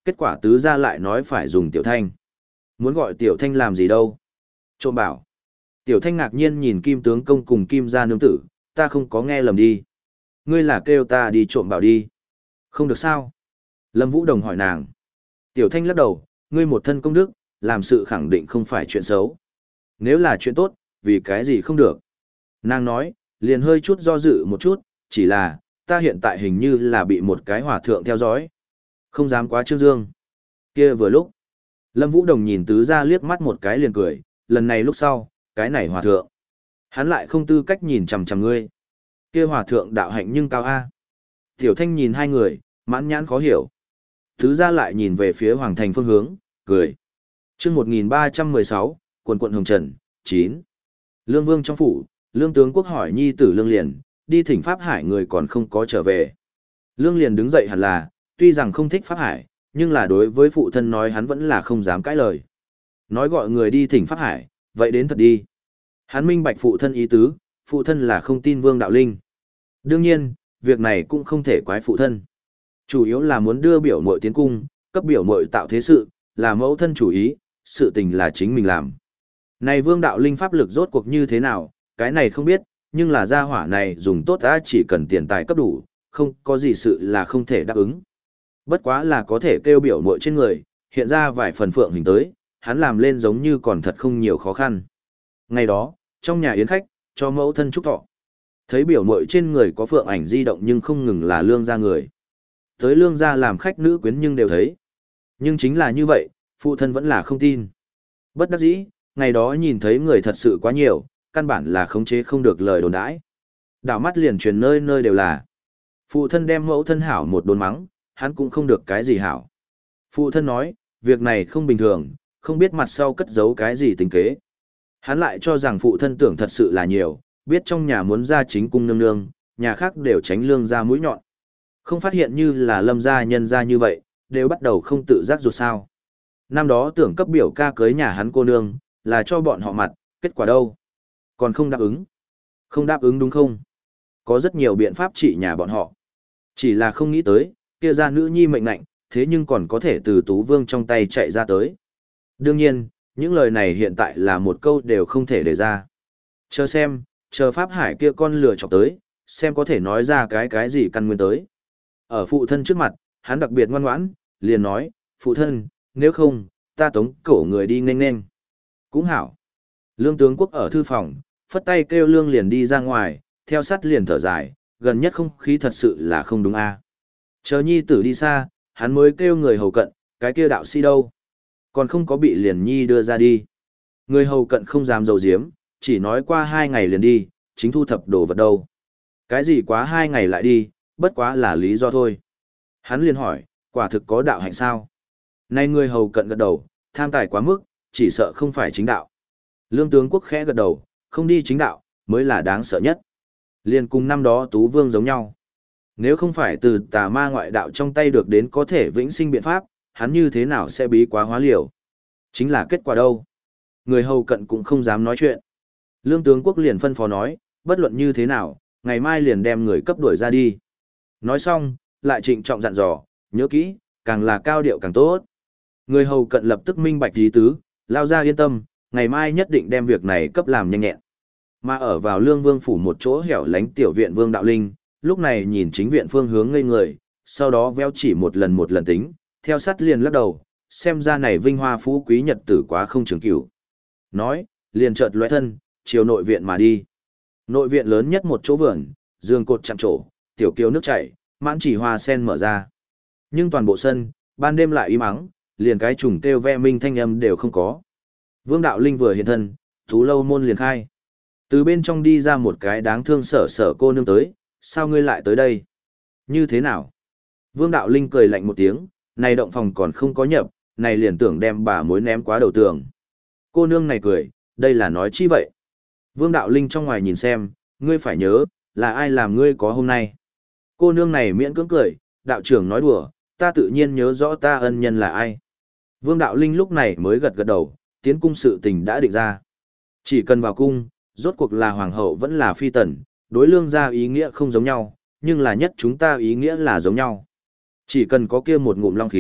kết quả tứ gia lại nói phải dùng Tiểu Thanh. Muốn gọi Tiểu Thanh làm gì đâu? Trộm bảo. Tiểu Thanh ngạc nhiên nhìn Kim tướng công cùng Kim gia nương tử, ta không có nghe lầm đi. Ngươi là kêu ta đi trộm bảo đi. Không được sao? Lâm Vũ Đồng hỏi nàng. Tiểu Thanh lắc đầu, ngươi một thân công đức, làm sự khẳng định không phải chuyện xấu. Nếu là chuyện tốt, vì cái gì không được? Nàng nói, liền hơi chút do dự một chút, chỉ là, ta hiện tại hình như là bị một cái hỏa thượng theo dõi. Không dám quá trương dương. Kia vừa lúc. Lâm Vũ Đồng nhìn tứ gia liếc mắt một cái liền cười, lần này lúc sau, cái này hòa thượng. Hắn lại không tư cách nhìn chằm chằm ngươi. Kia hòa thượng đạo hạnh nhưng cao A. Tiểu Thanh nhìn hai người, mãn nhãn khó hiểu. Tứ gia lại nhìn về phía Hoàng Thành phương hướng, cười. chương một nghìn ba trăm mười sáu, quần quận Hồng Trần, chín. Lương Vương trong phủ, Lương tướng quốc hỏi nhi tử Lương Liền, đi thỉnh Pháp Hải người còn không có trở về. Lương Liền đứng dậy hẳn là, tuy rằng không thích Pháp Hải, nhưng là đối với phụ thân nói hắn vẫn là không dám cãi lời. Nói gọi người đi thỉnh Pháp Hải, vậy đến thật đi. Hắn minh bạch phụ thân ý tứ, phụ thân là không tin Vương Đạo Linh. Đương nhiên, việc này cũng không thể quái phụ thân. Chủ yếu là muốn đưa biểu muội tiến cung, cấp biểu muội tạo thế sự, là mẫu thân chủ ý, sự tình là chính mình làm. Này Vương Đạo Linh pháp lực rốt cuộc như thế nào, cái này không biết, nhưng là gia hỏa này dùng tốt đã chỉ cần tiền tài cấp đủ, không có gì sự là không thể đáp ứng. Bất quá là có thể kêu biểu muội trên người, hiện ra vài phần phượng hình tới, hắn làm lên giống như còn thật không nhiều khó khăn. Ngày đó, trong nhà yến khách, cho mẫu thân chúc thọ. Thấy biểu muội trên người có phượng ảnh di động nhưng không ngừng là lương gia người. Tới lương gia làm khách nữ quyến nhưng đều thấy. Nhưng chính là như vậy, phụ thân vẫn là không tin. Bất đắc dĩ, ngày đó nhìn thấy người thật sự quá nhiều, căn bản là khống chế không được lời đồn đãi. Đảo mắt liền truyền nơi nơi đều là. Phụ thân đem mẫu thân hảo một đồn mắng, hắn cũng không được cái gì hảo. Phụ thân nói, việc này không bình thường, không biết mặt sau cất giấu cái gì tính kế. Hắn lại cho rằng phụ thân tưởng thật sự là nhiều, biết trong nhà muốn ra chính cung nương nương, nhà khác đều tránh lương ra mũi nhọn. Không phát hiện như là lâm gia nhân gia như vậy, đều bắt đầu không tự giác ruột sao. Năm đó tưởng cấp biểu ca cưới nhà hắn cô nương, là cho bọn họ mặt, kết quả đâu? Còn không đáp ứng. Không đáp ứng đúng không? Có rất nhiều biện pháp trị nhà bọn họ. Chỉ là không nghĩ tới, kia ra nữ nhi mệnh lạnh, thế nhưng còn có thể từ Tú Vương trong tay chạy ra tới. Đương nhiên, những lời này hiện tại là một câu đều không thể đề ra. Chờ xem, chờ Pháp Hải kia con lừa chọc tới, xem có thể nói ra cái cái gì căn nguyên tới. Ở phụ thân trước mặt, hắn đặc biệt ngoan ngoãn, liền nói, phụ thân, nếu không, ta tống cổ người đi nghênh nghênh. Cũng hảo. Lương tướng quốc ở thư phòng, phất tay kêu Lương liền đi ra ngoài, theo sát liền thở dài, gần nhất không khí thật sự là không đúng a. Chờ nhi tử đi xa, hắn mới kêu người hầu cận, cái kia đạo sĩ đâu. Còn không có bị liền nhi đưa ra đi. Người hầu cận không dám dầu diếm, chỉ nói qua hai ngày liền đi, chính thu thập đồ vật đâu. Cái gì quá hai ngày lại đi, bất quá là lý do thôi. Hắn liền hỏi, quả thực có đạo hạnh sao? Nay người hầu cận gật đầu, tham tài quá mức, chỉ sợ không phải chính đạo. Lương tướng quốc khẽ gật đầu, không đi chính đạo, mới là đáng sợ nhất. Liền cùng năm đó Tú Vương giống nhau. Nếu không phải từ tà ma ngoại đạo trong tay được đến có thể vĩnh sinh biện pháp, hắn như thế nào sẽ bí quá hóa liều? Chính là kết quả đâu? Người hầu cận cũng không dám nói chuyện. Lương tướng quốc liền phân phó nói, bất luận như thế nào, ngày mai liền đem người cấp đuổi ra đi. Nói xong, lại trịnh trọng dặn dò, nhớ kỹ, càng là cao điệu càng tốt. Người hầu cận lập tức minh bạch ý tứ, lao ra yên tâm, ngày mai nhất định đem việc này cấp làm nhanh nhẹn. Mà ở vào Lương Vương phủ một chỗ hẻo lánh tiểu viện Vương Đạo Linh, lúc này nhìn chính viện phương hướng ngây người, sau đó véo chỉ một lần một lần tính, theo sát liền lắc đầu, xem ra này vinh hoa phú quý nhật tử quá không trường cửu. Nói, liền chợt lóe thân, chiều nội viện mà đi. Nội viện lớn nhất một chỗ vườn, giường cột chạm trổ, tiểu kiều nước chảy, mãn chỉ hoa sen mở ra. Nhưng toàn bộ sân, ban đêm lại im ắng, liền cái trùng kêu ve minh thanh âm đều không có. Vương Đạo Linh vừa hiện thân, Tú Lâu môn liền khai. Từ bên trong đi ra một cái đáng thương sở sở cô nương tới, sao ngươi lại tới đây? Như thế nào? Vương Đạo Linh cười lạnh một tiếng, này động phòng còn không có nhập, này liền tưởng đem bà mối ném quá đầu tường. Cô nương này cười, đây là nói chi vậy? Vương Đạo Linh trong ngoài nhìn xem, ngươi phải nhớ, là ai làm ngươi có hôm nay? Cô nương này miễn cưỡng cười, đạo trưởng nói đùa, ta tự nhiên nhớ rõ ta ân nhân là ai. Vương Đạo Linh lúc này mới gật gật đầu, tiến cung sự tình đã định ra. Chỉ cần vào cung, rốt cuộc là hoàng hậu vẫn là phi tần, đối lương gia ý nghĩa không giống nhau, nhưng là nhất chúng ta ý nghĩa là giống nhau. Chỉ cần có kia một ngụm long khí,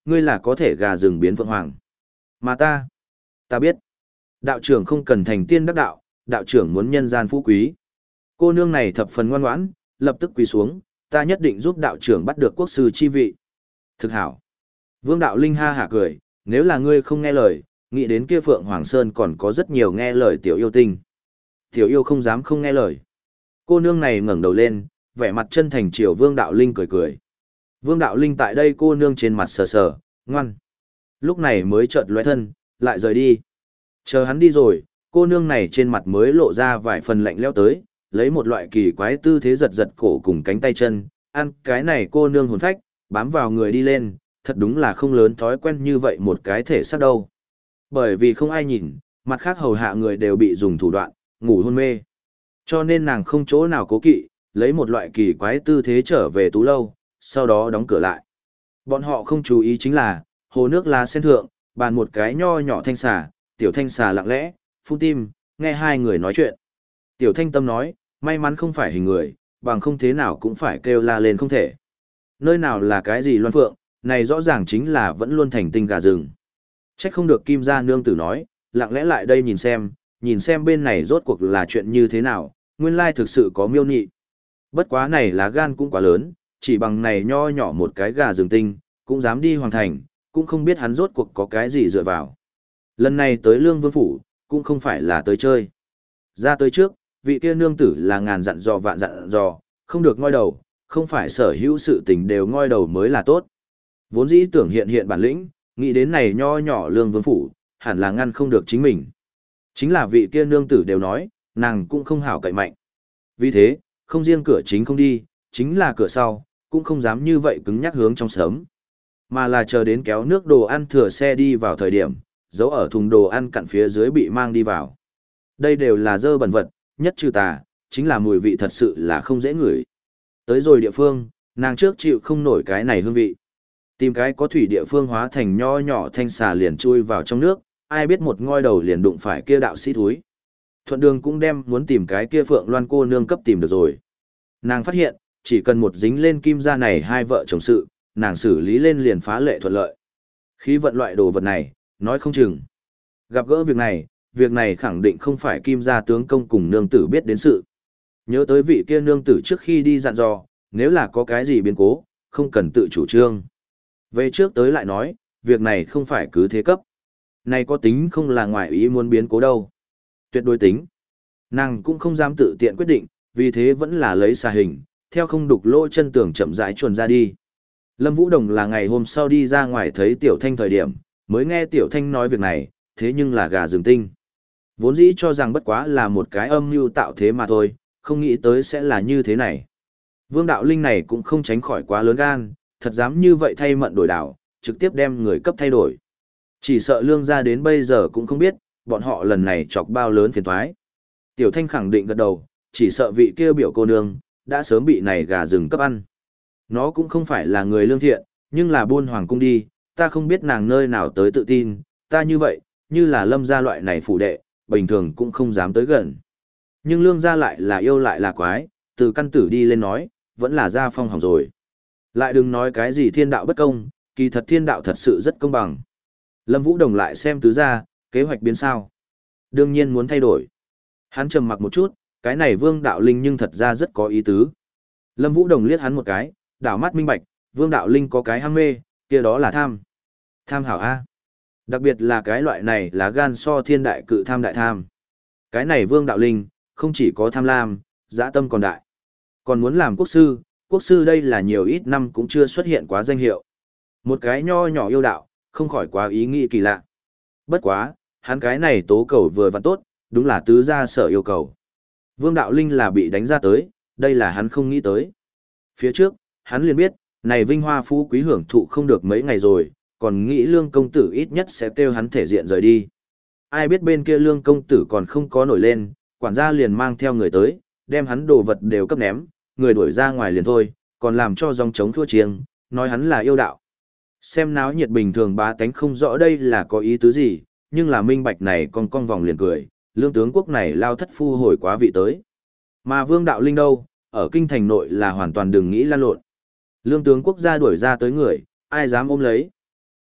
ngươi là có thể gà rừng biến phượng hoàng. Mà ta, ta biết. Đạo trưởng không cần thành tiên đắc đạo, đạo trưởng muốn nhân gian phú quý. Cô nương này thập phần ngoan ngoãn, lập tức quỳ xuống, ta nhất định giúp đạo trưởng bắt được quốc sư chi vị. Thực hảo. Vương đạo linh ha hả cười, nếu là ngươi không nghe lời, nghĩ đến kia Phượng Hoàng Sơn còn có rất nhiều nghe lời tiểu yêu tinh. Tiểu yêu không dám không nghe lời. Cô nương này ngẩng đầu lên, vẻ mặt chân thành chiều Vương đạo linh cười cười. Vương đạo linh tại đây cô nương trên mặt sờ sờ, ngoan. Lúc này mới chợt lóe thân, lại rời đi. Chờ hắn đi rồi, cô nương này trên mặt mới lộ ra vài phần lạnh lẽo tới, lấy một loại kỳ quái tư thế giật giật cổ cùng cánh tay chân, ăn cái này cô nương hồn phách, bám vào người đi lên, thật đúng là không lớn thói quen như vậy một cái thể xác đâu. Bởi vì không ai nhìn, mặt khác hầu hạ người đều bị dùng thủ đoạn, ngủ hôn mê. Cho nên nàng không chỗ nào cố kỵ, lấy một loại kỳ quái tư thế trở về tú lâu, sau đó đóng cửa lại. Bọn họ không chú ý chính là, hồ nước lá sen thượng, bàn một cái nho nhỏ thanh xà, tiểu thanh xà lặng lẽ, phun tim, nghe hai người nói chuyện. Tiểu thanh tâm nói, may mắn không phải hình người, bằng không thế nào cũng phải kêu la lên không thể. Nơi nào là cái gì loan phượng, này rõ ràng chính là vẫn luôn thành tinh gà rừng. Trách không được Kim gia nương tử nói, lặng lẽ lại đây nhìn xem, nhìn xem bên này rốt cuộc là chuyện như thế nào, nguyên lai thực sự có miêu nị. Bất quá này lá gan cũng quá lớn, chỉ bằng này nho nhỏ một cái gà rừng tinh, cũng dám đi hoàng thành, cũng không biết hắn rốt cuộc có cái gì dựa vào. Lần này tới Lương Vương Phủ, cũng không phải là tới chơi. Ra tới trước, vị kia nương tử là ngàn dặn dò vạn dặn dò, không được ngoi đầu, không phải sở hữu sự tình đều ngoi đầu mới là tốt. Vốn dĩ tưởng hiện hiện bản lĩnh, nghĩ đến này nho nhỏ Lương Vương Phủ, hẳn là ngăn không được chính mình. Chính là vị kia nương tử đều nói, nàng cũng không hảo cậy mạnh. Vì thế, không riêng cửa chính không đi, chính là cửa sau, cũng không dám như vậy cứng nhắc hướng trong sớm. Mà là chờ đến kéo nước đồ ăn thừa xe đi vào thời điểm, giấu ở thùng đồ ăn cặn phía dưới bị mang đi vào. Đây đều là dơ bẩn vật, nhất trừ tà, chính là mùi vị thật sự là không dễ ngửi. Tới rồi địa phương, nàng trước chịu không nổi cái này hương vị. Tìm cái có thủy địa phương hóa thành nho nhỏ thanh xà liền chui vào trong nước, ai biết một ngoi đầu liền đụng phải kia đạo sĩ thúi. Thuận đường cũng đem muốn tìm cái kia Phượng Loan cô nương cấp tìm được rồi. Nàng phát hiện, chỉ cần một dính lên kim gia này hai vợ chồng sự, nàng xử lý lên liền phá lệ thuận lợi. Khí vận loại đồ vật này, nói không chừng. Gặp gỡ việc này, việc này khẳng định không phải kim gia tướng công cùng nương tử biết đến sự. Nhớ tới vị kia nương tử trước khi đi dặn dò, nếu là có cái gì biến cố, không cần tự chủ trương. Về trước tới lại nói, việc này không phải cứ thế cấp. Này có tính không là ngoại ý muốn biến cố đâu. Tuyệt đối tính. Nàng cũng không dám tự tiện quyết định, vì thế vẫn là lấy xà hình, theo không đục lỗ chân tường chậm rãi chuồn ra đi. Lâm Vũ Đồng là ngày hôm sau đi ra ngoài thấy Tiểu Thanh thời điểm, mới nghe Tiểu Thanh nói việc này, thế nhưng là gà rừng tinh. Vốn dĩ cho rằng bất quá là một cái âm mưu tạo thế mà thôi, không nghĩ tới sẽ là như thế này. Vương Đạo Linh này cũng không tránh khỏi quá lớn gan, thật dám như vậy thay mận đổi đảo, trực tiếp đem người cấp thay đổi. Chỉ sợ Lương gia đến bây giờ cũng không biết, bọn họ lần này chọc bao lớn phiền toái. Tiểu Thanh khẳng định gật đầu, chỉ sợ vị kia biểu cô nương, đã sớm bị này gà rừng cấp ăn. Nó cũng không phải là người lương thiện, nhưng là buôn hoàng cung đi, ta không biết nàng nơi nào tới tự tin, ta như vậy, như là Lâm gia loại này phụ đệ, bình thường cũng không dám tới gần. Nhưng Lương gia lại là yêu lại là quái, từ căn tử đi lên nói, vẫn là gia phong hỏng rồi. Lại đừng nói cái gì thiên đạo bất công, kỳ thật thiên đạo thật sự rất công bằng. Lâm Vũ Đồng lại xem tứ gia, kế hoạch biến sao. Đương nhiên muốn thay đổi. Hắn trầm mặc một chút, cái này Vương Đạo Linh nhưng thật ra rất có ý tứ. Lâm Vũ Đồng liếc hắn một cái, đảo mắt minh bạch, Vương Đạo Linh có cái ham mê, kia đó là tham. Tham hảo A. Đặc biệt là cái loại này là gan so thiên đại cự tham đại tham. Cái này Vương Đạo Linh, không chỉ có tham lam, dã tâm còn đại. Còn muốn làm quốc sư, quốc sư đây là nhiều ít năm cũng chưa xuất hiện quá danh hiệu. Một cái nho nhỏ yêu đạo, không khỏi quá ý nghĩ kỳ lạ. Bất quá, hắn cái này tố cầu vừa vặn tốt, đúng là tứ gia sở yêu cầu. Vương Đạo Linh là bị đánh ra tới, đây là hắn không nghĩ tới. Phía trước, hắn liền biết, này vinh hoa phú quý hưởng thụ không được mấy ngày rồi, còn nghĩ Lương công tử ít nhất sẽ kêu hắn thể diện rời đi. Ai biết bên kia Lương công tử còn không có nổi lên, quản gia liền mang theo người tới, đem hắn đồ vật đều cấp ném, người đuổi ra ngoài liền thôi, còn làm cho dòng trống thua chiêng, nói hắn là yêu đạo. Xem náo nhiệt bình thường bá tánh không rõ đây là có ý tứ gì, nhưng là minh bạch này con con vòng liền cười, Lương tướng quốc này lao thất phu hồi quá vị tới. Mà Vương Đạo Linh đâu, ở kinh thành nội là hoàn toàn đừng nghĩ lan lộn. Lương tướng quốc gia đuổi ra tới người, ai dám ôm lấy.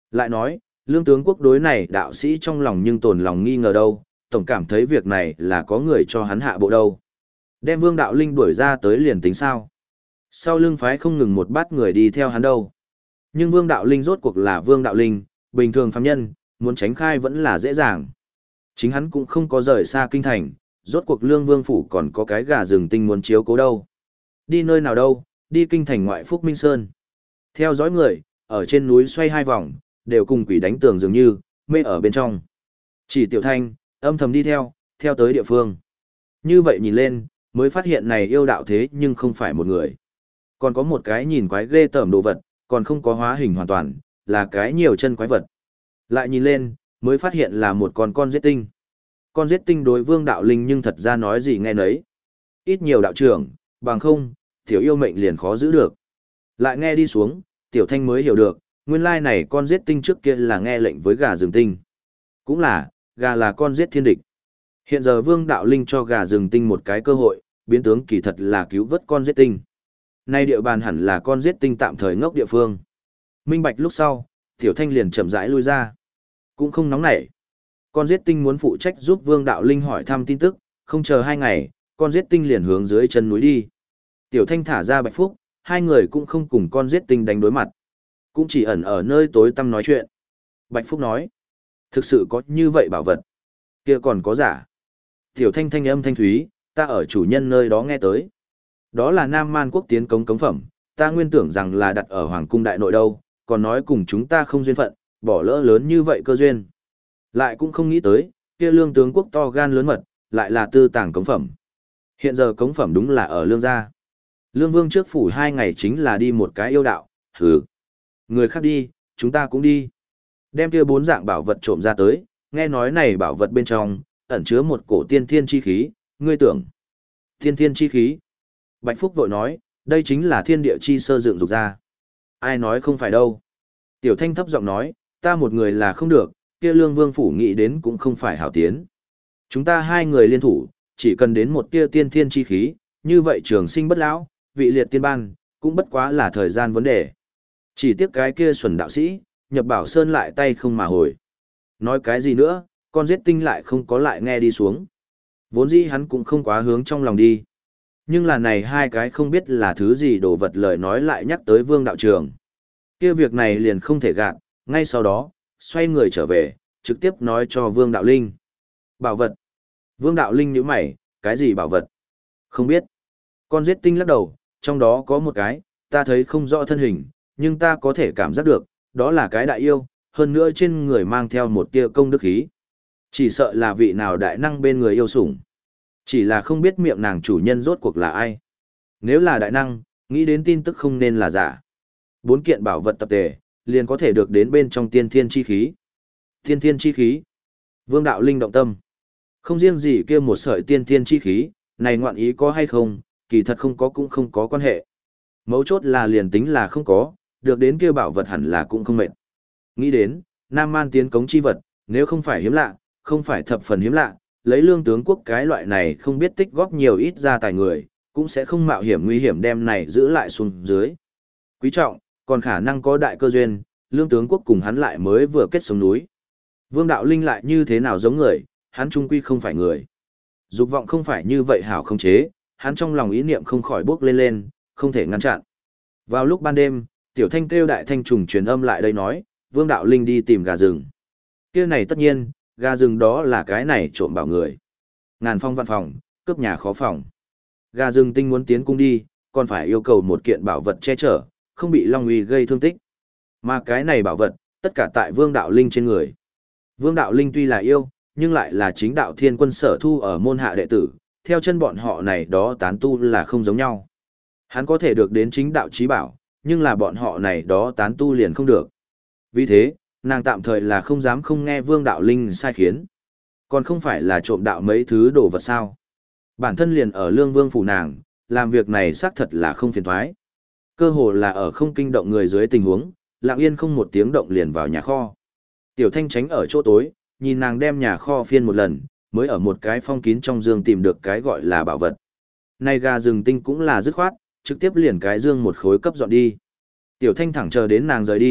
Lại nói, lương tướng quốc đối này đạo sĩ trong lòng nhưng tồn lòng nghi ngờ đâu, tổng cảm thấy việc này là có người cho hắn hạ bộ đâu. Đem Vương Đạo Linh đuổi ra tới liền tính sao. Sau lưng phái không ngừng một bát người đi theo hắn đâu. Nhưng Vương Đạo Linh rốt cuộc là Vương Đạo Linh, bình thường phàm nhân, muốn tránh khai vẫn là dễ dàng. Chính hắn cũng không có rời xa kinh thành, rốt cuộc Lương Vương phủ còn có cái gà rừng tinh muốn chiếu cố đâu. Đi nơi nào đâu, đi kinh thành ngoại Phúc Minh Sơn. Theo dõi người, ở trên núi xoay hai vòng, đều cùng quỷ đánh tường dường như, mê ở bên trong. Chỉ Tiểu Thanh, âm thầm đi theo, theo tới địa phương. Như vậy nhìn lên, mới phát hiện này yêu đạo thế nhưng không phải một người. Còn có một cái nhìn quái ghê tởm đồ vật, còn không có hóa hình hoàn toàn, là cái nhiều chân quái vật. Lại nhìn lên, mới phát hiện là một con con giết tinh. Con giết tinh đối Vương Đạo Linh nhưng thật ra nói gì nghe nấy. Ít nhiều đạo trưởng, bằng không, tiểu yêu mệnh liền khó giữ được. Lại nghe đi xuống, Tiểu Thanh mới hiểu được, nguyên lai này con giết tinh trước kia là nghe lệnh với gà rừng tinh. Cũng là, gà là con giết thiên địch. Hiện giờ Vương Đạo Linh cho gà rừng tinh một cái cơ hội, biến tướng kỳ thật là cứu vớt con giết tinh. Nay địa bàn hẳn là con giết tinh tạm thời ngốc địa phương. Minh bạch lúc sau, Tiểu Thanh liền chậm rãi lui ra. Cũng không nóng nảy. Con giết tinh muốn phụ trách giúp Vương Đạo Linh hỏi thăm tin tức, không chờ hai ngày, con giết tinh liền hướng dưới chân núi đi. Tiểu Thanh thả ra Bạch Phúc, hai người cũng không cùng con giết tinh đánh đối mặt. Cũng chỉ ẩn ở nơi tối tăm nói chuyện. Bạch Phúc nói, thực sự có như vậy bảo vật. Kia còn có giả. Tiểu Thanh thanh âm thanh thúy, ta ở chủ nhân nơi đó nghe tới. Đó là Nam Man quốc tiến cống cống phẩm, ta nguyên tưởng rằng là đặt ở Hoàng cung đại nội đâu, còn nói cùng chúng ta không duyên phận, bỏ lỡ lớn như vậy cơ duyên. Lại cũng không nghĩ tới, kia lương tướng quốc to gan lớn mật, lại là tư tàng cống phẩm. Hiện giờ cống phẩm đúng là ở lương gia. Lương vương trước phủ hai ngày chính là đi một cái yêu đạo, hừ. Người khác đi, chúng ta cũng đi. Đem kia bốn dạng bảo vật trộm ra tới, nghe nói này bảo vật bên trong, ẩn chứa một cổ tiên thiên chi khí, ngươi tưởng. Tiên thiên chi khí. Bạch Phúc vội nói, đây chính là thiên địa chi sơ dựng dục ra. Ai nói không phải đâu. Tiểu Thanh thấp giọng nói, ta một người là không được, kia lương vương phủ nghĩ đến cũng không phải hảo tiến. Chúng ta hai người liên thủ, chỉ cần đến một tia tiên thiên chi khí, như vậy trường sinh bất lão, vị liệt tiên ban, cũng bất quá là thời gian vấn đề. Chỉ tiếc cái kia xuẩn đạo sĩ, nhập bảo sơn lại tay không mà hồi. Nói cái gì nữa, con giết tinh lại không có lại nghe đi xuống. Vốn dĩ hắn cũng không quá hướng trong lòng đi. Nhưng là này hai cái không biết là thứ gì đồ vật lời nói lại nhắc tới vương đạo trường. Kia việc này liền không thể gạt, ngay sau đó, xoay người trở về, trực tiếp nói cho vương đạo linh. Bảo vật. Vương đạo linh nhíu mày, cái gì bảo vật? Không biết. Con giết tinh lắc đầu, trong đó có một cái, ta thấy không rõ thân hình, nhưng ta có thể cảm giác được, đó là cái đại yêu, hơn nữa trên người mang theo một tia công đức khí. Chỉ sợ là vị nào đại năng bên người yêu sủng. Chỉ là không biết miệng nàng chủ nhân rốt cuộc là ai. Nếu là đại năng, nghĩ đến tin tức không nên là giả. Bốn kiện bảo vật tập thể, liền có thể được đến bên trong tiên thiên chi khí. Tiên thiên chi khí. Vương đạo linh động tâm. Không riêng gì kia một sợi tiên thiên chi khí, này ngoạn ý có hay không, kỳ thật không có cũng không có quan hệ. Mấu chốt là liền tính là không có, được đến kia bảo vật hẳn là cũng không mệt. Nghĩ đến, Nam Man tiến cống chi vật, nếu không phải hiếm lạ, không phải thập phần hiếm lạ, lấy lương tướng quốc cái loại này không biết tích góp nhiều ít ra tài người, cũng sẽ không mạo hiểm nguy hiểm đem này giữ lại xuống dưới. Quý trọng, còn khả năng có đại cơ duyên, lương tướng quốc cùng hắn lại mới vừa kết sống núi. Vương đạo linh lại như thế nào giống người, hắn trung quy không phải người. Dục vọng không phải như vậy hảo không chế, hắn trong lòng ý niệm không khỏi bước lên lên, không thể ngăn chặn. Vào lúc ban đêm, Tiểu Thanh kêu đại thanh trùng truyền âm lại đây nói, Vương đạo linh đi tìm gà rừng. Kia này tất nhiên, gà rừng đó là cái này trộm bảo người. Ngàn phong văn phòng, cướp nhà khó phòng. Gà rừng tinh muốn tiến cung đi, còn phải yêu cầu một kiện bảo vật che chở, không bị Long Uy gây thương tích. Mà cái này bảo vật, tất cả tại Vương đạo linh trên người. Vương đạo linh tuy là yêu, nhưng lại là chính đạo thiên quân sở thu ở môn hạ đệ tử, theo chân bọn họ này đó tán tu là không giống nhau. Hắn có thể được đến chính đạo trí bảo, nhưng là bọn họ này đó tán tu liền không được. Vì thế, nàng tạm thời là không dám không nghe Vương đạo linh sai khiến. Còn không phải là trộm đạo mấy thứ đồ vật sao. Bản thân liền ở lương vương phủ nàng, làm việc này xác thật là không phiền thoái. Cơ hồ là ở không kinh động người dưới tình huống, lặng yên không một tiếng động liền vào nhà kho. Tiểu Thanh tránh ở chỗ tối, nhìn nàng đem nhà kho phiên một lần, mới ở một cái phong kín trong dương tìm được cái gọi là bảo vật. Này gà rừng tinh cũng là dứt khoát, trực tiếp liền cái dương một khối cấp dọn đi. Tiểu Thanh thẳng chờ đến nàng rời đi,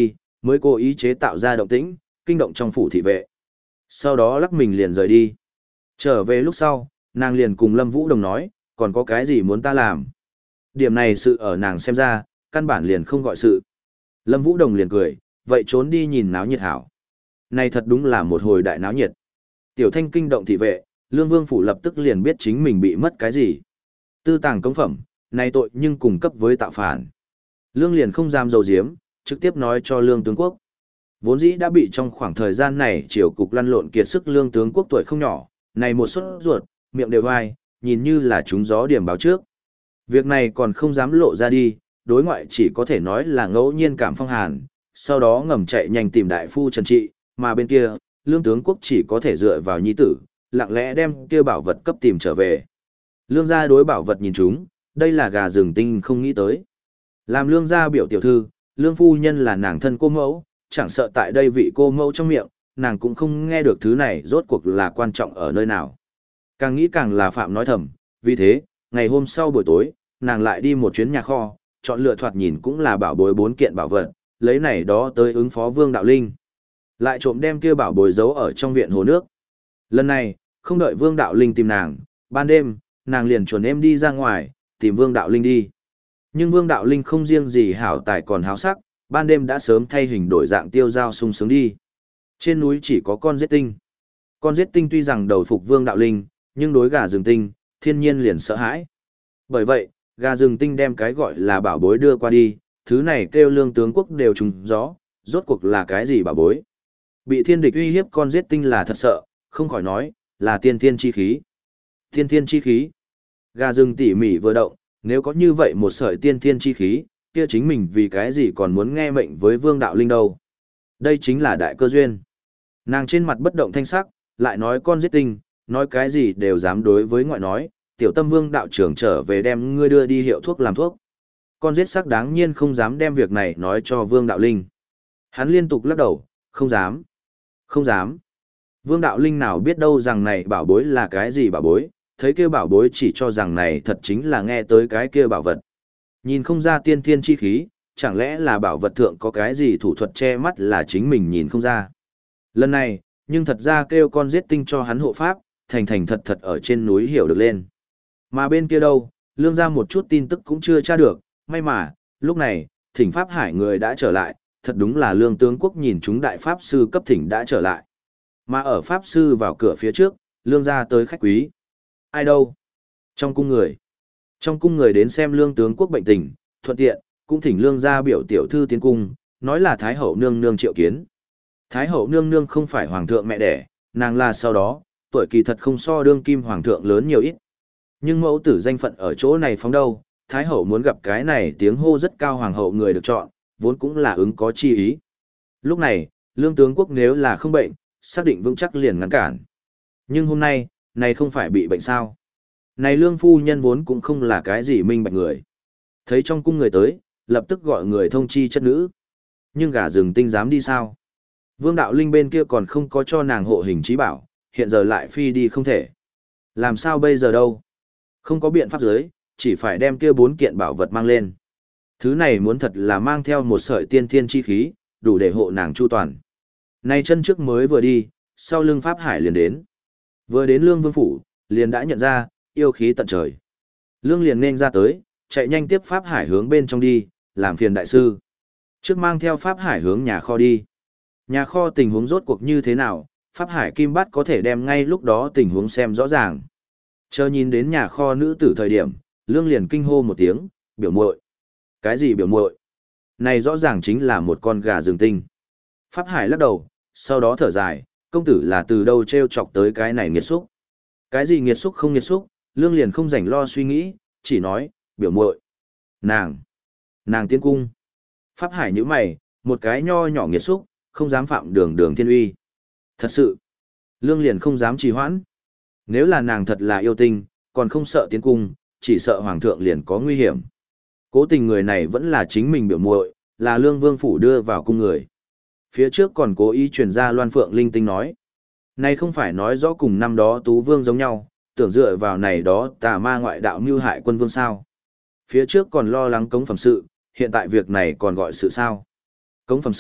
mới cố ý chế tạo ra động tĩnh, kinh động trong phủ thị vệ. Sau đó lắc mình liền rời đi. Trở về lúc sau, nàng liền cùng Lâm Vũ Đồng nói, còn có cái gì muốn ta làm? Điểm này sự ở nàng xem ra, căn bản liền không gọi sự. Lâm Vũ Đồng liền cười, vậy trốn đi nhìn náo nhiệt hảo. Này thật đúng là một hồi đại náo nhiệt. Tiểu Thanh kinh động thị vệ, Lương Vương phủ lập tức liền biết chính mình bị mất cái gì. Tư tàng cống phẩm, này tội nhưng cùng cấp với tạo phản. Lương liền không dám dầu diếm, trực tiếp nói cho Lương tướng quốc. Vốn dĩ đã bị trong khoảng thời gian này triều cục lăn lộn kiệt sức Lương tướng quốc tuổi không nhỏ, này một suất ruột, miệng đều vai, nhìn như là trúng gió điểm báo trước. Việc này còn không dám lộ ra đi, đối ngoại chỉ có thể nói là ngẫu nhiên cảm phong hàn, sau đó ngầm chạy nhanh tìm đại phu trần trị, mà bên kia, Lương tướng quốc chỉ có thể dựa vào nhi tử, lặng lẽ đem kia bảo vật cấp tìm trở về. Lương gia đối bảo vật nhìn chúng, đây là gà rừng tinh không nghĩ tới. Làm lương gia biểu tiểu thư, lương phu nhân là nàng thân cô mẫu, chẳng sợ tại đây vị cô mẫu trong miệng, nàng cũng không nghe được thứ này rốt cuộc là quan trọng ở nơi nào. Càng nghĩ càng là phạm nói thầm, vì thế, ngày hôm sau buổi tối, nàng lại đi một chuyến nhà kho, chọn lựa thoạt nhìn cũng là bảo bối bốn kiện bảo vật, lấy này đó tới ứng phó Vương Đạo Linh. Lại trộm đem kia bảo bối giấu ở trong viện hồ nước. Lần này, không đợi Vương Đạo Linh tìm nàng, ban đêm, nàng liền chuẩn em đi ra ngoài, tìm Vương Đạo Linh đi. Nhưng Vương Đạo Linh không riêng gì hảo tài còn háo sắc, ban đêm đã sớm thay hình đổi dạng tiêu dao sung sướng đi. Trên núi chỉ có con giết tinh. Con giết tinh tuy rằng đầu phục Vương Đạo Linh, nhưng đối gà rừng tinh, thiên nhiên liền sợ hãi. Bởi vậy, gà rừng tinh đem cái gọi là bảo bối đưa qua đi, thứ này kêu lương tướng quốc đều trùng gió, rốt cuộc là cái gì bảo bối. Bị thiên địch uy hiếp con giết tinh là thật sợ, không khỏi nói, là tiên thiên chi khí. Tiên thiên chi khí. Gà rừng tỉ mỉ vừa động, nếu có như vậy một sợi tiên thiên chi khí, kia chính mình vì cái gì còn muốn nghe mệnh với Vương Đạo Linh đâu. Đây chính là đại cơ duyên. Nàng trên mặt bất động thanh sắc, lại nói con giết tinh, nói cái gì đều dám đối với ngoại nói, tiểu tâm Vương đạo trưởng trở về đem ngươi đưa đi hiệu thuốc làm thuốc. Con giết sắc đáng nhiên không dám đem việc này nói cho Vương Đạo Linh. Hắn liên tục lắc đầu, không dám, không dám. Vương Đạo Linh nào biết đâu rằng này bảo bối là cái gì bảo bối, thấy kia bảo bối chỉ cho rằng này thật chính là nghe tới cái kia bảo vật. Nhìn không ra tiên thiên chi khí, chẳng lẽ là bảo vật thượng có cái gì thủ thuật che mắt là chính mình nhìn không ra. Lần này, nhưng thật ra kêu con giết tinh cho hắn hộ pháp, thành thành thật thật ở trên núi hiểu được lên. Mà bên kia đâu, lương ra một chút tin tức cũng chưa tra được, may mà, lúc này, thỉnh Pháp Hải người đã trở lại, thật đúng là lương tướng quốc nhìn chúng đại Pháp Sư cấp thỉnh đã trở lại. Mà ở Pháp Sư vào cửa phía trước, lương ra tới khách quý. Ai đâu? Trong cung người. Trong cung người đến xem lương tướng quốc bệnh tình, thuận tiện, cũng thỉnh lương ra biểu tiểu thư tiến cung, nói là Thái hậu nương nương triệu kiến. Thái hậu nương nương không phải hoàng thượng mẹ đẻ, nàng là sau đó, tuổi kỳ thật không so đương kim hoàng thượng lớn nhiều ít. Nhưng mẫu tử danh phận ở chỗ này phóng đâu, Thái hậu muốn gặp cái này tiếng hô rất cao hoàng hậu người được chọn, vốn cũng là ứng có chi ý. Lúc này, lương tướng quốc nếu là không bệnh, xác định vững chắc liền ngăn cản. Nhưng hôm nay, này không phải bị bệnh sao. Này lương phu nhân vốn cũng không là cái gì minh bạch người. Thấy trong cung người tới, lập tức gọi người thông chi chất nữ. Nhưng gà rừng tinh dám đi sao? Vương Đạo Linh bên kia còn không có cho nàng hộ hình trí bảo, hiện giờ lại phi đi không thể. Làm sao bây giờ đâu? Không có biện pháp giới, chỉ phải đem kia bốn kiện bảo vật mang lên. Thứ này muốn thật là mang theo một sợi tiên thiên chi khí, đủ để hộ nàng chu toàn. Nay chân trước mới vừa đi, sau lưng Pháp Hải liền đến. Vừa đến Lương Vương phủ, liền đã nhận ra, yêu khí tận trời. Lương liền nên ra tới, chạy nhanh tiếp Pháp Hải hướng bên trong đi, làm phiền đại sư. Trước mang theo Pháp Hải hướng nhà kho đi. Nhà kho tình huống rốt cuộc như thế nào, Pháp Hải Kim Bát có thể đem ngay lúc đó tình huống xem rõ ràng. Chờ nhìn đến nhà kho nữ tử thời điểm, Lương liền kinh hô một tiếng, biểu muội. Cái gì biểu muội? Này rõ ràng chính là một con gà rừng tinh. Pháp Hải lắc đầu, sau đó thở dài, công tử là từ đâu treo chọc tới cái này nghiệt xúc. Cái gì nghiệt xúc không nghiệt xúc, Lương liền không rảnh lo suy nghĩ, chỉ nói, biểu muội. Nàng, nàng tiến cung. Pháp Hải nhíu mày, một cái nho nhỏ nghiệt xúc, không dám phạm đường đường thiên uy. Thật sự, Lương liền không dám trì hoãn. Nếu là nàng thật là yêu tinh, còn không sợ tiến cung, chỉ sợ hoàng thượng liền có nguy hiểm. Cố tình người này vẫn là chính mình biểu muội, là Lương Vương phủ đưa vào cung người. Phía trước còn cố ý truyền ra Loan Phượng linh tinh nói. Này không phải nói rõ cùng năm đó Tú Vương giống nhau, tưởng dựa vào này đó tà ma ngoại đạo mưu hại quân vương sao. Phía trước còn lo lắng cống phẩm sự, hiện tại việc này còn gọi sự sao. Cống phẩm sự,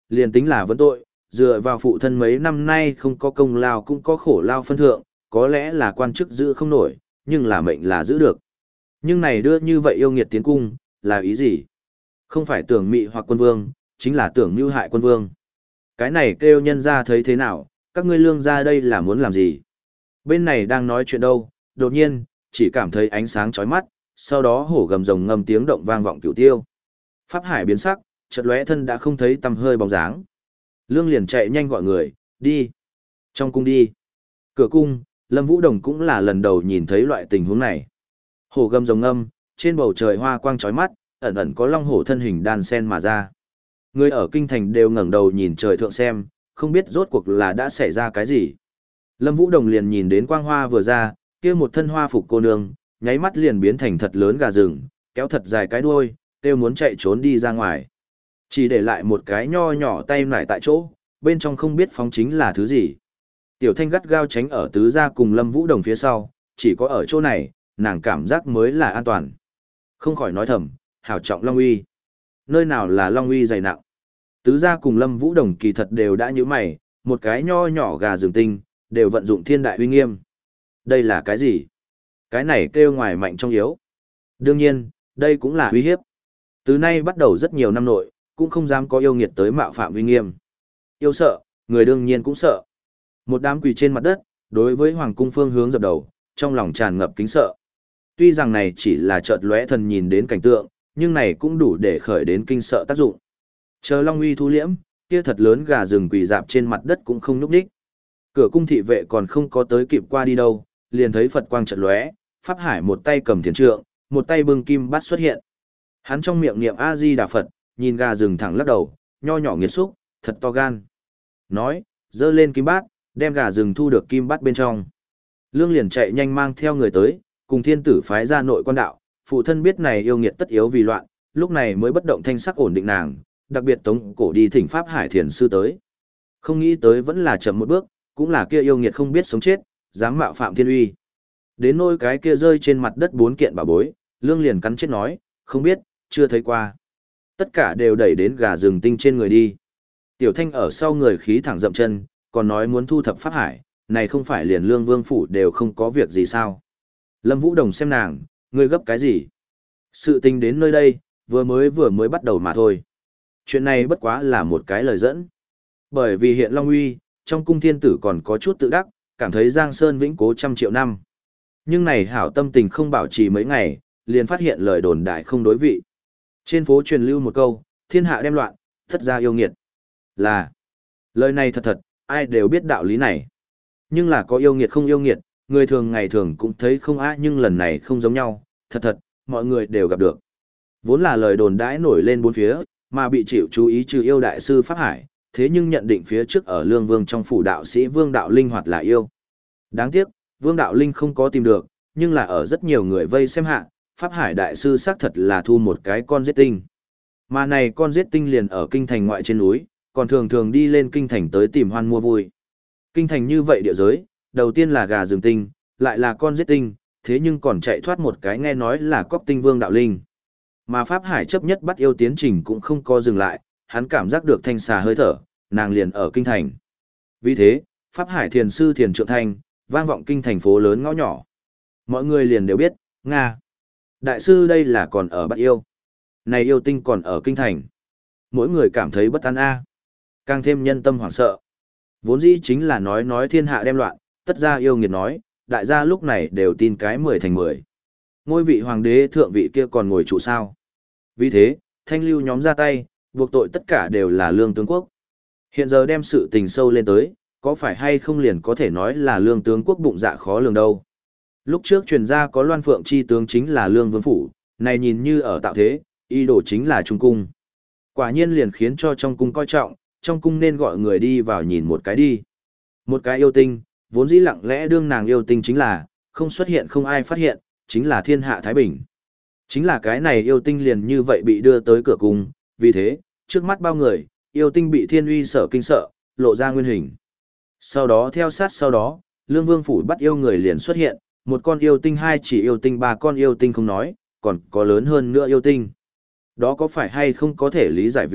liền tính là vấn tội, dựa vào phụ thân mấy năm nay không có công lao cũng có khổ lao phân thượng, có lẽ là quan chức giữ không nổi, nhưng là mệnh là giữ được. Nhưng này đưa như vậy yêu nghiệt tiến cung, là ý gì? Không phải tưởng mị hoặc quân vương, chính là tưởng mưu hại quân vương. Cái này kêu nhân ra thấy thế nào, các ngươi lương ra đây là muốn làm gì? Bên này đang nói chuyện đâu, đột nhiên, chỉ cảm thấy ánh sáng chói mắt, sau đó hổ gầm rồng ngâm tiếng động vang vọng cửu tiêu. Pháp Hải biến sắc, chợt lóe thân đã không thấy tăm hơi bóng dáng. Lương liền chạy nhanh gọi người, đi. Trong cung đi. Cửa cung, Lâm Vũ Đồng cũng là lần đầu nhìn thấy loại tình huống này. Hổ gầm rồng ngâm, trên bầu trời hoa quang chói mắt, ẩn ẩn có long hổ thân hình đan sen mà ra. Người ở kinh thành đều ngẩng đầu nhìn trời thượng xem, không biết rốt cuộc là đã xảy ra cái gì. Lâm Vũ Đồng liền nhìn đến quang hoa vừa ra, kia một thân hoa phục cô nương, nháy mắt liền biến thành thật lớn gà rừng, kéo thật dài cái đuôi, kêu muốn chạy trốn đi ra ngoài. Chỉ để lại một cái nho nhỏ tay nải tại chỗ, bên trong không biết phóng chính là thứ gì. Tiểu Thanh gắt gao tránh ở tứ gia cùng Lâm Vũ Đồng phía sau, chỉ có ở chỗ này, nàng cảm giác mới là an toàn. Không khỏi nói thầm, hảo trọng Long Uy. Nơi nào là Long Uy dày nặng. Tứ gia cùng Lâm Vũ Đồng kỳ thật đều đã như mày, một cái nho nhỏ gà rừng tinh, đều vận dụng thiên đại uy nghiêm. Đây là cái gì? Cái này kêu ngoài mạnh trong yếu. Đương nhiên, đây cũng là uy hiếp. Từ nay bắt đầu rất nhiều năm nội, cũng không dám có yêu nghiệt tới mạo phạm uy nghiêm. Yêu sợ, người đương nhiên cũng sợ. Một đám quỳ trên mặt đất, đối với hoàng cung phương hướng dập đầu, trong lòng tràn ngập kính sợ. Tuy rằng này chỉ là chợt lóe thần nhìn đến cảnh tượng, nhưng này cũng đủ để khởi đến kinh sợ tác dụng. Chờ Long Uy thu liễm, kia thật lớn gà rừng quỳ dạp trên mặt đất cũng không nhúc nhích. Cửa cung thị vệ còn không có tới kịp qua đi đâu, liền thấy Phật quang chợt lóe, Pháp Hải một tay cầm thiền trượng, một tay bưng kim bát xuất hiện. Hắn trong miệng niệm A Di Đà Phật, nhìn gà rừng thẳng lắc đầu, nho nhỏ nghiệt xúc, thật to gan. Nói, giơ lên kim bát, đem gà rừng thu được kim bát bên trong. Lương liền chạy nhanh mang theo người tới, cùng thiên tử phái ra nội quan đạo, phụ thân biết này yêu nghiệt tất yếu vì loạn, lúc này mới bất động thanh sắc ổn định nàng, đặc biệt tống cổ đi thỉnh Pháp Hải thiền sư tới. Không nghĩ tới vẫn là chậm một bước, cũng là kia yêu nghiệt không biết sống chết, dám mạo phạm thiên uy. Đến nôi cái kia rơi trên mặt đất bốn kiện bảo bối, Lương liền cắn chết nói, không biết, chưa thấy qua. Tất cả đều đẩy đến gà rừng tinh trên người đi. Tiểu Thanh ở sau người khí thẳng dậm chân, còn nói muốn thu thập Pháp Hải, này không phải liền Lương Vương phủ đều không có việc gì sao. Lâm Vũ Đồng xem nàng, ngươi gấp cái gì? Sự tình đến nơi đây, vừa mới vừa mới bắt đầu mà thôi. Chuyện này bất quá là một cái lời dẫn. Bởi vì hiện Long Uy, trong cung thiên tử còn có chút tự đắc, cảm thấy Giang Sơn vĩnh cố trăm triệu năm. Nhưng này hảo tâm tình không bảo trì mấy ngày, liền phát hiện lời đồn đại không đối vị. Trên phố truyền lưu một câu, thiên hạ đem loạn, thất gia yêu nghiệt. Là, lời này thật thật, ai đều biết đạo lý này. Nhưng là có yêu nghiệt không yêu nghiệt, người thường ngày thường cũng thấy không á, nhưng lần này không giống nhau, thật thật, mọi người đều gặp được. Vốn là lời đồn đãi nổi lên bốn phía, mà bị chịu chú ý trừ yêu đại sư Pháp Hải, thế nhưng nhận định phía trước ở Lương Vương trong phủ đạo sĩ Vương Đạo Linh hoạt là yêu. Đáng tiếc, Vương Đạo Linh không có tìm được, nhưng là ở rất nhiều người vây xem hạ, Pháp Hải đại sư xác thật là thu một cái con giết tinh. Mà này con giết tinh liền ở kinh thành ngoại trên núi, còn thường thường đi lên kinh thành tới tìm hoan mua vui. Kinh thành như vậy địa giới, đầu tiên là gà rừng tinh, lại là con giết tinh, thế nhưng còn chạy thoát một cái nghe nói là cóc tinh Vương Đạo Linh. Mà Pháp Hải chấp nhất bắt yêu tiến trình cũng không có dừng lại, hắn cảm giác được thanh xà hơi thở, nàng liền ở kinh thành. Vì thế, Pháp Hải thiền sư thiền trượng thanh, vang vọng kinh thành phố lớn ngõ nhỏ. Mọi người liền đều biết, Nga. Đại sư đây là còn ở bắt yêu. Này yêu tinh còn ở kinh thành. Mỗi người cảm thấy bất an a, càng thêm nhân tâm hoảng sợ. Vốn dĩ chính là nói nói thiên hạ đem loạn, tất ra yêu nghiệt nói, đại gia lúc này đều tin cái mười thành mười. Ngôi vị hoàng đế thượng vị kia còn ngồi trụ sao. Vì thế, thanh lưu nhóm ra tay, buộc tội tất cả đều là Lương tướng quốc. Hiện giờ đem sự tình sâu lên tới, có phải hay không liền có thể nói là Lương tướng quốc bụng dạ khó lường đâu. Lúc trước truyền ra có Loan Phượng chi tướng chính là Lương Vương phủ, này nhìn như ở tạo thế, ý đồ chính là trung cung. Quả nhiên liền khiến cho trong cung coi trọng, trong cung nên gọi người đi vào nhìn một cái đi. Một cái yêu tinh, vốn dĩ lặng lẽ đương nàng yêu tinh chính là, không xuất hiện không ai phát hiện, chính là thiên hạ Thái Bình. Chính là cái này yêu tinh liền như vậy bị đưa tới cửa cung, vì thế, trước mắt bao người, yêu tinh bị thiên uy sở kinh sợ, lộ ra nguyên hình. Sau đó theo sát sau đó, Lương Vương phủ bắt yêu người liền xuất hiện, một con yêu tinh hai chỉ yêu tinh ba con yêu tinh không nói, còn có lớn hơn nữa yêu tinh. Đó có phải hay không có thể lý giải vì,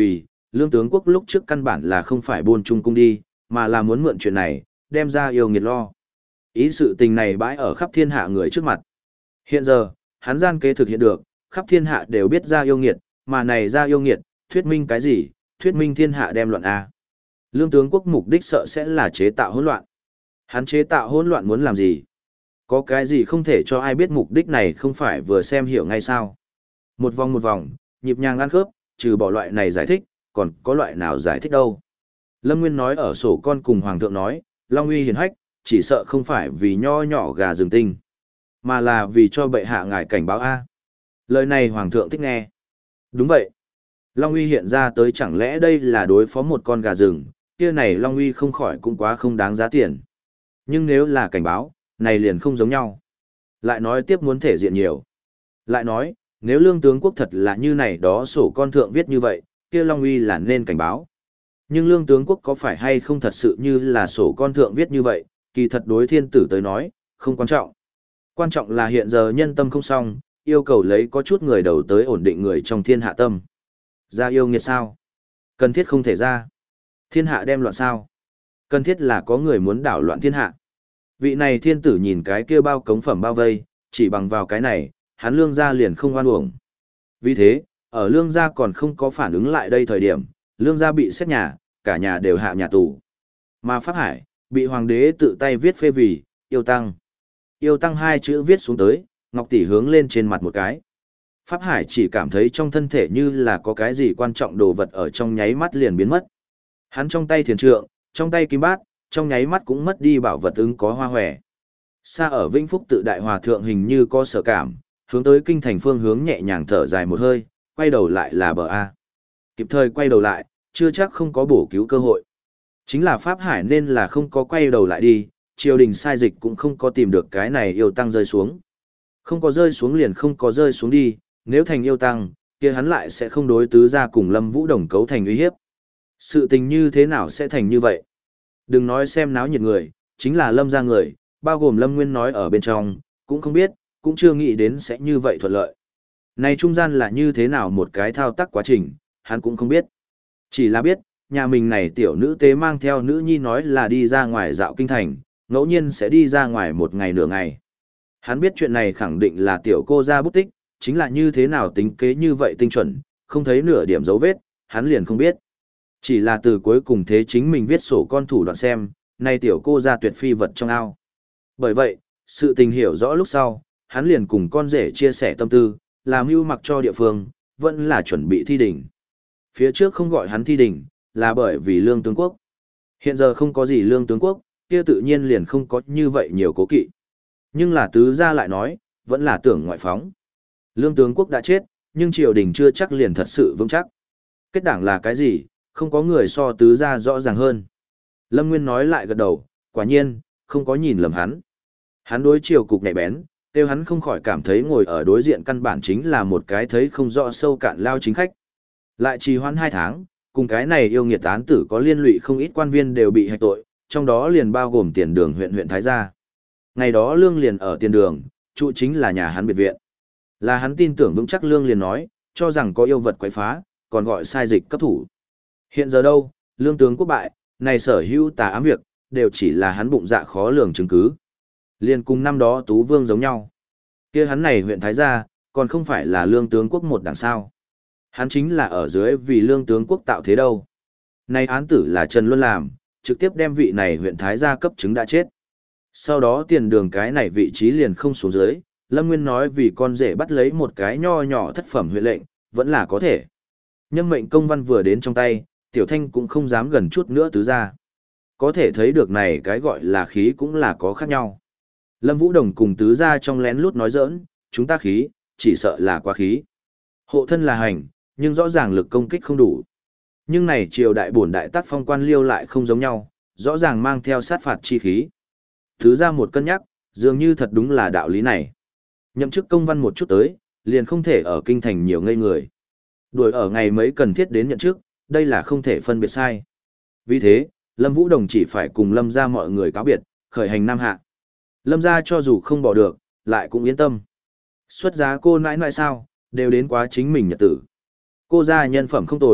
lương tướng quốc lúc trước căn bản là không phải buôn trung cung đi, mà là muốn mượn chuyện này, đem ra yêu nghiệt lo. Ý sự tình này bãi ở khắp thiên hạ người trước mặt. Hiện giờ, hắn gian kế thực hiện được, khắp thiên hạ đều biết ra yêu nghiệt, mà này ra yêu nghiệt, thuyết minh cái gì, thuyết minh thiên hạ đem loạn A. Lương tướng quốc mục đích sợ sẽ là chế tạo hỗn loạn. Hắn chế tạo hỗn loạn muốn làm gì? Có cái gì không thể cho ai biết mục đích này không phải vừa xem hiểu ngay sao? Một vòng một vòng, nhịp nhàng ăn khớp, trừ bỏ loại này giải thích, còn có loại nào giải thích đâu. Lâm Nguyên nói ở sổ con cùng Hoàng thượng nói, Long uy hiển hách, chỉ sợ không phải vì nho nhỏ gà rừng tinh, mà là vì cho bệ hạ ngài cảnh báo A. Lời này Hoàng thượng thích nghe. Đúng vậy. Long uy hiện ra tới chẳng lẽ đây là đối phó một con gà rừng, kia này Long uy không khỏi cũng quá không đáng giá tiền. Nhưng nếu là cảnh báo, này liền không giống nhau. Lại nói tiếp muốn thể diện nhiều. Lại nói, nếu lương tướng quốc thật là như này đó sổ con thượng viết như vậy, kia Long uy là nên cảnh báo. Nhưng lương tướng quốc có phải hay không thật sự như là sổ con thượng viết như vậy, kỳ thật đối thiên tử tới nói, không quan trọng. Quan trọng là hiện giờ nhân tâm không xong, yêu cầu lấy có chút người đầu tới ổn định người trong thiên hạ tâm. Ra yêu nghiệt sao? Cần thiết không thể ra. Thiên hạ đem loạn sao? Cần thiết là có người muốn đảo loạn thiên hạ. Vị này thiên tử nhìn cái kia bao cống phẩm bao vây, chỉ bằng vào cái này, hắn lương gia liền không oan uổng. Vì thế, ở lương gia còn không có phản ứng lại đây thời điểm, lương gia bị xét nhà, cả nhà đều hạ nhà tù. Mà Pháp Hải, bị hoàng đế tự tay viết phê vì, yêu tăng. Yêu tăng hai chữ viết xuống tới, Ngọc Tỷ hướng lên trên mặt một cái. Pháp Hải chỉ cảm thấy trong thân thể như là có cái gì quan trọng đồ vật ở trong nháy mắt liền biến mất. Hắn trong tay thiền trượng, trong tay kim bát, trong nháy mắt cũng mất đi bảo vật ứng có hoa hòe. Xa ở Vĩnh Phúc tự đại hòa thượng hình như có sở cảm, hướng tới kinh thành phương hướng nhẹ nhàng thở dài một hơi, quay đầu lại là bờ A. Kịp thời quay đầu lại, chưa chắc không có bổ cứu cơ hội. Chính là Pháp Hải nên là không có quay đầu lại đi, triều đình sai dịch cũng không có tìm được cái này yêu tăng rơi xuống. Không có rơi xuống liền không có rơi xuống đi, nếu thành yêu tăng, kia hắn lại sẽ không đối tứ ra cùng Lâm Vũ Đồng cấu thành uy hiếp. Sự tình như thế nào sẽ thành như vậy? Đừng nói xem náo nhiệt người, chính là Lâm ra người, bao gồm Lâm Nguyên nói ở bên trong, cũng không biết, cũng chưa nghĩ đến sẽ như vậy thuận lợi. Này trung gian là như thế nào một cái thao tác quá trình, hắn cũng không biết. Chỉ là biết, nhà mình này tiểu nữ tế mang theo nữ nhi nói là đi ra ngoài dạo kinh thành, ngẫu nhiên sẽ đi ra ngoài một ngày nửa ngày. Hắn biết chuyện này khẳng định là tiểu cô ra bút tích, chính là như thế nào tính kế như vậy tinh chuẩn, không thấy nửa điểm dấu vết, hắn liền không biết. Chỉ là từ cuối cùng thế chính mình viết sổ con thủ đoạn xem, nay tiểu cô ra tuyệt phi vật trong ao. Bởi vậy, sự tình hiểu rõ lúc sau, hắn liền cùng con rể chia sẻ tâm tư, làm mưu mặc cho địa phương, vẫn là chuẩn bị thi đỉnh. Phía trước không gọi hắn thi đỉnh, là bởi vì lương tướng quốc. Hiện giờ không có gì lương tướng quốc, kia tự nhiên liền không có như vậy nhiều cố kỵ. Nhưng là tứ gia lại nói, vẫn là tưởng ngoại phóng. Lương tướng quốc đã chết, nhưng triều đình chưa chắc liền thật sự vững chắc. Kết đảng là cái gì, không có người so tứ gia rõ ràng hơn. Lâm Nguyên nói lại gật đầu, quả nhiên, không có nhìn lầm hắn. Hắn đối triều cục nhạy bén, tiêu hắn không khỏi cảm thấy ngồi ở đối diện căn bản chính là một cái thấy không rõ sâu cạn lao chính khách. Lại trì hoãn hai tháng, cùng cái này yêu nghiệt án tử có liên lụy không ít quan viên đều bị hạch tội, trong đó liền bao gồm tiền đường huyện huyện Thái Gia. Ngày đó Lương liền ở tiền đường, trụ chính là nhà hắn biệt viện. Là hắn tin tưởng vững chắc Lương liền nói, cho rằng có yêu vật quấy phá, còn gọi sai dịch cấp thủ. Hiện giờ đâu, Lương tướng quốc bại, này sở hữu tà ám việc, đều chỉ là hắn bụng dạ khó lường chứng cứ. Liền cùng năm đó Tú Vương giống nhau. Kia hắn này huyện Thái Gia, còn không phải là Lương tướng quốc một đằng sao. Hắn chính là ở dưới vì Lương tướng quốc tạo thế đâu. Này án tử là Trần Luân làm, trực tiếp đem vị này huyện Thái Gia cấp chứng đã chết. Sau đó tiền đường cái này vị trí liền không xuống dưới, Lâm Nguyên nói vì con rể bắt lấy một cái nho nhỏ thất phẩm huyện lệnh, vẫn là có thể. Nhâm mệnh công văn vừa đến trong tay, Tiểu Thanh cũng không dám gần chút nữa tứ ra. Có thể thấy được này cái gọi là khí cũng là có khác nhau. Lâm Vũ Đồng cùng tứ ra trong lén lút nói giỡn, chúng ta khí, chỉ sợ là quá khí. Hộ thân là hành, nhưng rõ ràng lực công kích không đủ. Nhưng này triều đại bổn đại tác phong quan liêu lại không giống nhau, rõ ràng mang theo sát phạt chi khí. Thứ ra một cân nhắc, dường như thật đúng là đạo lý này. Nhậm chức công văn một chút tới, liền không thể ở kinh thành nhiều ngây người. Đuổi ở ngày mấy cần thiết đến nhận chức, đây là không thể phân biệt sai. Vì thế, Lâm Vũ Đồng chỉ phải cùng Lâm ra mọi người cáo biệt, khởi hành Nam Hạ. Lâm ra cho dù không bỏ được, lại cũng yên tâm. Xuất giá cô nãi nãi sao, đều đến quá chính mình nhật tử. Cô ra nhân phẩm không tồi,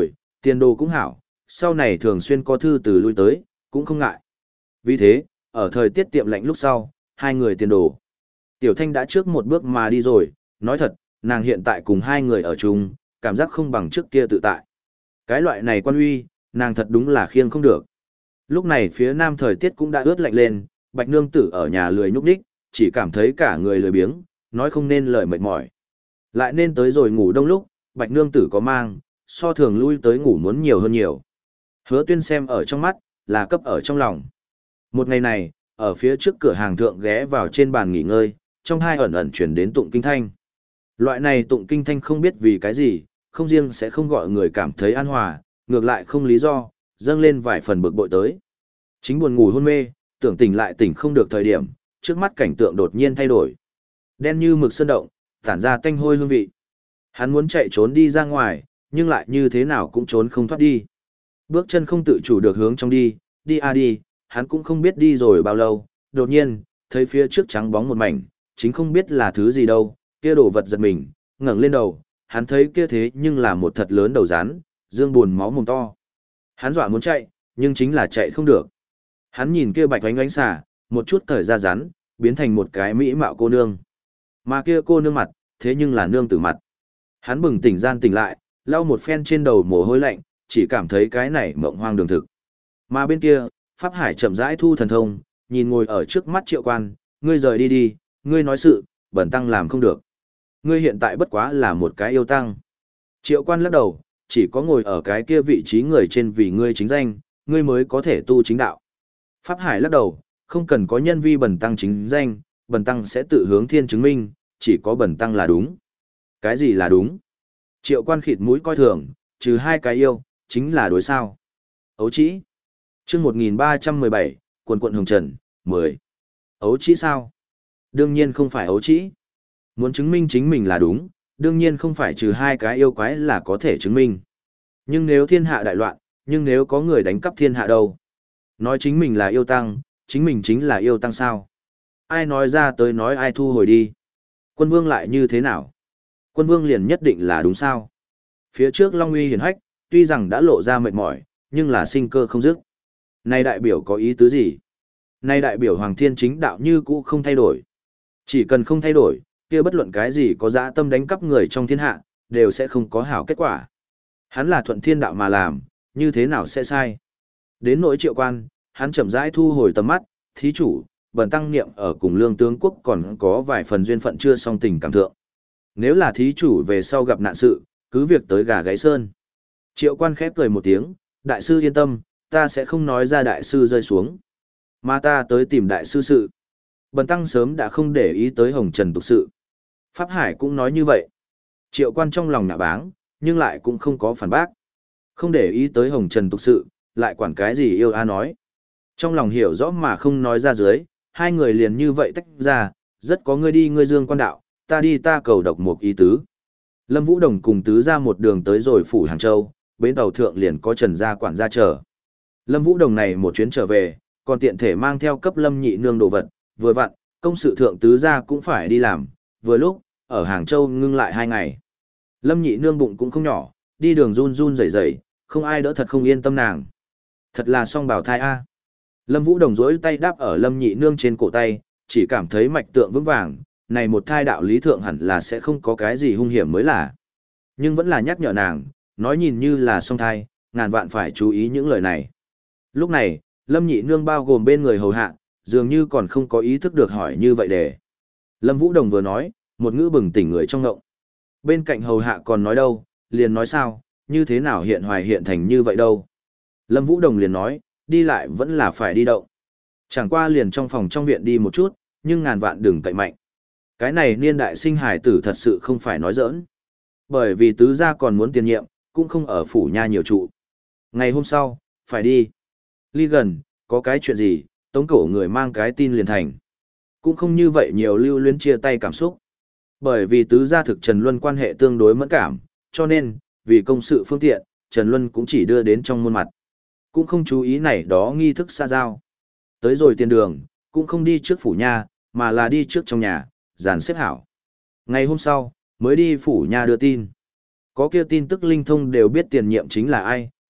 Tiền đồ cũng hảo, sau này thường xuyên có thư từ lui tới, cũng không ngại. Vì thế, ở thời tiết tiệm lạnh lúc sau, hai người tiền đồ. Tiểu Thanh đã trước một bước mà đi rồi, nói thật, nàng hiện tại cùng hai người ở chung, cảm giác không bằng trước kia tự tại. Cái loại này quan uy, nàng thật đúng là khiêng không được. Lúc này phía nam thời tiết cũng đã ướt lạnh lên, Bạch Nương Tử ở nhà lười nhúc nhích, chỉ cảm thấy cả người lười biếng, nói không nên lời mệt mỏi. Lại nên tới rồi ngủ đông lúc, Bạch Nương Tử có mang, so thường lui tới ngủ muốn nhiều hơn nhiều. Hứa Tuyên xem ở trong mắt, là cấp ở trong lòng. Một ngày này, ở phía trước cửa hàng thượng ghé vào trên bàn nghỉ ngơi, trong hai ẩn ẩn chuyển đến tụng kinh thanh. Loại này tụng kinh thanh không biết vì cái gì, không riêng sẽ không gọi người cảm thấy an hòa, ngược lại không lý do, dâng lên vài phần bực bội tới. Chính buồn ngủ hôn mê, tưởng tỉnh lại tỉnh không được thời điểm, trước mắt cảnh tượng đột nhiên thay đổi. Đen như mực sơn động, tản ra tanh hôi hương vị. Hắn muốn chạy trốn đi ra ngoài, nhưng lại như thế nào cũng trốn không thoát đi. Bước chân không tự chủ được hướng trong đi, đi a đi, hắn cũng không biết đi rồi bao lâu, đột nhiên, thấy phía trước trắng bóng một mảnh, chính không biết là thứ gì đâu, kia đồ vật giật mình, ngẩng lên đầu, hắn thấy kia thế nhưng là một thật lớn đầu rắn, dương buồn máu mồm to. Hắn dọa muốn chạy, nhưng chính là chạy không được. Hắn nhìn kia bạch oánh oánh xả, một chút cởi ra rắn, biến thành một cái mỹ mạo cô nương. Mà kia cô nương mặt, thế nhưng là nương tử mặt. Hắn bừng tỉnh gian tỉnh lại, lau một phen trên đầu mồ hôi lạnh, chỉ cảm thấy cái này mộng hoang đường thực. Mà bên kia, Pháp Hải chậm rãi thu thần thông, nhìn ngồi ở trước mắt Triệu Quan, ngươi rời đi đi, ngươi nói sự, bẩn tăng làm không được. Ngươi hiện tại bất quá là một cái yêu tăng. Triệu Quan lắc đầu, chỉ có ngồi ở cái kia vị trí người trên vì ngươi chính danh, ngươi mới có thể tu chính đạo. Pháp Hải lắc đầu, không cần có nhân vi bẩn tăng chính danh, bẩn tăng sẽ tự hướng thiên chứng minh, chỉ có bẩn tăng là đúng. Cái gì là đúng? Triệu Quan khịt mũi coi thường, trừ hai cái yêu, chính là đối sao. Ấu trĩ. Chương một nghìn ba trăm mười bảy, quần quận hồng trần, mười. Ấu trĩ sao? Đương nhiên không phải ấu trĩ. Muốn chứng minh chính mình là đúng, đương nhiên không phải trừ hai cái yêu quái là có thể chứng minh. Nhưng nếu thiên hạ đại loạn, nhưng nếu có người đánh cắp thiên hạ đâu? Nói chính mình là yêu tăng, chính mình chính là yêu tăng sao? Ai nói ra tới nói ai thu hồi đi. Quân vương lại như thế nào? Quân vương liền nhất định là đúng sao? Phía trước Long Uy hiển hách, tuy rằng đã lộ ra mệt mỏi, nhưng là sinh cơ không dứt. Này đại biểu có ý tứ gì? Này đại biểu Hoàng Thiên chính đạo như cũ không thay đổi. Chỉ cần không thay đổi, kia bất luận cái gì có dã tâm đánh cắp người trong thiên hạ, đều sẽ không có hảo kết quả. Hắn là thuận thiên đạo mà làm, như thế nào sẽ sai? Đến nỗi Triệu Quan, hắn chậm rãi thu hồi tầm mắt, thí chủ, bần tăng niệm ở cùng lương tướng quốc còn có vài phần duyên phận chưa song tình cảm thượng. Nếu là thí chủ về sau gặp nạn sự, cứ việc tới gà gáy sơn. Triệu Quan khép cười một tiếng, đại sư yên tâm, ta sẽ không nói ra đại sư rơi xuống. Mà ta tới tìm đại sư sự. Bần tăng sớm đã không để ý tới hồng trần tục sự. Pháp Hải cũng nói như vậy. Triệu Quan trong lòng nạ báng, nhưng lại cũng không có phản bác. Không để ý tới hồng trần tục sự, lại quản cái gì yêu a nói. Trong lòng hiểu rõ mà không nói ra dưới, hai người liền như vậy tách ra, rất có ngươi đi ngươi dương quan đạo, ta đi ta cầu độc một ý tứ. Lâm Vũ Đồng cùng tứ ra một đường tới rồi phủ Hàng Châu, bến tàu thượng liền có Trần gia quản gia chờ. Lâm Vũ Đồng này một chuyến trở về, còn tiện thể mang theo cấp Lâm Nhị Nương đồ vật, vừa vặn, công sự thượng tứ gia cũng phải đi làm, vừa lúc, ở Hàng Châu ngưng lại hai ngày. Lâm Nhị Nương bụng cũng không nhỏ, đi đường run run rẩy rẩy, không ai đỡ thật không yên tâm nàng. Thật là song bảo thai a. Lâm Vũ Đồng rỗi tay đáp ở Lâm Nhị Nương trên cổ tay, chỉ cảm thấy mạch tượng vững vàng, này một thai đạo lý thượng hẳn là sẽ không có cái gì hung hiểm mới là. Nhưng vẫn là nhắc nhở nàng, nói nhìn như là song thai, ngàn vạn phải chú ý những lời này. Lúc này, Lâm Nhị Nương bao gồm bên người hầu hạ, dường như còn không có ý thức được hỏi như vậy để. Lâm Vũ Đồng vừa nói, một ngữ bừng tỉnh người trong ngộng. Bên cạnh hầu hạ còn nói đâu, liền nói sao, như thế nào hiện hoài hiện thành như vậy đâu. Lâm Vũ Đồng liền nói, đi lại vẫn là phải đi động. Chẳng qua liền trong phòng trong viện đi một chút, nhưng ngàn vạn đừng cậy mạnh. Cái này niên đại sinh hải tử thật sự không phải nói giỡn. Bởi vì tứ gia còn muốn tiền nhiệm, cũng không ở phủ nha nhiều trụ. Ngày hôm sau, phải đi. Ly gần, có cái chuyện gì, tống cổ người mang cái tin liền thành. Cũng không như vậy nhiều lưu luyến chia tay cảm xúc. Bởi vì tứ gia thực Trần Luân quan hệ tương đối mẫn cảm, cho nên, vì công sự phương tiện, Trần Luân cũng chỉ đưa đến trong môn mặt. Cũng không chú ý này đó nghi thức xa giao. Tới rồi tiền đường, cũng không đi trước phủ nha, mà là đi trước trong nhà, dàn xếp hảo. Ngày hôm sau, mới đi phủ nha đưa tin. Có kia tin tức linh thông đều biết tiền nhiệm chính là ai,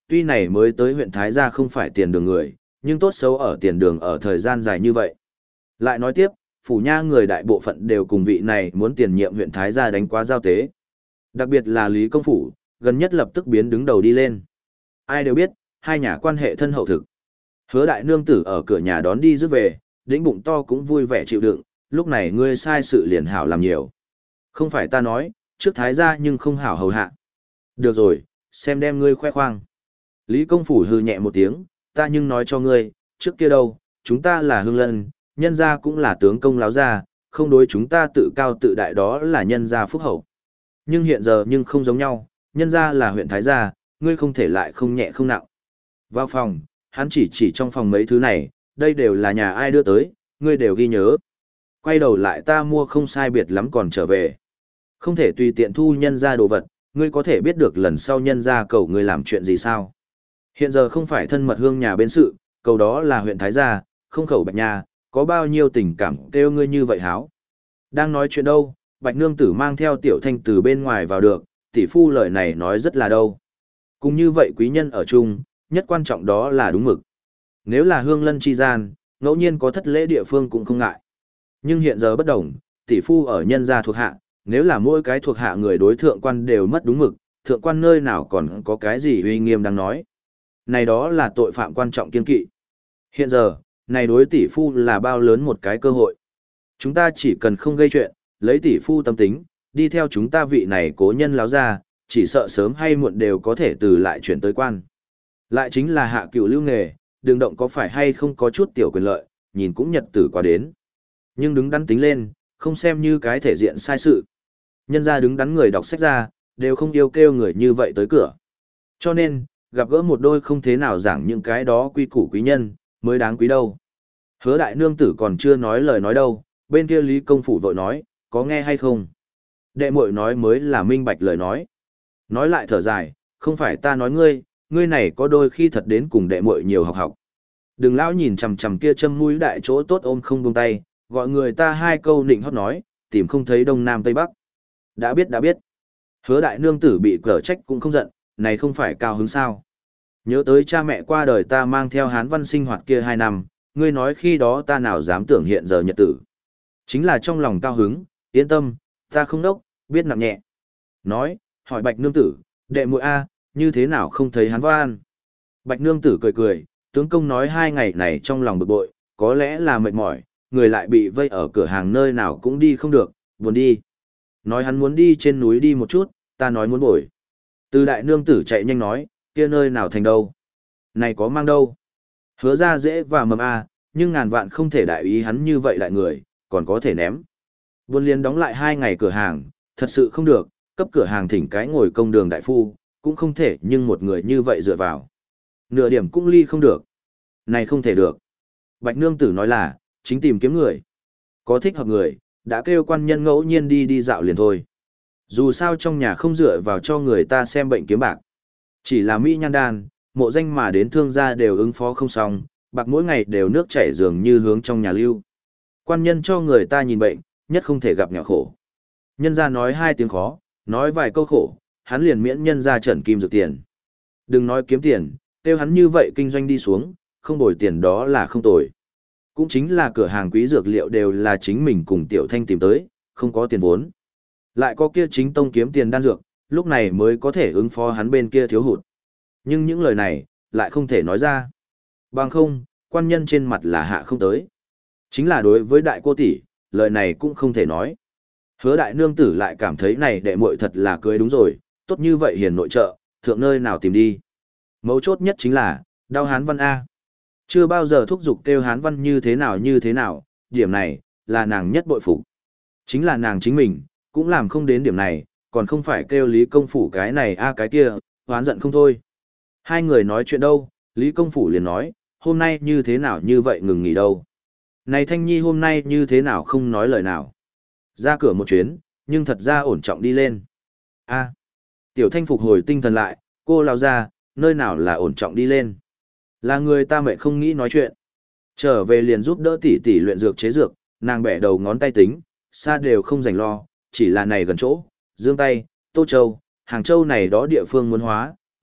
tuy này mới tới huyện Thái Gia không phải tiền đường người, nhưng tốt xấu ở tiền đường ở thời gian dài như vậy. Lại nói tiếp, phủ nha người đại bộ phận đều cùng vị này muốn tiền nhiệm huyện Thái Gia đánh quá giao tế. Đặc biệt là Lý Công Phủ, gần nhất lập tức biến đứng đầu đi lên. Ai đều biết, hai nhà quan hệ thân hậu thực. Hứa đại nương tử ở cửa nhà đón đi rước về, đĩnh bụng to cũng vui vẻ chịu đựng, lúc này ngươi sai sự liền hảo làm nhiều. Không phải ta nói, trước Thái Gia nhưng không hảo hầu hạ. Được rồi, xem đem ngươi khoe khoang. Lý Công Phủ hừ nhẹ một tiếng, ta nhưng nói cho ngươi, trước kia đâu, chúng ta là hương lân, nhân gia cũng là tướng công láo gia, không đối chúng ta tự cao tự đại đó là nhân gia phúc hậu. Nhưng hiện giờ nhưng không giống nhau, nhân gia là huyện Thái Gia, ngươi không thể lại không nhẹ không nặng. Vào phòng, hắn chỉ chỉ trong phòng mấy thứ này, đây đều là nhà ai đưa tới, ngươi đều ghi nhớ. Quay đầu lại ta mua không sai biệt lắm còn trở về. Không thể tùy tiện thu nhân gia đồ vật, ngươi có thể biết được lần sau nhân gia cầu ngươi làm chuyện gì sao. Hiện giờ không phải thân mật hương nhà bên sự, cầu đó là huyện Thái Gia, không khẩu bạch nhà, có bao nhiêu tình cảm kêu ngươi như vậy háo. Đang nói chuyện đâu, bạch nương tử mang theo tiểu thanh từ bên ngoài vào được, tỷ phu lời này nói rất là đâu. Cũng như vậy quý nhân ở chung, nhất quan trọng đó là đúng mực. Nếu là hương lân chi gian, ngẫu nhiên có thất lễ địa phương cũng không ngại. Nhưng hiện giờ bất đồng, tỷ phu ở nhân gia thuộc hạ, nếu là mỗi cái thuộc hạ người đối thượng quan đều mất đúng mực, thượng quan nơi nào còn có cái gì uy nghiêm đang nói. Này đó là tội phạm quan trọng kiên kỵ. Hiện giờ, này đối tỷ phu là bao lớn một cái cơ hội. Chúng ta chỉ cần không gây chuyện, lấy tỷ phu tâm tính, đi theo chúng ta vị này cố nhân láo ra, chỉ sợ sớm hay muộn đều có thể từ lại chuyển tới quan. Lại chính là hạ cựu lưu nghề, đường động có phải hay không có chút tiểu quyền lợi, nhìn cũng nhật tử qua đến. Nhưng đứng đắn tính lên, không xem như cái thể diện sai sự. Nhân ra đứng đắn người đọc sách ra, đều không yêu kêu người như vậy tới cửa. Cho nên, gặp gỡ một đôi không thế nào giảng những cái đó quy củ quý nhân, mới đáng quý đâu. Hứa đại nương tử còn chưa nói lời nói đâu, bên kia Lý Công Phủ vội nói, có nghe hay không? Đệ muội nói mới là minh bạch lời nói. Nói lại thở dài, không phải ta nói ngươi, ngươi này có đôi khi thật đến cùng đệ muội nhiều học học. Đừng lão nhìn chằm chằm kia châm mũi đại chỗ tốt ôm không buông tay, gọi người ta hai câu nịnh hót nói, tìm không thấy đông nam tây bắc. Đã biết đã biết. Hứa đại nương tử bị cở trách cũng không giận, này không phải cao hứng sao. Nhớ tới cha mẹ qua đời ta mang theo hán văn sinh hoạt kia hai năm, ngươi nói khi đó ta nào dám tưởng hiện giờ nhật tử. Chính là trong lòng cao hứng, yên tâm, ta không đốc, biết nặng nhẹ. Nói, hỏi bạch nương tử, đệ muội A, như thế nào không thấy hán văn? Bạch nương tử cười cười, tướng công nói hai ngày này trong lòng bực bội, có lẽ là mệt mỏi, người lại bị vây ở cửa hàng nơi nào cũng đi không được, buồn đi. Nói hắn muốn đi trên núi đi một chút, ta nói muốn bổi. Từ đại nương tử chạy nhanh nói, kia nơi nào thành đâu? Này có mang đâu? Hứa ra dễ và mầm a, nhưng ngàn vạn không thể đại ý hắn như vậy đại người, còn có thể ném. Buôn liên đóng lại hai ngày cửa hàng, thật sự không được, cấp cửa hàng thỉnh cái ngồi công đường đại phu, cũng không thể nhưng một người như vậy dựa vào. Nửa điểm cũng ly không được. Này không thể được. Bạch nương tử nói là, chính tìm kiếm người. Có thích hợp người, đã kêu quan nhân ngẫu nhiên đi đi dạo liền thôi. Dù sao trong nhà không dựa vào cho người ta xem bệnh kiếm bạc. Chỉ là Mỹ nhan đan, mộ danh mà đến thương gia đều ứng phó không xong, bạc mỗi ngày đều nước chảy dường như hướng trong nhà lưu. Quan nhân cho người ta nhìn bệnh, nhất không thể gặp nhỏ khổ. Nhân gia nói hai tiếng khó, nói vài câu khổ, hắn liền miễn nhân gia trần kim dược tiền. Đừng nói kiếm tiền, kêu hắn như vậy kinh doanh đi xuống, không bồi tiền đó là không tồi. Cũng chính là cửa hàng quý dược liệu đều là chính mình cùng Tiểu Thanh tìm tới, không có tiền vốn. Lại có kia chính tông kiếm tiền đan dược, lúc này mới có thể ứng phó hắn bên kia thiếu hụt. Nhưng những lời này, lại không thể nói ra. Bằng không, quan nhân trên mặt là hạ không tới. Chính là đối với đại cô tỷ, lời này cũng không thể nói. Hứa đại nương tử lại cảm thấy này đệ muội thật là cưới đúng rồi, tốt như vậy hiền nội trợ, thượng nơi nào tìm đi. Mấu chốt nhất chính là, đau hán văn A. Chưa bao giờ thúc giục kêu hán văn như thế nào như thế nào, điểm này, là nàng nhất bội phục. Chính là nàng chính mình, cũng làm không đến điểm này, còn không phải kêu Lý Công Phủ cái này a cái kia, hoán giận không thôi. Hai người nói chuyện đâu, Lý Công Phủ liền nói, hôm nay như thế nào như vậy ngừng nghỉ đâu. Này Thanh Nhi hôm nay như thế nào không nói lời nào. Ra cửa một chuyến, nhưng thật ra ổn trọng đi lên. A, Tiểu Thanh phục hồi tinh thần lại, cô lao ra, nơi nào là ổn trọng đi lên. Là người ta mẹ không nghĩ nói chuyện. Trở về liền giúp đỡ tỷ tỷ luyện dược chế dược, nàng bẻ đầu ngón tay tính, xa đều không dành lo, chỉ là này gần chỗ, Dương Tây, Tô Châu, Hàng Châu này đó địa phương muốn hóa,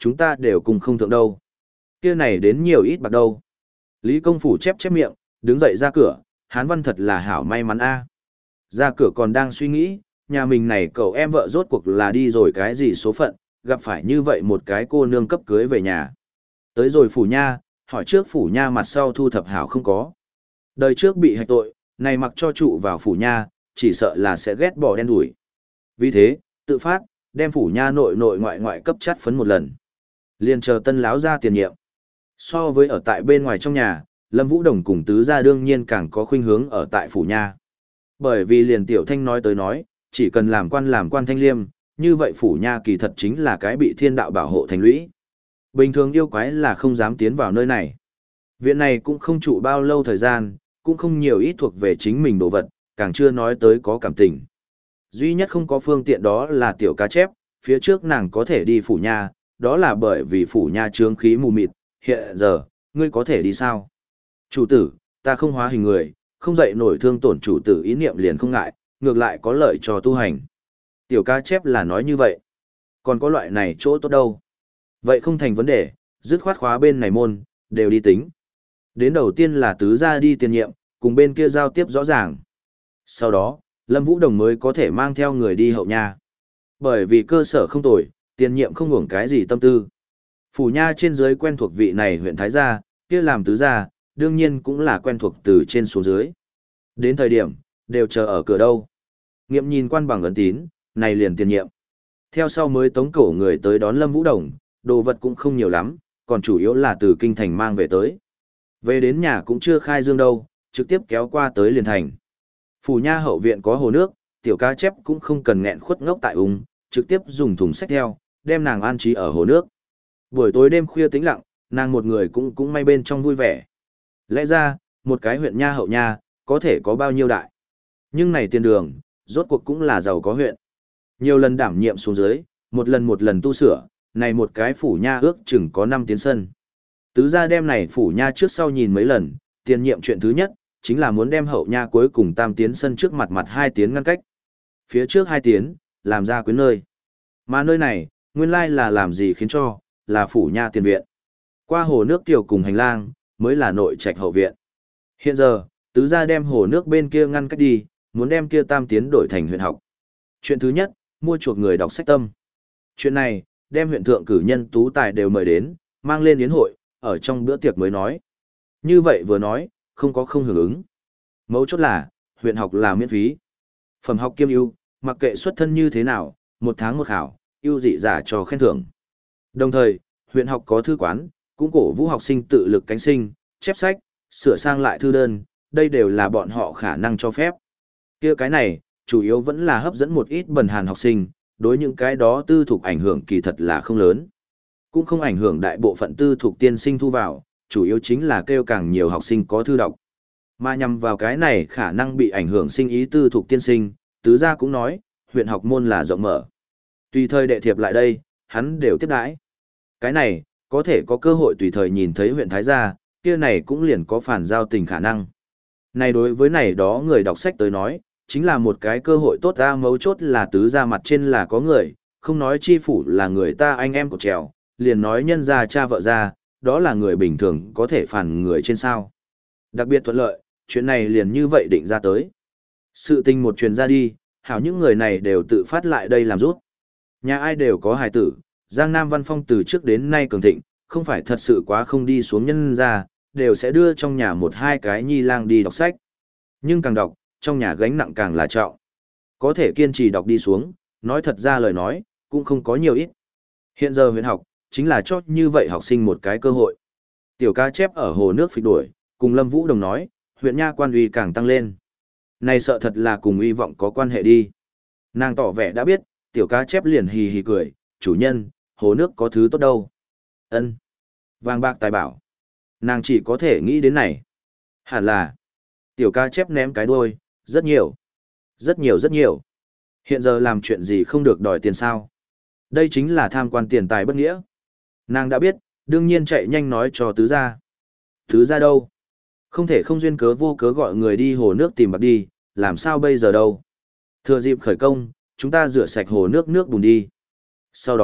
chúng ta đều cùng không thượng đâu. Kia này đến nhiều ít bạc đâu. Lý Công Phủ chép chép miệng, đứng dậy ra cửa, Hán Văn thật là hảo may mắn a. Ra cửa còn đang suy nghĩ, nhà mình này cậu em vợ rốt cuộc là đi rồi cái gì số phận, gặp phải như vậy một cái cô nương cấp cưới về nhà. Tới rồi Phủ Nha, hỏi trước Phủ Nha mặt sau thu thập hảo không có. Đời trước bị hạch tội, này mặc cho trụ vào Phủ Nha, chỉ sợ là sẽ ghét bỏ đen đuổi. Vì thế, tự phát, đem Phủ Nha nội nội ngoại ngoại cấp chắt phấn một lần. Liền chờ tân láo ra tiền nhiệm. So với ở tại bên ngoài trong nhà, Lâm Vũ Đồng cùng tứ gia đương nhiên càng có khuynh hướng ở tại Phủ Nha. Bởi vì liền Tiểu Thanh nói tới nói, chỉ cần làm quan làm quan thanh liêm, như vậy Phủ Nha kỳ thật chính là cái bị thiên đạo bảo hộ thành lũy. Bình thường yêu quái là không dám tiến vào nơi này. Viện này cũng không trụ bao lâu thời gian, cũng không nhiều ít thuộc về chính mình đồ vật, càng chưa nói tới có cảm tình. Duy nhất không có phương tiện đó là Tiểu Cá Chép, phía trước nàng có thể đi Phủ Nha, đó là bởi vì Phủ Nha trướng khí mù mịt, hiện giờ, ngươi có thể đi sao? Chủ tử, ta không hóa hình người, không dậy nổi thương tổn chủ tử ý niệm liền không ngại, ngược lại có lợi cho tu hành. Tiểu Cá Chép là nói như vậy. Còn có loại này chỗ tốt đâu? Vậy không thành vấn đề, dứt khoát khóa bên này môn, đều đi tính. Đến đầu tiên là tứ gia đi tiền nhiệm, cùng bên kia giao tiếp rõ ràng. Sau đó, Lâm Vũ Đồng mới có thể mang theo người đi hậu nha. Bởi vì cơ sở không tồi, tiền nhiệm không hưởng cái gì tâm tư. Phủ Nha trên dưới quen thuộc vị này huyện Thái Gia, kia làm tứ gia, đương nhiên cũng là quen thuộc từ trên xuống dưới. Đến thời điểm, đều chờ ở cửa đâu. Nghiệm nhìn quan bằng ấn tín, này liền tiền nhiệm. Theo sau mới tống cổ người tới đón Lâm Vũ Đồng, đồ vật cũng không nhiều lắm, còn chủ yếu là từ kinh thành mang về tới. Về đến nhà cũng chưa khai dương đâu, trực tiếp kéo qua tới liền thành. Phủ Nha hậu viện có hồ nước, Tiểu Cá Chép cũng không cần nghẹn khuất ngốc tại ung, trực tiếp dùng thùng xách theo, đem nàng an trí ở hồ nước. Buổi tối đêm khuya tĩnh lặng, nàng một người cũng cũng may bên trong vui vẻ. Lẽ ra, một cái huyện nha hậu nha, có thể có bao nhiêu đại. Nhưng này tiền đường, rốt cuộc cũng là giàu có huyện. Nhiều lần đảm nhiệm xuống dưới, một lần một lần tu sửa, này một cái phủ nha ước chừng có năm tiến sân. Tứ gia đem này phủ nha trước sau nhìn mấy lần, tiền nhiệm chuyện thứ nhất, chính là muốn đem hậu nha cuối cùng tam tiến sân trước mặt mặt hai tiến ngăn cách. Phía trước hai tiến, làm ra quyến nơi. Mà nơi này, nguyên lai là làm gì khiến cho, là phủ nha tiền viện. Qua hồ nước tiểu cùng hành lang, mới là nội trạch hậu viện. Hiện giờ, tứ gia đem hồ nước bên kia ngăn cách đi, muốn đem kia tam tiến đổi thành huyện học. Chuyện thứ nhất, mua chuộc người đọc sách tâm. Chuyện này, đem huyện thượng cử nhân tú tài đều mời đến, mang lên yến hội, ở trong bữa tiệc mới nói. Như vậy vừa nói, không có không hưởng ứng. Mấu chốt là, huyện học là miễn phí. Phẩm học kiêm ưu, mặc kệ xuất thân như thế nào, một tháng một khảo, ưu dị giả cho khen thưởng. Đồng thời, huyện học có thư quán, cũng cổ vũ học sinh tự lực cánh sinh, chép sách, sửa sang lại thư đơn, đây đều là bọn họ khả năng cho phép. Kia cái này, chủ yếu vẫn là hấp dẫn một ít bần hàn học sinh, đối những cái đó tư thục ảnh hưởng kỳ thật là không lớn. Cũng không ảnh hưởng đại bộ phận tư thục tiên sinh thu vào, chủ yếu chính là kêu càng nhiều học sinh có thư đọc. Mà nhằm vào cái này khả năng bị ảnh hưởng sinh ý tư thục tiên sinh, tứ gia cũng nói, huyện học môn là rộng mở. Tùy thời đệ thiệp lại đây, hắn đều tiếp đãi. Cái này, có thể có cơ hội tùy thời nhìn thấy huyện Thái Gia, kia này cũng liền có phản giao tình khả năng. Này đối với này đó người đọc sách tới nói, chính là một cái cơ hội tốt ra, mấu chốt là tứ gia mặt trên là có người, không nói chi phủ là người ta anh em của trèo, liền nói nhân gia cha vợ ra, đó là người bình thường có thể phản người trên sao. Đặc biệt thuận lợi, chuyện này liền như vậy định ra tới. Sự tình một truyền ra đi, hảo những người này đều tự phát lại đây làm rút. Nhà ai đều có hài tử, Giang Nam Văn Phong từ trước đến nay cường thịnh, không phải thật sự quá không đi xuống nhân ra, đều sẽ đưa trong nhà một hai cái nhi lang đi đọc sách. Nhưng càng đọc, trong nhà gánh nặng càng là trọng. Có thể kiên trì đọc đi xuống, nói thật ra lời nói, cũng không có nhiều ít. Hiện giờ huyện học, chính là cho như vậy học sinh một cái cơ hội. Tiểu Cá Chép ở hồ nước phịch đuổi, cùng Lâm Vũ Đồng nói, huyện nha quan uy càng tăng lên. Này sợ thật là cùng uy vọng có quan hệ đi. Nàng tỏ vẻ đã biết, Tiểu Cá Chép liền hì hì cười, chủ nhân, hồ nước có thứ tốt đâu. Ân, vàng bạc tài bảo. Nàng chỉ có thể nghĩ đến này. Hẳn là, Tiểu Cá Chép ném cái đuôi, rất nhiều. Rất nhiều rất nhiều. Hiện giờ làm chuyện gì không được đòi tiền sao. Đây chính là tham quan tiền tài bất nghĩa. Nàng đã biết, đương nhiên chạy nhanh nói cho tứ gia. Tứ gia đâu? Không thể không duyên cớ vô cớ gọi người đi hồ nước tìm bạc đi, làm sao bây giờ đâu. Thừa dịp khởi công, chúng ta rửa sạch hồ nước nước bùn đi. Sau đó,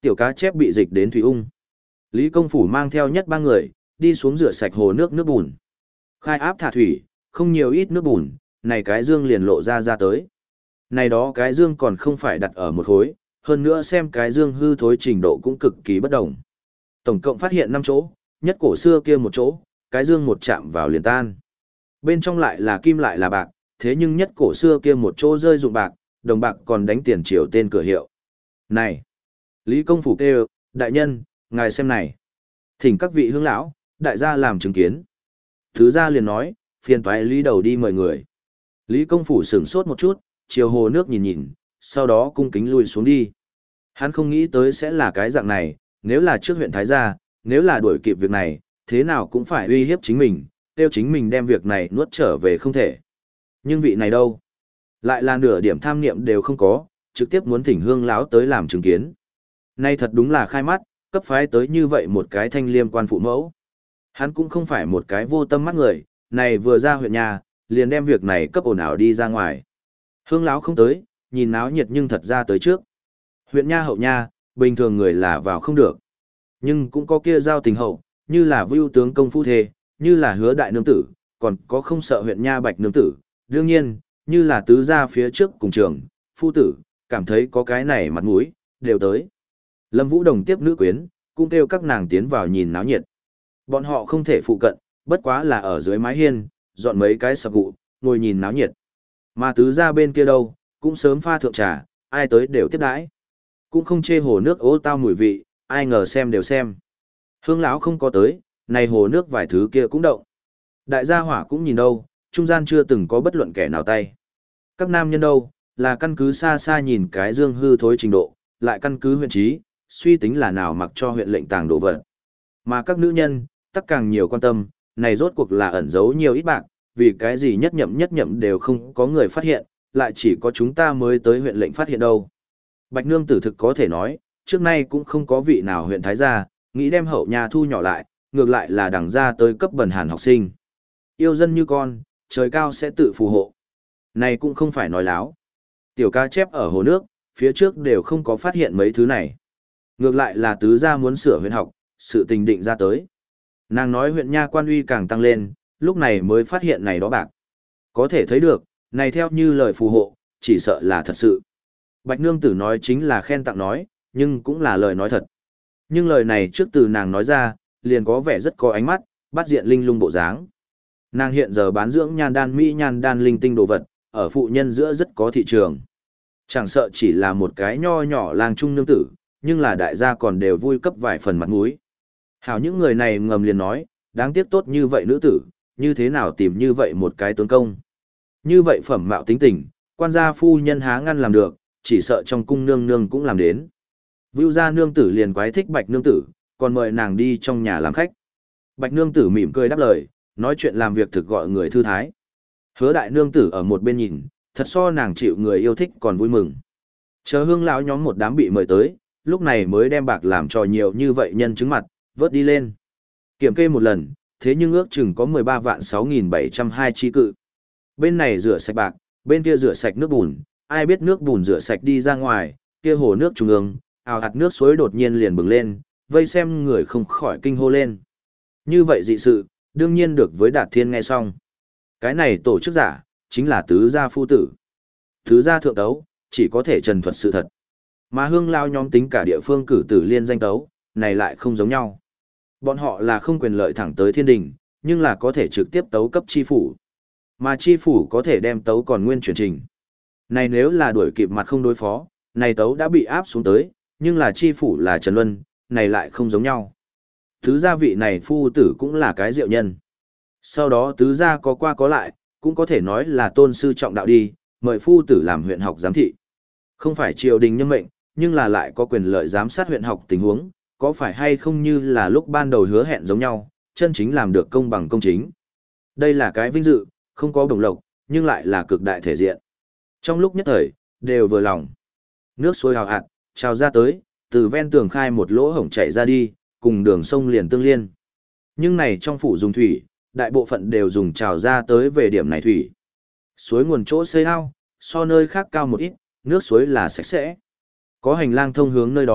Tiểu cá chép bị dịch đến thủy ung. Lý Công Phủ mang theo nhất ba người, đi xuống rửa sạch hồ nước nước bùn. Khai áp thả thủy, không nhiều ít nước bùn, này cái dương liền lộ ra ra tới. Này đó cái dương còn không phải đặt ở một khối, hơn nữa xem cái dương hư thối trình độ cũng cực kỳ bất đồng. Tổng cộng phát hiện năm chỗ, nhất cổ xưa kia một chỗ, cái dương một chạm vào liền tan. Bên trong lại là kim lại là bạc, thế nhưng nhất cổ xưa kia một chỗ rơi dụng bạc, đồng bạc còn đánh tiền triều tên cửa hiệu. Này! Lý Công Phủ kêu, đại nhân, ngài xem này. Thỉnh các vị hương lão, đại gia làm chứng kiến. Thứ gia liền nói, phiền toái Lý đầu đi mời người. Lý Công Phủ sửng sốt một chút, chiều hồ nước nhìn nhìn, sau đó cung kính lui xuống đi. Hắn không nghĩ tới sẽ là cái dạng này, nếu là trước huyện Thái Gia, nếu là đuổi kịp việc này, thế nào cũng phải uy hiếp chính mình, tiêu chính mình đem việc này nuốt trở về không thể. Nhưng vị này đâu? Lại là nửa điểm tham niệm đều không có, trực tiếp muốn thỉnh hương lão tới làm chứng kiến. Nay thật đúng là khai mắt, cấp phái tới như vậy một cái thanh liêm quan phụ mẫu. Hắn cũng không phải một cái vô tâm mắt người, này vừa ra huyện nhà, liền đem việc này cấp ồn ào đi ra ngoài. Hương lão không tới, nhìn náo nhiệt nhưng thật ra tới trước. Huyện nha hậu nha, bình thường người là vào không được. Nhưng cũng có kia giao tình hậu, như là vưu tướng công phu thê, như là hứa đại nương tử, còn có không sợ huyện nha bạch nương tử. Đương nhiên, như là tứ gia phía trước cùng trường, phu tử, cảm thấy có cái này mặt mũi, đều tới. Lâm Vũ Đồng tiếp nữ quyến, cũng kêu các nàng tiến vào nhìn náo nhiệt. Bọn họ không thể phụ cận, bất quá là ở dưới mái hiên, dọn mấy cái sập gụ, ngồi nhìn náo nhiệt. Mà tứ gia bên kia đâu, cũng sớm pha thượng trà, ai tới đều tiếp đãi. Cũng không chê hồ nước ố tao mùi vị, ai ngờ xem đều xem. Hương lão không có tới, này hồ nước vài thứ kia cũng động. Đại gia hỏa cũng nhìn đâu, trung gian chưa từng có bất luận kẻ nào tay. Các nam nhân đâu, là căn cứ xa xa nhìn cái dương hư thối trình độ, lại căn cứ huyện trí, suy tính là nào mặc cho huyện lệnh tàng đồ vật. Mà các nữ nhân, tất càng nhiều quan tâm, này rốt cuộc là ẩn giấu nhiều ít bạc, vì cái gì nhất nhậm nhất nhậm đều không có người phát hiện, lại chỉ có chúng ta mới tới huyện lệnh phát hiện đâu. Bạch nương tử thực có thể nói, trước nay cũng không có vị nào huyện Thái gia, nghĩ đem hậu nhà thu nhỏ lại, ngược lại là đằng ra tới cấp bần hàn học sinh. Yêu dân như con, trời cao sẽ tự phù hộ. Này cũng không phải nói láo. Tiểu cá chép ở hồ nước, phía trước đều không có phát hiện mấy thứ này. Ngược lại là tứ gia muốn sửa huyện học, sự tình định ra tới. Nàng nói huyện nha quan uy càng tăng lên, lúc này mới phát hiện này đó bạc. Có thể thấy được, này theo như lời phù hộ, chỉ sợ là thật sự. Bạch nương tử nói chính là khen tặng nói, nhưng cũng là lời nói thật. Nhưng lời này trước từ nàng nói ra, liền có vẻ rất có ánh mắt, bắt diện linh lung bộ dáng. Nàng hiện giờ bán dưỡng nhan đan mỹ nhan đan linh tinh đồ vật, ở phụ nhân giữa rất có thị trường. Chẳng sợ chỉ là một cái nho nhỏ lang trung nương tử, nhưng là đại gia còn đều vui cấp vài phần mặt mũi. Hảo những người này ngầm liền nói, đáng tiếc tốt như vậy nữ tử, như thế nào tìm như vậy một cái tướng công. Như vậy phẩm mạo tính tình, quan gia phu nhân há ngăn làm được, chỉ sợ trong cung nương nương cũng làm đến. Vưu gia nương tử liền quái thích bạch nương tử, còn mời nàng đi trong nhà làm khách. Bạch nương tử mỉm cười đáp lời, nói chuyện làm việc thực gọi người thư thái. Hứa đại nương tử ở một bên nhìn, thật so nàng chịu người yêu thích còn vui mừng. Chờ hương lão nhóm một đám bị mời tới, lúc này mới đem bạc làm trò nhiều như vậy nhân chứng mặt, vớt đi lên. Kiểm kê một lần, thế nhưng ước chừng có mười ba vạn sáu nghìn bảy trăm hai chi cự. Bên này rửa sạch bạc, bên kia rửa sạch nước bùn, ai biết nước bùn rửa sạch đi ra ngoài, kia hồ nước trung ương, ào hạt nước suối đột nhiên liền bừng lên, vây xem người không khỏi kinh hô lên. Như vậy dị sự, đương nhiên được với Đạt Thiên nghe xong. Cái này tổ chức giả, chính là tứ gia phu tử. Tứ gia thượng tấu, chỉ có thể trần thuật sự thật. Mà hương lao nhóm tính cả địa phương cử tử liên danh tấu, này lại không giống nhau. Bọn họ là không quyền lợi thẳng tới thiên đình, nhưng là có thể trực tiếp tấu cấp chi phủ. Mà chi phủ có thể đem tấu còn nguyên chuyển trình. Này nếu là đuổi kịp mặt không đối phó, này tấu đã bị áp xuống tới, nhưng là chi phủ là Trần Luân, này lại không giống nhau. Tứ gia vị này phu tử cũng là cái diệu nhân. Sau đó tứ gia có qua có lại, cũng có thể nói là tôn sư trọng đạo đi, mời phu tử làm huyện học giám thị. Không phải triều đình nhân mệnh, nhưng là lại có quyền lợi giám sát huyện học tình huống, có phải hay không như là lúc ban đầu hứa hẹn giống nhau, chân chính làm được công bằng công chính. Đây là cái vinh dự, không có bổng lộc, nhưng lại là cực đại thể diện. Trong lúc nhất thời, đều vừa lòng. Nước suối hào hạt, trào ra tới, từ ven tường khai một lỗ hổng chảy ra đi, cùng đường sông liền tương liên. Nhưng này trong phủ dùng thủy, đại bộ phận đều dùng trào ra tới về điểm này thủy. Suối nguồn chỗ xây ao, so nơi khác cao một ít, nước suối là sạch sẽ. Có hành lang thông hướng nơi đó,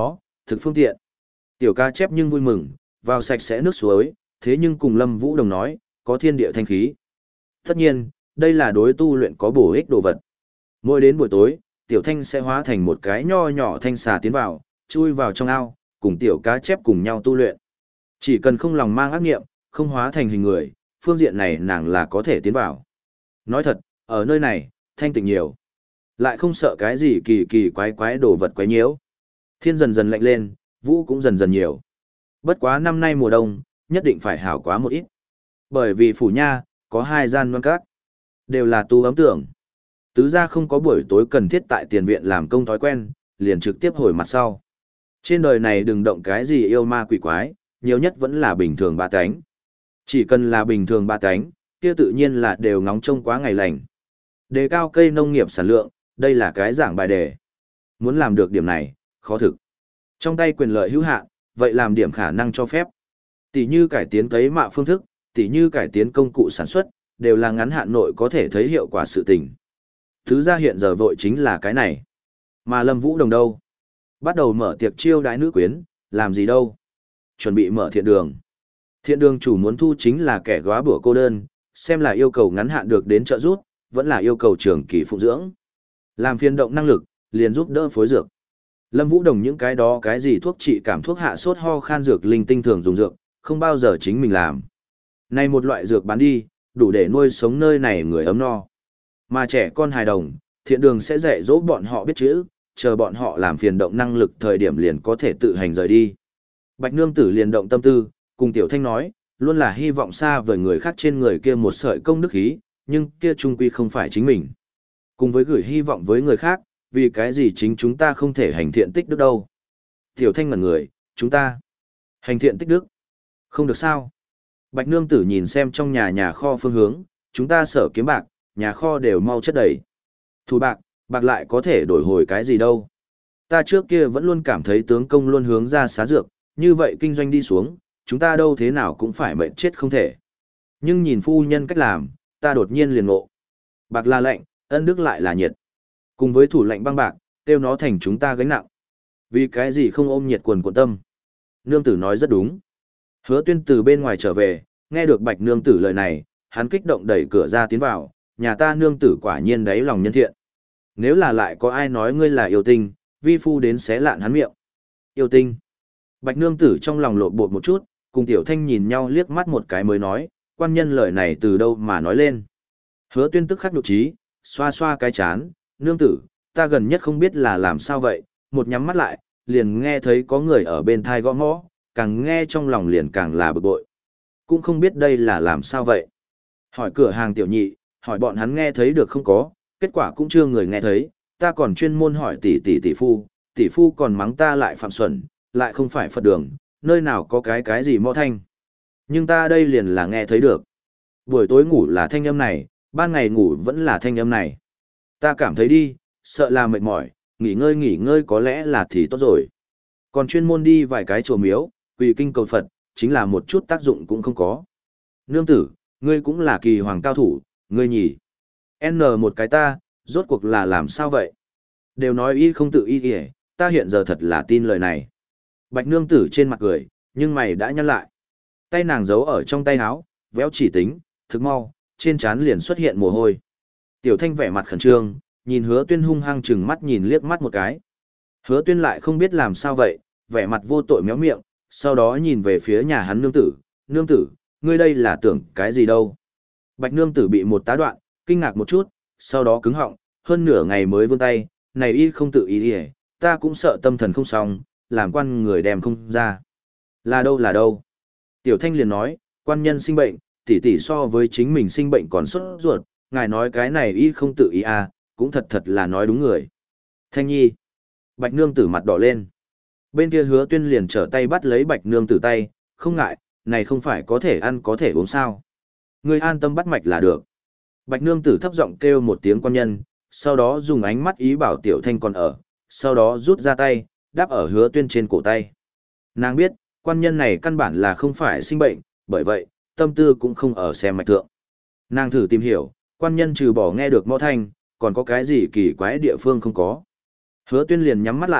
thực phương tiện. Tiểu cá chép nhưng vui mừng, vào sạch sẽ nước suối, thế nhưng cùng Lâm Vũ Đồng nói, có thiên địa thanh khí. Tất nhiên, đây là đối tu luyện có bổ ích đồ vật. Mỗi đến buổi tối, Tiểu Thanh sẽ hóa thành một cái nho nhỏ thanh xà tiến vào, chui vào trong ao, cùng tiểu cá chép cùng nhau tu luyện. Chỉ cần không lòng mang ác nghiệm, không hóa thành hình người, phương diện này nàng là có thể tiến vào. Nói thật, ở nơi này, thanh tịnh nhiều. Lại không sợ cái gì kỳ kỳ quái quái đồ vật quái nhiễu. Thiên dần dần lạnh lên, vũ cũng dần dần nhiều. Bất quá năm nay mùa đông, nhất định phải hảo quá một ít. Bởi vì phủ nha, có hai gian loan các. Đều là tu ấm tưởng. Tứ gia không có buổi tối cần thiết tại tiền viện làm công thói quen, liền trực tiếp hồi mặt sau. Trên đời này đừng động cái gì yêu ma quỷ quái, nhiều nhất vẫn là bình thường ba cánh. Chỉ cần là bình thường ba cánh, kia tự nhiên là đều ngóng trông quá ngày lành. Đề cao cây nông nghiệp sản lượng, đây là cái giảng bài đề. Muốn làm được điểm này, khó thực. Trong tay quyền lợi hữu hạn, vậy làm điểm khả năng cho phép. Tỷ như cải tiến cấy mạ phương thức, tỷ như cải tiến công cụ sản xuất, đều là ngắn hạn nội có thể thấy hiệu quả sự tình. Thứ ra hiện giờ vội chính là cái này. Mà Lâm Vũ Đồng đâu? Bắt đầu mở tiệc chiêu đãi nữ quyến, làm gì đâu? Chuẩn bị mở thiện đường. Thiện đường chủ muốn thu chính là kẻ góa bủa cô đơn, xem là yêu cầu ngắn hạn được đến trợ giúp, vẫn là yêu cầu trường kỳ phụ dưỡng. Làm phiên động năng lực, liền giúp đỡ phối dược. Lâm Vũ Đồng những cái đó cái gì thuốc trị cảm thuốc hạ sốt ho khan dược linh tinh thường dùng dược, không bao giờ chính mình làm. Này một loại dược bán đi, đủ để nuôi sống nơi này người ấm no. Mà trẻ con hài đồng, thiện đường sẽ dạy dỗ bọn họ biết chữ, chờ bọn họ làm phiền động năng lực thời điểm liền có thể tự hành rời đi. Bạch nương tử liền động tâm tư, cùng Tiểu Thanh nói, luôn là hy vọng xa vời người khác trên người kia một sợi công đức khí, nhưng kia trung quy không phải chính mình. Cùng với gửi hy vọng với người khác, vì cái gì chính chúng ta không thể hành thiện tích đức đâu. Tiểu Thanh ngẩn người, chúng ta hành thiện tích đức. Không được sao. Bạch nương tử nhìn xem trong nhà nhà kho phương hướng, chúng ta sở kiếm bạc, nhà kho đều mau chất đầy. Thủ bạc, bạc lại có thể đổi hồi cái gì đâu. Ta trước kia vẫn luôn cảm thấy tướng công luôn hướng ra xá dược, như vậy kinh doanh đi xuống, chúng ta đâu thế nào cũng phải mệnh chết không thể. Nhưng nhìn phu nhân cách làm, ta đột nhiên liền ngộ. Bạc là lạnh, ân đức lại là nhiệt. Cùng với thủ lạnh băng bạc, tiêu nó thành chúng ta gánh nặng. Vì cái gì không ôm nhiệt quần quần tâm. Nương tử nói rất đúng. Hứa Tuyên từ bên ngoài trở về, nghe được Bạch nương tử lời này, hắn kích động đẩy cửa ra tiến vào, nhà ta nương tử quả nhiên đáy lòng nhân thiện. Nếu là lại có ai nói ngươi là yêu tinh, vi phu đến xé lạn hắn miệng. Yêu tinh. Bạch nương tử trong lòng lộn bột một chút, cùng Tiểu Thanh nhìn nhau liếc mắt một cái mới nói, quan nhân lời này từ đâu mà nói lên. Hứa Tuyên tức khắc nhục trí, xoa xoa cái chán, nương tử, ta gần nhất không biết là làm sao vậy, một nhắm mắt lại, liền nghe thấy có người ở bên thai gõ mõ, càng nghe trong lòng liền càng là bực bội. Cũng không biết đây là làm sao vậy. Hỏi cửa hàng tiểu nhị, hỏi bọn hắn nghe thấy được không có, kết quả cũng chưa người nghe thấy, ta còn chuyên môn hỏi tỷ tỷ tỷ phu, tỷ phu còn mắng ta lại phạm xuẩn, lại không phải Phật đường, nơi nào có cái cái gì mõ thanh. Nhưng ta đây liền là nghe thấy được. Buổi tối ngủ là thanh âm này, ban ngày ngủ vẫn là thanh âm này. Ta cảm thấy đi, sợ là mệt mỏi, nghỉ ngơi nghỉ ngơi có lẽ là thì tốt rồi. Còn chuyên môn đi vài cái chùa miếu, quỳ kinh cầu Phật, chính là một chút tác dụng cũng không có. Nương tử, ngươi cũng là kỳ hoàng cao thủ, ngươi nhỉ. N một cái ta, rốt cuộc là làm sao vậy? Đều nói y không tự y kìa, ta hiện giờ thật là tin lời này. Bạch nương tử trên mặt cười, nhưng mày đã nhăn lại. Tay nàng giấu ở trong tay áo, véo chỉ tính, thực mau, trên trán liền xuất hiện mồ hôi. Tiểu Thanh vẻ mặt khẩn trương, nhìn Hứa Tuyên hung hăng chừng mắt nhìn liếc mắt một cái. Hứa Tuyên lại không biết làm sao vậy, vẻ mặt vô tội méo miệng, sau đó nhìn về phía nhà hắn nương tử, nương tử, ngươi đây là tưởng cái gì đâu. Bạch nương tử bị một tá đoạn, kinh ngạc một chút, sau đó cứng họng, hơn nửa ngày mới vươn tay, này y không tự ý đi, ta cũng sợ tâm thần không xong, làm quan người đem không ra. Là đâu là đâu. Tiểu Thanh liền nói, quan nhân sinh bệnh, tỷ tỷ so với chính mình sinh bệnh còn sốt ruột, ngài nói cái này y không tự ý à, cũng thật thật là nói đúng người. Thanh nhi. Bạch nương tử mặt đỏ lên. Bên kia Hứa Tuyên liền trở tay bắt lấy Bạch nương tử tay, không ngại, này không phải có thể ăn có thể uống sao. Ngươi an tâm bắt mạch là được. Bạch nương tử thấp giọng kêu một tiếng quan nhân, sau đó dùng ánh mắt ý bảo Tiểu Thanh còn ở, sau đó rút ra tay, đáp ở Hứa Tuyên trên cổ tay. Nàng biết, quan nhân này căn bản là không phải sinh bệnh, bởi vậy, tâm tư cũng không ở xem mạch thượng. Nàng thử tìm hiểu, quan nhân trừ bỏ nghe được mõ thanh, còn có cái gì kỳ quái địa phương không có. Hứa Tuyên liền nhắm mắt lại,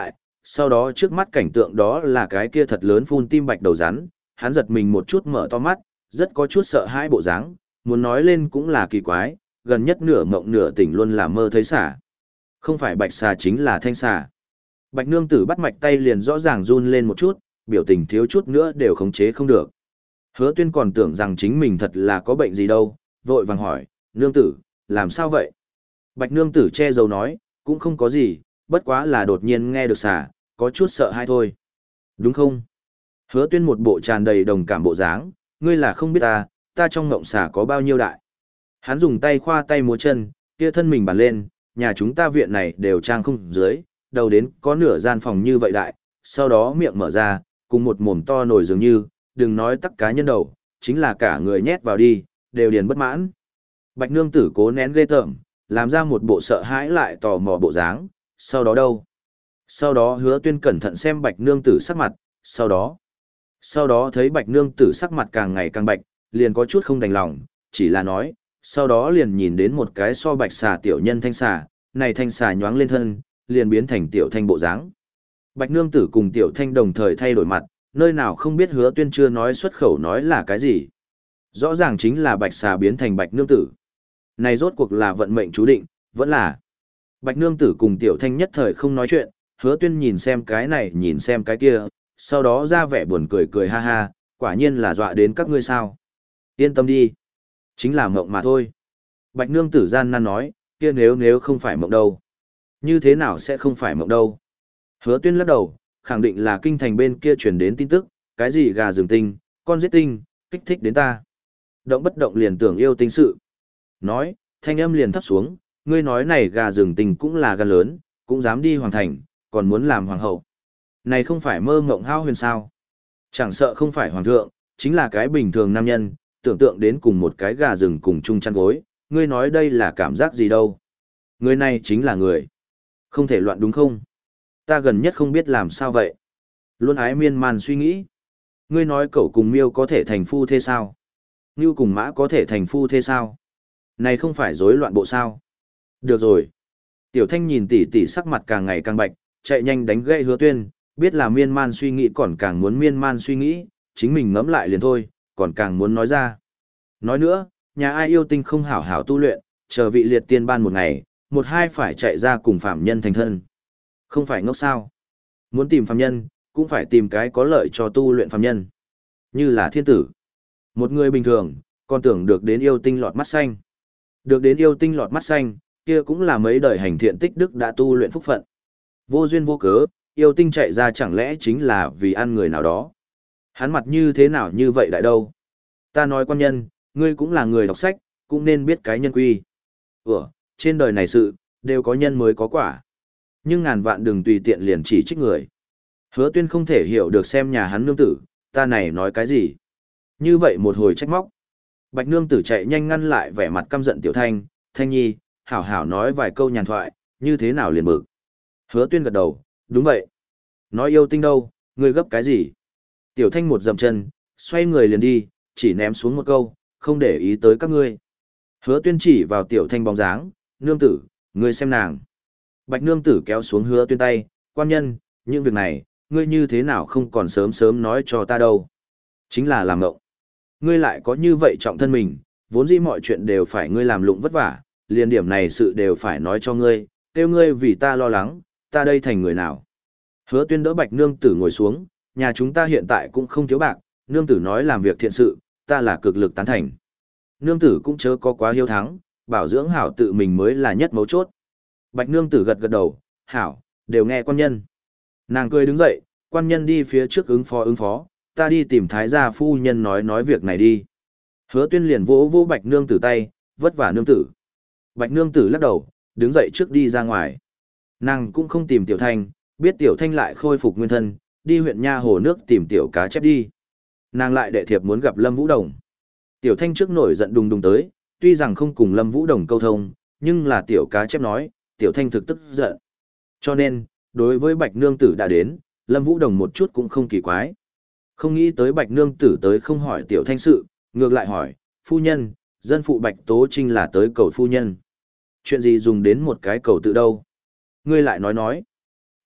sau đó trước mắt cảnh tượng đó là cái kia thật lớn phun tim bạch đầu rắn, hắn giật mình một chút mở to mắt, rất có chút sợ hãi bộ dáng, muốn nói lên cũng là kỳ quái, gần nhất nửa mộng nửa tỉnh luôn là mơ thấy xả. Không phải bạch xà chính là thanh xà. Bạch nương tử bắt mạch tay liền rõ ràng run lên một chút, biểu tình thiếu chút nữa đều khống chế không được. Hứa Tuyên còn tưởng rằng chính mình thật là có bệnh gì đâu, vội vàng hỏi, nương tử, làm sao vậy? Bạch nương tử che giấu nói, cũng không có gì, bất quá là đột nhiên nghe được xà, có chút sợ hay thôi. Đúng không? Hứa Tuyên một bộ tràn đầy đồng cảm bộ dáng, ngươi là không biết ta, ta trong ngộng xà có bao nhiêu đại. Hắn dùng tay khoa tay múa chân, kia thân mình bàn lên, nhà chúng ta viện này đều trang không dưới, đầu đến có nửa gian phòng như vậy đại, sau đó miệng mở ra, cùng một mồm to nổi dường như, đừng nói tắc cá nhân đầu, chính là cả người nhét vào đi, đều điền bất mãn. Bạch nương tử cố nén ghê tởm, làm ra một bộ sợ hãi lại tò mò bộ dáng, sau đó đâu? Sau đó Hứa Tuyên cẩn thận xem bạch nương tử sắc mặt, sau đó, sau đó thấy bạch nương tử sắc mặt càng ngày càng bạch, liền có chút không đành lòng, chỉ là nói, sau đó liền nhìn đến một cái so bạch xà tiểu nhân thanh xà, này thanh xà nhoáng lên thân, liền biến thành tiểu thanh bộ dáng. Bạch nương tử cùng tiểu thanh đồng thời thay đổi mặt, nơi nào không biết Hứa Tuyên chưa nói xuất khẩu nói là cái gì. Rõ ràng chính là bạch xà biến thành bạch nương tử. Này rốt cuộc là vận mệnh chú định, vẫn là. Bạch nương tử cùng tiểu thanh nhất thời không nói chuyện, Hứa Tuyên nhìn xem cái này nhìn xem cái kia, sau đó ra vẻ buồn cười cười ha ha, quả nhiên là dọa đến các ngươi sao. Yên tâm đi. Chính là mộng mà thôi. Bạch nương tử gian nan nói, kia nếu nếu không phải mộng đâu. Như thế nào sẽ không phải mộng đâu. Hứa Tuyên lắc đầu, khẳng định là kinh thành bên kia truyền đến tin tức, cái gì gà rừng tinh, con giết tinh, kích thích đến ta. Động bất động liền tưởng yêu tinh sự. Nói, thanh âm liền thấp xuống, ngươi nói này gà rừng tinh cũng là gà lớn, cũng dám đi hoàng thành, còn muốn làm hoàng hậu. Này không phải mơ mộng hao huyền sao. Chẳng sợ không phải hoàng thượng, chính là cái bình thường nam nhân, tưởng tượng đến cùng một cái gà rừng cùng chung chăn gối, ngươi nói đây là cảm giác gì đâu. Người này chính là người. Không thể loạn đúng không? Ta gần nhất không biết làm sao vậy. Luôn ái miên man suy nghĩ. Ngươi nói cậu cùng miêu có thể thành phu thế sao? Ngưu cùng mã có thể thành phu thế sao? Này không phải rối loạn bộ sao? Được rồi. Tiểu Thanh nhìn tỷ tỷ sắc mặt càng ngày càng bạch, chạy nhanh đánh gậy Hứa Tuyên, biết là miên man suy nghĩ còn càng muốn miên man suy nghĩ, chính mình ngẫm lại liền thôi, còn càng muốn nói ra. Nói nữa, nhà ai yêu tinh không hảo hảo tu luyện, chờ vị liệt tiên ban một ngày, một hai phải chạy ra cùng phạm nhân thành thân. Không phải ngốc sao? Muốn tìm phạm nhân, cũng phải tìm cái có lợi cho tu luyện phạm nhân. Như là thiên tử. Một người bình thường, còn tưởng được đến yêu tinh lọt mắt xanh. Được đến yêu tinh lọt mắt xanh, kia cũng là mấy đời hành thiện tích đức đã tu luyện phúc phận. Vô duyên vô cớ, yêu tinh chạy ra chẳng lẽ chính là vì ăn người nào đó. Hắn mặt như thế nào như vậy đại đâu. Ta nói quan nhân, ngươi cũng là người đọc sách, cũng nên biết cái nhân quy. Ủa, trên đời này sự, đều có nhân mới có quả. Nhưng ngàn vạn đừng tùy tiện liền chỉ trích người. Hứa Tuyên không thể hiểu được xem nhà hắn nương tử, ta này nói cái gì. Như vậy một hồi trách móc. Bạch nương tử chạy nhanh ngăn lại vẻ mặt căm giận Tiểu Thanh, Thanh Nhi, hảo hảo nói vài câu nhàn thoại, như thế nào liền bực. Hứa Tuyên gật đầu, đúng vậy. Nói yêu tinh đâu, ngươi gấp cái gì? Tiểu Thanh một dậm chân, xoay người liền đi, chỉ ném xuống một câu, không để ý tới các ngươi. Hứa Tuyên chỉ vào Tiểu Thanh bóng dáng, nương tử, ngươi xem nàng. Bạch nương tử kéo xuống Hứa Tuyên tay, quan nhân, những việc này, ngươi như thế nào không còn sớm sớm nói cho ta đâu. Chính là làm ngộng. Ngươi lại có như vậy trọng thân mình, vốn dĩ mọi chuyện đều phải ngươi làm lụng vất vả, liền điểm này sự đều phải nói cho ngươi, kêu ngươi vì ta lo lắng, ta đây thành người nào. Hứa Tuyên đỡ Bạch nương tử ngồi xuống, nhà chúng ta hiện tại cũng không thiếu bạc, nương tử nói làm việc thiện sự, ta là cực lực tán thành. Nương tử cũng chớ có quá hiếu thắng, bảo dưỡng hảo tự mình mới là nhất mấu chốt. Bạch nương tử gật gật đầu, hảo, đều nghe quan nhân. Nàng cười đứng dậy, quan nhân đi phía trước ứng phó ứng phó, ta đi tìm thái gia phu nhân nói nói việc này đi. Hứa Tuyên liền vỗ vỗ Bạch nương tử tay, vất vả nương tử. Bạch nương tử lắc đầu, đứng dậy trước đi ra ngoài. Nàng cũng không tìm Tiểu Thanh, biết Tiểu Thanh lại khôi phục nguyên thân, đi huyện nha hồ nước tìm tiểu cá chép đi. Nàng lại đệ thiệp muốn gặp Lâm Vũ Đồng. Tiểu Thanh trước nổi giận đùng đùng tới, tuy rằng không cùng Lâm Vũ Đồng câu thông, nhưng là tiểu cá chép nói, Tiểu Thanh thực tức giận. Cho nên, đối với Bạch nương tử đã đến, Lâm Vũ Đồng một chút cũng không kỳ quái. Không nghĩ tới Bạch nương tử tới không hỏi Tiểu Thanh sự, ngược lại hỏi, phu nhân, dân phụ Bạch Tố Trinh là tới cầu phu nhân. Chuyện gì dùng đến một cái cầu tự đâu? Ngươi lại nói nói.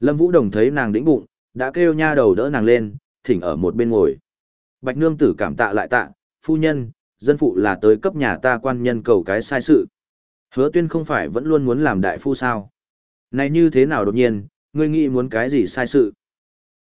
Lâm Vũ Đồng thấy nàng đĩnh bụng, đã kêu nha đầu đỡ nàng lên, thỉnh ở một bên ngồi. Bạch nương tử cảm tạ lại tạ, phu nhân, dân phụ là tới cấp nhà ta quan nhân cầu cái sai sự. Hứa Tuyên không phải vẫn luôn muốn làm đại phu sao? Này như thế nào đột nhiên, ngươi nghĩ muốn cái gì sai sự?